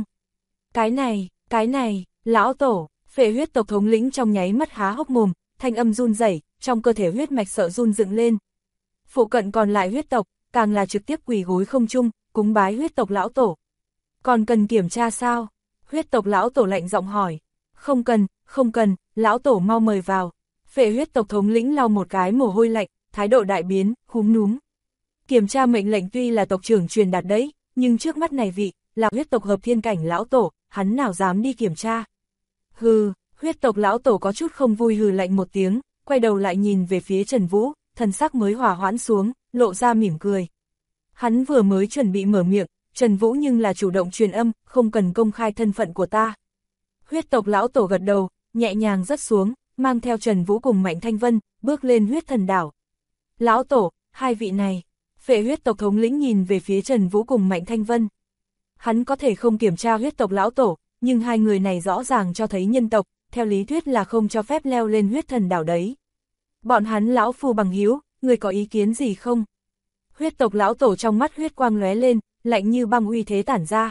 Cái này, lão tổ, phệ huyết tộc thống lĩnh trong nháy mắt há hốc mồm, thanh âm run rẩy, trong cơ thể huyết mạch sợ run dựng lên. Phụ cận còn lại huyết tộc, càng là trực tiếp quỳ gối không trung, cúng bái huyết tộc lão tổ. Còn cần kiểm tra sao? Huyết tộc lão tổ lạnh giọng hỏi. Không cần, lão tổ mau mời vào. Phệ huyết tộc thống lĩnh lau một cái mồ hôi lạnh, thái độ đại biến, húm núm. Kiểm tra mệnh lệnh tuy là tộc trưởng truyền đạt đấy, nhưng trước mắt này vị, là huyết tộc hợp thiên cảnh lão tổ, hắn nào dám đi kiểm tra. Hừ, huyết tộc lão tổ có chút không vui hừ lạnh một tiếng, quay đầu lại nhìn về phía Trần Vũ, thần sắc mới hòa hoãn xuống, lộ ra mỉm cười. Hắn vừa mới chuẩn bị mở miệng, Trần Vũ nhưng là chủ động truyền âm, không cần công khai thân phận của ta. Huyết tộc lão tổ gật đầu, nhẹ nhàng rớt xuống, mang theo Trần Vũ cùng Mạnh Thanh Vân, bước lên huyết thần đảo. Lão tổ, hai vị này, phệ huyết tộc thống lĩnh nhìn về phía Trần Vũ cùng Mạnh Thanh Vân. Hắn có thể không kiểm tra huyết tộc lão tổ, nhưng hai người này rõ ràng cho thấy nhân tộc, theo lý thuyết là không cho phép leo lên huyết thần đảo đấy. Bọn hắn lão phu bằng hữu, người có ý kiến gì không? Huyết tộc lão tổ trong mắt huyết quang lóe lên, lạnh như băng uy thế tản ra.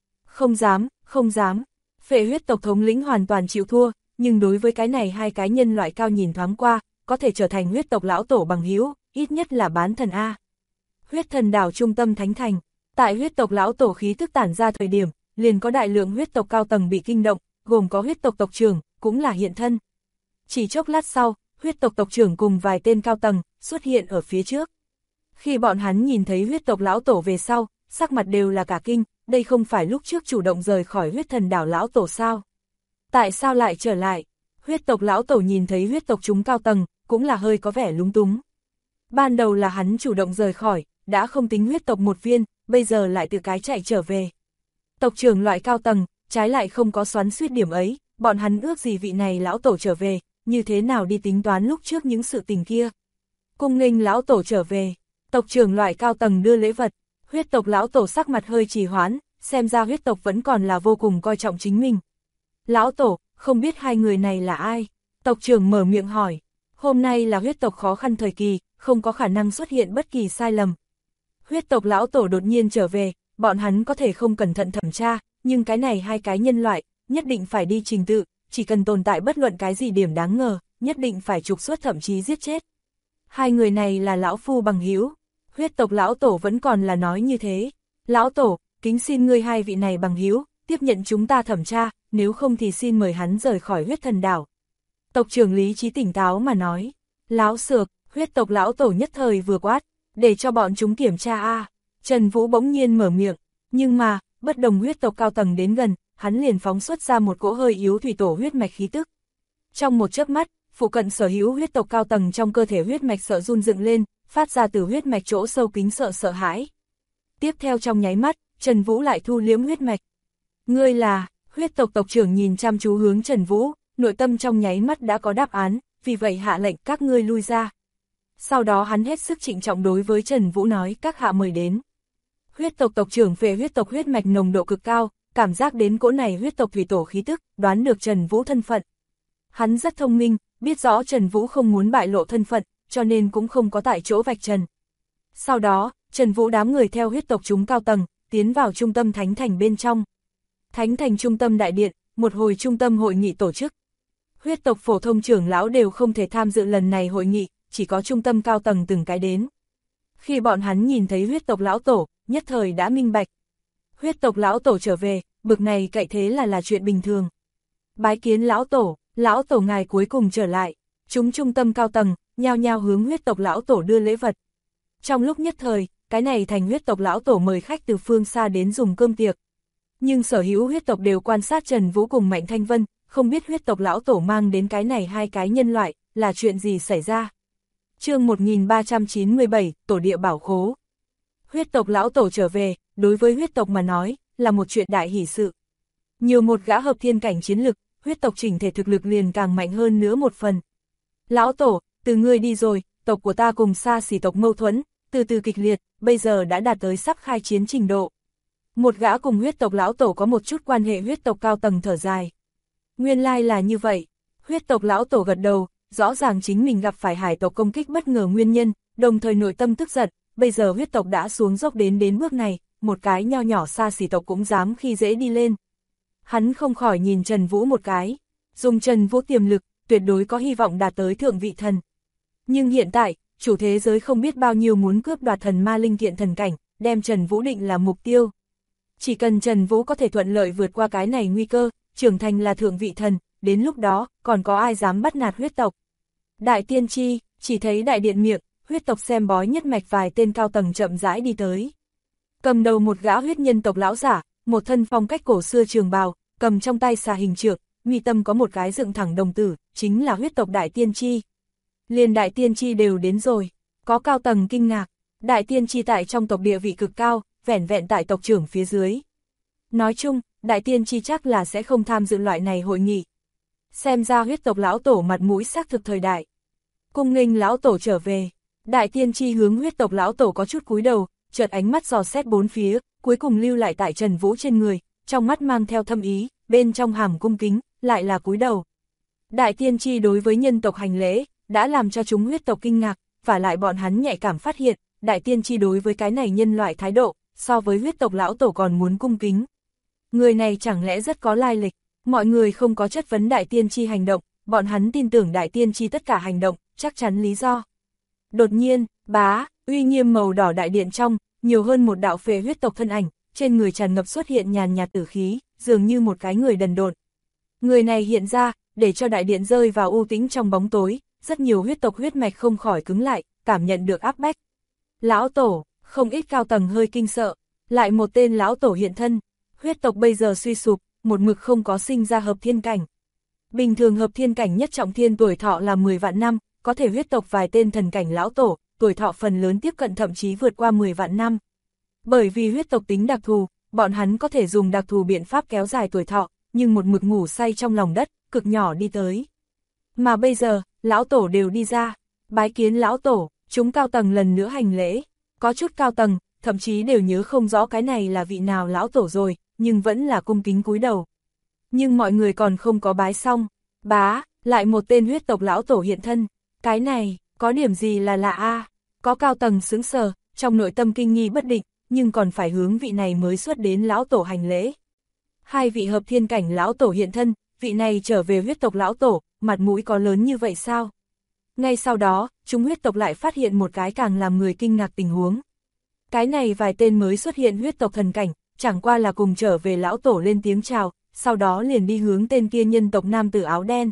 Không dám. Phệ huyết tộc thống lĩnh hoàn toàn chịu thua, nhưng đối với cái này hai cái nhân loại cao nhìn thoáng qua, có thể trở thành huyết tộc lão tổ bằng hữu, ít nhất là bán thần A. Huyết thần đảo trung tâm thánh thành, tại huyết tộc lão tổ khí thức tản ra thời điểm, liền có đại lượng huyết tộc cao tầng bị kinh động, gồm có huyết tộc tộc trưởng, cũng là hiện thân. Chỉ chốc lát sau, huyết tộc tộc trưởng cùng vài tên cao tầng, xuất hiện ở phía trước. Khi bọn hắn nhìn thấy huyết tộc lão tổ về sau, sắc mặt đều là cả kinh, đây không phải lúc trước chủ động rời khỏi huyết thần đảo lão tổ sao? Tại sao lại trở lại? Huyết tộc lão tổ nhìn thấy huyết tộc chúng cao tầng, cũng là hơi có vẻ lúng túng. Ban đầu là hắn chủ động rời khỏi, đã không tính huyết tộc một viên, bây giờ lại từ cái chạy trở về. Tộc trưởng loại cao tầng, trái lại không có xoắn xuýt điểm ấy, bọn hắn ước gì vị này lão tổ trở về, như thế nào đi tính toán lúc trước những sự tình kia. Cung nghênh lão tổ trở về, tộc trưởng loại cao tầng đưa lễ vật, huyết tộc lão tổ sắc mặt hơi trì hoãn, xem ra huyết tộc vẫn còn là vô cùng coi trọng chính mình. Lão tổ, không biết hai người này là ai? Tộc trưởng mở miệng hỏi, hôm nay là huyết tộc khó khăn thời kỳ, không có khả năng xuất hiện bất kỳ sai lầm. Huyết tộc lão tổ đột nhiên trở về, bọn hắn có thể không cẩn thận thẩm tra, nhưng cái này hai cái nhân loại, nhất định phải đi trình tự, chỉ cần tồn tại bất luận cái gì điểm đáng ngờ, nhất định phải trục xuất thậm chí giết chết. Hai người này là lão phu bằng hữu. Huyết tộc lão tổ vẫn còn là nói như thế. Lão tổ, kính xin ngươi hai vị này bằng hữu, tiếp nhận chúng ta thẩm tra, nếu không thì xin mời hắn rời khỏi huyết thần đảo. Tộc trưởng lý trí tỉnh táo mà nói. Láo xược, huyết tộc lão tổ nhất thời vừa quát, để cho bọn chúng kiểm tra a. Trần Vũ bỗng nhiên mở miệng, nhưng mà, bất đồng huyết tộc cao tầng đến gần, hắn liền phóng xuất ra một cỗ hơi yếu thủy tổ huyết mạch khí tức. Trong một chớp mắt, phụ cận sở hữu huyết tộc cao tầng trong cơ thể huyết mạch sợ run dựng lên, phát ra từ huyết mạch chỗ sâu kính sợ hãi. Tiếp theo trong nháy mắt, Trần Vũ lại thu liếm huyết mạch. Ngươi là, huyết tộc tộc trưởng nhìn chăm chú hướng Trần Vũ, nội tâm trong nháy mắt đã có đáp án, vì vậy hạ lệnh các ngươi lui ra. Sau đó hắn hết sức trịnh trọng đối với Trần Vũ nói các hạ mời đến. Huyết tộc tộc trưởng về huyết tộc huyết mạch nồng độ cực cao, cảm giác đến cỗ này huyết tộc thủy tổ khí tức, đoán được Trần Vũ thân phận. Hắn rất thông minh, biết rõ Trần Vũ không muốn bại lộ thân phận, cho nên cũng không có tại chỗ vạch trần. Sau đó, Trần Vũ đám người theo huyết tộc chúng cao tầng, tiến vào trung tâm thánh thành bên trong. Thánh thành trung tâm đại điện, một hồi trung tâm hội nghị tổ chức. Huyết tộc phổ thông trưởng lão đều không thể tham dự lần này hội nghị, chỉ có trung tâm cao tầng từng cái đến. Khi bọn hắn nhìn thấy huyết tộc lão tổ, nhất thời đã minh bạch. Huyết tộc lão tổ trở về, bực này cậy thế là chuyện bình thường. Bái kiến lão tổ ngài cuối cùng trở lại. Chúng trung tâm cao tầng, nhao nhao hướng huyết tộc lão tổ đưa lễ vật. Trong lúc nhất thời, cái này thành huyết tộc lão tổ mời khách từ phương xa đến dùng cơm tiệc. Nhưng sở hữu huyết tộc đều quan sát Trần Vũ cùng Mạnh Thanh Vân, không biết huyết tộc lão tổ mang đến cái này hai cái nhân loại, là chuyện gì xảy ra. Chương 1397, Tổ địa bảo khố. Huyết tộc lão tổ trở về, đối với huyết tộc mà nói, là một chuyện đại hỷ sự. Nhiều một gã hợp thiên cảnh chiến lực, huyết tộc chỉnh thể thực lực liền càng mạnh hơn nữa một phần. Lão tổ, từ ngươi đi rồi, tộc của ta cùng xa xỉ tộc mâu thuẫn, từ từ kịch liệt, bây giờ đã đạt tới sắp khai chiến trình độ. Một gã cùng huyết tộc lão tổ có một chút quan hệ huyết tộc cao tầng thở dài. Nguyên lai là như vậy, huyết tộc lão tổ gật đầu, rõ ràng chính mình gặp phải hải tộc công kích bất ngờ nguyên nhân, đồng thời nội tâm tức giận, bây giờ huyết tộc đã xuống dốc đến bước này, một cái nho nhỏ xa xỉ tộc cũng dám khi dễ đi lên. Hắn không khỏi nhìn Trần Vũ một cái, dùng Trần Vũ tiềm lực, tuyệt đối có hy vọng đạt tới thượng vị thần. Nhưng hiện tại, chủ thế giới không biết bao nhiêu muốn cướp đoạt thần ma linh kiện thần cảnh, đem Trần Vũ định là mục tiêu. Chỉ cần Trần Vũ có thể thuận lợi vượt qua cái này nguy cơ, trưởng thành là thượng vị thần, đến lúc đó, còn có ai dám bắt nạt huyết tộc. Đại tiên tri, chỉ thấy đại điện miệng, huyết tộc xem bói nhất mạch vài tên cao tầng chậm rãi đi tới. Cầm đầu một gã huyết nhân tộc lão giả, một thân phong cách cổ xưa trường bào, cầm trong tay xà hình trượng, mi tâm có một cái dựng thẳng đồng tử, chính là huyết tộc đại tiên tri. Liền đại tiên tri đều đến rồi, có cao tầng kinh ngạc, đại tiên tri tại trong tộc địa vị cực cao, vẻn vẹn tại tộc trưởng phía dưới. Nói chung, đại tiên tri chắc là sẽ không tham dự loại này hội nghị. Xem ra huyết tộc lão tổ mặt mũi xác thực thời đại. Cung nghênh lão tổ trở về, đại tiên tri hướng huyết tộc lão tổ có chút cúi đầu, chợt ánh mắt dò xét bốn phía, cuối cùng lưu lại tại Trần Vũ trên người, trong mắt mang theo thâm ý, bên trong hàm cung kính, lại là cúi đầu. Đại tiên tri đối với nhân tộc hành lễ, đã làm cho chúng huyết tộc kinh ngạc, và lại bọn hắn nhạy cảm phát hiện, đại tiên tri đối với cái này nhân loại thái độ, so với huyết tộc lão tổ còn muốn cung kính. Người này chẳng lẽ rất có lai lịch, mọi người không có chất vấn đại tiên tri hành động, bọn hắn tin tưởng đại tiên tri tất cả hành động, chắc chắn lý do. Đột nhiên, uy nghiêm màu đỏ đại điện trong, nhiều hơn một đạo phệ huyết tộc thân ảnh, trên người tràn ngập xuất hiện nhàn nhạt tử khí, dường như một cái người đần độn. Người này hiện ra, để cho đại điện rơi vào u tĩnh trong bóng tối, rất nhiều huyết tộc huyết mạch không khỏi cứng lại, cảm nhận được áp bách. Lão tổ, không ít cao tầng hơi kinh sợ, lại một tên lão tổ hiện thân, huyết tộc bây giờ suy sụp, một mực không có sinh ra hợp thiên cảnh. Bình thường hợp thiên cảnh nhất trọng thiên tuổi thọ là 10 vạn năm, có thể huyết tộc vài tên thần cảnh lão tổ, tuổi thọ phần lớn tiếp cận thậm chí vượt qua 10 vạn năm. Bởi vì huyết tộc tính đặc thù, bọn hắn có thể dùng đặc thù biện pháp kéo dài tuổi thọ, nhưng một mực ngủ say trong lòng đất, cực nhỏ đi tới. Mà bây giờ, lão tổ đều đi ra, bái kiến lão tổ, chúng cao tầng lần nữa hành lễ, có chút cao tầng, thậm chí đều nhớ không rõ cái này là vị nào lão tổ rồi, nhưng vẫn là cung kính cúi đầu. Nhưng mọi người còn không có bái xong, lại một tên huyết tộc lão tổ hiện thân, cái này, có điểm gì là lạ a? Có cao tầng sững sờ, trong nội tâm kinh nghi bất định, nhưng còn phải hướng vị này mới xuất đến lão tổ hành lễ. Hai vị hợp thiên cảnh lão tổ hiện thân, vị này trở về huyết tộc lão tổ, mặt mũi có lớn như vậy sao? Ngay sau đó, chúng huyết tộc lại phát hiện một cái càng làm người kinh ngạc tình huống. Cái này vài tên mới xuất hiện huyết tộc thần cảnh, chẳng qua là cùng trở về lão tổ lên tiếng chào, sau đó liền đi hướng tên kia nhân tộc nam tử áo đen.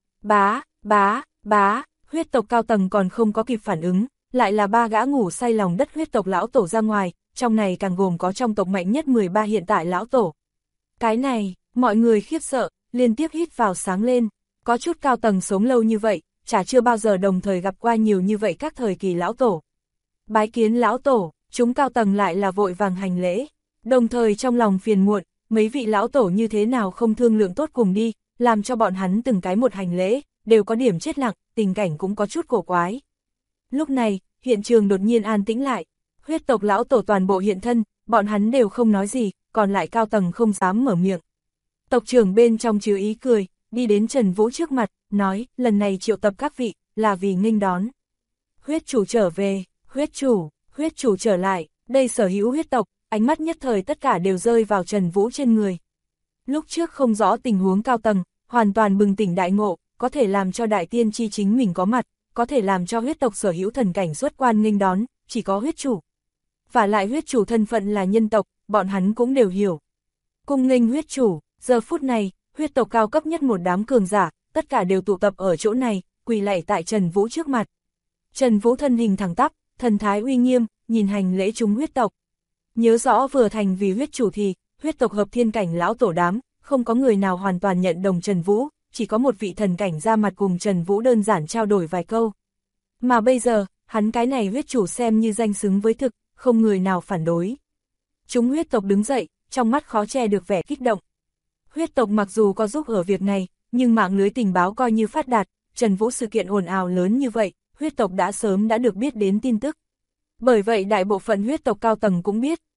Huyết tộc cao tầng còn không có kịp phản ứng, lại là ba gã ngủ say lòng đất huyết tộc lão tổ ra ngoài, trong này càng gồm có trong tộc mạnh nhất 13 hiện tại lão tổ. Cái này, mọi người khiếp sợ, liên tiếp hít vào sáng lên, có chút cao tầng sống lâu như vậy, chả chưa bao giờ đồng thời gặp qua nhiều như vậy các thời kỳ lão tổ. Bái kiến lão tổ, chúng cao tầng lại là vội vàng hành lễ, đồng thời trong lòng phiền muộn, mấy vị lão tổ như thế nào không thương lượng tốt cùng đi, làm cho bọn hắn từng cái một hành lễ, đều có điểm chết lặng, tình cảnh cũng có chút cổ quái. Lúc này, hiện trường đột nhiên an tĩnh lại, huyết tộc lão tổ toàn bộ hiện thân, bọn hắn đều không nói gì, còn lại cao tầng không dám mở miệng. Tộc trưởng bên trong chứa ý cười, đi đến Trần Vũ trước mặt, nói, lần này triệu tập các vị, là vì nghênh đón. Huyết chủ trở về, huyết chủ trở lại, đây sở hữu huyết tộc, ánh mắt nhất thời tất cả đều rơi vào Trần Vũ trên người. Lúc trước không rõ tình huống cao tầng, hoàn toàn bừng tỉnh đại ngộ, có thể làm cho đại tiên tri chính mình có mặt, có thể làm cho huyết tộc sở hữu thần cảnh xuất quan nghênh đón, chỉ có huyết chủ. Và lại huyết chủ thân phận là nhân tộc, bọn hắn cũng đều hiểu. Cung nghênh huyết chủ, giờ phút này, huyết tộc cao cấp nhất một đám cường giả, tất cả đều tụ tập ở chỗ này, quỳ lạy tại Trần Vũ trước mặt. Trần Vũ thân hình thẳng tắp, thần thái uy nghiêm, nhìn hành lễ chúng huyết tộc. Nhớ rõ vừa thành vì huyết chủ thì, huyết tộc hợp thiên cảnh lão tổ đám, không có người nào hoàn toàn nhận đồng Trần Vũ, chỉ có một vị thần cảnh ra mặt cùng Trần Vũ đơn giản trao đổi vài câu. Mà bây giờ, hắn cái này huyết chủ xem như danh xứng với thực, không người nào phản đối. Chúng huyết tộc đứng dậy, trong mắt khó che được vẻ kích động. Huyết tộc mặc dù có giúp ở việc này, nhưng mạng lưới tình báo coi như phát đạt, Trần Vũ sự kiện ồn ào lớn như vậy, huyết tộc đã sớm đã được biết đến tin tức. Bởi vậy đại bộ phận huyết tộc cao tầng cũng biết,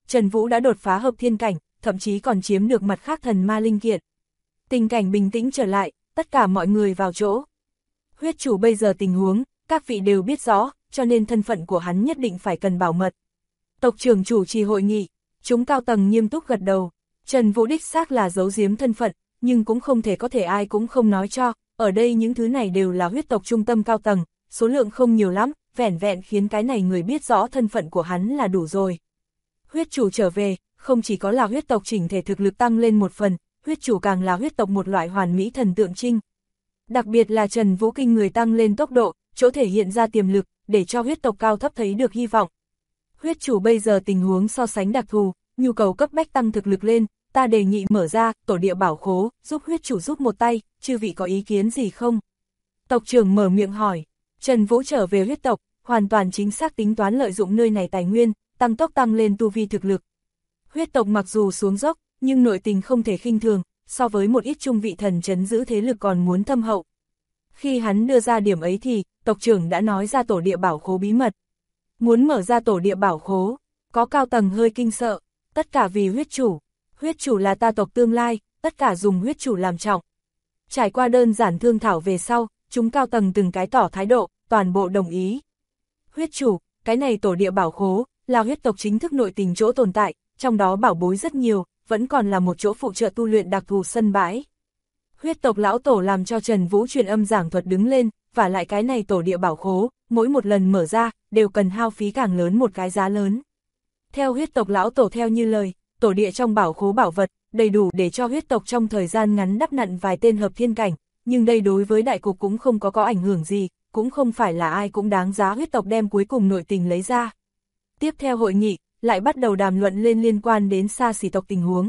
Trần Vũ đã đột phá hợp thiên cảnh, thậm chí còn chiếm được mặt khác thần ma linh kiện. Tình cảnh bình tĩnh trở lại, tất cả mọi người vào chỗ. Huyết chủ bây giờ tình huống, các vị đều biết rõ, cho nên thân phận của hắn nhất định phải cần bảo mật. Tộc trưởng chủ trì hội nghị, chúng cao tầng nghiêm túc gật đầu. Trần Vũ đích xác là giấu giếm thân phận, nhưng cũng không thể ai cũng không nói cho, ở đây những thứ này đều là huyết tộc trung tâm cao tầng, số lượng không nhiều lắm, vẻn vẹn khiến cái này người biết rõ thân phận của hắn là đủ rồi. Huyết chủ trở về, không chỉ có là huyết tộc chỉnh thể thực lực tăng lên một phần, huyết chủ càng là huyết tộc một loại hoàn mỹ thần tượng trưng. Đặc biệt là Trần Vũ kinh người tăng lên tốc độ, chỗ thể hiện ra tiềm lực, để cho huyết tộc cao thấp thấy được hy vọng. Huyết chủ bây giờ tình huống so sánh đặc thù, nhu cầu cấp bách tăng thực lực lên, ta đề nghị mở ra tổ địa bảo khố, giúp huyết chủ giúp một tay, chư vị có ý kiến gì không? Tộc trưởng mở miệng hỏi. Trần Vũ trở về huyết tộc, hoàn toàn chính xác tính toán lợi dụng nơi này tài nguyên, tăng tốc tăng lên tu vi thực lực. Huyết tộc mặc dù xuống dốc, nhưng nội tình không thể khinh thường, so với một ít trung vị thần trấn giữ thế lực còn muốn thâm hậu. Khi hắn đưa ra điểm ấy thì, tộc trưởng đã nói ra tổ địa bảo khố bí mật. Muốn mở ra tổ địa bảo khố, có cao tầng hơi kinh sợ, tất cả vì huyết chủ là ta tộc tương lai, tất cả dùng huyết chủ làm trọng. Trải qua đơn giản thương thảo về sau, chúng cao tầng từng cái tỏ thái độ, toàn bộ đồng ý. Huyết chủ, cái này tổ địa bảo khố, là huyết tộc chính thức nội tình chỗ tồn tại, trong đó bảo bối rất nhiều, vẫn còn là một chỗ phụ trợ tu luyện đặc thù sân bãi. Huyết tộc lão tổ làm cho Trần Vũ truyền âm giảng thuật đứng lên, và lại cái này tổ địa bảo khố, mỗi một lần mở ra, đều cần hao phí càng lớn một cái giá lớn. Theo huyết tộc lão tổ theo như lời, tổ địa trong bảo khố bảo vật, đầy đủ để cho huyết tộc trong thời gian ngắn đắp nặn vài tên hợp thiên cảnh, nhưng đây đối với đại cục cũng không có ảnh hưởng gì, cũng không phải là ai cũng đáng giá huyết tộc đem cuối cùng nội tình lấy ra. Tiếp theo hội nghị, lại bắt đầu đàm luận lên liên quan đến Xa Xỉ tộc tình huống.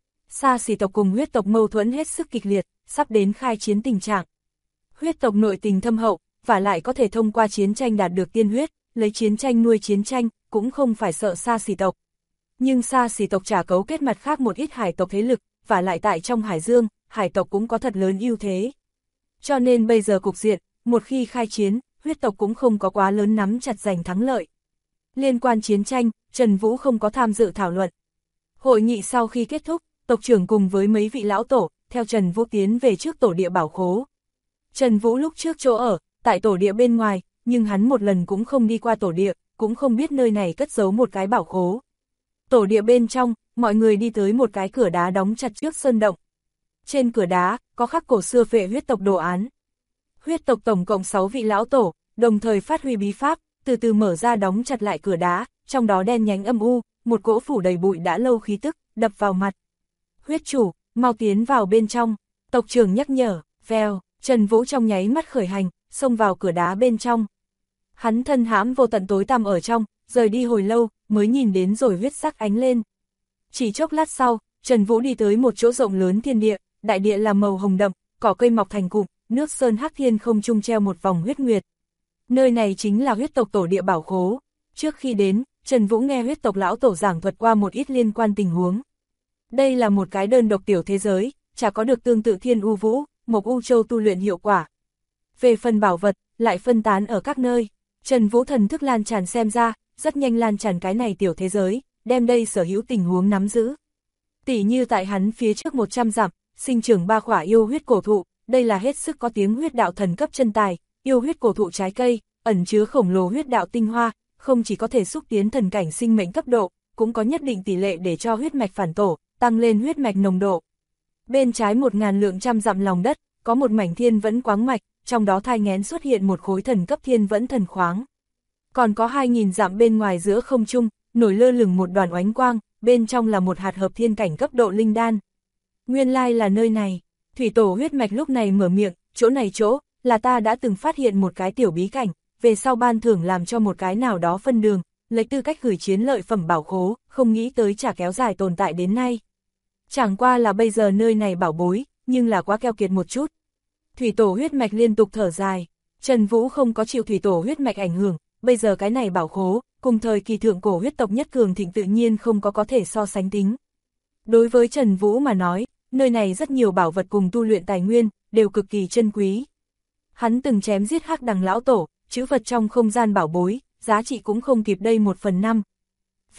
Xa Xỉ tộc cùng huyết tộc mâu thuẫn hết sức kịch liệt, sắp đến khai chiến tình trạng. Huyết tộc nội tình thâm hậu, và lại có thể thông qua chiến tranh đạt được tiên huyết, lấy chiến tranh nuôi chiến tranh, cũng không phải sợ Xa Xỉ tộc. Nhưng Xa Xỉ tộc trả cấu kết mặt khác một ít hải tộc thế lực, và lại tại trong Hải Dương, hải tộc cũng có thật lớn ưu thế. Cho nên bây giờ cục diện, một khi khai chiến, huyết tộc cũng không có quá lớn nắm chặt giành thắng lợi. Liên quan chiến tranh, Trần Vũ không có tham dự thảo luận. Hội nghị sau khi kết thúc, tộc trưởng cùng với mấy vị lão tổ, theo Trần Vũ tiến về trước tổ địa bảo khố. Trần Vũ lúc trước chỗ ở, tại tổ địa bên ngoài, nhưng hắn một lần cũng không đi qua tổ địa, cũng không biết nơi này cất giấu một cái bảo khố. Tổ địa bên trong, mọi người đi tới một cái cửa đá đóng chặt trước sơn động. Trên cửa đá, có khắc cổ xưa phệ huyết tộc đồ án. Huyết tộc tổng cộng 6 vị lão tổ, đồng thời phát huy bí pháp, từ từ mở ra đóng chặt lại cửa đá, trong đó đen nhánh âm u, một cỗ phủ đầy bụi đã lâu khí tức, đập vào mặt. Huyết chủ, mau tiến vào bên trong, tộc trưởng nhắc nhở, vèo, Trần Vũ trong nháy mắt khởi hành, xông vào cửa đá bên trong. Hắn thân hãm vô tận tối tăm ở trong, rời đi hồi lâu, mới nhìn đến rồi huyết sắc ánh lên. Chỉ chốc lát sau, Trần Vũ đi tới một chỗ rộng lớn thiên địa, đại địa là màu hồng đậm, cỏ cây mọc thành cụm, nước sơn hắc thiên không trung treo một vòng huyết nguyệt. Nơi này chính là huyết tộc tổ địa bảo khố. Trước khi đến, Trần Vũ nghe huyết tộc lão tổ giảng thuật qua một ít liên quan tình huống. Đây là một cái đơn độc tiểu thế giới, chả có được tương tự Thiên U Vũ, Mộc U Châu tu luyện hiệu quả. Về phần bảo vật, lại phân tán ở các nơi. Trần Vũ thần thức lan tràn xem ra, rất nhanh lan tràn cái này tiểu thế giới, đem đây sở hữu tình huống nắm giữ. Tỉ như tại hắn phía trước 100 dặm, sinh trưởng 3 khỏa yêu huyết cổ thụ, đây là hết sức có tiếng huyết đạo thần cấp chân tài, yêu huyết cổ thụ trái cây, ẩn chứa khổng lồ huyết đạo tinh hoa, không chỉ có thể xúc tiến thần cảnh sinh mệnh cấp độ, cũng có nhất định tỷ lệ để cho huyết mạch phản tổ, tăng lên huyết mạch nồng độ. Bên trái 1000 lượng trăm dặm lòng đất, có một mảnh thiên vẫn quáng mạch, trong đó thai nghén xuất hiện một khối thần cấp thiên vẫn thần khoáng. Còn có 2000 dặm bên ngoài giữa không trung, nổi lơ lửng một đoàn oánh quang, bên trong là một hạt hợp thiên cảnh cấp độ linh đan. Nguyên lai là nơi này, thủy tổ huyết mạch lúc này mở miệng, chỗ này chỗ, là ta đã từng phát hiện một cái tiểu bí cảnh, về sau ban thưởng làm cho một cái nào đó phân đường, lấy tư cách gửi chiến lợi phẩm bảo khố, không nghĩ tới chả kéo dài tồn tại đến nay. Chẳng qua là bây giờ nơi này bảo bối, nhưng là quá keo kiệt một chút. Thủy tổ huyết mạch liên tục thở dài, Trần Vũ không có chịu thủy tổ huyết mạch ảnh hưởng, bây giờ cái này bảo khố, cùng thời kỳ thượng cổ huyết tộc nhất cường thịnh tự nhiên không có thể so sánh tính. Đối với Trần Vũ mà nói, nơi này rất nhiều bảo vật cùng tu luyện tài nguyên, đều cực kỳ chân quý. Hắn từng chém giết hắc đằng lão tổ, chữ vật trong không gian bảo bối, giá trị cũng không kịp đây 1/5. Vèo,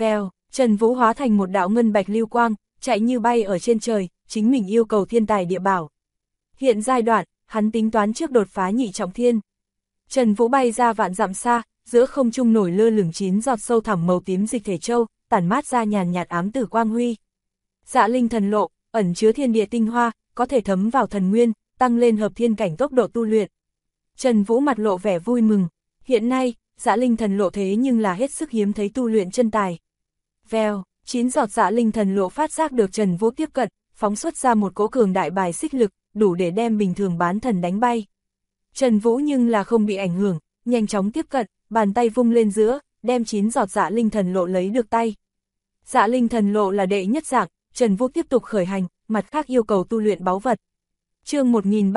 Trần Vũ hóa thành một đạo ngân bạch lưu quang, chạy như bay ở trên trời, chính mình yêu cầu thiên tài địa bảo. Hiện giai đoạn, hắn tính toán trước đột phá nhị trọng thiên. Trần Vũ bay ra vạn dặm xa, giữa không trung nổi lơ lửng 9 giọt sâu thẳm màu tím dịch thể châu, tản mát ra nhàn nhạt ám tử quang huy. Dạ linh thần lộ, ẩn chứa thiên địa tinh hoa, có thể thấm vào thần nguyên, tăng lên hợp thiên cảnh tốc độ tu luyện. Trần Vũ mặt lộ vẻ vui mừng, hiện nay, dạ linh thần lộ thế nhưng là hết sức hiếm thấy tu luyện chân tài. Vèo, 9 giọt dạ linh thần lộ phát giác được Trần Vũ tiếp cận, phóng xuất ra một cỗ cường đại bài xích lực, đủ để đem bình thường bán thần đánh bay. Trần Vũ nhưng là không bị ảnh hưởng, nhanh chóng tiếp cận, bàn tay vung lên giữa, đem 9 giọt dạ linh thần lộ lấy được tay. Dạ linh thần lộ là đệ nhất dạng, Trần Vũ tiếp tục khởi hành, mặt khác yêu cầu tu luyện báu vật. Chương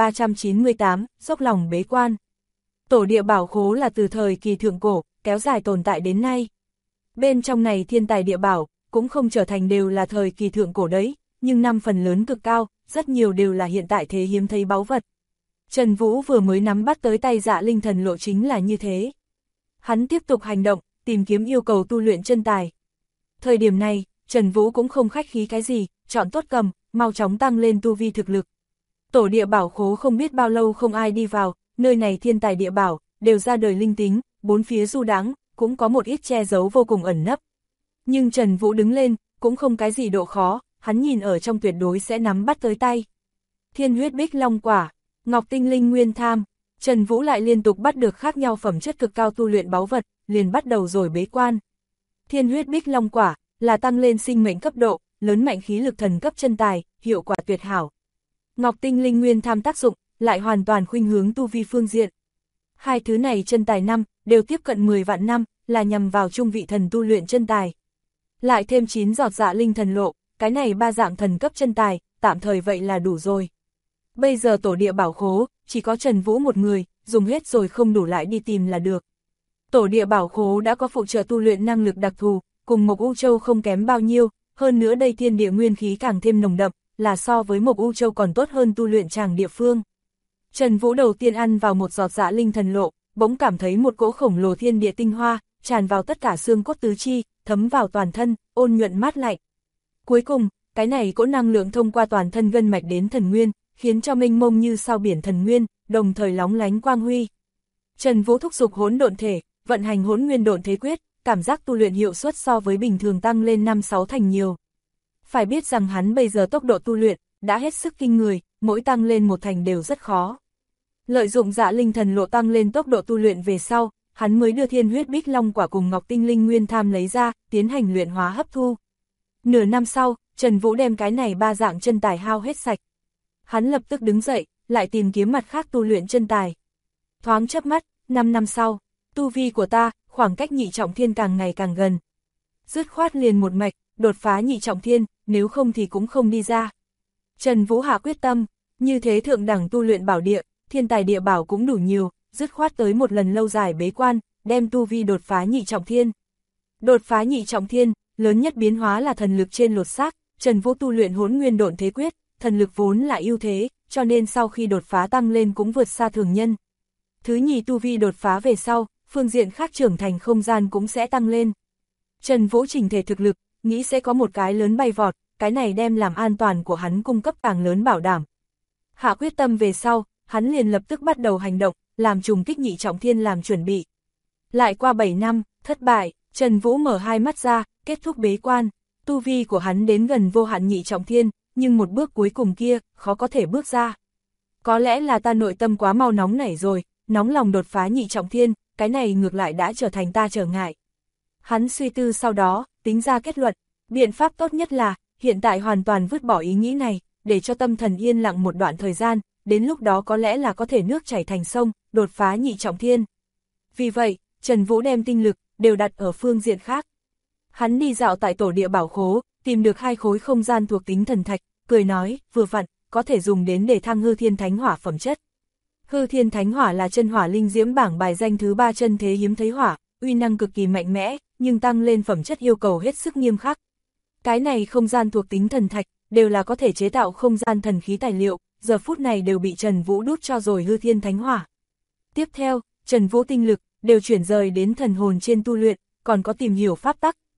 1398, dốc lòng bế quan. Tổ địa bảo khố là từ thời kỳ thượng cổ, kéo dài tồn tại đến nay. Bên trong này thiên tài địa bảo, cũng không trở thành đều là thời kỳ thượng cổ đấy, nhưng 5 phần lớn cực cao, rất nhiều đều là hiện tại thế hiếm thấy báu vật. Trần Vũ vừa mới nắm bắt tới tay dạ linh thần lộ chính là như thế. Hắn tiếp tục hành động, tìm kiếm yêu cầu tu luyện chân tài. Thời điểm này, Trần Vũ cũng không khách khí cái gì, chọn tốt cầm, mau chóng tăng lên tu vi thực lực. Tổ địa bảo khố không biết bao lâu không ai đi vào, nơi này thiên tài địa bảo, đều ra đời linh tính, bốn phía du đãng, cũng có một ít che giấu vô cùng ẩn nấp. Nhưng Trần Vũ đứng lên, cũng không cái gì độ khó, hắn nhìn ở trong tuyệt đối sẽ nắm bắt tới tay. Thiên huyết bích long quả, ngọc tinh linh nguyên tham, Trần Vũ lại liên tục bắt được khác nhau phẩm chất cực cao tu luyện báu vật, liền bắt đầu rồi bế quan. Thiên huyết bích long quả, là tăng lên sinh mệnh cấp độ, lớn mạnh khí lực thần cấp chân tài, hiệu quả tuyệt hảo. Ngọc tinh linh nguyên tham tác dụng, lại hoàn toàn khuynh hướng tu vi phương diện. Hai thứ này chân tài năm, đều tiếp cận 10 vạn năm, là nhằm vào trung vị thần tu luyện chân tài. Lại thêm 9 giọt dạ linh thần lộ, cái này 3 dạng thần cấp chân tài, tạm thời vậy là đủ rồi. Bây giờ tổ địa bảo khố, chỉ có Trần Vũ một người, dùng hết rồi không đủ lại đi tìm là được. Tổ địa bảo khố đã có phụ trợ tu luyện năng lực đặc thù, cùng Mộc U Châu không kém bao nhiêu, hơn nữa đây thiên địa nguyên khí càng thêm nồng đậm, là so với Mộc U Châu còn tốt hơn tu luyện tràng địa phương. Trần Vũ đầu tiên ăn vào một giọt dạ linh thần lộ, bỗng cảm thấy một cỗ khổng lồ thiên địa tinh hoa, tràn vào tất cả xương cốt tứ chi, thấm vào toàn thân, ôn nhuận mát lạnh. Cuối cùng, cái này cỗ năng lượng thông qua toàn thân gân mạch đến thần nguyên, khiến cho mênh mông như sao biển thần nguyên, đồng thời lóng lánh quang huy. Trần Vũ thúc giục hỗn độn thể, vận hành hỗn nguyên độn thế quyết, cảm giác tu luyện hiệu suất so với bình thường tăng lên 5-6 thành nhiều. Phải biết rằng hắn bây giờ tốc độ tu luyện đã hết sức kinh người, mỗi tăng lên 1 thành đều rất khó. Lợi dụng dạ linh thần lộ tăng lên tốc độ tu luyện về sau, hắn mới đưa thiên huyết bích long quả cùng ngọc tinh linh nguyên tham lấy ra, tiến hành luyện hóa hấp thu. Nửa năm sau, Trần Vũ đem cái này 3 dạng chân tài hao hết sạch. Hắn lập tức đứng dậy, lại tìm kiếm mặt khác tu luyện chân tài. Thoáng chớp mắt, 5 năm sau, tu vi của ta, khoảng cách nhị trọng thiên càng ngày càng gần. Dứt khoát liền một mạch, đột phá nhị trọng thiên, nếu không thì cũng không đi ra. Trần Vũ hạ quyết tâm, như thế thượng đẳng tu luyện bảo địa, thiên tài địa bảo cũng đủ nhiều, dứt khoát tới một lần lâu dài bế quan, đem tu vi đột phá nhị trọng thiên. Đột phá nhị trọng thiên, lớn nhất biến hóa là thần lực trên lột xác, Trần Vũ tu luyện hỗn nguyên độn thế quyết, thần lực vốn là ưu thế, cho nên sau khi đột phá tăng lên cũng vượt xa thường nhân. Thứ nhì tu vi đột phá về sau, phương diện khác trưởng thành không gian cũng sẽ tăng lên. Trần Vũ chỉnh thể thực lực, nghĩ sẽ có một cái lớn bay vọt, cái này đem làm an toàn của hắn cung cấp càng lớn bảo đảm. Hạ quyết tâm về sau, hắn liền lập tức bắt đầu hành động, làm trùng kích nhị trọng thiên làm chuẩn bị. Lại qua 7 năm, thất bại, Trần Vũ mở hai mắt ra, kết thúc bế quan, tu vi của hắn đến gần vô hạn nhị trọng thiên, nhưng một bước cuối cùng kia, khó có thể bước ra. Có lẽ là ta nội tâm quá mau nóng nảy rồi, nóng lòng đột phá nhị trọng thiên, cái này ngược lại đã trở thành ta trở ngại. Hắn suy tư sau đó, tính ra kết luận, biện pháp tốt nhất là, hiện tại hoàn toàn vứt bỏ ý nghĩ này, để cho tâm thần yên lặng một đoạn thời gian, đến lúc đó có lẽ là có thể nước chảy thành sông, đột phá nhị trọng thiên. Vì vậy, Trần Vũ đem tinh lực, đều đặt ở phương diện khác. Hắn đi dạo tại tổ địa bảo khố, tìm được 2 khối không gian thuộc tính thần thạch, cười nói, vừa vặn, có thể dùng đến để thăng hư thiên thánh hỏa phẩm chất. Hư thiên thánh hỏa là chân hỏa linh diễm bảng bài danh thứ 3 chân thế hiếm thấy hỏa, uy năng cực kỳ mạnh mẽ, nhưng tăng lên phẩm chất yêu cầu hết sức nghiêm khắc. Cái này không gian thuộc tính thần thạch, đều là có thể chế tạo không gian thần khí tài liệu, giờ phút này đều bị Trần Vũ đút cho rồi hư thiên thánh hỏa. Tiếp theo, Trần Vũ tinh lực, đều chuyển rời đến thần hồn trên tu luyện, còn có tìm hiểu pháp tắc,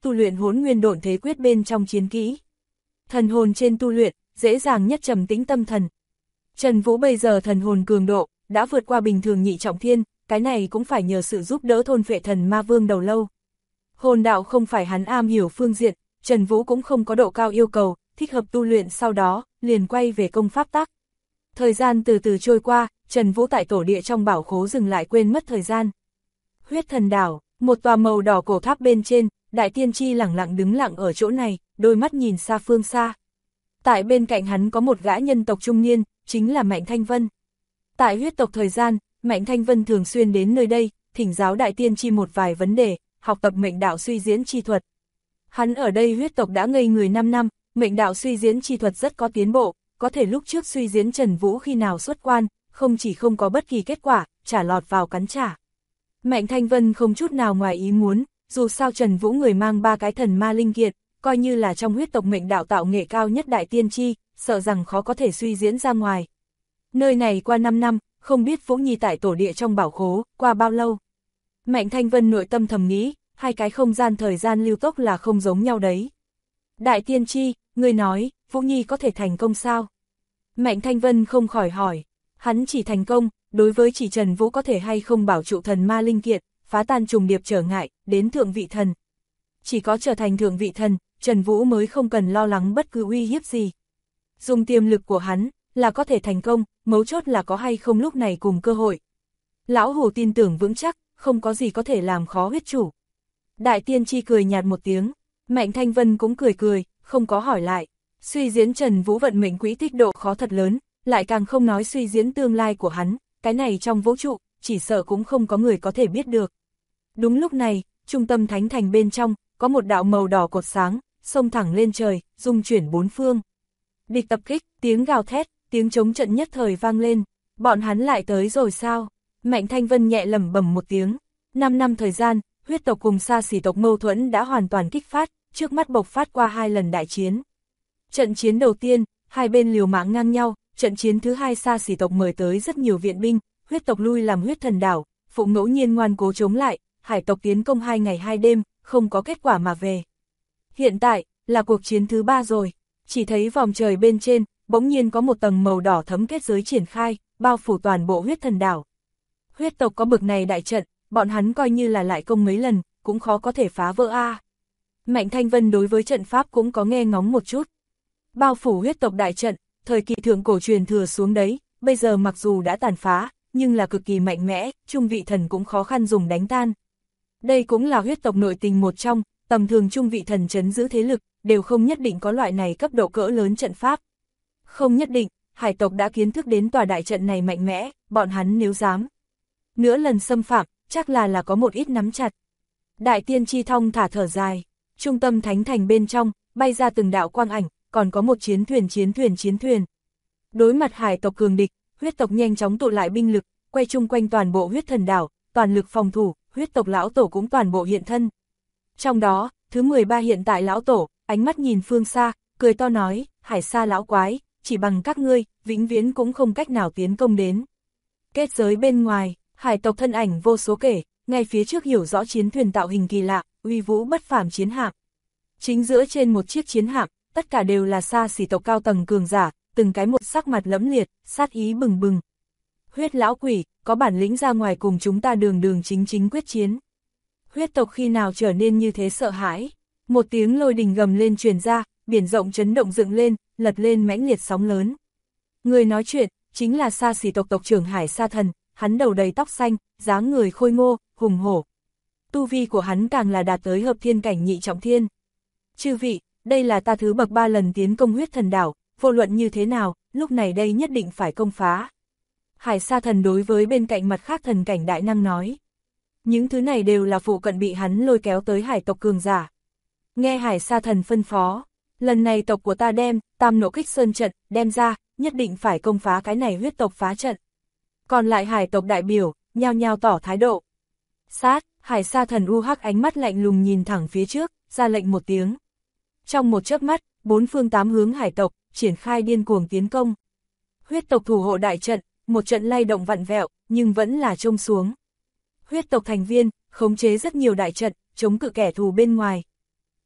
tu luyện Hỗn Nguyên Độn Thế Quyết bên trong chiến kỹ. Thần hồn trên tu luyện, dễ dàng nhất trầm tĩnh tâm thần. Trần Vũ bây giờ thần hồn cường độ, đã vượt qua bình thường nhị trọng thiên, cái này cũng phải nhờ sự giúp đỡ thôn phệ thần ma vương đầu lâu. Hồn đạo không phải hắn am hiểu phương diện, Trần Vũ cũng không có độ cao yêu cầu, thích hợp tu luyện sau đó, liền quay về công pháp tắc. Thời gian từ từ trôi qua, Trần Vũ tại tổ địa trong bảo khố dừng lại quên mất thời gian. Huyết thần đảo, một tòa màu đỏ cổ tháp bên trên, Đại Tiên Tri lẳng lặng đứng lặng ở chỗ này, đôi mắt nhìn xa phương xa. Tại bên cạnh hắn có một gã nhân tộc trung niên, chính là Mạnh Thanh Vân. Tại huyết tộc thời gian, Mạnh Thanh Vân thường xuyên đến nơi đây, thỉnh giáo Đại Tiên Tri một vài vấn đề, học tập mệnh đạo suy diễn chi thuật. Hắn ở đây huyết tộc đã ngây người 5 năm, mệnh đạo suy diễn chi thuật rất có tiến bộ, có thể lúc trước suy diễn Trần Vũ khi nào xuất quan, không chỉ không có bất kỳ kết quả, trả lọt vào cắn trả. Mạnh Thanh Vân không chút nào ngoài ý muốn, dù sao Trần Vũ người mang 3 cái thần ma linh kiệt, coi như là trong huyết tộc mệnh đạo tạo nghệ cao nhất Đại Tiên Tri, sợ rằng khó có thể suy diễn ra ngoài. Nơi này qua 5 năm, không biết Vũ Nhi tại tổ địa trong bảo khố, qua bao lâu. Mạnh Thanh Vân nội tâm thầm nghĩ, hai cái không gian thời gian lưu tốc là không giống nhau đấy. Đại Tiên Tri, người nói, Vũ Nhi có thể thành công sao? Mạnh Thanh Vân không khỏi hỏi, hắn chỉ thành công, đối với chỉ Trần Vũ có thể hay không bảo trụ thần ma linh kiệt, phá tan trùng điệp trở ngại, đến thượng vị thần. Chỉ có trở thành thượng vị thần, Trần Vũ mới không cần lo lắng bất cứ uy hiếp gì. Dùng tiềm lực của hắn, là có thể thành công, mấu chốt là có hay không lúc này cùng cơ hội. Lão Hủ tin tưởng vững chắc, không có gì có thể làm khó huyết chủ. Đại Tiên Tri cười nhạt một tiếng, Mạnh Thanh Vân cũng cười cười, không có hỏi lại. Suy diễn Trần Vũ vận mệnh quỹ tích độ khó thật lớn, lại càng không nói suy diễn tương lai của hắn, cái này trong vũ trụ, chỉ sợ cũng không có người có thể biết được. Đúng lúc này, trung tâm thánh thành bên trong, có một đạo màu đỏ cột sáng, xông thẳng lên trời, dung chuyển bốn phương. Địch tập kích, tiếng gào thét, tiếng chống trận nhất thời vang lên, bọn hắn lại tới rồi sao? Mạnh Thanh Vân nhẹ lẩm bẩm một tiếng, 5 năm thời gian, huyết tộc cùng xa xỉ tộc mâu thuẫn đã hoàn toàn kích phát, trước mắt bộc phát qua 2 lần đại chiến. Trận chiến đầu tiên, hai bên liều mạng ngang nhau, trận chiến thứ hai xa xỉ tộc mời tới rất nhiều viện binh, huyết tộc lui làm huyết thần đảo, phụ ngẫu nhiên ngoan cố chống lại, hải tộc tiến công 2 ngày 2 đêm, không có kết quả mà về. Hiện tại, là cuộc chiến thứ 3 rồi, chỉ thấy vòng trời bên trên, bỗng nhiên có một tầng màu đỏ thấm kết giới triển khai, bao phủ toàn bộ huyết thần đảo. Huyết tộc có bực này đại trận, bọn hắn coi như là lại công mấy lần, cũng khó có thể phá vỡ a. Mạnh Thanh Vân đối với trận pháp cũng có nghe ngóng một chút. Bao phủ huyết tộc đại trận, thời kỳ thượng cổ truyền thừa xuống đấy, bây giờ mặc dù đã tàn phá, nhưng là cực kỳ mạnh mẽ, trung vị thần cũng khó khăn dùng đánh tan. Đây cũng là huyết tộc nội tình một trong, tầm thường trung vị thần trấn giữ thế lực, đều không nhất định có loại này cấp độ cỡ lớn trận pháp. Không nhất định, hải tộc đã kiến thức đến tòa đại trận này mạnh mẽ, bọn hắn nếu dám nữa lần xâm phạm, chắc là có một ít nắm chặt. Đại Tiên Tri thong thả thở dài, trung tâm thánh thành bên trong, bay ra từng đạo quang ảnh, còn có một chiến thuyền. Đối mặt hải tộc cường địch, huyết tộc nhanh chóng tụ lại binh lực, quay chung quanh toàn bộ huyết thần đảo, toàn lực phòng thủ, huyết tộc lão tổ cũng toàn bộ hiện thân. Trong đó, thứ 13 hiện tại lão tổ, ánh mắt nhìn phương xa, cười to nói, hải sa lão quái, chỉ bằng các ngươi, vĩnh viễn cũng không cách nào tiến công đến. Kết giới bên ngoài, hải tộc thân ảnh vô số kể, ngay phía trước hiểu rõ chiến thuyền tạo hình kỳ lạ, uy vũ bất phàm chiến hạm. Chính giữa trên một chiếc chiến hạm, tất cả đều là xa xỉ tộc cao tầng cường giả, từng cái một sắc mặt lẫm liệt, sát ý bừng bừng. Huyết lão quỷ, có bản lĩnh ra ngoài cùng chúng ta đường chính quyết chiến. Huyết tộc khi nào trở nên như thế sợ hãi? Một tiếng lôi đình gầm lên truyền ra, biển rộng chấn động dựng lên, lật lên mãnh liệt sóng lớn. Người nói chuyện, chính là xa xỉ tộc tộc trưởng Hải Sa Thần, hắn đầu đầy tóc xanh, dáng người khôi ngô, hùng hổ. Tu vi của hắn càng là đạt tới hợp thiên cảnh nhị trọng thiên. Chư vị, đây là ta thứ bậc 3 lần tiến công huyết thần đảo, vô luận như thế nào, lúc này đây nhất định phải công phá. Hải Sa Thần đối với bên cạnh mặt khác thần cảnh đại năng nói. Những thứ này đều là phụ cận bị hắn lôi kéo tới hải tộc cường giả. Nghe Hải Sa Thần phân phó, lần này tộc của ta đem Tam Nộ Kích Sơn trận đem ra, nhất định phải công phá cái này huyết tộc phá trận. Còn lại hải tộc đại biểu, nhao nhao tỏ thái độ. Sát, Hải Sa Thần u hắc ánh mắt lạnh lùng nhìn thẳng phía trước, ra lệnh một tiếng. Trong một chớp mắt, 4 phương 8 hướng hải tộc, triển khai điên cuồng tiến công. Huyết tộc thủ hộ đại trận, một trận lay động vặn vẹo, nhưng vẫn là trông xuống. Huyết tộc thành viên, khống chế rất nhiều đại trận, chống cự kẻ thù bên ngoài.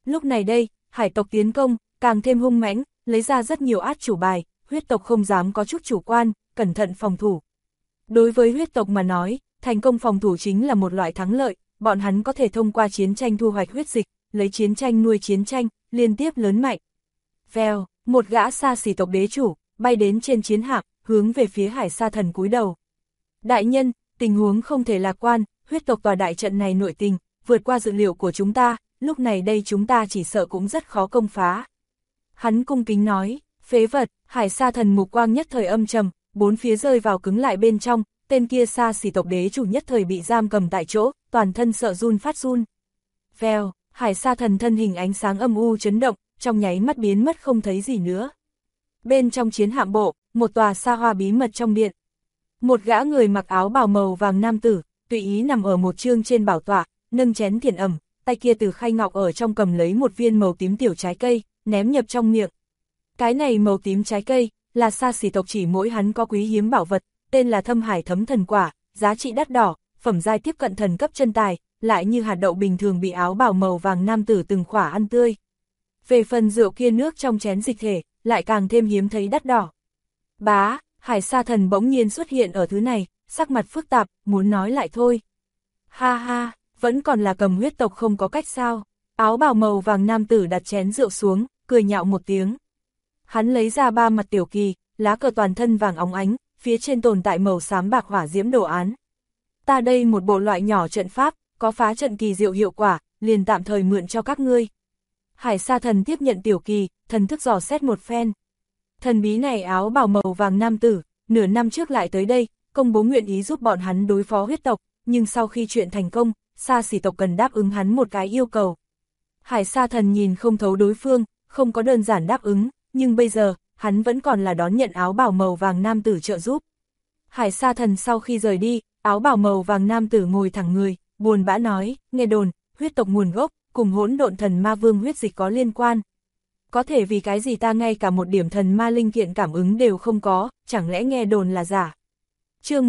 Lúc này đây, hải tộc tiến công, càng thêm hung mãnh, lấy ra rất nhiều át chủ bài, huyết tộc không dám có chút chủ quan, cẩn thận phòng thủ. Đối với huyết tộc mà nói, thành công phòng thủ chính là một loại thắng lợi, bọn hắn có thể thông qua chiến tranh thu hoạch huyết dịch, lấy chiến tranh nuôi chiến tranh, liên tiếp lớn mạnh. Vèo, một gã xa xỉ tộc đế chủ, bay đến trên chiến hạm, hướng về phía Hải Sa Thần cúi đầu. Đại nhân, tình huống không thể lạc quan, huyết tộc tòa đại trận này nội tình, vượt qua dự liệu của chúng ta, lúc này đây chúng ta chỉ sợ cũng rất khó công phá. Hắn cung kính nói, phế vật, Hải Sa Thần mục quang nhất thời âm trầm, bốn phía rơi vào cứng lại bên trong, tên kia xa xỉ tộc đế chủ nhất thời bị giam cầm tại chỗ, toàn thân sợ run phát run. Vèo, Hải Sa Thần thân hình ánh sáng âm u chấn động, trong nháy mắt biến mất không thấy gì nữa. Bên trong chiến hạm bộ, một tòa xa hoa bí mật trong điện. Một gã người mặc áo bào màu vàng nam tử, tùy ý nằm ở một chương trên bảo tọa, nâng chén thiền ẩm, tay kia từ khay ngọc ở trong cầm lấy một viên màu tím tiểu trái cây, ném nhập trong miệng. Cái này màu tím trái cây, là xa xỉ tộc chỉ mỗi hắn có quý hiếm bảo vật, tên là Thâm Hải Thấm Thần Quả, giá trị đắt đỏ, phẩm giai tiếp cận thần cấp chân tài, lại như hạt đậu bình thường bị áo bào màu vàng nam tử từng khỏa ăn tươi. Về phần rượu kia nước trong chén dịch thể, lại càng thêm hiếm thấy đắt đỏ. Bá, Hải Sa Thần bỗng nhiên xuất hiện ở thứ này, sắc mặt phức tạp, muốn nói lại thôi. Ha ha, vẫn còn là cầm huyết tộc không có cách sao. Áo bào màu vàng nam tử đặt chén rượu xuống, cười nhạo một tiếng. Hắn lấy ra 3 mặt tiểu kỳ, lá cờ toàn thân vàng óng ánh, phía trên tồn tại màu xám bạc hỏa diễm đồ án. Ta đây một bộ loại nhỏ trận pháp, có phá trận kỳ diệu hiệu quả, liền tạm thời mượn cho các ngươi. Hải Sa Thần tiếp nhận tiểu kỳ, thần thức dò xét một phen. Thần bí này áo bào màu vàng nam tử, nửa năm trước lại tới đây, công bố nguyện ý giúp bọn hắn đối phó huyết tộc, nhưng sau khi chuyện thành công, xa xỉ tộc cần đáp ứng hắn một cái yêu cầu. Hải Sa Thần nhìn không thấu đối phương, không có đơn giản đáp ứng, nhưng bây giờ, hắn vẫn còn là đón nhận áo bào màu vàng nam tử trợ giúp. Hải Sa Thần sau khi rời đi, áo bào màu vàng nam tử ngồi thẳng người, buồn bã nói, nghe đồn, huyết tộc nguồn gốc, cùng hỗn độn thần ma vương huyết dịch có liên quan. Có thể vì cái gì ta ngay cả một điểm thần ma linh kiện cảm ứng đều không có, chẳng lẽ nghe đồn là giả. Chương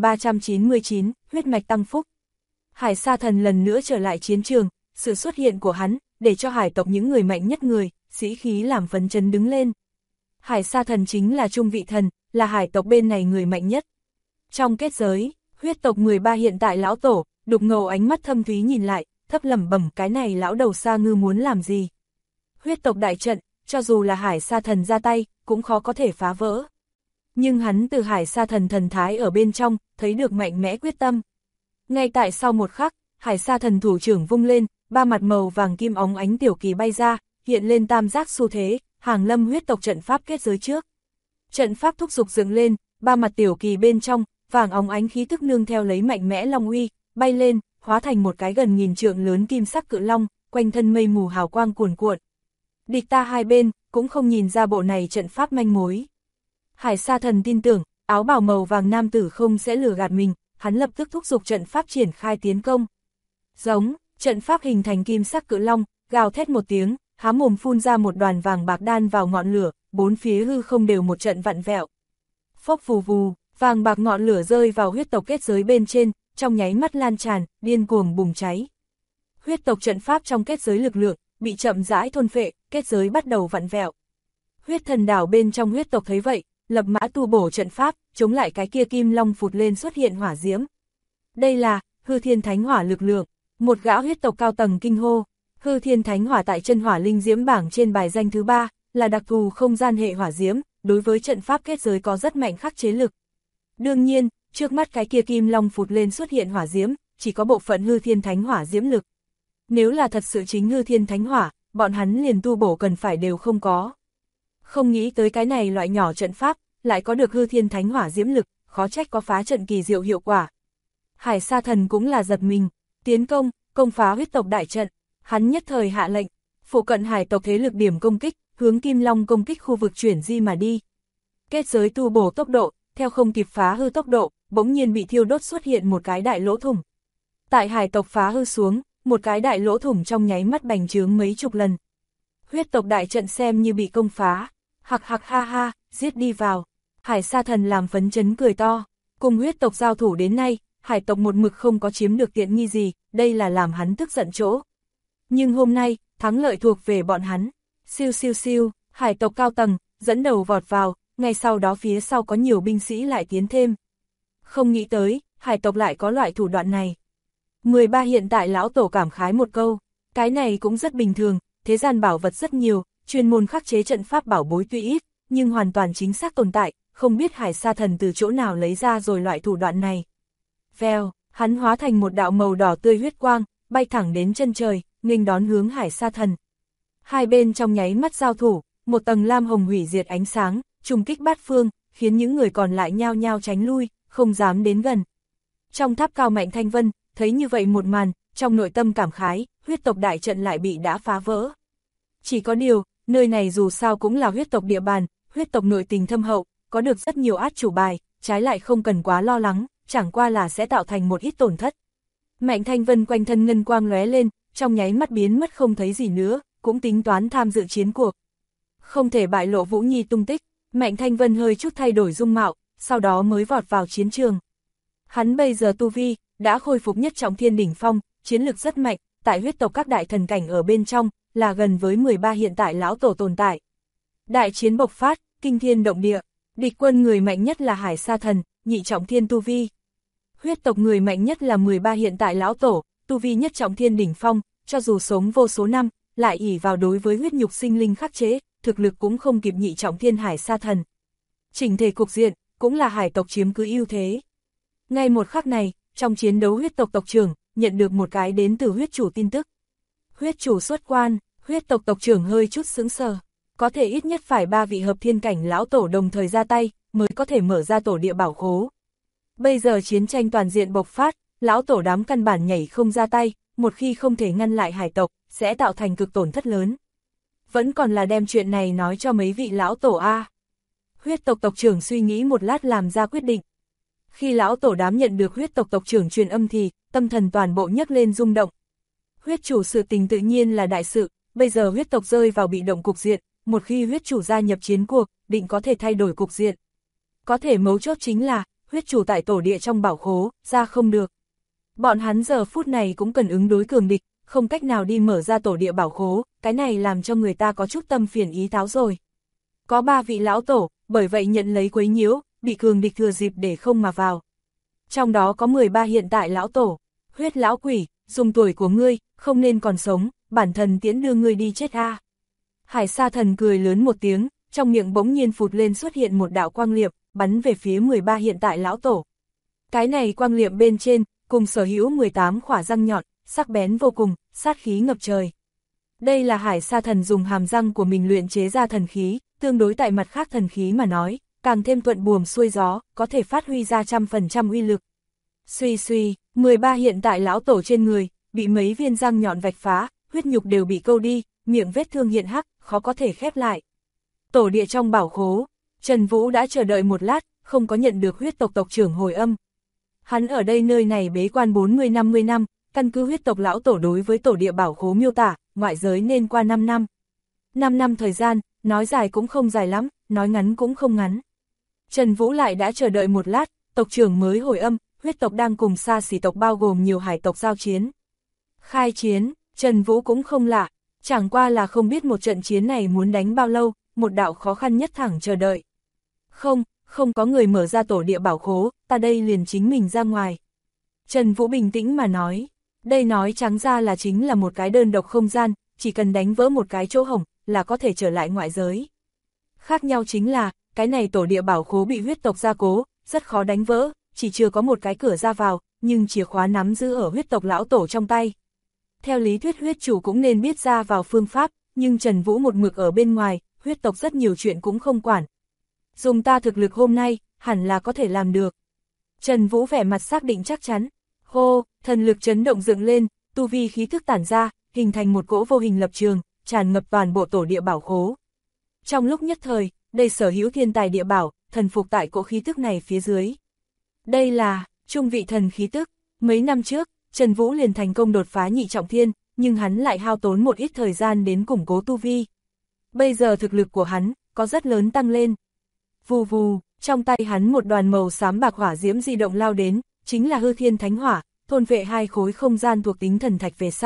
1399, huyết mạch tăng phúc. Hải Sa Thần lần nữa trở lại chiến trường, sự xuất hiện của hắn, để cho hải tộc những người mạnh nhất người, sĩ khí làm phấn chấn đứng lên. Hải Sa Thần chính là trung vị thần, là hải tộc bên này người mạnh nhất. Trong kết giới, huyết tộc 13 hiện tại lão tổ, đục ngầu ánh mắt thâm thúy nhìn lại, thấp lẩm bẩm cái này lão đầu Sa Ngư muốn làm gì. Huyết tộc đại trận, cho dù là Hải Sa Thần ra tay, cũng khó có thể phá vỡ. Nhưng hắn từ Hải Sa Thần thần thái ở bên trong, thấy được mạnh mẽ quyết tâm. Ngay tại sau một khắc, Hải Sa Thần thủ trưởng vung lên, 3 mặt màu vàng kim óng ánh tiểu kỳ bay ra, hiện lên tam giác xu thế, hàng lâm huyết tộc trận pháp kết giới trước. Trận pháp thúc giục dựng lên, 3 mặt tiểu kỳ bên trong, vàng óng ánh khí tức nương theo lấy mạnh mẽ long uy, bay lên, hóa thành một cái gần 1000 trượng lớn kim sắc cự long, quanh thân mây mù hào quang cuồn cuộn. Địch ta hai bên, cũng không nhìn ra bộ này trận pháp manh mối. Hải Sa Thần tin tưởng, áo bào màu vàng nam tử không sẽ lừa gạt mình, hắn lập tức thúc giục trận pháp triển khai tiến công. Giống, trận pháp hình thành kim sắc cự long, gào thét một tiếng, há mồm phun ra một đoàn vàng bạc đan vào ngọn lửa, bốn phía hư không đều một trận vặn vẹo. Phốc vù vù, vàng bạc ngọn lửa rơi vào huyết tộc kết giới bên trên, trong nháy mắt lan tràn, điên cuồng bùng cháy. Huyết tộc trận pháp trong kết giới lực lượng, bị chậm rãi thôn phệ, kết giới bắt đầu vặn vẹo. Huyết thần đảo bên trong huyết tộc thấy vậy, lập mã tu bổ trận pháp, chống lại cái kia kim long phụt lên xuất hiện hỏa diễm. Đây là hư thiên thánh hỏa lực lượng, một gã huyết tộc cao tầng kinh hô. Hư thiên thánh hỏa tại chân hỏa linh diễm bảng trên bài danh thứ 3, là đặc thù không gian hệ hỏa diễm, đối với trận pháp kết giới có rất mạnh khắc chế lực. Đương nhiên, trước mắt cái kia kim long phụt lên xuất hiện hỏa diễm, chỉ có bộ phận hư thiên thánh hỏa diễm lực. Nếu là thật sự chính hư thiên thánh hỏa, bọn hắn liền tu bổ cần phải đều không có. Không nghĩ tới cái này loại nhỏ trận pháp, lại có được hư thiên thánh hỏa diễm lực, khó trách có phá trận kỳ diệu hiệu quả. Hải Sa Thần cũng là giật mình, tiến công phá huyết tộc đại trận, hắn nhất thời hạ lệnh, phụ cận hải tộc thế lực điểm công kích, hướng Kim Long công kích khu vực chuyển di mà đi. Kết giới tu bổ tốc độ, theo không kịp phá hư tốc độ, bỗng nhiên bị thiêu đốt xuất hiện một cái đại lỗ thủng. Tại hải tộc phá hư xuống, một cái đại lỗ thủng trong nháy mắt bành trướng mấy chục lần. Huyết tộc đại trận xem như bị công phá, hặc hặc ha ha, giết đi vào. Hải Sa Thần làm phấn chấn cười to, cùng huyết tộc giao thủ đến nay, hải tộc một mực không có chiếm được tiện nghi gì, đây là làm hắn tức giận chỗ. Nhưng hôm nay, thắng lợi thuộc về bọn hắn. Siêu siêu siêu, hải tộc cao tầng, dẫn đầu vọt vào, ngay sau đó phía sau có nhiều binh sĩ lại tiến thêm. Không nghĩ tới, hải tộc lại có loại thủ đoạn này. 13 hiện tại lão tổ cảm khái một câu, cái này cũng rất bình thường, thế gian bảo vật rất nhiều, chuyên môn khắc chế trận pháp bảo bối tuy ít, nhưng hoàn toàn chính xác tồn tại, không biết Hải Sa Thần từ chỗ nào lấy ra rồi loại thủ đoạn này. Vèo, hắn hóa thành một đạo màu đỏ tươi huyết quang, bay thẳng đến chân trời, nghênh đón hướng Hải Sa Thần. Hai bên trong nháy mắt giao thủ, một tầng lam hồng hủy diệt ánh sáng, trùng kích bát phương, khiến những người còn lại nhao nhao tránh lui, không dám đến gần. Trong tháp cao Mạnh Thanh Vân, thấy như vậy một màn, trong nội tâm cảm khái, huyết tộc đại trận lại bị đã phá vỡ. Chỉ có điều, nơi này dù sao cũng là huyết tộc địa bàn, huyết tộc nội tình thâm hậu, có được rất nhiều át chủ bài, trái lại không cần quá lo lắng, chẳng qua là sẽ tạo thành một ít tổn thất. Mạnh Thanh Vân quanh thân ngân quang lóe lên, trong nháy mắt biến mất không thấy gì nữa, cũng tính toán tham dự chiến cuộc. Không thể bại lộ Vũ Nhi tung tích, Mạnh Thanh Vân hơi chút thay đổi dung mạo, sau đó mới vọt vào chiến trường. Hắn bây giờ tu vi, đã khôi phục nhất trọng thiên đỉnh phong, chiến lực rất mạnh, tại huyết tộc các đại thần cảnh ở bên trong, là gần với 13 hiện tại lão tổ tồn tại. Đại chiến bộc phát, kinh thiên động địa, địch quân người mạnh nhất là Hải Sa Thần, nhị trọng thiên tu vi. Huyết tộc người mạnh nhất là 13 hiện tại lão tổ, tu vi nhất trọng thiên đỉnh phong, cho dù sống vô số năm, lại ỷ vào đối với huyết nhục sinh linh khắc chế, thực lực cũng không kịp nhị trọng thiên Hải Sa Thần. Chỉnh thể cục diện, cũng là hải tộc chiếm cứ ưu thế. Ngay một khắc này, trong chiến đấu huyết tộc tộc trưởng, nhận được một cái đến từ huyết chủ tin tức. Huyết chủ xuất quan, huyết tộc tộc trưởng hơi chút sững sờ. Có thể ít nhất phải 3 vị hợp thiên cảnh lão tổ đồng thời ra tay, mới có thể mở ra tổ địa bảo khố. Bây giờ chiến tranh toàn diện bộc phát, lão tổ đám căn bản nhảy không ra tay, một khi không thể ngăn lại hải tộc, sẽ tạo thành cực tổn thất lớn. Vẫn còn là đem chuyện này nói cho mấy vị lão tổ A. Huyết tộc tộc trưởng suy nghĩ một lát làm ra quyết định. Khi lão tổ đám nhận được huyết tộc tộc trưởng truyền âm thì, tâm thần toàn bộ nhấc lên rung động. Huyết chủ sự tình tự nhiên là đại sự, bây giờ huyết tộc rơi vào bị động cục diện, một khi huyết chủ gia nhập chiến cuộc, định có thể thay đổi cục diện. Có thể mấu chốt chính là, huyết chủ tại tổ địa trong bảo khố, ra không được. Bọn hắn giờ phút này cũng cần ứng đối cường địch, không cách nào đi mở ra tổ địa bảo khố, cái này làm cho người ta có chút tâm phiền ý táo rồi. Có 3 vị lão tổ, bởi vậy nhận lấy quấy nhiễu, bị cường địch thừa dịp để không mà vào. Trong đó có 13 hiện tại lão tổ, huyết lão quỷ, dùng tuổi của ngươi, không nên còn sống, bản thần tiễn đưa ngươi đi chết a. Hải Sa Thần cười lớn một tiếng, trong miệng bỗng nhiên phụt lên xuất hiện một đạo quang liệm, bắn về phía 13 hiện tại lão tổ. Cái này quang liệm bên trên, cùng sở hữu 18 khỏa răng nhọn, sắc bén vô cùng, sát khí ngập trời. Đây là Hải Sa Thần dùng hàm răng của mình luyện chế ra thần khí, tương đối tại mặt khác thần khí mà nói, càng thêm thuận buồm xuôi gió, có thể phát huy ra 100% uy lực. Suy suy, 13 hiện tại lão tổ trên người, bị mấy viên răng nhọn vạch phá, huyết nhục đều bị câu đi, miệng vết thương hiện hắc, khó có thể khép lại. Tổ địa trong bảo khố, Trần Vũ đã chờ đợi một lát, không có nhận được huyết tộc tộc trưởng hồi âm. Hắn ở đây nơi này bế quan 40-50 năm, căn cứ huyết tộc lão tổ đối với tổ địa bảo khố miêu tả, ngoại giới nên qua 5 năm. 5 năm thời gian, nói dài cũng không dài lắm, nói ngắn cũng không ngắn. Trần Vũ lại đã chờ đợi một lát, tộc trưởng mới hồi âm, huyết tộc đang cùng xa xỉ tộc bao gồm nhiều hải tộc giao chiến. Khai chiến, Trần Vũ cũng không lạ, chẳng qua là không biết một trận chiến này muốn đánh bao lâu, một đạo khó khăn nhất thẳng chờ đợi. Không có người mở ra tổ địa bảo khố, ta đây liền chính mình ra ngoài. Trần Vũ bình tĩnh mà nói, đây nói trắng ra là chính là một cái đơn độc không gian, chỉ cần đánh vỡ một cái chỗ hổng, là có thể trở lại ngoại giới. Khác nhau chính là, cái này tổ địa bảo khố bị huyết tộc gia cố, rất khó đánh vỡ, chỉ chưa có một cái cửa ra vào, nhưng chìa khóa nắm giữ ở huyết tộc lão tổ trong tay. Theo lý thuyết huyết chủ cũng nên biết ra vào phương pháp, nhưng Trần Vũ một mực ở bên ngoài, huyết tộc rất nhiều chuyện cũng không quản. Dùng ta thực lực hôm nay, hẳn là có thể làm được. Trần Vũ vẻ mặt xác định chắc chắn. Hô, thần lực chấn động dựng lên, tu vi khí thức tản ra, hình thành một cỗ vô hình lập trường, tràn ngập toàn bộ tổ địa bảo khố. Trong lúc nhất thời, đây sở hữu thiên tài địa bảo, thần phục tại cỗ khí thức này phía dưới. Đây là trung vị thần khí tức. Mấy năm trước, Trần Vũ liền thành công đột phá nhị trọng thiên, nhưng hắn lại hao tốn một ít thời gian đến củng cố tu vi. Bây giờ thực lực của hắn có rất lớn tăng lên. Vù vù, trong tay hắn một đoàn màu xám bạc hỏa diễm di động lao đến, chính là hư thiên thánh hỏa, thôn vệ 2 khối không gian thuộc tính thần thạch về sau,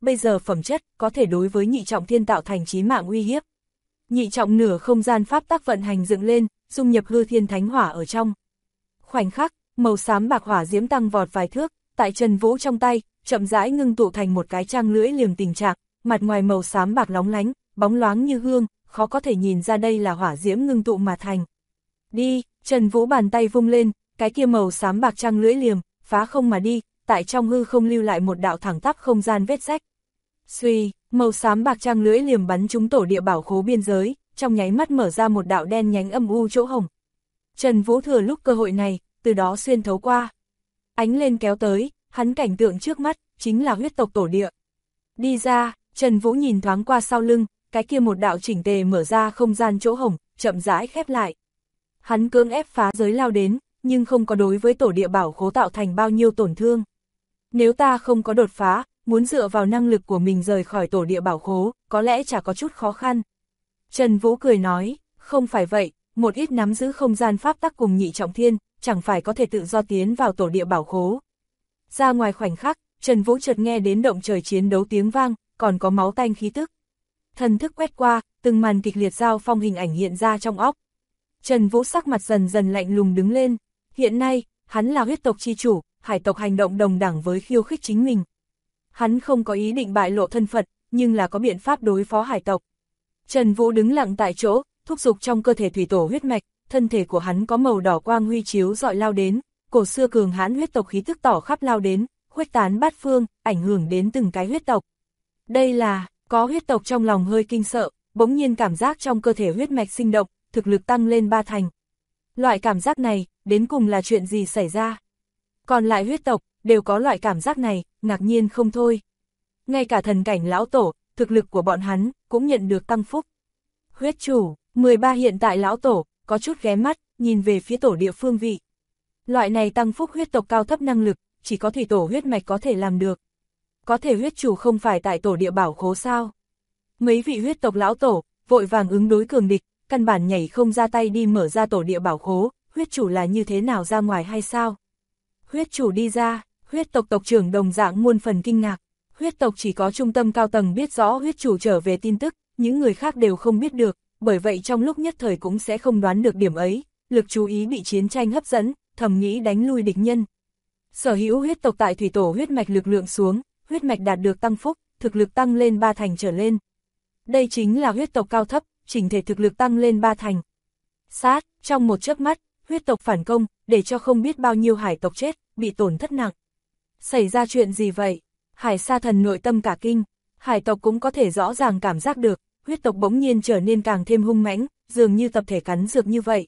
bây giờ phẩm chất có thể đối với nhị trọng thiên tạo thành chí mạng uy hiếp. Nhị trọng nửa không gian pháp tắc vận hành dựng lên, dung nhập hư thiên thánh hỏa ở trong. Khoảnh khắc, màu xám bạc hỏa diễm tăng vọt vài thước, tại Trần Vũ trong tay, chậm rãi ngưng tụ thành một cái trang lưỡi liềm tình trạng, mặt ngoài màu xám bạc lóng lánh, bóng loáng như hương, khó có thể nhìn ra đây là hỏa diễm ngưng tụ mà thành. Đi, Trần Vũ bàn tay vung lên, cái kia màu xám bạc trang lưỡi liềm, phá không mà đi, tại trong hư không lưu lại một đạo thẳng tắp không gian vết rách. Xuy, màu xám bạc trang lưỡi liềm bắn trúng tổ địa bảo khố biên giới, trong nháy mắt mở ra một đạo đen nhánh âm u chỗ hồng. Trần Vũ thừa lúc cơ hội này, từ đó xuyên thấu qua. Ánh lên kéo tới, hắn cảnh tượng trước mắt, chính là huyết tộc tổ địa. Đi ra, Trần Vũ nhìn thoáng qua sau lưng, cái kia một đạo chỉnh tề mở ra không gian chỗ hồng, chậm rãi khép lại. Hắn cưỡng ép phá giới lao đến, nhưng không có đối với tổ địa bảo khố tạo thành bao nhiêu tổn thương. Nếu ta không có đột phá, muốn dựa vào năng lực của mình rời khỏi tổ địa bảo khố, có lẽ chả có chút khó khăn. Trần Vũ cười nói, không phải vậy, một ít nắm giữ không gian pháp tắc cùng nhị trọng thiên, chẳng phải có thể tự do tiến vào tổ địa bảo khố. Ra ngoài khoảnh khắc, Trần Vũ chợt nghe đến động trời chiến đấu tiếng vang, còn có máu tanh khí tức. Thần thức quét qua, từng màn kịch liệt giao phong hình ảnh hiện ra trong óc. Trần Vũ sắc mặt dần dần lạnh lùng đứng lên, hiện nay, hắn là huyết tộc chi chủ, hải tộc hành động đồng đẳng với khiêu khích chính mình. Hắn không có ý định bại lộ thân phận, nhưng là có biện pháp đối phó hải tộc. Trần Vũ đứng lặng tại chỗ, thúc giục trong cơ thể thủy tổ huyết mạch, thân thể của hắn có màu đỏ quang huy chiếu rọi lao đến, cổ xưa cường hãn huyết tộc khí tức tỏ khắp lao đến, khuếch tán bát phương, ảnh hưởng đến từng cái huyết tộc. Đây là, có huyết tộc trong lòng hơi kinh sợ, bỗng nhiên cảm giác trong cơ thể huyết mạch sinh động, thực lực tăng lên 3 thành. Loại cảm giác này, đến cùng là chuyện gì xảy ra? Còn lại huyết tộc, đều có loại cảm giác này, ngạc nhiên không thôi. Ngay cả thần cảnh lão tổ, thực lực của bọn hắn, cũng nhận được tăng phúc. Huyết chủ, 13 hiện tại lão tổ, có chút ghé mắt, nhìn về phía tổ địa phương vị. Loại này tăng phúc huyết tộc cao thấp năng lực, chỉ có thủy tổ huyết mạch có thể làm được. Có thể huyết chủ không phải tại tổ địa bảo khố sao? Mấy vị huyết tộc lão tổ, vội vàng ứng đối cường địch, căn bản nhảy không ra tay đi mở ra tổ địa bảo khố, huyết chủ là như thế nào ra ngoài hay sao? Huyết chủ đi ra, huyết tộc tộc trưởng đồng dạng muôn phần kinh ngạc. Huyết tộc chỉ có trung tâm cao tầng biết rõ huyết chủ trở về tin tức, những người khác đều không biết được, bởi vậy trong lúc nhất thời cũng sẽ không đoán được điểm ấy, lực chú ý bị chiến tranh hấp dẫn, thầm nghĩ đánh lui địch nhân. Sở hữu huyết tộc tại thủy tổ huyết mạch lực lượng xuống, huyết mạch đạt được tăng phúc, thực lực tăng lên 3 thành trở lên. Đây chính là huyết tộc cao thấp, chỉnh thể thực lực tăng lên 3 thành. Sát, trong một chớp mắt, huyết tộc phản công, để cho không biết bao nhiêu hải tộc chết, bị tổn thất nặng. Xảy ra chuyện gì vậy? Hải Sa Thần nội tâm cả kinh, hải tộc cũng có thể rõ ràng cảm giác được, huyết tộc bỗng nhiên trở nên càng thêm hung mãnh, dường như tập thể cắn dược như vậy.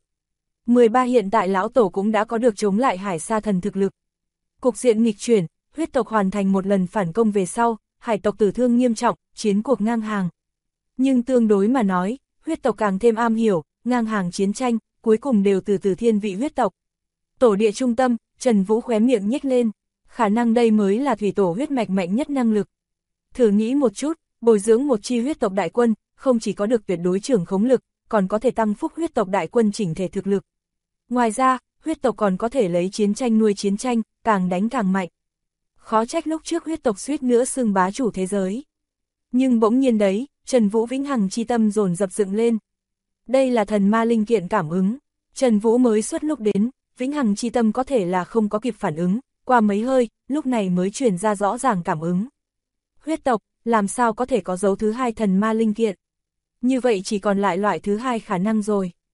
13 hiện tại lão tổ cũng đã có được chống lại Hải Sa Thần thực lực. Cục diện nghịch chuyển, huyết tộc hoàn thành một lần phản công về sau, hải tộc tử thương nghiêm trọng, chiến cuộc ngang hàng. Nhưng tương đối mà nói, huyết tộc càng thêm am hiểu, ngang hàng chiến tranh, cuối cùng đều từ thiên vị huyết tộc. Tổ địa trung tâm, Trần Vũ khóe miệng nhếch lên, khả năng đây mới là thủy tổ huyết mạch mạnh nhất năng lực. Thử nghĩ một chút, bồi dưỡng một chi huyết tộc đại quân, không chỉ có được tuyệt đối trưởng khống lực, còn có thể tăng phúc huyết tộc đại quân chỉnh thể thực lực. Ngoài ra, huyết tộc còn có thể lấy chiến tranh nuôi chiến tranh, càng đánh càng mạnh. Khó trách lúc trước huyết tộc suýt nữa xưng bá chủ thế giới. Nhưng bỗng nhiên đấy, Trần Vũ vĩnh hằng chi tâm dồn dập dựng lên. Đây là thần ma linh kiện cảm ứng. Trần Vũ mới xuất lúc đến, vĩnh hằng chi tâm có thể là không có kịp phản ứng, qua mấy hơi, lúc này mới truyền ra rõ ràng cảm ứng. Huyết tộc, làm sao có thể có dấu thứ hai thần ma linh kiện? Như vậy chỉ còn lại loại thứ hai khả năng rồi.